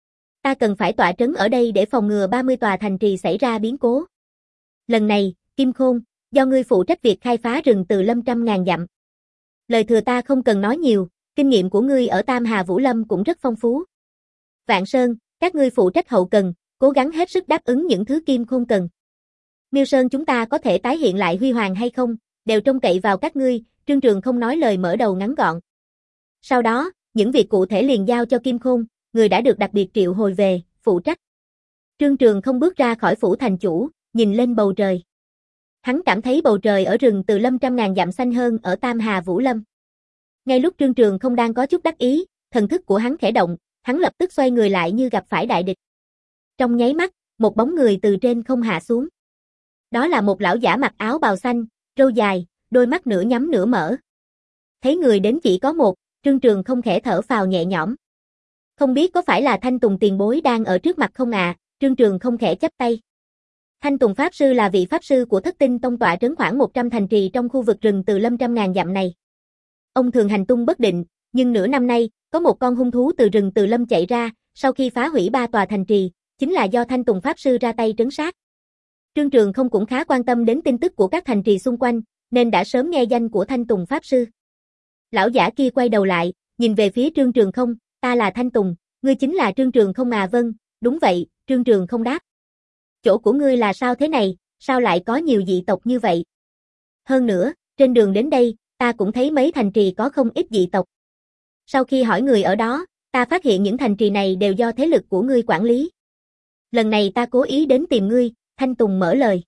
Ta cần phải tọa trấn ở đây để phòng ngừa ba mươi tòa thành trì xảy ra biến cố. Lần này, Kim Khôn, do ngươi phụ trách việc khai phá rừng từ lâm trăm ngàn dặm. Lời thừa ta không cần nói nhiều, kinh nghiệm của ngươi ở Tam Hà Vũ Lâm cũng rất phong phú. Vạn Sơn, các ngươi phụ trách hậu cần, cố gắng hết sức đáp ứng những thứ Kim Khôn cần. Miêu Sơn chúng ta có thể tái hiện lại huy hoàng hay không, đều trông cậy vào các ngươi. Trương Trường không nói lời mở đầu ngắn gọn. Sau đó, những việc cụ thể liền giao cho Kim Khôn, người đã được đặc biệt triệu hồi về, phụ trách. Trương Trường không bước ra khỏi phủ thành chủ, nhìn lên bầu trời. Hắn cảm thấy bầu trời ở rừng từ lâm trăm ngàn dặm xanh hơn ở Tam Hà Vũ Lâm. Ngay lúc Trương Trường không đang có chút đắc ý, thần thức của hắn khẽ động, hắn lập tức xoay người lại như gặp phải đại địch. Trong nháy mắt, một bóng người từ trên không hạ xuống. Đó là một lão giả mặc áo bào xanh, râu dài, đôi mắt nửa nhắm nửa mở. Thấy người đến chỉ có một, Trương Trường không khẽ thở phào nhẹ nhõm. Không biết có phải là Thanh Tùng tiền bối đang ở trước mặt không à, Trương Trường không khẽ chắp tay. Thanh Tùng Pháp Sư là vị Pháp Sư của Thất Tinh Tông tọa trấn khoảng một trăm thành trì trong khu vực rừng từ lâm trăm ngàn dặm này. Ông thường hành tung bất định, nhưng nửa năm nay, có một con hung thú từ rừng từ lâm chạy ra, sau khi phá hủy ba tòa thành trì, chính là do Thanh Tùng Pháp Sư ra tay trấn sát. Trương Trường không cũng khá quan tâm đến tin tức của các thành trì xung quanh, nên đã sớm nghe danh của Thanh Tùng Pháp Sư. Lão giả kia quay đầu lại, nhìn về phía Trương Trường không, ta là Thanh Tùng, ngươi chính là Trương Trường không à? Vâng, đúng vậy, Trương Trường không đáp. Chỗ của ngươi là sao thế này, sao lại có nhiều dị tộc như vậy? Hơn nữa, trên đường đến đây, ta cũng thấy mấy thành trì có không ít dị tộc. Sau khi hỏi người ở đó, ta phát hiện những thành trì này đều do thế lực của ngươi quản lý. Lần này ta cố ý đến tìm ngươi, Thanh Tùng mở lời.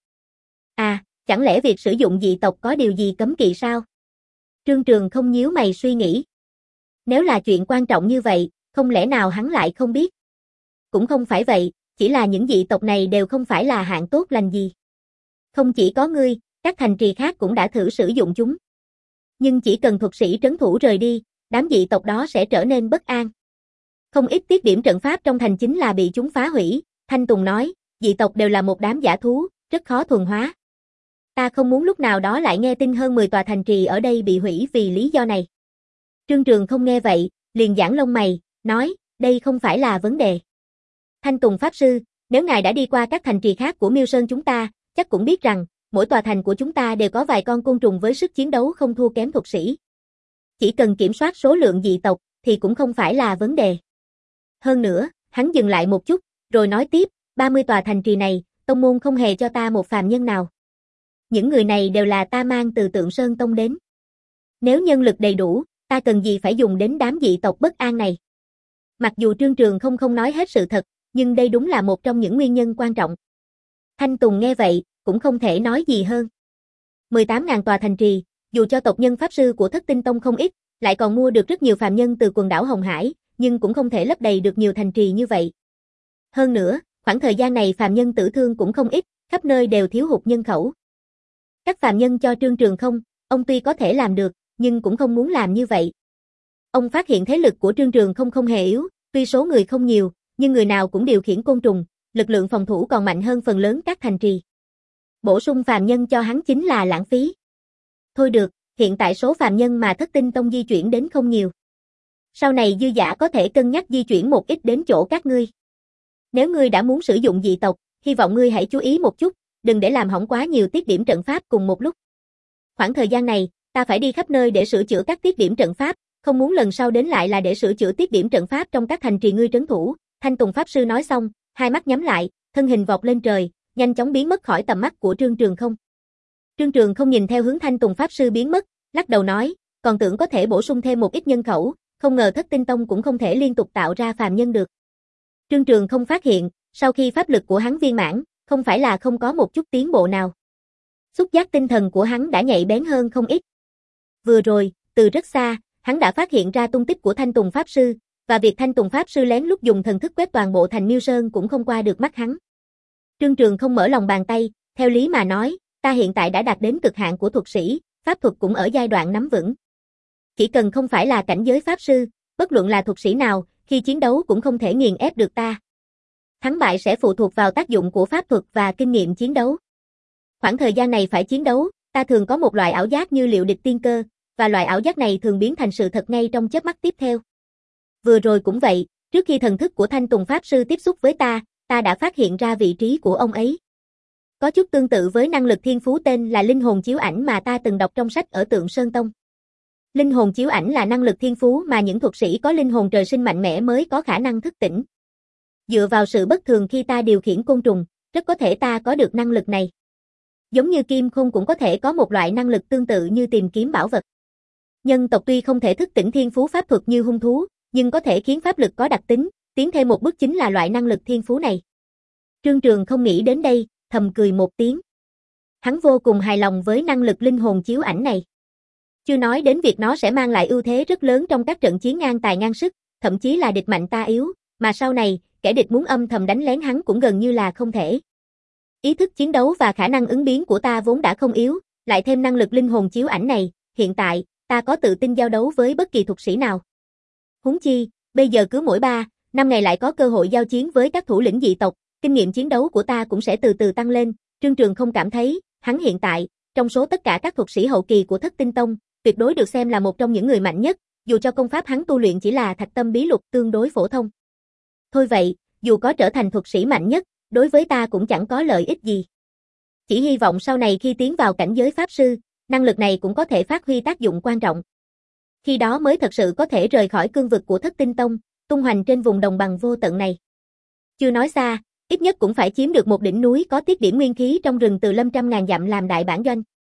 À, chẳng lẽ việc sử dụng dị tộc có điều gì cấm kỵ sao? Trương Trường không nhíu mày suy nghĩ. Nếu là chuyện quan trọng như vậy, không lẽ nào hắn lại không biết? Cũng không phải vậy, chỉ là những dị tộc này đều không phải là hạng tốt lành gì. Không chỉ có ngươi, các thành trì khác cũng đã thử sử dụng chúng. Nhưng chỉ cần thuật sĩ trấn thủ rời đi, đám dị tộc đó sẽ trở nên bất an. Không ít tiết điểm trận pháp trong thành chính là bị chúng phá hủy, Thanh Tùng nói, dị tộc đều là một đám dã thú, rất khó thuần hóa. Ta không muốn lúc nào đó lại nghe tin hơn mười tòa thành trì ở đây bị hủy vì lý do này. Trương Trường không nghe vậy, liền giãn lông mày, nói, đây không phải là vấn đề. Thanh Tùng Pháp Sư, nếu ngài đã đi qua các thành trì khác của Miêu Sơn chúng ta, chắc cũng biết rằng, mỗi tòa thành của chúng ta đều có vài con côn trùng với sức chiến đấu không thua kém thuật sĩ. Chỉ cần kiểm soát số lượng dị tộc, thì cũng không phải là vấn đề. Hơn nữa, hắn dừng lại một chút, rồi nói tiếp, ba mươi tòa thành trì này, tông môn không hề cho ta một phàm nhân nào. Những người này đều là ta mang từ Tượng Sơn Tông đến. Nếu nhân lực đầy đủ, ta cần gì phải dùng đến đám dị tộc bất an này. Mặc dù Trương Trường không không nói hết sự thật, nhưng đây đúng là một trong những nguyên nhân quan trọng. Thanh Tùng nghe vậy, cũng không thể nói gì hơn. mười tám nghìn tòa thành trì, dù cho tộc nhân Pháp Sư của Thất Tinh Tông không ít, lại còn mua được rất nhiều phàm nhân từ quần đảo Hồng Hải, nhưng cũng không thể lấp đầy được nhiều thành trì như vậy. Hơn nữa, khoảng thời gian này phàm nhân tử thương cũng không ít, khắp nơi đều thiếu hụt nhân khẩu. Các phàm nhân cho Trương Trường không, ông tuy có thể làm được, nhưng cũng không muốn làm như vậy. Ông phát hiện thế lực của Trương Trường không không hề yếu, tuy số người không nhiều, nhưng người nào cũng điều khiển côn trùng, lực lượng phòng thủ còn mạnh hơn phần lớn các thành trì. Bổ sung phàm nhân cho hắn chính là lãng phí. Thôi được, hiện tại số phàm nhân mà Thất Tinh Tông di chuyển đến không nhiều. Sau này dư dả có thể cân nhắc di chuyển một ít đến chỗ các ngươi. Nếu ngươi đã muốn sử dụng dị tộc, hy vọng ngươi hãy chú ý một chút, đừng để làm hỏng quá nhiều tiết điểm trận pháp cùng một lúc. Khoảng thời gian này, ta phải đi khắp nơi để sửa chữa các tiết điểm trận pháp, không muốn lần sau đến lại là để sửa chữa tiết điểm trận pháp trong các thành trì ngươi trấn thủ. Thanh Tùng Pháp Sư nói xong, hai mắt nhắm lại, thân hình vọt lên trời, nhanh chóng biến mất khỏi tầm mắt của Trương Trường không. Trương Trường không nhìn theo hướng Thanh Tùng Pháp Sư biến mất, lắc đầu nói, còn tưởng có thể bổ sung thêm một ít nhân khẩu, không ngờ Thất Tinh Tông cũng không thể liên tục tạo ra phàm nhân được. Trương Trường không phát hiện, sau khi pháp lực của hắn viên mãn, không phải là không có một chút tiến bộ nào. Xúc giác tinh thần của hắn đã nhạy bén hơn không ít. Vừa rồi, từ rất xa, hắn đã phát hiện ra tung tích của Thanh Tùng Pháp Sư, và việc Thanh Tùng Pháp Sư lén lút dùng thần thức quét toàn bộ thành Miêu Sơn cũng không qua được mắt hắn. Trương Trường không mở lòng bàn tay, theo lý mà nói, ta hiện tại đã đạt đến cực hạn của thuật sĩ, pháp thuật cũng ở giai đoạn nắm vững. Chỉ cần không phải là cảnh giới Pháp Sư, bất luận là thuật sĩ nào, khi chiến đấu cũng không thể nghiền ép được ta. Thắng bại sẽ phụ thuộc vào tác dụng của pháp thuật và kinh nghiệm chiến đấu. Khoảng thời gian này phải chiến đấu, ta thường có một loại ảo giác như liệu địch tiên cơ, và loại ảo giác này thường biến thành sự thật ngay trong chớp mắt tiếp theo. Vừa rồi cũng vậy, trước khi thần thức của Thanh Tùng Pháp Sư tiếp xúc với ta, ta đã phát hiện ra vị trí của ông ấy. Có chút tương tự với năng lực thiên phú tên là linh hồn chiếu ảnh mà ta từng đọc trong sách ở Tượng Sơn Tông. Linh hồn chiếu ảnh là năng lực thiên phú mà những thuật sĩ có linh hồn trời sinh mạnh mẽ mới có khả năng thức tỉnh. Dựa vào sự bất thường khi ta điều khiển côn trùng, rất có thể ta có được năng lực này. Giống như Kim Khôn cũng có thể có một loại năng lực tương tự như tìm kiếm bảo vật. Nhân tộc tuy không thể thức tỉnh thiên phú pháp thuật như hung thú, nhưng có thể khiến pháp lực có đặc tính, tiến thêm một bước chính là loại năng lực thiên phú này. Trương Trường không nghĩ đến đây, thầm cười một tiếng. Hắn vô cùng hài lòng với năng lực linh hồn chiếu ảnh này. Chưa nói đến việc nó sẽ mang lại ưu thế rất lớn trong các trận chiến ngang tài ngang sức, thậm chí là địch mạnh ta yếu, mà sau này, kẻ địch muốn âm thầm đánh lén hắn cũng gần như là không thể. Ý thức chiến đấu và khả năng ứng biến của ta vốn đã không yếu, lại thêm năng lực linh hồn chiếu ảnh này, hiện tại, ta có tự tin giao đấu với bất kỳ thuật sĩ nào. Huống chi, bây giờ cứ mỗi ba, năm ngày lại có cơ hội giao chiến với các thủ lĩnh dị tộc, kinh nghiệm chiến đấu của ta cũng sẽ từ từ tăng lên. Trương Trường không cảm thấy, hắn hiện tại, trong số tất cả các thuật sĩ hậu kỳ của Thất Tinh Tông, tuyệt đối được xem là một trong những người mạnh nhất, dù cho công pháp hắn tu luyện chỉ là Thạch Tâm Bí Lục tương đối phổ thông. Thôi vậy, dù có trở thành thuật sĩ mạnh nhất, đối với ta cũng chẳng có lợi ích gì. Chỉ hy vọng sau này khi tiến vào cảnh giới Pháp Sư, năng lực này cũng có thể phát huy tác dụng quan trọng. Khi đó mới thật sự có thể rời khỏi cương vực của Thất Tinh Tông, tung hoành trên vùng đồng bằng vô tận này. Chưa nói xa, ít nhất cũng phải chiếm được một đỉnh núi có tiết điểm nguyên khí trong rừng từ lâm trăm ngàn dặm làm đại bản doanh.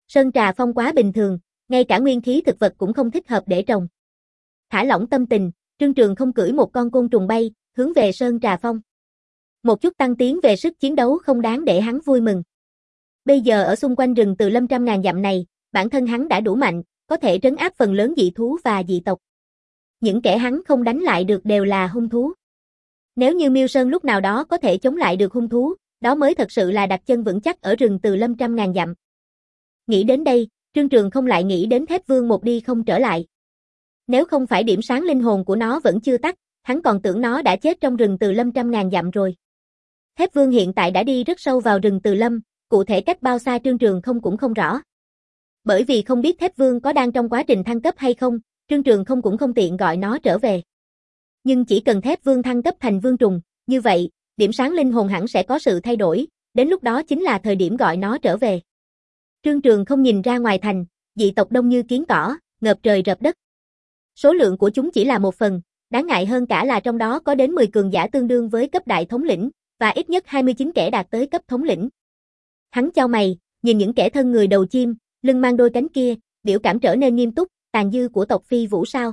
Sơn Trà Phong quá bình thường, ngay cả nguyên khí thực vật cũng không thích hợp để trồng. Thả lỏng tâm tình, Trương Trường không cưỡi một con côn trùng bay, hướng về Sơn Trà Phong. Một chút tăng tiến về sức chiến đấu không đáng để hắn vui mừng. Bây giờ ở xung quanh rừng Từ Lâm trăm ngàn dặm này, bản thân hắn đã đủ mạnh, có thể trấn áp phần lớn dị thú và dị tộc. Những kẻ hắn không đánh lại được đều là hung thú. Nếu như Miêu Sơn lúc nào đó có thể chống lại được hung thú, đó mới thật sự là đặt chân vững chắc ở rừng Từ Lâm trăm ngàn dặm. Nghĩ đến đây, Trương Trường không lại nghĩ đến Thép Vương một đi không trở lại. Nếu không phải điểm sáng linh hồn của nó vẫn chưa tắt, hắn còn tưởng nó đã chết trong rừng Từ Lâm trăm ngàn dặm rồi. Thép Vương hiện tại đã đi rất sâu vào rừng Từ Lâm, cụ thể cách bao xa Trương Trường không cũng không rõ. Bởi vì không biết Thép Vương có đang trong quá trình thăng cấp hay không, Trương Trường không cũng không tiện gọi nó trở về. Nhưng chỉ cần Thép Vương thăng cấp thành Vương Trùng, như vậy, điểm sáng linh hồn hẳn sẽ có sự thay đổi, đến lúc đó chính là thời điểm gọi nó trở về. Trương Trường không nhìn ra ngoài thành, dị tộc đông như kiến cỏ, ngập trời rợp đất. Số lượng của chúng chỉ là một phần, đáng ngại hơn cả là trong đó có đến mười cường giả tương đương với cấp đại thống lĩnh, và ít nhất hai mươi chín kẻ đạt tới cấp thống lĩnh. Hắn chau mày, nhìn những kẻ thân người đầu chim, lưng mang đôi cánh kia, biểu cảm trở nên nghiêm túc, tàn dư của tộc Phi Vũ sao?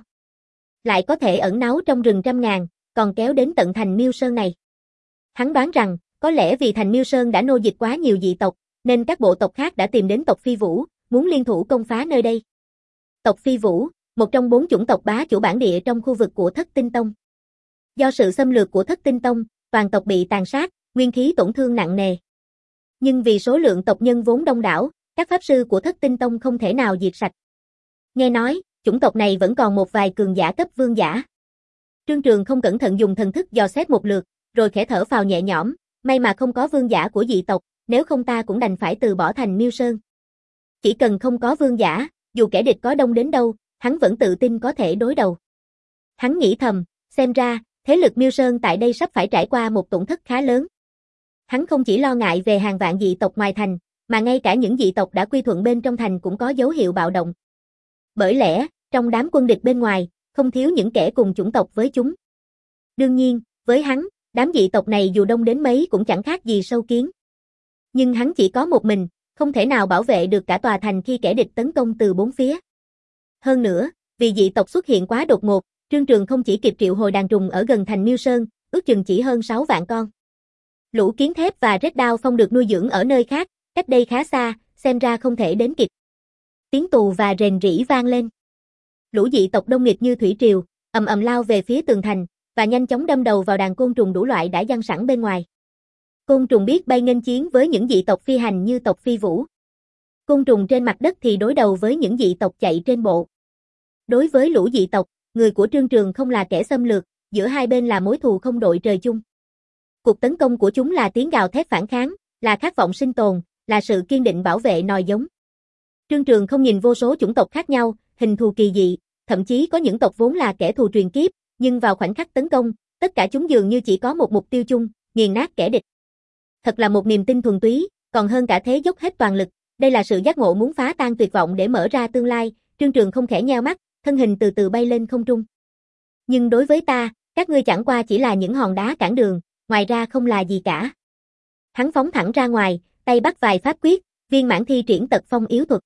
Lại có thể ẩn náu trong rừng trăm ngàn, còn kéo đến tận thành Miêu Sơn này. Hắn đoán rằng, có lẽ vì thành Miêu Sơn đã nô dịch quá nhiều dị tộc, nên các bộ tộc khác đã tìm đến tộc Phi Vũ, muốn liên thủ công phá nơi đây. Tộc Phi Vũ, một trong bốn chủng tộc bá chủ bản địa trong khu vực của Thất Tinh Tông. Do sự xâm lược của Thất Tinh Tông, toàn tộc bị tàn sát, nguyên khí tổn thương nặng nề. Nhưng vì số lượng tộc nhân vốn đông đảo, các pháp sư của Thất Tinh Tông không thể nào diệt sạch. Nghe nói, chủng tộc này vẫn còn một vài cường giả cấp vương giả. Trương Trường không cẩn thận dùng thần thức dò xét một lượt, rồi khẽ thở phào nhẹ nhõm, may mà không có vương giả của dị tộc, nếu không ta cũng đành phải từ bỏ thành Miêu Sơn. Chỉ cần không có vương giả, dù kẻ địch có đông đến đâu, hắn vẫn tự tin có thể đối đầu. Hắn nghĩ thầm, xem ra, thế lực Miêu Sơn tại đây sắp phải trải qua một tổn thất khá lớn. Hắn không chỉ lo ngại về hàng vạn dị tộc ngoài thành, mà ngay cả những dị tộc đã quy thuận bên trong thành cũng có dấu hiệu bạo động. Bởi lẽ, trong đám quân địch bên ngoài, không thiếu những kẻ cùng chủng tộc với chúng. Đương nhiên, với hắn, đám dị tộc này dù đông đến mấy cũng chẳng khác gì sâu kiến. Nhưng hắn chỉ có một mình, không thể nào bảo vệ được cả tòa thành khi kẻ địch tấn công từ bốn phía. Hơn nữa, vì dị tộc xuất hiện quá đột ngột, Trương Trường không chỉ kịp triệu hồi đàn trùng ở gần thành Miêu Sơn, ước chừng chỉ hơn sáu vạn con. Lũ kiến thép và rết đao phong được nuôi dưỡng ở nơi khác, cách đây khá xa, xem ra không thể đến kịp. Tiếng tù và rền rĩ vang lên. Lũ dị tộc đông nghịt như thủy triều, ầm ầm lao về phía tường thành, và nhanh chóng đâm đầu vào đàn côn trùng đủ loại đã giăng sẵn bên ngoài. Côn trùng biết bay nghênh chiến với những dị tộc phi hành như tộc Phi Vũ. Côn trùng trên mặt đất thì đối đầu với những dị tộc chạy trên bộ. Đối với lũ dị tộc, người của Trương Trường không là kẻ xâm lược, giữa hai bên là mối thù không đội trời chung. Cuộc tấn công của chúng là tiếng gào thét phản kháng, là khát vọng sinh tồn, là sự kiên định bảo vệ nòi giống. Trương Trường không nhìn vô số chủng tộc khác nhau, hình thù kỳ dị, thậm chí có những tộc vốn là kẻ thù truyền kiếp, nhưng vào khoảnh khắc tấn công, tất cả chúng dường như chỉ có một mục tiêu chung, nghiền nát kẻ địch. Thật là một niềm tin thuần túy, còn hơn cả thế dốc hết toàn lực, đây là sự giác ngộ muốn phá tan tuyệt vọng để mở ra tương lai. Trương Trường không khẽ nheo mắt, thân hình từ từ bay lên không trung. Nhưng đối với ta, các ngươi chẳng qua chỉ là những hòn đá cản đường, ngoài ra không là gì cả. Hắn phóng thẳng ra ngoài, tay bắt vài pháp quyết, viên mãn thi triển tật phong yếu thuật.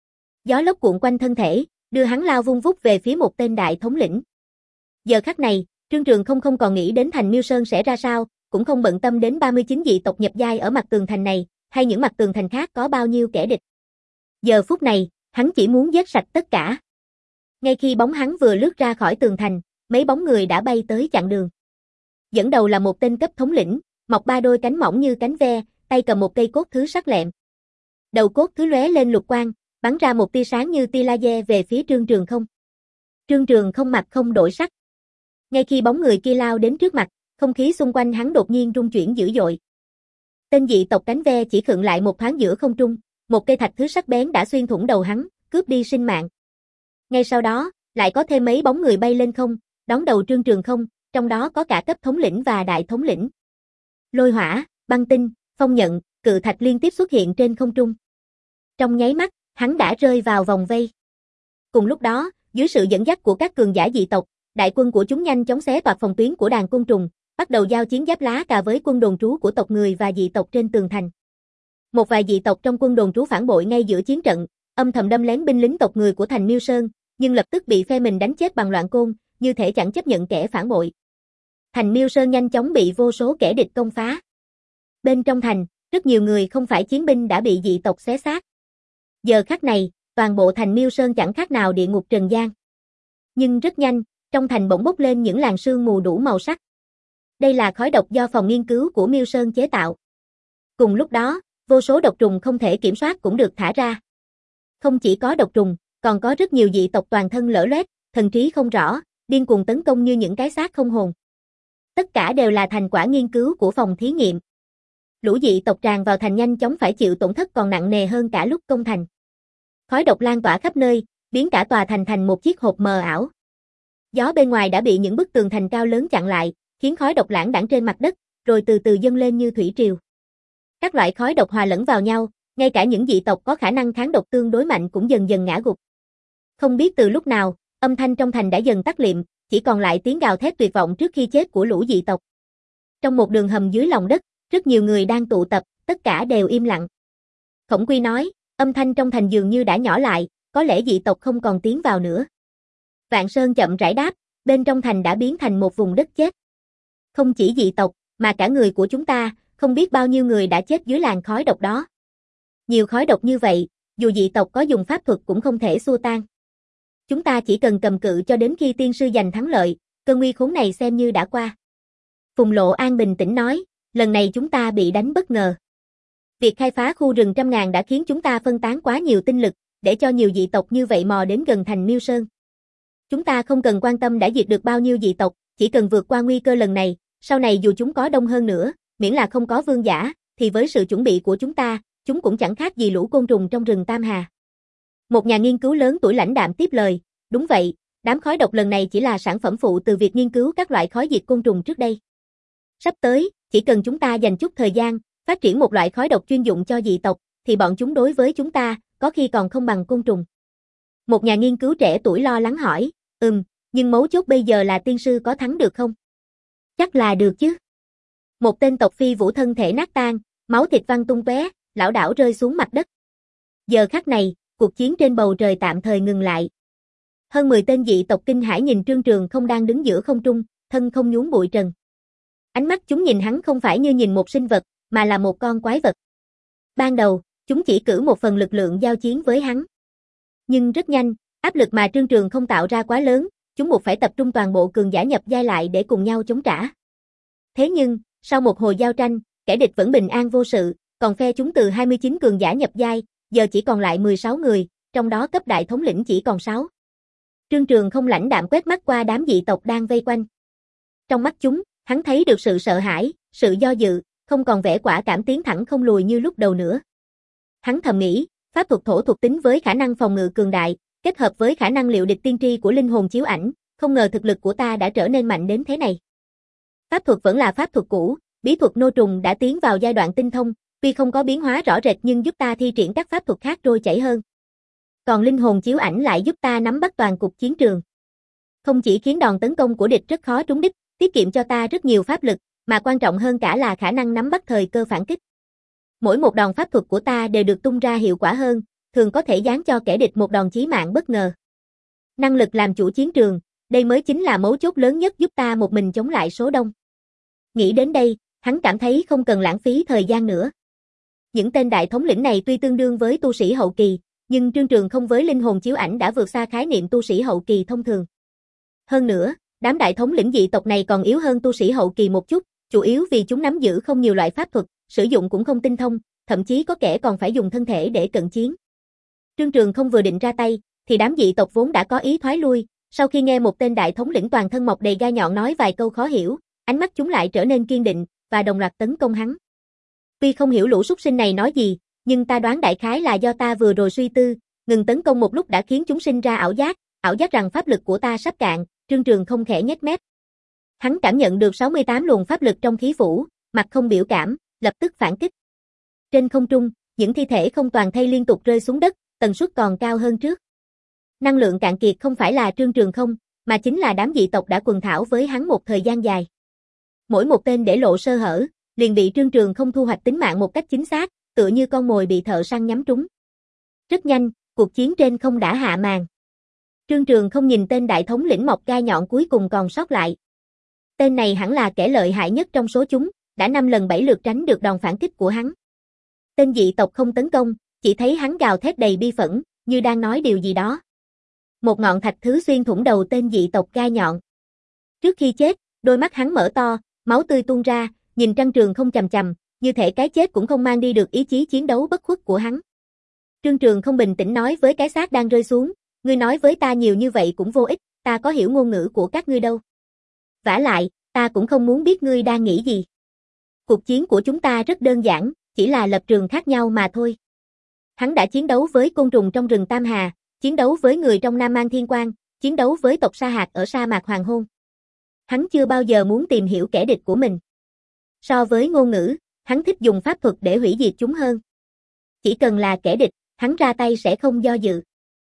Gió lốc cuộn quanh thân thể, đưa hắn lao vung vút về phía một tên đại thống lĩnh. Giờ khắc này, Trương Trường không không còn nghĩ đến thành Miêu Sơn sẽ ra sao, cũng không bận tâm đến ba mươi chín dị tộc nhập giai ở mặt tường thành này, hay những mặt tường thành khác có bao nhiêu kẻ địch. Giờ phút này, hắn chỉ muốn giết sạch tất cả. Ngay khi bóng hắn vừa lướt ra khỏi tường thành, mấy bóng người đã bay tới chặn đường. Dẫn đầu là một tên cấp thống lĩnh, mọc ba đôi cánh mỏng như cánh ve, tay cầm một cây cốt thứ sắc lẹm. Đầu cốt thứ lóe lên lục quang, bắn ra một tia sáng như tia laser về phía Trương Trường không. Trương Trường không mặt không đổi sắc. Ngay khi bóng người kia lao đến trước mặt, không khí xung quanh hắn đột nhiên rung chuyển dữ dội. Tên dị tộc cánh ve chỉ khựng lại một thoáng giữa không trung, một cây thạch thứ sắc bén đã xuyên thủng đầu hắn, cướp đi sinh mạng. Ngay sau đó, lại có thêm mấy bóng người bay lên không, đón đầu Trương Trường không, trong đó có cả cấp thống lĩnh và đại thống lĩnh. Lôi hỏa, băng tinh, phong nhận, cự thạch liên tiếp xuất hiện trên không trung. Trong nháy mắt, hắn đã rơi vào vòng vây. Cùng lúc đó, dưới sự dẫn dắt của các cường giả dị tộc, đại quân của chúng nhanh chóng xé toạc phòng tuyến của đàn côn trùng, bắt đầu giao chiến giáp lá cà với quân đồn trú của tộc người và dị tộc trên tường thành. Một vài dị tộc trong quân đồn trú phản bội ngay giữa chiến trận, âm thầm đâm lén binh lính tộc người của thành Miêu Sơn, nhưng lập tức bị phe mình đánh chết bằng loạn côn, như thể chẳng chấp nhận kẻ phản bội. Thành Miêu Sơn nhanh chóng bị vô số kẻ địch công phá. Bên trong thành, rất nhiều người không phải chiến binh đã bị dị tộc xé xác. Giờ khắc này, toàn bộ thành Miêu Sơn chẳng khác nào địa ngục trần gian. Nhưng rất nhanh, trong thành bỗng bốc lên những làn sương mù đủ màu sắc. Đây là khói độc do phòng nghiên cứu của Miêu Sơn chế tạo. Cùng lúc đó, vô số độc trùng không thể kiểm soát cũng được thả ra. Không chỉ có độc trùng, còn có rất nhiều dị tộc toàn thân lở loét, thần trí không rõ, điên cuồng tấn công như những cái xác không hồn. Tất cả đều là thành quả nghiên cứu của phòng thí nghiệm. Lũ dị tộc tràn vào thành nhanh chóng phải chịu tổn thất còn nặng nề hơn cả lúc công thành. Khói độc lan tỏa khắp nơi, biến cả tòa thành thành một chiếc hộp mờ ảo. Gió bên ngoài đã bị những bức tường thành cao lớn chặn lại, khiến khói độc lãng đãng trên mặt đất, rồi từ từ dâng lên như thủy triều. Các loại khói độc hòa lẫn vào nhau, ngay cả những dị tộc có khả năng kháng độc tương đối mạnh cũng dần dần ngã gục. Không biết từ lúc nào, âm thanh trong thành đã dần tắt liệm, chỉ còn lại tiếng gào thét tuyệt vọng trước khi chết của lũ dị tộc. Trong một đường hầm dưới lòng đất, rất nhiều người đang tụ tập, tất cả đều im lặng. Khổng Quy nói, âm thanh trong thành dường như đã nhỏ lại, có lẽ dị tộc không còn tiến vào nữa. Vạn Sơn chậm rãi đáp, bên trong thành đã biến thành một vùng đất chết. Không chỉ dị tộc, mà cả người của chúng ta, không biết bao nhiêu người đã chết dưới làn khói độc đó. Nhiều khói độc như vậy, dù dị tộc có dùng pháp thuật cũng không thể xua tan. Chúng ta chỉ cần cầm cự cho đến khi tiên sư giành thắng lợi, cơn nguy khốn này xem như đã qua. Phùng Lộ An bình tĩnh nói, lần này chúng ta bị đánh bất ngờ. Việc khai phá khu rừng trăm ngàn đã khiến chúng ta phân tán quá nhiều tinh lực, để cho nhiều dị tộc như vậy mò đến gần thành Miêu Sơn. Chúng ta không cần quan tâm đã diệt được bao nhiêu dị tộc, chỉ cần vượt qua nguy cơ lần này, sau này dù chúng có đông hơn nữa, miễn là không có vương giả, thì với sự chuẩn bị của chúng ta, chúng cũng chẳng khác gì lũ côn trùng trong rừng Tam Hà. Một nhà nghiên cứu lớn tuổi lãnh đạm tiếp lời, đúng vậy, đám khói độc lần này chỉ là sản phẩm phụ từ việc nghiên cứu các loại khói diệt côn trùng trước đây. Sắp tới, chỉ cần chúng ta dành chút thời gian, phát triển một loại khói độc chuyên dụng cho dị tộc, thì bọn chúng đối với chúng ta, có khi còn không bằng côn trùng. Một nhà nghiên cứu trẻ tuổi lo lắng hỏi, ừm, nhưng mấu chốt bây giờ là tiên sư có thắng được không? Chắc là được chứ. Một tên tộc phi vũ thân thể nát tan, máu thịt văng tung tóe, lảo đảo rơi xuống mặt đất. Giờ khắc này, cuộc chiến trên bầu trời tạm thời ngừng lại. Hơn mười tên dị tộc kinh hãi nhìn Trương Trường Không đang đứng giữa không trung, thân không nhún bụi trần. Ánh mắt chúng nhìn hắn không phải như nhìn một sinh vật, mà là một con quái vật. Ban đầu, chúng chỉ cử một phần lực lượng giao chiến với hắn. Nhưng rất nhanh, áp lực mà Trương Trường Không tạo ra quá lớn, chúng buộc phải tập trung toàn bộ cường giả nhập giai lại để cùng nhau chống trả. Thế nhưng, sau một hồi giao tranh, kẻ địch vẫn bình an vô sự, còn phe chúng từ hai mươi chín cường giả nhập giai, giờ chỉ còn lại mười sáu người, trong đó cấp đại thống lĩnh chỉ còn sáu. Trương Trường Không lãnh đạm quét mắt qua đám dị tộc đang vây quanh. Trong mắt chúng, hắn thấy được sự sợ hãi, sự do dự, không còn vẻ quả cảm tiến thẳng không lùi như lúc đầu nữa. Hắn thầm nghĩ, pháp thuật thổ thuộc tính với khả năng phòng ngự cường đại, kết hợp với khả năng liệu địch tiên tri của linh hồn chiếu ảnh, không ngờ thực lực của ta đã trở nên mạnh đến thế này. Pháp thuật vẫn là pháp thuật cũ, bí thuật nô trùng đã tiến vào giai đoạn tinh thông, tuy không có biến hóa rõ rệt nhưng giúp ta thi triển các pháp thuật khác trôi chảy hơn. Còn linh hồn chiếu ảnh lại giúp ta nắm bắt toàn cục chiến trường. Không chỉ khiến đòn tấn công của địch rất khó trúng đích, tiết kiệm cho ta rất nhiều pháp lực, mà quan trọng hơn cả là khả năng nắm bắt thời cơ phản kích. Mỗi một đòn pháp thuật của ta đều được tung ra hiệu quả hơn, thường có thể giáng cho kẻ địch một đòn chí mạng bất ngờ. Năng lực làm chủ chiến trường, đây mới chính là mấu chốt lớn nhất giúp ta một mình chống lại số đông. Nghĩ đến đây, hắn cảm thấy không cần lãng phí thời gian nữa. Những tên đại thống lĩnh này tuy tương đương với tu sĩ hậu kỳ, nhưng Trương Trường Không với linh hồn chiếu ảnh đã vượt xa khái niệm tu sĩ hậu kỳ thông thường. Hơn nữa, đám đại thống lĩnh dị tộc này còn yếu hơn tu sĩ hậu kỳ một chút, chủ yếu vì chúng nắm giữ không nhiều loại pháp thuật, sử dụng cũng không tinh thông, thậm chí có kẻ còn phải dùng thân thể để cận chiến. Trương Trường Không vừa định ra tay, thì đám dị tộc vốn đã có ý thoái lui, sau khi nghe một tên đại thống lĩnh toàn thân mọc đầy gai nhọn nói vài câu khó hiểu, ánh mắt chúng lại trở nên kiên định, và đồng loạt tấn công hắn. Tuy không hiểu lũ súc sinh này nói gì, nhưng ta đoán đại khái là do ta vừa rồi suy tư, ngừng tấn công một lúc đã khiến chúng sinh ra ảo giác, ảo giác rằng pháp lực của ta sắp cạn. Trương Trường Không khẽ nhếch mép. Hắn cảm nhận được sáu mươi tám luồng pháp lực trong khí phủ, mặt không biểu cảm, lập tức phản kích. Trên không trung, những thi thể không toàn thây liên tục rơi xuống đất, tần suất còn cao hơn trước. Năng lượng cạn kiệt không phải là Trương Trường Không, mà chính là đám dị tộc đã quần thảo với hắn một thời gian dài. Mỗi một tên để lộ sơ hở, liền bị Trương Trường Không thu hoạch tính mạng một cách chính xác, tựa như con mồi bị thợ săn nhắm trúng. Rất nhanh, cuộc chiến trên không đã hạ màn. Trương Trường không nhìn tên đại thống lĩnh mọc gai nhọn cuối cùng còn sót lại. Tên này hẳn là kẻ lợi hại nhất trong số chúng, đã năm lần bảy lượt tránh được đòn phản kích của hắn. Tên dị tộc không tấn công, chỉ thấy hắn gào thét đầy bi phẫn, như đang nói điều gì đó. Một ngọn thạch thứ xuyên thủng đầu tên dị tộc gai nhọn. Trước khi chết, đôi mắt hắn mở to, máu tươi tuôn ra, nhìn Trương Trường không chằm chằm, như thể cái chết cũng không mang đi được ý chí chiến đấu bất khuất của hắn. Trương Trường không bình tĩnh nói với cái xác đang rơi xuống, ngươi nói với ta nhiều như vậy cũng vô ích, ta có hiểu ngôn ngữ của các ngươi đâu. Vả lại, ta cũng không muốn biết ngươi đang nghĩ gì. Cuộc chiến của chúng ta rất đơn giản, chỉ là lập trường khác nhau mà thôi. Hắn đã chiến đấu với côn trùng trong rừng Tam Hà, chiến đấu với người trong Nam Mang Thiên Quang, chiến đấu với tộc Sa Hạt ở sa mạc Hoàng Hôn. Hắn chưa bao giờ muốn tìm hiểu kẻ địch của mình. So với ngôn ngữ, hắn thích dùng pháp thuật để hủy diệt chúng hơn. Chỉ cần là kẻ địch, hắn ra tay sẽ không do dự.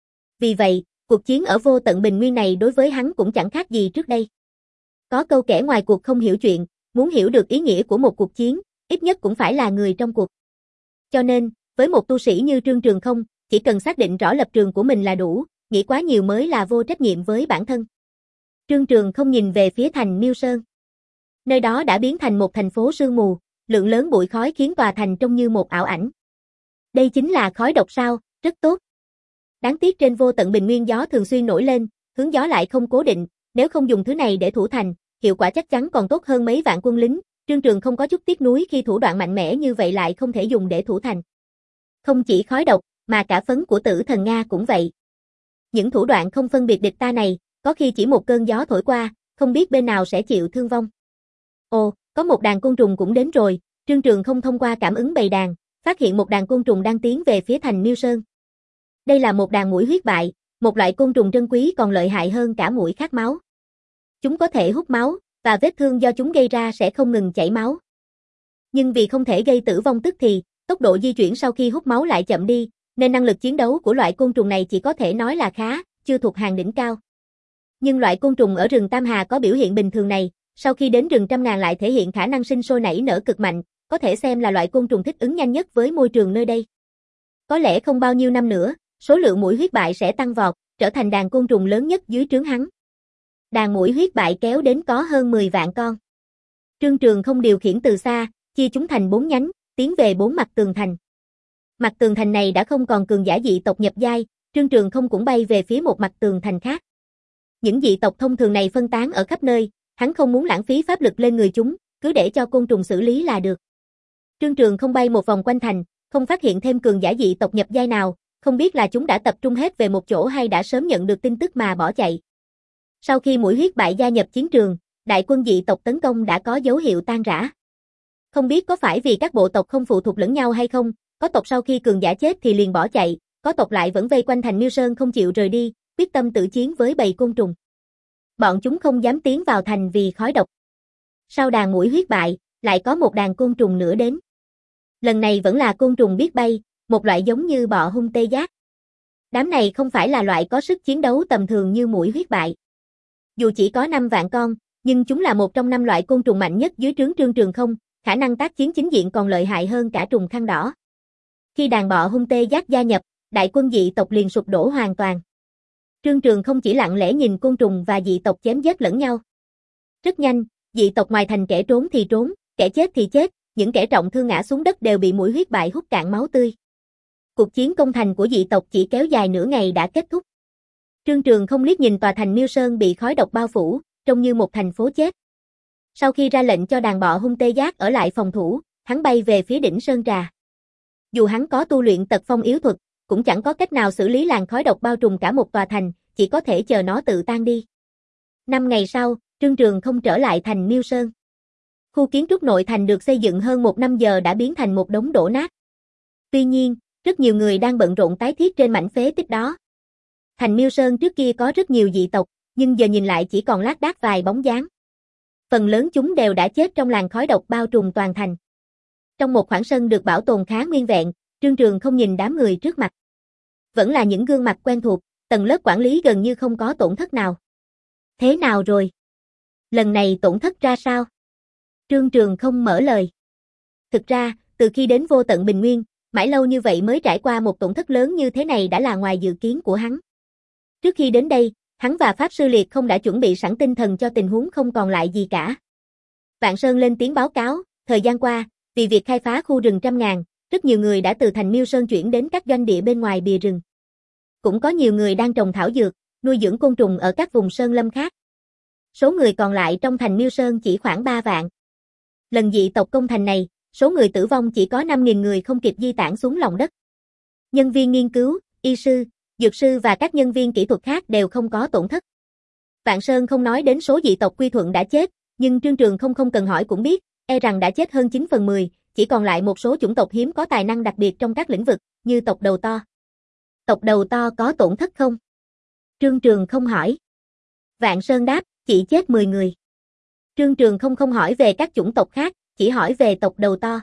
Vì vậy, cuộc chiến ở vô tận bình nguyên này đối với hắn cũng chẳng khác gì trước đây. Có câu kẻ ngoài cuộc không hiểu chuyện, muốn hiểu được ý nghĩa của một cuộc chiến, ít nhất cũng phải là người trong cuộc. Cho nên, với một tu sĩ như Trương Trường không, chỉ cần xác định rõ lập trường của mình là đủ, nghĩ quá nhiều mới là vô trách nhiệm với bản thân. Trương Trường không nhìn về phía thành Miêu Sơn. Nơi đó đã biến thành một thành phố sương mù, lượng lớn bụi khói khiến tòa thành trông như một ảo ảnh. Đây chính là khói độc sao, rất tốt. Đáng tiếc trên vô tận bình nguyên gió thường xuyên nổi lên, hướng gió lại không cố định, nếu không dùng thứ này để thủ thành, hiệu quả chắc chắn còn tốt hơn mấy vạn quân lính. Trương Trường không có chút tiếc nuối khi thủ đoạn mạnh mẽ như vậy lại không thể dùng để thủ thành. Không chỉ khói độc, mà cả phấn của Tử Thần Nga cũng vậy. Những thủ đoạn không phân biệt địch ta này, có khi chỉ một cơn gió thổi qua, không biết bên nào sẽ chịu thương vong. Ồ, có một đàn côn trùng cũng đến rồi, Trương Trường không thông qua cảm ứng bầy đàn, phát hiện một đàn côn trùng đang tiến về phía thành Miêu Sơn. Đây là một đàn muỗi huyết bại, một loại côn trùng trân quý còn lợi hại hơn cả muỗi khát máu. Chúng có thể hút máu, và vết thương do chúng gây ra sẽ không ngừng chảy máu. Nhưng vì không thể gây tử vong tức thì, tốc độ di chuyển sau khi hút máu lại chậm đi, nên năng lực chiến đấu của loại côn trùng này chỉ có thể nói là khá, chưa thuộc hàng đỉnh cao. Nhưng loại côn trùng ở rừng Tam Hà có biểu hiện bình thường này, sau khi đến rừng Trăm Ngàn lại thể hiện khả năng sinh sôi nảy nở cực mạnh, có thể xem là loại côn trùng thích ứng nhanh nhất với môi trường nơi đây. Có lẽ không bao nhiêu năm nữa, số lượng muỗi huyết bại sẽ tăng vọt, trở thành đàn côn trùng lớn nhất dưới trướng hắn. Đàn muỗi huyết bại kéo đến có hơn mười vạn con. Trương Trường không điều khiển từ xa, chia chúng thành bốn nhánh, tiến về bốn mặt tường thành. Mặt tường thành này đã không còn cường giả dị tộc nhập giai, Trương Trường không cũng bay về phía một mặt tường thành khác. Những dị tộc thông thường này phân tán ở khắp nơi, hắn không muốn lãng phí pháp lực lên người chúng, cứ để cho côn trùng xử lý là được. Trương Trường không bay một vòng quanh thành, không phát hiện thêm cường giả dị tộc nhập giai nào, không biết là chúng đã tập trung hết về một chỗ hay đã sớm nhận được tin tức mà bỏ chạy. Sau khi muỗi huyết bại gia nhập chiến trường, đại quân dị tộc tấn công đã có dấu hiệu tan rã. Không biết có phải vì các bộ tộc không phụ thuộc lẫn nhau hay không, có tộc sau khi cường giả chết thì liền bỏ chạy, có tộc lại vẫn vây quanh thành Miêu Sơn không chịu rời đi, quyết tâm tự chiến với bầy côn trùng. Bọn chúng không dám tiến vào thành vì khói độc. Sau đàn muỗi huyết bại, lại có một đàn côn trùng nữa đến. Lần này vẫn là côn trùng biết bay, một loại giống như bọ hung tê giác. Đám này không phải là loại có sức chiến đấu tầm thường như muỗi huyết bại. Dù chỉ có năm vạn con, nhưng chúng là một trong năm loại côn trùng mạnh nhất dưới trướng Trương Trường không, khả năng tác chiến chính diện còn lợi hại hơn cả trùng khăn đỏ. Khi đàn bọ hung tê giác gia nhập, đại quân dị tộc liền sụp đổ hoàn toàn. Trương Trường không chỉ lặng lẽ nhìn côn trùng và dị tộc chém giết lẫn nhau. Rất nhanh, dị tộc ngoài thành kẻ trốn thì trốn, kẻ chết thì chết, những kẻ trọng thương ngã xuống đất đều bị muỗi huyết bại hút cạn máu tươi. Cuộc chiến công thành của dị tộc chỉ kéo dài nửa ngày đã kết thúc. Trương Trường không liếc nhìn tòa thành Miêu Sơn bị khói độc bao phủ, trông như một thành phố chết. Sau khi ra lệnh cho đàn bọ hung tê giác ở lại phòng thủ, hắn bay về phía đỉnh Sơn Trà. Dù hắn có tu luyện tật phong yếu thuật, cũng chẳng có cách nào xử lý làn khói độc bao trùm cả một tòa thành, chỉ có thể chờ nó tự tan đi. Năm ngày sau, Trương Trường không trở lại thành Miêu Sơn. Khu kiến trúc nội thành được xây dựng hơn một năm giờ đã biến thành một đống đổ nát. Tuy nhiên, rất nhiều người đang bận rộn tái thiết trên mảnh phế tích đó. Thành Miêu Sơn trước kia có rất nhiều dị tộc, nhưng giờ nhìn lại chỉ còn lác đác vài bóng dáng. Phần lớn chúng đều đã chết trong làn khói độc bao trùm toàn thành. Trong một khoảng sân được bảo tồn khá nguyên vẹn, Trương Trường không nhìn đám người trước mặt. Vẫn là những gương mặt quen thuộc, tầng lớp quản lý gần như không có tổn thất nào. Thế nào rồi? Lần này tổn thất ra sao? Trương Trường không mở lời. Thực ra, từ khi đến vô tận bình nguyên, Mãi lâu như vậy mới trải qua một tổn thất lớn như thế này đã là ngoài dự kiến của hắn. Trước khi đến đây, hắn và Pháp Sư Liệt không đã chuẩn bị sẵn tinh thần cho tình huống không còn lại gì cả. Vạn Sơn lên tiếng báo cáo, thời gian qua, vì việc khai phá khu rừng trăm ngàn, rất nhiều người đã từ thành Miêu Sơn chuyển đến các doanh địa bên ngoài bìa rừng. Cũng có nhiều người đang trồng thảo dược, nuôi dưỡng côn trùng ở các vùng sơn lâm khác. Số người còn lại trong thành Miêu Sơn chỉ khoảng ba vạn. Lần dị tộc công thành này, số người tử vong chỉ có năm nghìn người không kịp di tản xuống lòng đất. Nhân viên nghiên cứu, y sư, dược sư và các nhân viên kỹ thuật khác đều không có tổn thất. Vạn Sơn không nói đến số dị tộc Quy Thuận đã chết, nhưng Trương Trường không không cần hỏi cũng biết, e rằng đã chết hơn chín phần mười, chỉ còn lại một số chủng tộc hiếm có tài năng đặc biệt trong các lĩnh vực, như tộc đầu to. Tộc đầu to có tổn thất không? Trương Trường không hỏi. Vạn Sơn đáp, chỉ chết mười người. Trương Trường không không hỏi về các chủng tộc khác, chỉ hỏi về tộc đầu to.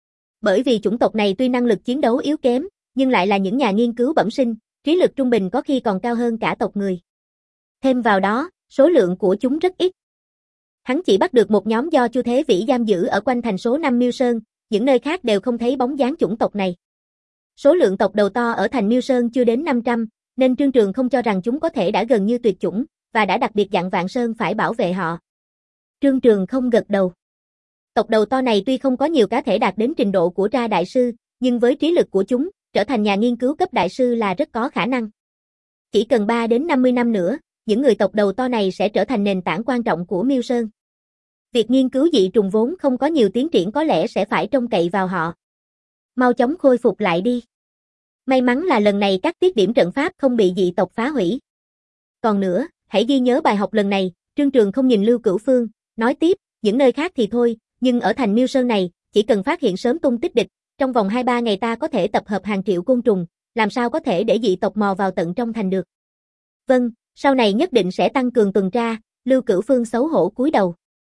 Bởi vì chủng tộc này tuy năng lực chiến đấu yếu kém, nhưng lại là những nhà nghiên cứu bẩm sinh, trí lực trung bình có khi còn cao hơn cả tộc người. Thêm vào đó, số lượng của chúng rất ít. Hắn chỉ bắt được một nhóm do Chu Thế Vĩ giam giữ ở quanh thành số năm Miêu Sơn, những nơi khác đều không thấy bóng dáng chủng tộc này. Số lượng tộc đầu to ở thành Miêu Sơn chưa đến năm trăm, nên Trương Trường không cho rằng chúng có thể đã gần như tuyệt chủng, và đã đặc biệt dặn Vạn Sơn phải bảo vệ họ. Trương Trường không gật đầu. Tộc đầu to này tuy không có nhiều cá thể đạt đến trình độ của Tra Đại Sư, nhưng với trí lực của chúng, trở thành nhà nghiên cứu cấp Đại Sư là rất có khả năng. Chỉ cần ba đến năm mươi năm nữa, những người tộc đầu to này sẽ trở thành nền tảng quan trọng của Miêu Sơn. Việc nghiên cứu dị trùng vốn không có nhiều tiến triển có lẽ sẽ phải trông cậy vào họ. Mau chóng khôi phục lại đi. May mắn là lần này các tiết điểm trận pháp không bị dị tộc phá hủy. Còn nữa, hãy ghi nhớ bài học lần này, Trương Trường không nhìn Lưu Cửu Phương, nói tiếp, những nơi khác thì thôi, nhưng ở thành Miêu Sơn này, chỉ cần phát hiện sớm tung tích địch, trong vòng hai ba ngày ta có thể tập hợp hàng triệu côn trùng, làm sao có thể để dị tộc mò vào tận trong thành được. Vâng, sau này nhất định sẽ tăng cường tuần tra, Lưu Cửu Phương xấu hổ cúi đầu.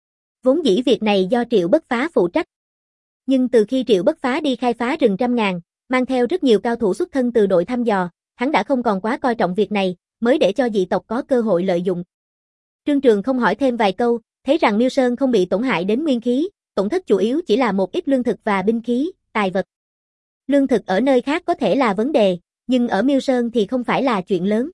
Vốn dĩ việc này do Triệu Bất Phá phụ trách. Nhưng từ khi Triệu Bất Phá đi khai phá rừng trăm ngàn, mang theo rất nhiều cao thủ xuất thân từ đội thăm dò, hắn đã không còn quá coi trọng việc này, mới để cho dị tộc có cơ hội lợi dụng. Trương Trường không hỏi thêm vài câu, thấy rằng Miêu Sơn không bị tổn hại đến nguyên khí, tổn thất chủ yếu chỉ là một ít lương thực và binh khí, tài vật. Lương thực ở nơi khác có thể là vấn đề, nhưng ở Miêu Sơn thì không phải là chuyện lớn.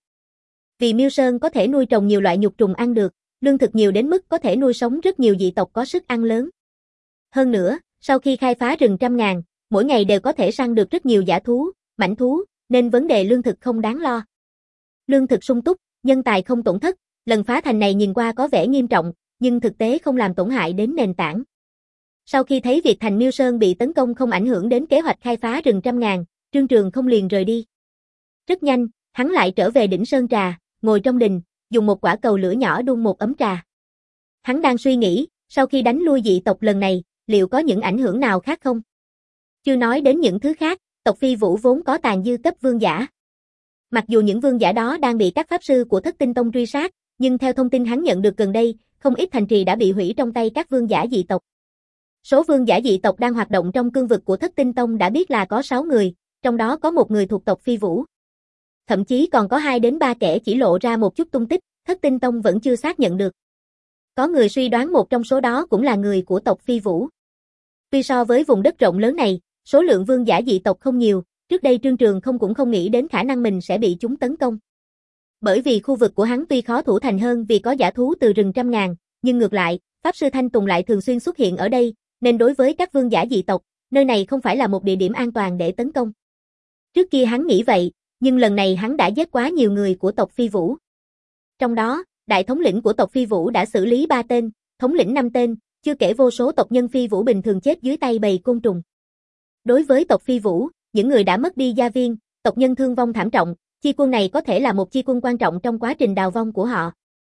Vì Miêu Sơn có thể nuôi trồng nhiều loại nhục trùng ăn được, lương thực nhiều đến mức có thể nuôi sống rất nhiều dị tộc có sức ăn lớn. Hơn nữa, sau khi khai phá rừng trăm ngàn, mỗi ngày đều có thể săn được rất nhiều dã thú, mãnh thú, nên vấn đề lương thực không đáng lo. Lương thực sung túc, nhân tài không tổn thất, lần phá thành này nhìn qua có vẻ nghiêm trọng, nhưng thực tế không làm tổn hại đến nền tảng. Sau khi thấy việc thành Miêu Sơn bị tấn công không ảnh hưởng đến kế hoạch khai phá rừng trăm ngàn, Trương Trường không liền rời đi. Rất nhanh, hắn lại trở về đỉnh Sơn Trà, ngồi trong đình, dùng một quả cầu lửa nhỏ đun một ấm trà. Hắn đang suy nghĩ, sau khi đánh lui dị tộc lần này, liệu có những ảnh hưởng nào khác không? Chưa nói đến những thứ khác, tộc Phi Vũ vốn có tàn dư cấp vương giả. Mặc dù những vương giả đó đang bị các pháp sư của Thất Tinh Tông truy sát, nhưng theo thông tin hắn nhận được gần đây, không ít thành trì đã bị hủy trong tay các vương giả dị tộc. Số vương giả dị tộc đang hoạt động trong cương vực của Thất Tinh Tông đã biết là có sáu người, trong đó có một người thuộc tộc Phi Vũ. Thậm chí còn có hai đến ba kẻ chỉ lộ ra một chút tung tích, Thất Tinh Tông vẫn chưa xác nhận được. Có người suy đoán một trong số đó cũng là người của tộc Phi Vũ. Tuy so với vùng đất rộng lớn này, số lượng vương giả dị tộc không nhiều, trước đây Trương Trường không cũng không nghĩ đến khả năng mình sẽ bị chúng tấn công. Bởi vì khu vực của hắn tuy khó thủ thành hơn vì có dã thú từ rừng trăm ngàn, nhưng ngược lại, Pháp Sư Thanh Tùng lại thường xuyên xuất hiện ở đây, nên đối với các vương giả dị tộc, nơi này không phải là một địa điểm an toàn để tấn công. Trước kia hắn nghĩ vậy, nhưng lần này hắn đã giết quá nhiều người của tộc Phi Vũ. Trong đó, đại thống lĩnh của tộc Phi Vũ đã xử lý ba tên, thống lĩnh năm tên, chưa kể vô số tộc nhân Phi Vũ bình thường chết dưới tay bầy côn trùng. Đối với tộc Phi Vũ, những người đã mất đi gia viên, tộc nhân thương vong thảm trọng, chi quân này có thể là một chi quân quan trọng trong quá trình đào vong của họ.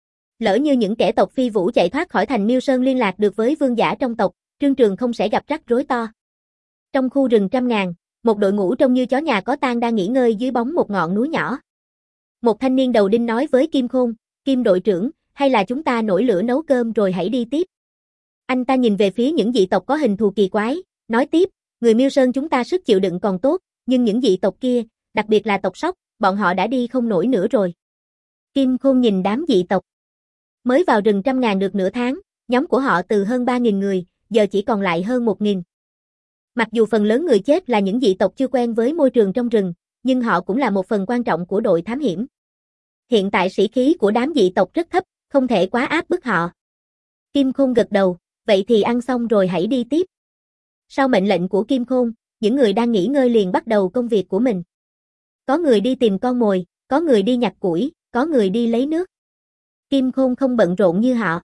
Lỡ như những kẻ tộc Phi Vũ chạy thoát khỏi thành Miêu Sơn liên lạc được với vương giả trong tộc, Trương Trường không sẽ gặp rắc rối to. Trong khu rừng trăm ngàn, một đội ngũ trông như chó nhà có tang đang nghỉ ngơi dưới bóng một ngọn núi nhỏ. Một thanh niên đầu đinh nói với Kim Khôn, Kim đội trưởng, hay là chúng ta nổi lửa nấu cơm rồi hãy đi tiếp. Anh ta nhìn về phía những dị tộc có hình thù kỳ quái, nói tiếp, người Miêu Sơn chúng ta sức chịu đựng còn tốt, nhưng những dị tộc kia, đặc biệt là tộc Sóc, bọn họ đã đi không nổi nữa rồi. Kim Khôn nhìn đám dị tộc. Mới vào rừng trăm ngàn được nửa tháng, nhóm của họ từ hơn ba nghìn người, giờ chỉ còn lại hơn một nghìn. Mặc dù phần lớn người chết là những dị tộc chưa quen với môi trường trong rừng, nhưng họ cũng là một phần quan trọng của đội thám hiểm. Hiện tại sĩ khí của đám dị tộc rất thấp, không thể quá áp bức họ. Kim Khôn gật đầu, vậy thì ăn xong rồi hãy đi tiếp. Sau mệnh lệnh của Kim Khôn, những người đang nghỉ ngơi liền bắt đầu công việc của mình. Có người đi tìm con mồi, có người đi nhặt củi, có người đi lấy nước. Kim Khôn không bận rộn như họ.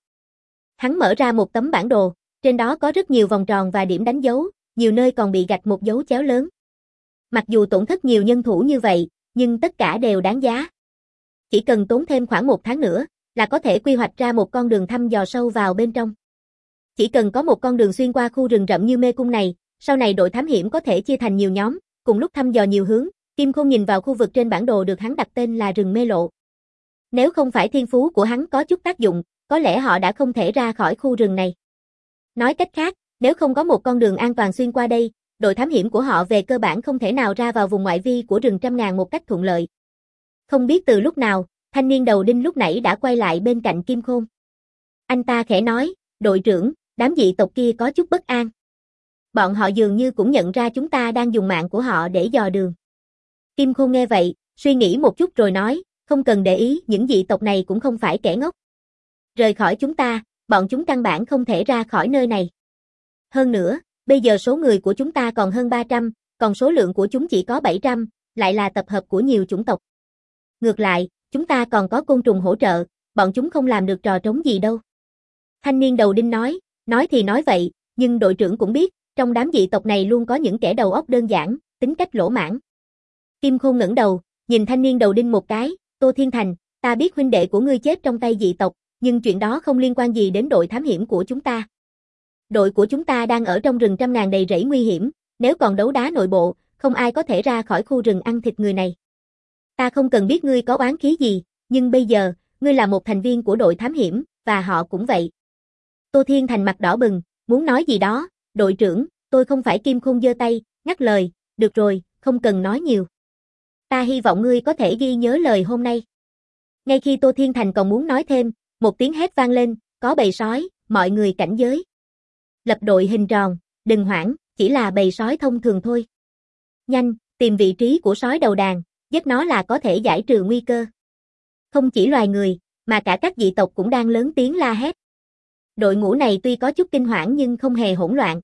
Hắn mở ra một tấm bản đồ, trên đó có rất nhiều vòng tròn và điểm đánh dấu, nhiều nơi còn bị gạch một dấu chéo lớn. Mặc dù tổn thất nhiều nhân thủ như vậy, nhưng tất cả đều đáng giá. Chỉ cần tốn thêm khoảng một tháng nữa, là có thể quy hoạch ra một con đường thăm dò sâu vào bên trong. Chỉ cần có một con đường xuyên qua khu rừng rậm như mê cung này, sau này đội thám hiểm có thể chia thành nhiều nhóm, cùng lúc thăm dò nhiều hướng. Kim Khôn nhìn vào khu vực trên bản đồ được hắn đặt tên là rừng mê lộ. Nếu không phải thiên phú của hắn có chút tác dụng, có lẽ họ đã không thể ra khỏi khu rừng này. Nói cách khác, nếu không có một con đường an toàn xuyên qua đây, đội thám hiểm của họ về cơ bản không thể nào ra vào vùng ngoại vi của rừng trăm ngàn một cách thuận lợi. Không biết từ lúc nào, thanh niên đầu đinh lúc nãy đã quay lại bên cạnh Kim Khôn. Anh ta khẽ nói, đội trưởng, đám dị tộc kia có chút bất an. Bọn họ dường như cũng nhận ra chúng ta đang dùng mạng của họ để dò đường. Kim Khôn nghe vậy, suy nghĩ một chút rồi nói, không cần để ý, những dị tộc này cũng không phải kẻ ngốc. Rời khỏi chúng ta, bọn chúng căn bản không thể ra khỏi nơi này. Hơn nữa, bây giờ số người của chúng ta còn hơn ba trăm, còn số lượng của chúng chỉ có bảy trăm, lại là tập hợp của nhiều chủng tộc. Ngược lại, chúng ta còn có côn trùng hỗ trợ, bọn chúng không làm được trò trống gì đâu. Thanh niên đầu đinh nói, nói thì nói vậy, nhưng đội trưởng cũng biết, trong đám dị tộc này luôn có những kẻ đầu óc đơn giản, tính cách lỗ mãng. Kim Khôn ngẩng đầu, nhìn thanh niên đầu đinh một cái, Tô Thiên Thành, ta biết huynh đệ của ngươi chết trong tay dị tộc, nhưng chuyện đó không liên quan gì đến đội thám hiểm của chúng ta. Đội của chúng ta đang ở trong rừng trăm ngàn đầy rẫy nguy hiểm, nếu còn đấu đá nội bộ, không ai có thể ra khỏi khu rừng ăn thịt người này. Ta không cần biết ngươi có oán khí gì, nhưng bây giờ, ngươi là một thành viên của đội thám hiểm, và họ cũng vậy. Tô Thiên Thành mặt đỏ bừng, muốn nói gì đó, đội trưởng, tôi không phải. Kim Khôn giơ tay, ngắt lời, được rồi, không cần nói nhiều. Ta hy vọng ngươi có thể ghi nhớ lời hôm nay. Ngay khi Tô Thiên Thành còn muốn nói thêm, một tiếng hét vang lên, có bầy sói, mọi người cảnh giới. Lập đội hình tròn, đừng hoảng, chỉ là bầy sói thông thường thôi. Nhanh, tìm vị trí của sói đầu đàn, giết nó là có thể giải trừ nguy cơ. Không chỉ loài người, mà cả các dị tộc cũng đang lớn tiếng la hét. Đội ngũ này tuy có chút kinh hoảng nhưng không hề hỗn loạn.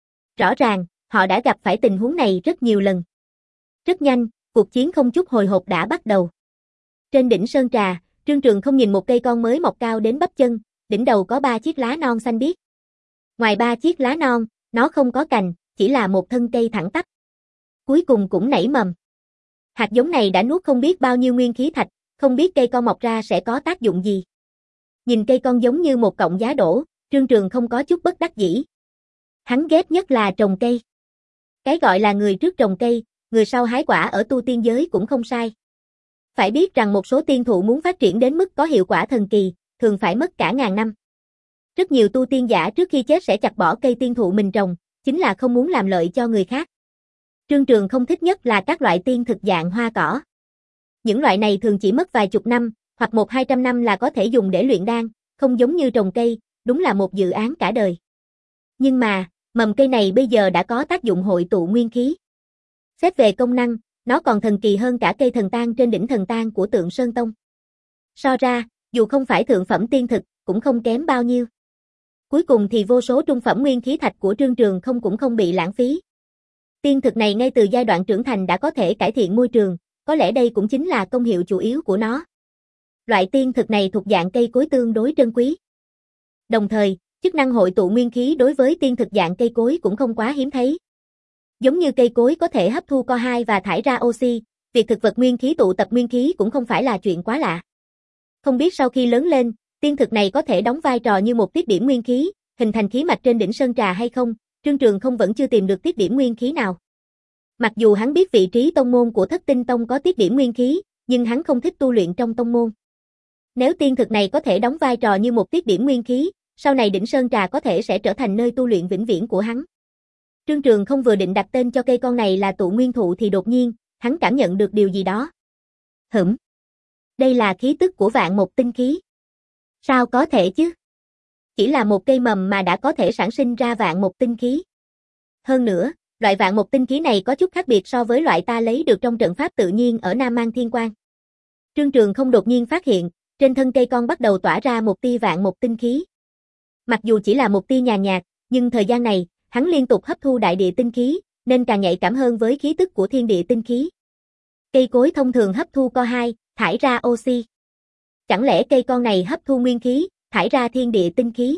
Rõ ràng, họ đã gặp phải tình huống này rất nhiều lần. Rất nhanh, cuộc chiến không chút hồi hộp đã bắt đầu. Trên đỉnh Sơn Trà, Trương Trường không nhìn một cây con mới mọc cao đến bắp chân, đỉnh đầu có ba chiếc lá non xanh biếc. Ngoài ba chiếc lá non, nó không có cành, chỉ là một thân cây thẳng tắp. Cuối cùng cũng nảy mầm. Hạt giống này đã nuốt không biết bao nhiêu nguyên khí thạch, không biết cây con mọc ra sẽ có tác dụng gì. Nhìn cây con giống như một cọng giá đỗ, Trương Trường không có chút bất đắc dĩ. Hắn ghét nhất là trồng cây. Cái gọi là người trước trồng cây, người sau hái quả ở tu tiên giới cũng không sai. Phải biết rằng một số tiên thụ muốn phát triển đến mức có hiệu quả thần kỳ, thường phải mất cả ngàn năm. Rất nhiều tu tiên giả trước khi chết sẽ chặt bỏ cây tiên thụ mình trồng, chính là không muốn làm lợi cho người khác. Trương Trường không thích nhất là các loại tiên thực dạng hoa cỏ. Những loại này thường chỉ mất vài chục năm, hoặc một hai trăm năm là có thể dùng để luyện đan, không giống như trồng cây, đúng là một dự án cả đời. Nhưng mà, mầm cây này bây giờ đã có tác dụng hội tụ nguyên khí. Xét về công năng, nó còn thần kỳ hơn cả cây thần tang trên đỉnh thần tang của Tượng Sơn Tông. So ra, dù không phải thượng phẩm tiên thực, cũng không kém bao nhiêu. Cuối cùng thì vô số trung phẩm nguyên khí thạch của Trương Trường không cũng không bị lãng phí. Tiên thực này ngay từ giai đoạn trưởng thành đã có thể cải thiện môi trường, có lẽ đây cũng chính là công hiệu chủ yếu của nó. Loại tiên thực này thuộc dạng cây cối tương đối trân quý. Đồng thời, chức năng hội tụ nguyên khí đối với tiên thực dạng cây cối cũng không quá hiếm thấy. Giống như cây cối có thể hấp thu co hai và thải ra oxy, việc thực vật nguyên khí tụ tập nguyên khí cũng không phải là chuyện quá lạ. Không biết sau khi lớn lên, tiên thực này có thể đóng vai trò như một tiết điểm nguyên khí, hình thành khí mạch trên đỉnh Sơn Trà hay không, Trương Trường không vẫn chưa tìm được tiết điểm nguyên khí nào. Mặc dù hắn biết vị trí tông môn của Thất Tinh Tông có tiết điểm nguyên khí, nhưng hắn không thích tu luyện trong tông môn. Nếu tiên thực này có thể đóng vai trò như một tiết điểm nguyên khí, sau này đỉnh Sơn Trà có thể sẽ trở thành nơi tu luyện vĩnh viễn của hắn. Trương Trường không vừa định đặt tên cho cây con này là tụ nguyên thụ thì đột nhiên, hắn cảm nhận được điều gì đó. Hửm. Đây là khí tức của vạn một tinh khí. Sao có thể chứ? Chỉ là một cây mầm mà đã có thể sản sinh ra vạn một tinh khí. Hơn nữa, Loại vạn mộc tinh khí này có chút khác biệt so với loại ta lấy được trong trận pháp tự nhiên ở Nam Mang Thiên Quan. Trương Trường không đột nhiên phát hiện, trên thân cây con bắt đầu tỏa ra một tia vạn mộc tinh khí. Mặc dù chỉ là một tia nhàn nhạt, nhưng thời gian này, hắn liên tục hấp thu đại địa tinh khí, nên càng nhạy cảm hơn với khí tức của thiên địa tinh khí. Cây cối thông thường hấp thu co hai, thải ra oxy. Chẳng lẽ cây con này hấp thu nguyên khí, thải ra thiên địa tinh khí?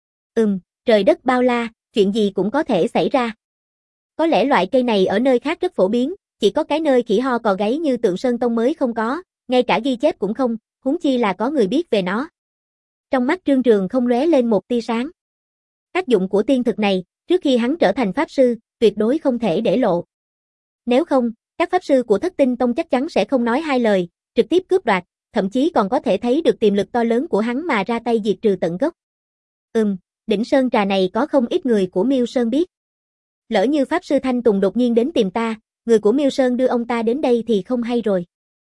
Ừm, trời đất bao la, chuyện gì cũng có thể xảy ra. Có lẽ loại cây này ở nơi khác rất phổ biến, chỉ có cái nơi khỉ ho cò gáy như Tượng Sơn Tông mới không có, ngay cả ghi chép cũng không, huống chi là có người biết về nó. Trong mắt Trương Trường không lóe lên một tia sáng. Tác dụng của tiên thực này, trước khi hắn trở thành pháp sư, tuyệt đối không thể để lộ. Nếu không, các pháp sư của Thất Tinh Tông chắc chắn sẽ không nói hai lời, trực tiếp cướp đoạt, thậm chí còn có thể thấy được tiềm lực to lớn của hắn mà ra tay diệt trừ tận gốc. Ừm, đỉnh sơn trà này có không ít người của Miêu Sơn biết. Lỡ như pháp sư Thanh Tùng đột nhiên đến tìm ta, người của Miêu Sơn đưa ông ta đến đây thì không hay rồi.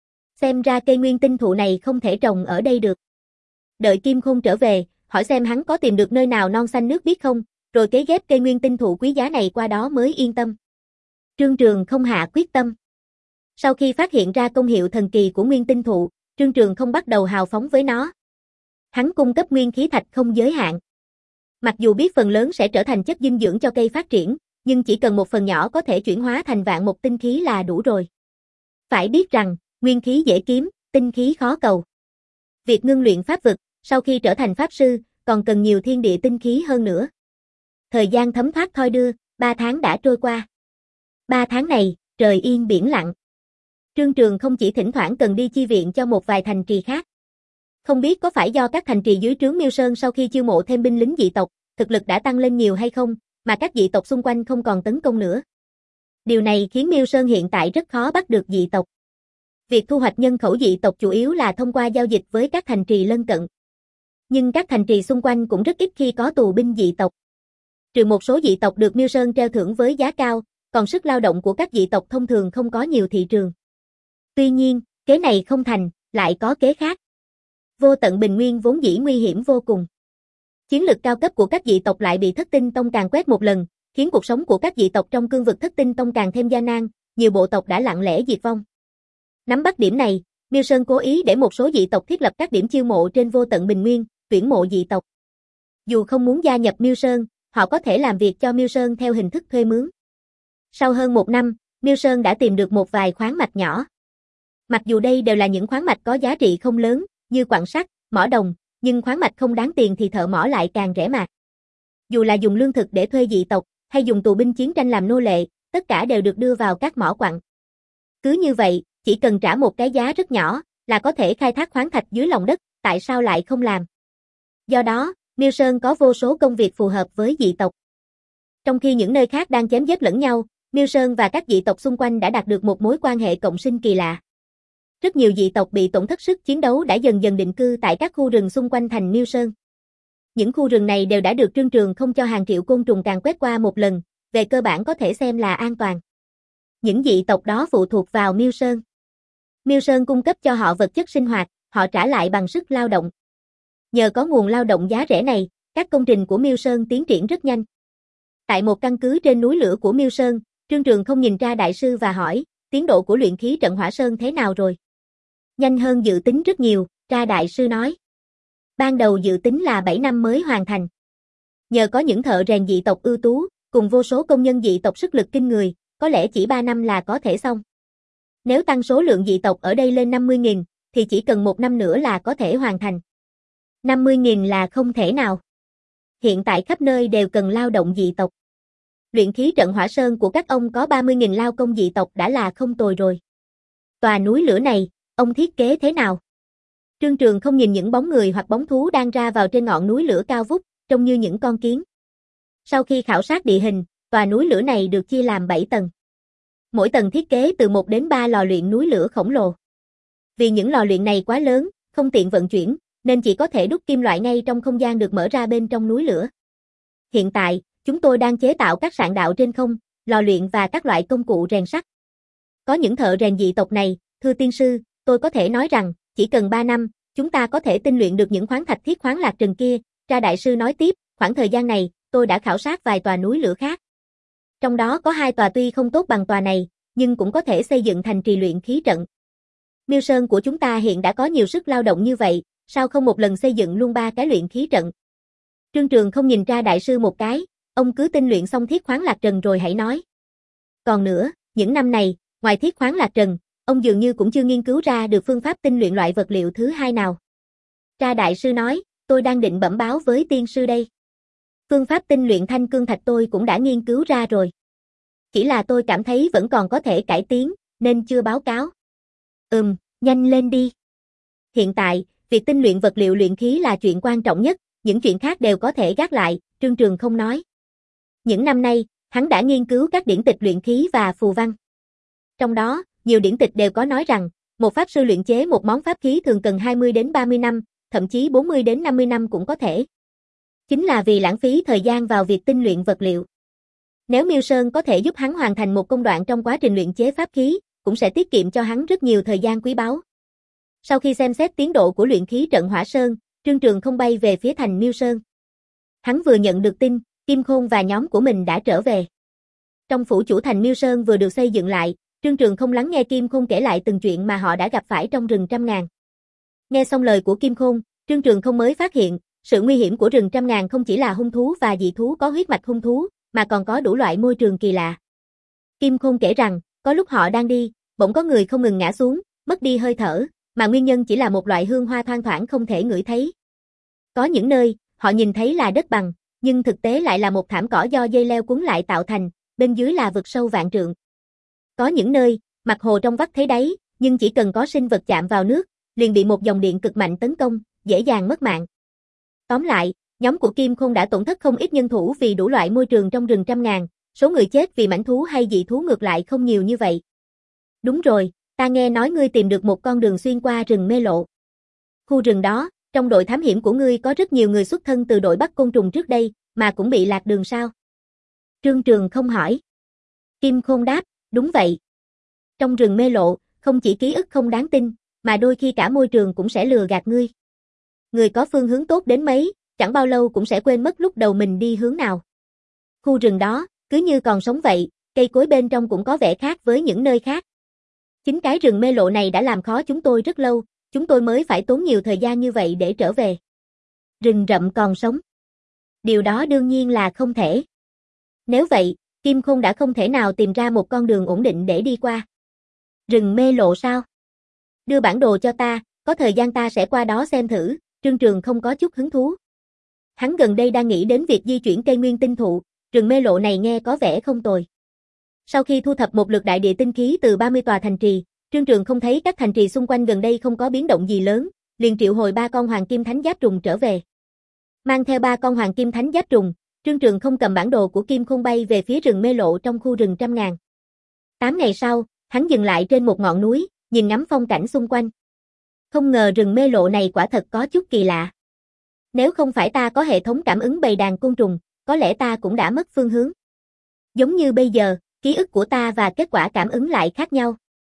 Xem ra cây nguyên tinh thụ này không thể trồng ở đây được. Đợi Kim Khôn trở về, hỏi xem hắn có tìm được nơi nào non xanh nước biếc không, rồi cấy ghép cây nguyên tinh thụ quý giá này qua đó mới yên tâm. Trương Trường không hạ quyết tâm. Sau khi phát hiện ra công hiệu thần kỳ của nguyên tinh thụ, Trương Trường không bắt đầu hào phóng với nó. Hắn cung cấp nguyên khí thạch không giới hạn. Mặc dù biết phần lớn sẽ trở thành chất dinh dưỡng cho cây phát triển, nhưng chỉ cần một phần nhỏ có thể chuyển hóa thành vạn mộc tinh khí là đủ rồi. Phải biết rằng, nguyên khí dễ kiếm, tinh khí khó cầu. Việc ngưng luyện pháp vực, sau khi trở thành pháp sư, còn cần nhiều thiên địa tinh khí hơn nữa. Thời gian thấm thoát thoi đưa, ba tháng đã trôi qua. Ba tháng này, trời yên biển lặng. Trương Trường không chỉ thỉnh thoảng cần đi chi viện cho một vài thành trì khác. Không biết có phải do các thành trì dưới trướng Miêu Sơn sau khi chiêu mộ thêm binh lính dị tộc, thực lực đã tăng lên nhiều hay không, mà các dị tộc xung quanh không còn tấn công nữa. Điều này khiến Miêu Sơn hiện tại rất khó bắt được dị tộc. Việc thu hoạch nhân khẩu dị tộc chủ yếu là thông qua giao dịch với các thành trì lân cận. Nhưng các thành trì xung quanh cũng rất ít khi có tù binh dị tộc. Trừ một số dị tộc được Miêu Sơn treo thưởng với giá cao, còn sức lao động của các dị tộc thông thường không có nhiều thị trường. Tuy nhiên, kế này không thành, lại có kế khác. Vô tận bình nguyên vốn dĩ nguy hiểm vô cùng. Chiến lực cao cấp của các dị tộc lại bị Thất Tinh Tông càn quét một lần, khiến cuộc sống của các dị tộc trong cương vực Thất Tinh Tông càng thêm gian nan, nhiều bộ tộc đã lặng lẽ diệt vong. Nắm bắt điểm này, Miêu Sơn cố ý để một số dị tộc thiết lập các điểm chiêu mộ trên vô tận bình nguyên, tuyển mộ dị tộc. Dù không muốn gia nhập Miêu Sơn, họ có thể làm việc cho Miêu Sơn theo hình thức thuê mướn. Sau hơn một năm, Miêu Sơn đã tìm được một vài khoáng mạch nhỏ. Mặc dù đây đều là những khoáng mạch có giá trị không lớn, như quặng sắt, mỏ đồng, nhưng khoáng mạch không đáng tiền thì thợ mỏ lại càng rẻ mạt. Dù là dùng lương thực để thuê dị tộc, hay dùng tù binh chiến tranh làm nô lệ, tất cả đều được đưa vào các mỏ quặng. Cứ như vậy, chỉ cần trả một cái giá rất nhỏ, là có thể khai thác khoáng thạch dưới lòng đất, tại sao lại không làm? Do đó, Miêu Sơn có vô số công việc phù hợp với dị tộc. Trong khi những nơi khác đang chém giết lẫn nhau, Miêu Sơn và các dị tộc xung quanh đã đạt được một mối quan hệ cộng sinh kỳ lạ. Rất nhiều dị tộc bị tổn thất sức chiến đấu đã dần dần định cư tại các khu rừng xung quanh thành Miêu Sơn. Những khu rừng này đều đã được Trương Trường không cho hàng triệu côn trùng càn quét qua một lần, về cơ bản có thể xem là an toàn. Những dị tộc đó phụ thuộc vào Miêu Sơn. Miêu Sơn cung cấp cho họ vật chất sinh hoạt, họ trả lại bằng sức lao động. Nhờ có nguồn lao động giá rẻ này, các công trình của Miêu Sơn tiến triển rất nhanh. Tại một căn cứ trên núi lửa của Miêu Sơn, Trương Trường không nhìn ra đại sư và hỏi, tiến độ của luyện khí trận Hỏa Sơn thế nào rồi? Nhanh hơn dự tính rất nhiều, Tra đại sư nói. Ban đầu dự tính là bảy năm mới hoàn thành. Nhờ có những thợ rèn dị tộc ưu tú, cùng vô số công nhân dị tộc sức lực kinh người, có lẽ chỉ ba năm là có thể xong. Nếu tăng số lượng dị tộc ở đây lên năm mươi nghìn, thì chỉ cần một năm nữa là có thể hoàn thành. năm mươi nghìn là không thể nào. Hiện tại khắp nơi đều cần lao động dị tộc. Luyện khí trận Hỏa Sơn của các ông có ba mươi nghìn lao công dị tộc đã là không tồi rồi. Tòa núi lửa này, ông thiết kế thế nào? Trương Trường không nhìn những bóng người hoặc bóng thú đang ra vào trên ngọn núi lửa cao vút, trông như những con kiến. Sau khi khảo sát địa hình, tòa núi lửa này được chia làm bảy tầng. Mỗi tầng thiết kế từ một đến ba lò luyện núi lửa khổng lồ. Vì những lò luyện này quá lớn, không tiện vận chuyển, nên chỉ có thể đúc kim loại ngay trong không gian được mở ra bên trong núi lửa. Hiện tại, chúng tôi đang chế tạo các sạn đạo trên không, lò luyện và các loại công cụ rèn sắt. Có những thợ rèn dị tộc này, thưa tiên sư, tôi có thể nói rằng, chỉ cần ba năm, chúng ta có thể tinh luyện được những khoáng thạch thiết khoáng lạc trần kia. Tra đại sư nói tiếp, khoảng thời gian này, tôi đã khảo sát vài tòa núi lửa khác. Trong đó có hai tòa tuy không tốt bằng tòa này, nhưng cũng có thể xây dựng thành trì luyện khí trận. Miêu Sơn của chúng ta hiện đã có nhiều sức lao động như vậy, sao không một lần xây dựng luôn ba cái luyện khí trận? Trương Trường không nhìn ra đại sư một cái, ông cứ tinh luyện xong thiết khoáng lạc trần rồi hãy nói. Còn nữa, những năm này, ngoài thiết khoáng lạc trần, ông dường như cũng chưa nghiên cứu ra được phương pháp tinh luyện loại vật liệu thứ hai nào. Tra đại sư nói, tôi đang định bẩm báo với tiên sư đây. Phương pháp tinh luyện thanh cương thạch tôi cũng đã nghiên cứu ra rồi. Chỉ là tôi cảm thấy vẫn còn có thể cải tiến, nên chưa báo cáo. Ừm, nhanh lên đi. Hiện tại, việc tinh luyện vật liệu luyện khí là chuyện quan trọng nhất, những chuyện khác đều có thể gác lại, Trương Trường không nói. Những năm nay, hắn đã nghiên cứu các điển tịch luyện khí và phù văn. Trong đó, nhiều điển tịch đều có nói rằng, một pháp sư luyện chế một món pháp khí thường cần hai mươi đến ba mươi năm, thậm chí bốn mươi đến năm mươi năm cũng có thể. Chính là vì lãng phí thời gian vào việc tinh luyện vật liệu. Nếu Miêu Sơn có thể giúp hắn hoàn thành một công đoạn trong quá trình luyện chế pháp khí, cũng sẽ tiết kiệm cho hắn rất nhiều thời gian quý báu. Sau khi xem xét tiến độ của luyện khí trận Hỏa Sơn, Trương Trường không bay về phía thành Miêu Sơn. Hắn vừa nhận được tin, Kim Khôn và nhóm của mình đã trở về. Trong phủ chủ thành Miêu Sơn vừa được xây dựng lại, Trương Trường không lắng nghe Kim Khôn kể lại từng chuyện mà họ đã gặp phải trong rừng trăm ngàn. Nghe xong lời của Kim Khôn, Trương Trường không mới phát hiện, sự nguy hiểm của rừng trăm ngàn không chỉ là hung thú và dị thú có huyết mạch hung thú, mà còn có đủ loại môi trường kỳ lạ. Kim Khôn kể rằng, có lúc họ đang đi, bỗng có người không ngừng ngã xuống, mất đi hơi thở, mà nguyên nhân chỉ là một loại hương hoa thoang thoảng không thể ngửi thấy. Có những nơi, họ nhìn thấy là đất bằng, nhưng thực tế lại là một thảm cỏ do dây leo cuốn lại tạo thành, bên dưới là vực sâu vạn trượng. Có những nơi, mặt hồ trong vắt thấy đáy, nhưng chỉ cần có sinh vật chạm vào nước, liền bị một dòng điện cực mạnh tấn công, dễ dàng mất mạng. Tóm lại, nhóm của Kim Khôn đã tổn thất không ít nhân thủ vì đủ loại môi trường trong rừng trăm ngàn, số người chết vì mãnh thú hay dị thú ngược lại không nhiều như vậy. Đúng rồi, ta nghe nói ngươi tìm được một con đường xuyên qua rừng mê lộ. Khu rừng đó, trong đội thám hiểm của ngươi có rất nhiều người xuất thân từ đội bắt côn trùng trước đây, mà cũng bị lạc đường sao? Trương Trường không hỏi. Kim Khôn đáp, đúng vậy. Trong rừng mê lộ, không chỉ ký ức không đáng tin, mà đôi khi cả môi trường cũng sẽ lừa gạt ngươi. Người có phương hướng tốt đến mấy, chẳng bao lâu cũng sẽ quên mất lúc đầu mình đi hướng nào. Khu rừng đó, cứ như còn sống vậy, cây cối bên trong cũng có vẻ khác với những nơi khác. Chính cái rừng mê lộ này đã làm khó chúng tôi rất lâu, chúng tôi mới phải tốn nhiều thời gian như vậy để trở về. Rừng rậm còn sống. Điều đó đương nhiên là không thể. Nếu vậy, Kim Khôn đã không thể nào tìm ra một con đường ổn định để đi qua. Rừng mê lộ sao? Đưa bản đồ cho ta, có thời gian ta sẽ qua đó xem thử, Trương Trường không có chút hứng thú. Hắn gần đây đang nghĩ đến việc di chuyển cây nguyên tinh thụ, rừng mê lộ này nghe có vẻ không tồi. Sau khi thu thập một lượt đại địa tinh khí từ ba mươi tòa thành trì, Trương Trường không thấy các thành trì xung quanh gần đây không có biến động gì lớn, liền triệu hồi ba con hoàng kim thánh giáp trùng trở về. Mang theo ba con hoàng kim thánh giáp trùng, Trương Trường không cầm bản đồ của Kim Khôn bay về phía rừng mê lộ trong khu rừng trăm ngàn. Tám ngày sau, hắn dừng lại trên một ngọn núi, nhìn ngắm phong cảnh xung quanh. Không ngờ rừng mê lộ này quả thật có chút kỳ lạ. Nếu không phải ta có hệ thống cảm ứng bầy đàn côn trùng, có lẽ ta cũng đã mất phương hướng. Giống như bây giờ, ký ức của ta và kết quả cảm ứng lại khác nhau.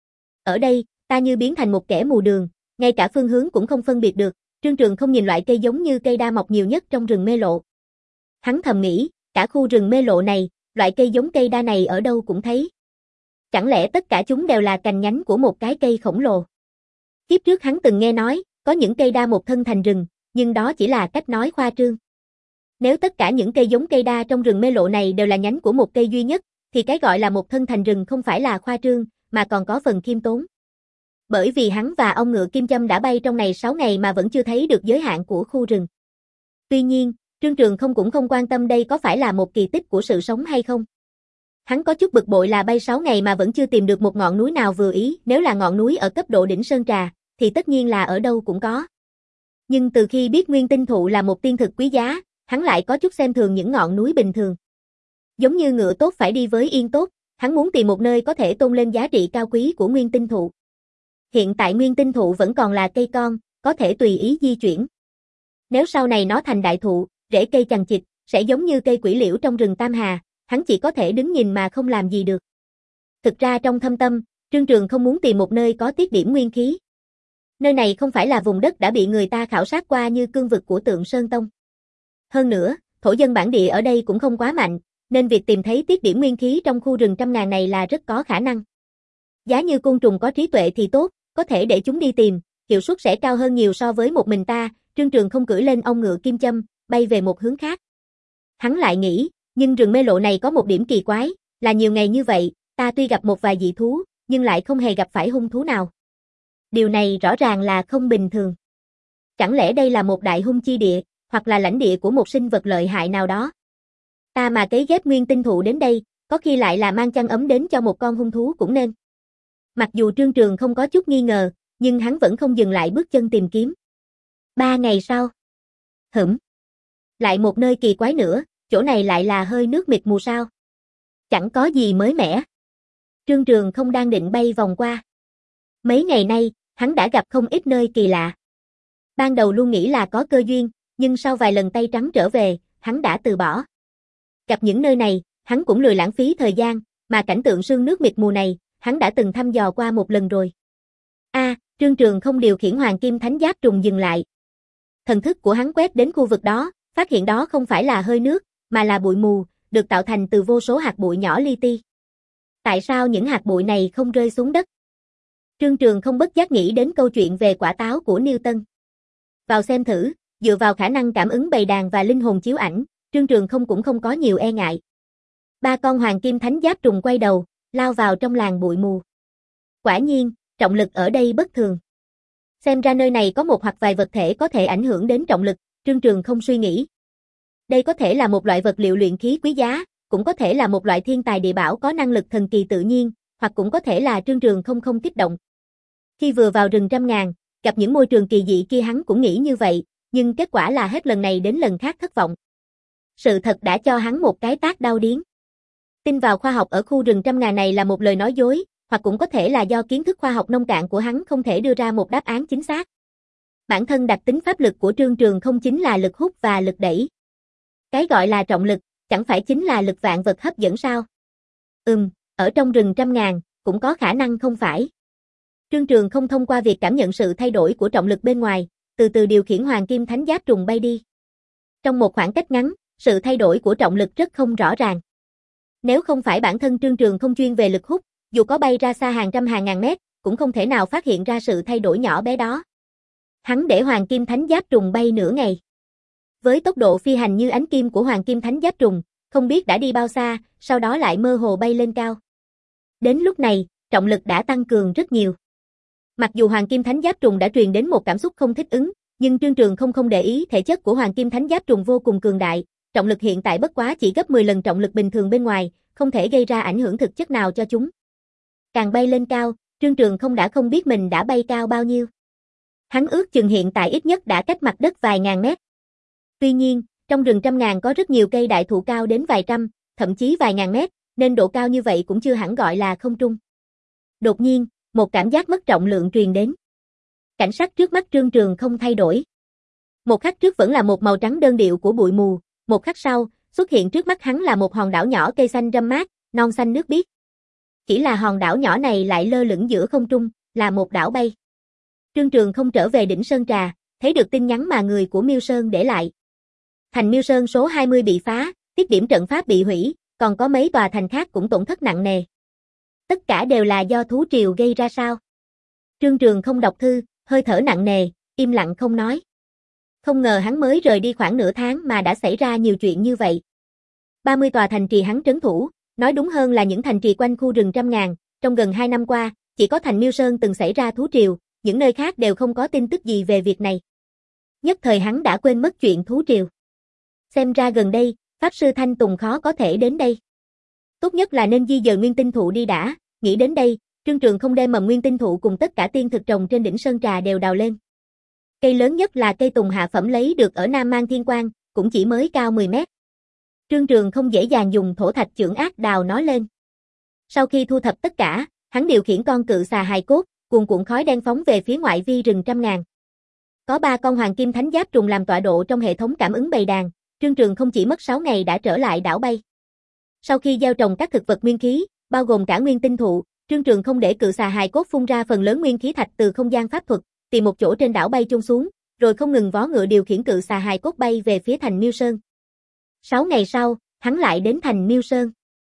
Ở đây, ta như biến thành một kẻ mù đường, ngay cả phương hướng cũng không phân biệt được. Trương Trường không nhìn loại cây giống như cây đa mọc nhiều nhất trong rừng mê lộ. Hắn thầm nghĩ, cả khu rừng mê lộ này, loại cây giống cây đa này ở đâu cũng thấy. Chẳng lẽ tất cả chúng đều là cành nhánh của một cái cây khổng lồ? Kiếp trước hắn từng nghe nói, có những cây đa một thân thành rừng, nhưng đó chỉ là cách nói khoa trương. Nếu tất cả những cây giống cây đa trong rừng mê lộ này đều là nhánh của một cây duy nhất, thì cái gọi là một thân thành rừng không phải là khoa trương, mà còn có phần khiêm tốn. Bởi vì hắn và ông ngựa kim châm đã bay trong này sáu ngày mà vẫn chưa thấy được giới hạn của khu rừng. Tuy nhiên, Trương Trường không cũng không quan tâm đây có phải là một kỳ tích của sự sống hay không. Hắn có chút bực bội là bay sáu ngày mà vẫn chưa tìm được một ngọn núi nào vừa ý, nếu là ngọn núi ở cấp độ đỉnh Sơn Trà, thì tất nhiên là ở đâu cũng có. Nhưng từ khi biết nguyên tinh thụ là một tiên thực quý giá, hắn lại có chút xem thường những ngọn núi bình thường. Giống như ngựa tốt phải đi với yên tốt, hắn muốn tìm một nơi có thể tôn lên giá trị cao quý của nguyên tinh thụ. Hiện tại nguyên tinh thụ vẫn còn là cây con, có thể tùy ý di chuyển. Nếu sau này nó thành đại thụ, rễ cây chằng chịt, sẽ giống như cây quỷ liễu trong rừng Tam Hà, hắn chỉ có thể đứng nhìn mà không làm gì được. Thực ra trong thâm tâm, Trương Trường không muốn tìm một nơi có tiết điểm nguyên khí. Nơi này không phải là vùng đất đã bị người ta khảo sát qua như cương vực của Tượng Sơn Tông. Hơn nữa, thổ dân bản địa ở đây cũng không quá mạnh, nên việc tìm thấy tiết điểm nguyên khí trong khu rừng trăm ngàn này là rất có khả năng. Giá như côn trùng có trí tuệ thì tốt, có thể để chúng đi tìm, hiệu suất sẽ cao hơn nhiều so với một mình ta. Trương Trường không cưỡi lên ong ngựa kim châm, bay về một hướng khác. Hắn lại nghĩ, nhưng rừng mê lộ này có một điểm kỳ quái, là nhiều ngày như vậy, ta tuy gặp một vài dị thú, nhưng lại không hề gặp phải hung thú nào. Điều này rõ ràng là không bình thường. Chẳng lẽ đây là một đại hung chi địa, hoặc là lãnh địa của một sinh vật lợi hại nào đó? Ta mà cấy ghép nguyên tinh thụ đến đây, có khi lại là mang chăn ấm đến cho một con hung thú cũng nên. Mặc dù Trương Trường không có chút nghi ngờ, nhưng hắn vẫn không dừng lại bước chân tìm kiếm. Ba ngày sau. Hửm. Lại một nơi kỳ quái nữa, chỗ này lại là hơi nước mịt mù sao? Chẳng có gì mới mẻ. Trương Trường không đang định bay vòng qua. Mấy ngày nay, hắn đã gặp không ít nơi kỳ lạ. Ban đầu luôn nghĩ là có cơ duyên, nhưng sau vài lần tay trắng trở về, hắn đã từ bỏ. Gặp những nơi này, hắn cũng lười lãng phí thời gian, mà cảnh tượng sương nước mịt mù này, hắn đã từng thăm dò qua một lần rồi. A, à, Trương Trường không điều khiển Hoàng Kim Thánh Giáp trùng dừng lại. Thần thức của hắn quét đến khu vực đó, phát hiện đó không phải là hơi nước, mà là bụi mù, được tạo thành từ vô số hạt bụi nhỏ li ti. Tại sao những hạt bụi này không rơi xuống đất? Trương Trường không bất giác nghĩ đến câu chuyện về quả táo của Newton. Vào xem thử, dựa vào khả năng cảm ứng bầy đàn và linh hồn chiếu ảnh, Trương Trường không cũng không có nhiều e ngại. Ba con Hoàng Kim Thánh Giáp trùng quay đầu, lao vào trong làng bụi mù. Quả nhiên, trọng lực ở đây bất thường. Xem ra nơi này có một hoặc vài vật thể có thể ảnh hưởng đến trọng lực, Trương Trường không suy nghĩ. Đây có thể là một loại vật liệu luyện khí quý giá, cũng có thể là một loại thiên tài địa bảo có năng lực thần kỳ tự nhiên, hoặc cũng có thể là Trương Trường không không kích động. Khi vừa vào rừng trăm ngàn, gặp những môi trường kỳ dị kia hắn cũng nghĩ như vậy, nhưng kết quả là hết lần này đến lần khác thất vọng. Sự thật đã cho hắn một cái tát đau điếng. Tin vào khoa học ở khu rừng trăm ngàn này là một lời nói dối, hoặc cũng có thể là do kiến thức khoa học nông cạn của hắn không thể đưa ra một đáp án chính xác. Bản thân đặc tính pháp lực của Trương Trường không chính là lực hút và lực đẩy. Cái gọi là trọng lực, chẳng phải chính là lực vạn vật hấp dẫn sao? Ừm, ở trong rừng trăm ngàn, cũng có khả năng không phải. Trương Trường không thông qua việc cảm nhận sự thay đổi của trọng lực bên ngoài, từ từ điều khiển Hoàng Kim Thánh Giáp trùng bay đi. Trong một khoảng cách ngắn, sự thay đổi của trọng lực rất không rõ ràng. Nếu không phải bản thân Trương Trường không chuyên về lực hút, dù có bay ra xa hàng trăm hàng ngàn mét, cũng không thể nào phát hiện ra sự thay đổi nhỏ bé đó. Hắn để Hoàng Kim Thánh Giáp trùng bay nửa ngày. Với tốc độ phi hành như ánh kim của Hoàng Kim Thánh Giáp trùng, không biết đã đi bao xa, sau đó lại mơ hồ bay lên cao. Đến lúc này, trọng lực đã tăng cường rất nhiều. Mặc dù Hoàng Kim Thánh Giáp trùng đã truyền đến một cảm xúc không thích ứng, nhưng Trương Trường không không để ý thể chất của Hoàng Kim Thánh Giáp trùng vô cùng cường đại, trọng lực hiện tại bất quá chỉ gấp mười lần trọng lực bình thường bên ngoài, không thể gây ra ảnh hưởng thực chất nào cho chúng. Càng bay lên cao, Trương Trường không đã không biết mình đã bay cao bao nhiêu. Hắn ước chừng hiện tại ít nhất đã cách mặt đất vài ngàn mét. Tuy nhiên, trong rừng trăm ngàn có rất nhiều cây đại thụ cao đến vài trăm, thậm chí vài ngàn mét, nên độ cao như vậy cũng chưa hẳn gọi là không trung. Đột nhiên, một cảm giác mất trọng lượng truyền đến. Cảnh sắc trước mắt Trương Trường không thay đổi. Một khắc trước vẫn là một màu trắng đơn điệu của bụi mù, một khắc sau, xuất hiện trước mắt hắn là một hòn đảo nhỏ cây xanh râm mát, non xanh nước biếc. Chỉ là hòn đảo nhỏ này lại lơ lửng giữa không trung, là một đảo bay. Trương Trường không trở về đỉnh Sơn Trà, thấy được tin nhắn mà người của Miêu Sơn để lại. Thành Miêu Sơn số hai mươi bị phá, tiết điểm trận pháp bị hủy, còn có mấy tòa thành khác cũng tổn thất nặng nề. Tất cả đều là do thú triều gây ra sao? Trương Trường không đọc thư, hơi thở nặng nề, im lặng không nói. Không ngờ hắn mới rời đi khoảng nửa tháng mà đã xảy ra nhiều chuyện như vậy. ba mươi tòa thành trì hắn trấn thủ, nói đúng hơn là những thành trì quanh khu rừng trăm ngàn, trong gần hai năm qua, chỉ có thành Miêu Sơn từng xảy ra thú triều, những nơi khác đều không có tin tức gì về việc này. Nhất thời hắn đã quên mất chuyện thú triều. Xem ra gần đây, Pháp Sư Thanh Tùng khó có thể đến đây. Tốt nhất là nên di dời nguyên tinh thụ đi đã, nghĩ đến đây, Trương Trường không đem mầm nguyên tinh thụ cùng tất cả tiên thực trồng trên đỉnh Sơn Trà đều đào lên. Cây lớn nhất là cây tùng hạ phẩm lấy được ở Nam Mang Thiên Quang, cũng chỉ mới cao mười mét. Trương Trường không dễ dàng dùng thổ thạch chưởng ác đào nó lên. Sau khi thu thập tất cả, hắn điều khiển con cự xà hài cốt, cuồn cuộn khói đen phóng về phía ngoại vi rừng trăm ngàn. Có ba con Hoàng Kim Thánh Giáp trùng làm tọa độ trong hệ thống cảm ứng bầy đàn, Trương Trường không chỉ mất sáu ngày đã trở lại đảo bay. Sau khi gieo trồng các thực vật nguyên khí, bao gồm cả nguyên tinh thụ, Trương Trường không để cự xà hài cốt phun ra phần lớn nguyên khí thạch từ không gian pháp thuật, tìm một chỗ trên đảo bay chôn xuống, rồi không ngừng vó ngựa điều khiển cự xà hài cốt bay về phía thành Miêu Sơn. Sáu ngày sau, hắn lại đến thành Miêu Sơn.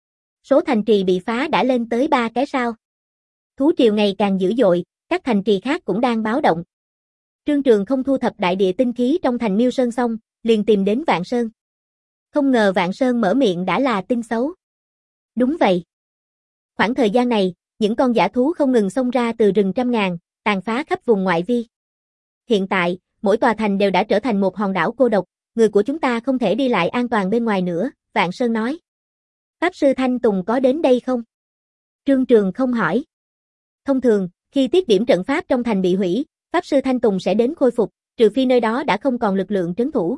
Số thành trì bị phá đã lên tới ba cái sao. Thú triều ngày càng dữ dội, các thành trì khác cũng đang báo động. Trương Trường không thu thập đại địa tinh khí trong thành Miêu Sơn xong, liền tìm đến Vạn Sơn. Không ngờ Vạn Sơn mở miệng đã là tin xấu. Đúng vậy. Khoảng thời gian này, những con dã thú không ngừng xông ra từ rừng trăm ngàn, tàn phá khắp vùng ngoại vi. Hiện tại, mỗi tòa thành đều đã trở thành một hòn đảo cô độc, người của chúng ta không thể đi lại an toàn bên ngoài nữa, Vạn Sơn nói. Pháp sư Thanh Tùng có đến đây không? Trương Trường không hỏi. Thông thường, khi tiết điểm trận pháp trong thành bị hủy, Pháp sư Thanh Tùng sẽ đến khôi phục, trừ phi nơi đó đã không còn lực lượng trấn thủ.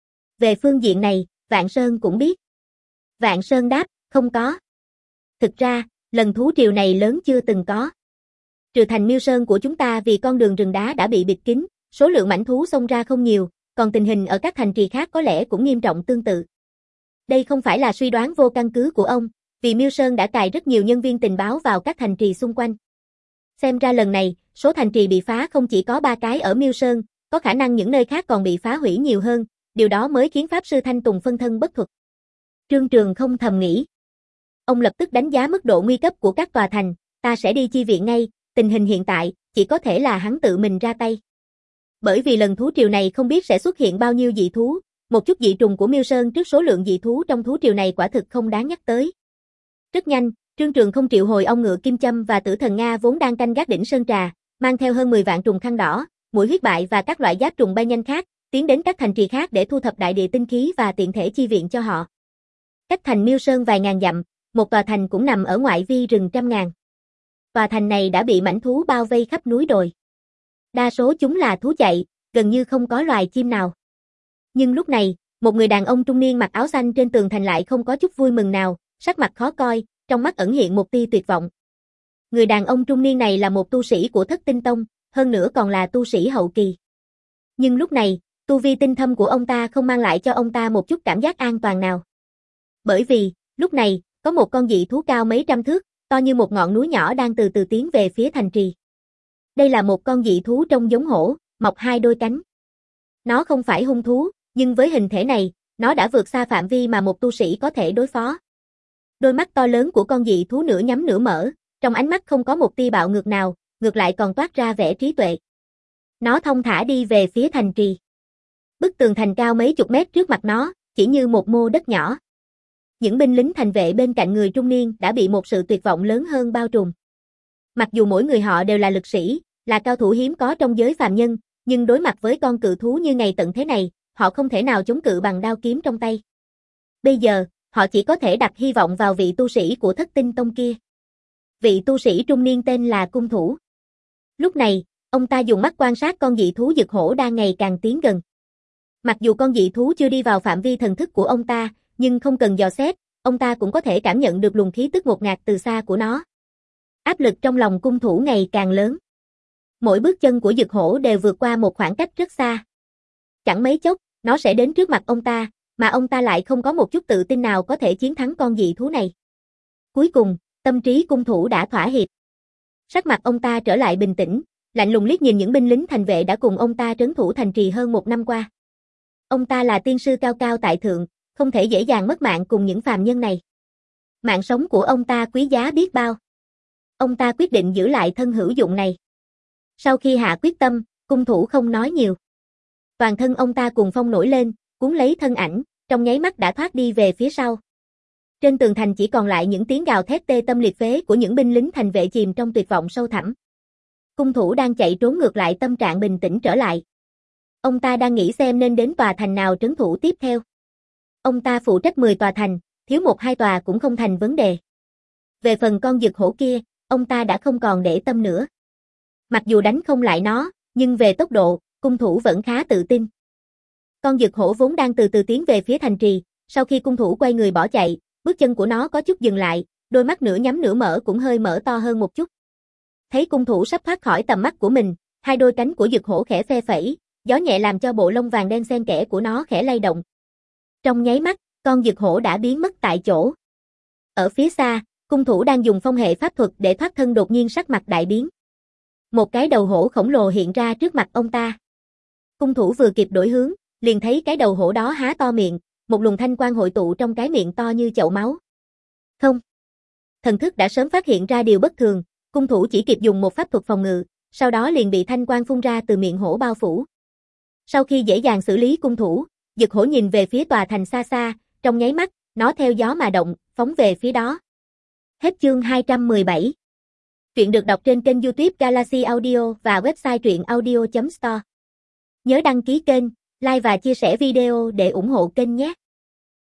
Về phương diện này, Vạn Sơn cũng biết. Vạn Sơn đáp, không có. Thực ra, lần thú triều này lớn chưa từng có. Trừ thành Miêu Sơn của chúng ta vì con đường rừng đá đã bị bịt kín, số lượng mãnh thú xông ra không nhiều, còn tình hình ở các thành trì khác có lẽ cũng nghiêm trọng tương tự. Đây không phải là suy đoán vô căn cứ của ông, vì Miêu Sơn đã cài rất nhiều nhân viên tình báo vào các thành trì xung quanh. Xem ra lần này, số thành trì bị phá không chỉ có ba cái ở Miêu Sơn, có khả năng những nơi khác còn bị phá hủy nhiều hơn, điều đó mới khiến Pháp sư Thanh Tùng phân thân bất thuật. Trương Trường không thầm nghĩ. Ông lập tức đánh giá mức độ nguy cấp của các tòa thành, ta sẽ đi chi viện ngay, tình hình hiện tại, chỉ có thể là hắn tự mình ra tay. Bởi vì lần thú triều này không biết sẽ xuất hiện bao nhiêu dị thú, một chút dị trùng của Miêu Sơn trước số lượng dị thú trong thú triều này quả thực không đáng nhắc tới. Rất nhanh, Trương Trường không triệu hồi ông ngựa Kim Châm và Tử Thần Nga vốn đang canh gác đỉnh Sơn Trà, mang theo hơn mười vạn trùng khăn đỏ, muỗi huyết bại và các loại giáp trùng bay nhanh khác, tiến đến các thành trì khác để thu thập đại địa tinh khí và tiện thể chi viện cho họ. Cách thành Miêu Sơn vài ngàn dặm, một tòa thành cũng nằm ở ngoại vi rừng trăm ngàn. Tòa thành này đã bị mãnh thú bao vây khắp núi đồi. Đa số chúng là thú chạy, gần như không có loài chim nào. Nhưng lúc này, một người đàn ông trung niên mặc áo xanh trên tường thành lại không có chút vui mừng nào, sắc mặt khó coi, trong mắt ẩn hiện một tia tuyệt vọng. Người đàn ông trung niên này là một tu sĩ của Thất Tinh Tông, hơn nữa còn là tu sĩ hậu kỳ. Nhưng lúc này, tu vi tinh thâm của ông ta không mang lại cho ông ta một chút cảm giác an toàn nào. Bởi vì, lúc này, có một con dị thú cao mấy trăm thước, to như một ngọn núi nhỏ đang từ từ tiến về phía thành trì. Đây là một con dị thú trông giống hổ, mọc hai đôi cánh. Nó không phải hung thú, nhưng với hình thể này, nó đã vượt xa phạm vi mà một tu sĩ có thể đối phó. Đôi mắt to lớn của con dị thú nửa nhắm nửa mở, trong ánh mắt không có một tia bạo ngược nào, ngược lại còn toát ra vẻ trí tuệ. Nó thong thả đi về phía thành trì. Bức tường thành cao mấy chục mét trước mặt nó, chỉ như một mô đất nhỏ. Những binh lính thành vệ bên cạnh người trung niên đã bị một sự tuyệt vọng lớn hơn bao trùm. Mặc dù mỗi người họ đều là lực sĩ, là cao thủ hiếm có trong giới phàm nhân, nhưng đối mặt với con cự thú như ngày tận thế này, họ không thể nào chống cự bằng đao kiếm trong tay. Bây giờ, họ chỉ có thể đặt hy vọng vào vị tu sĩ của Thất Tinh Tông kia. Vị tu sĩ trung niên tên là Cung Thủ. Lúc này, ông ta dùng mắt quan sát con dị thú dực hổ đang ngày càng tiến gần. Mặc dù con dị thú chưa đi vào phạm vi thần thức của ông ta, nhưng không cần dò xét, ông ta cũng có thể cảm nhận được luồng khí tức ngột ngạt từ xa của nó. Áp lực trong lòng Cung Thủ ngày càng lớn. Mỗi bước chân của dực hổ đều vượt qua một khoảng cách rất xa. Chẳng mấy chốc, nó sẽ đến trước mặt ông ta, mà ông ta lại không có một chút tự tin nào có thể chiến thắng con dị thú này. Cuối cùng, tâm trí Cung Thủ đã thỏa hiệp. Sắc mặt ông ta trở lại bình tĩnh, lạnh lùng liếc nhìn những binh lính thành vệ đã cùng ông ta trấn thủ thành trì hơn một năm qua. Ông ta là tiên sư cao cao tại thượng, không thể dễ dàng mất mạng cùng những phàm nhân này. Mạng sống của ông ta quý giá biết bao. Ông ta quyết định giữ lại thân hữu dụng này. Sau khi hạ quyết tâm, Cung Thủ không nói nhiều. Toàn thân ông ta cùng phong nổi lên, cuốn lấy thân ảnh, trong nháy mắt đã thoát đi về phía sau. Trên tường thành chỉ còn lại những tiếng gào thét tê tâm liệt phế của những binh lính thành vệ chìm trong tuyệt vọng sâu thẳm. Cung Thủ đang chạy trốn ngược lại tâm trạng bình tĩnh trở lại. Ông ta đang nghĩ xem nên đến tòa thành nào trấn thủ tiếp theo. Ông ta phụ trách mười tòa thành, thiếu một hai tòa cũng không thành vấn đề. Về phần con dực hổ kia, ông ta đã không còn để tâm nữa. Mặc dù đánh không lại nó, nhưng về tốc độ, Cung Thủ vẫn khá tự tin. Con dực hổ vốn đang từ từ tiến về phía thành trì, sau khi Cung Thủ quay người bỏ chạy, bước chân của nó có chút dừng lại, đôi mắt nửa nhắm nửa mở cũng hơi mở to hơn một chút. Thấy Cung Thủ sắp thoát khỏi tầm mắt của mình, hai đôi cánh của dực hổ khẽ phe phẩy, gió nhẹ làm cho bộ lông vàng đen xen kẽ của nó khẽ lay động. Trong nháy mắt, con dực hổ đã biến mất tại chỗ. Ở phía xa, Cung Thủ đang dùng phong hệ pháp thuật để thoát thân đột nhiên sắc mặt đại biến. Một cái đầu hổ khổng lồ hiện ra trước mặt ông ta. Cung Thủ vừa kịp đổi hướng, liền thấy cái đầu hổ đó há to miệng, một luồng thanh quang hội tụ trong cái miệng to như chậu máu. Không. Thần thức đã sớm phát hiện ra điều bất thường, cung thủ chỉ kịp dùng một pháp thuật phòng ngự, sau đó liền bị thanh quang phun ra từ miệng hổ bao phủ. Sau khi dễ dàng xử lý cung thủ, Dực hổ nhìn về phía tòa thành xa xa, trong nháy mắt, nó theo gió mà động, phóng về phía đó. Hết chương hai trăm mười bảy. Truyện được đọc trên kênh YouTube Galaxy Audio và website truyện audio chấm store. Nhớ đăng ký kênh, like và chia sẻ video để ủng hộ kênh nhé.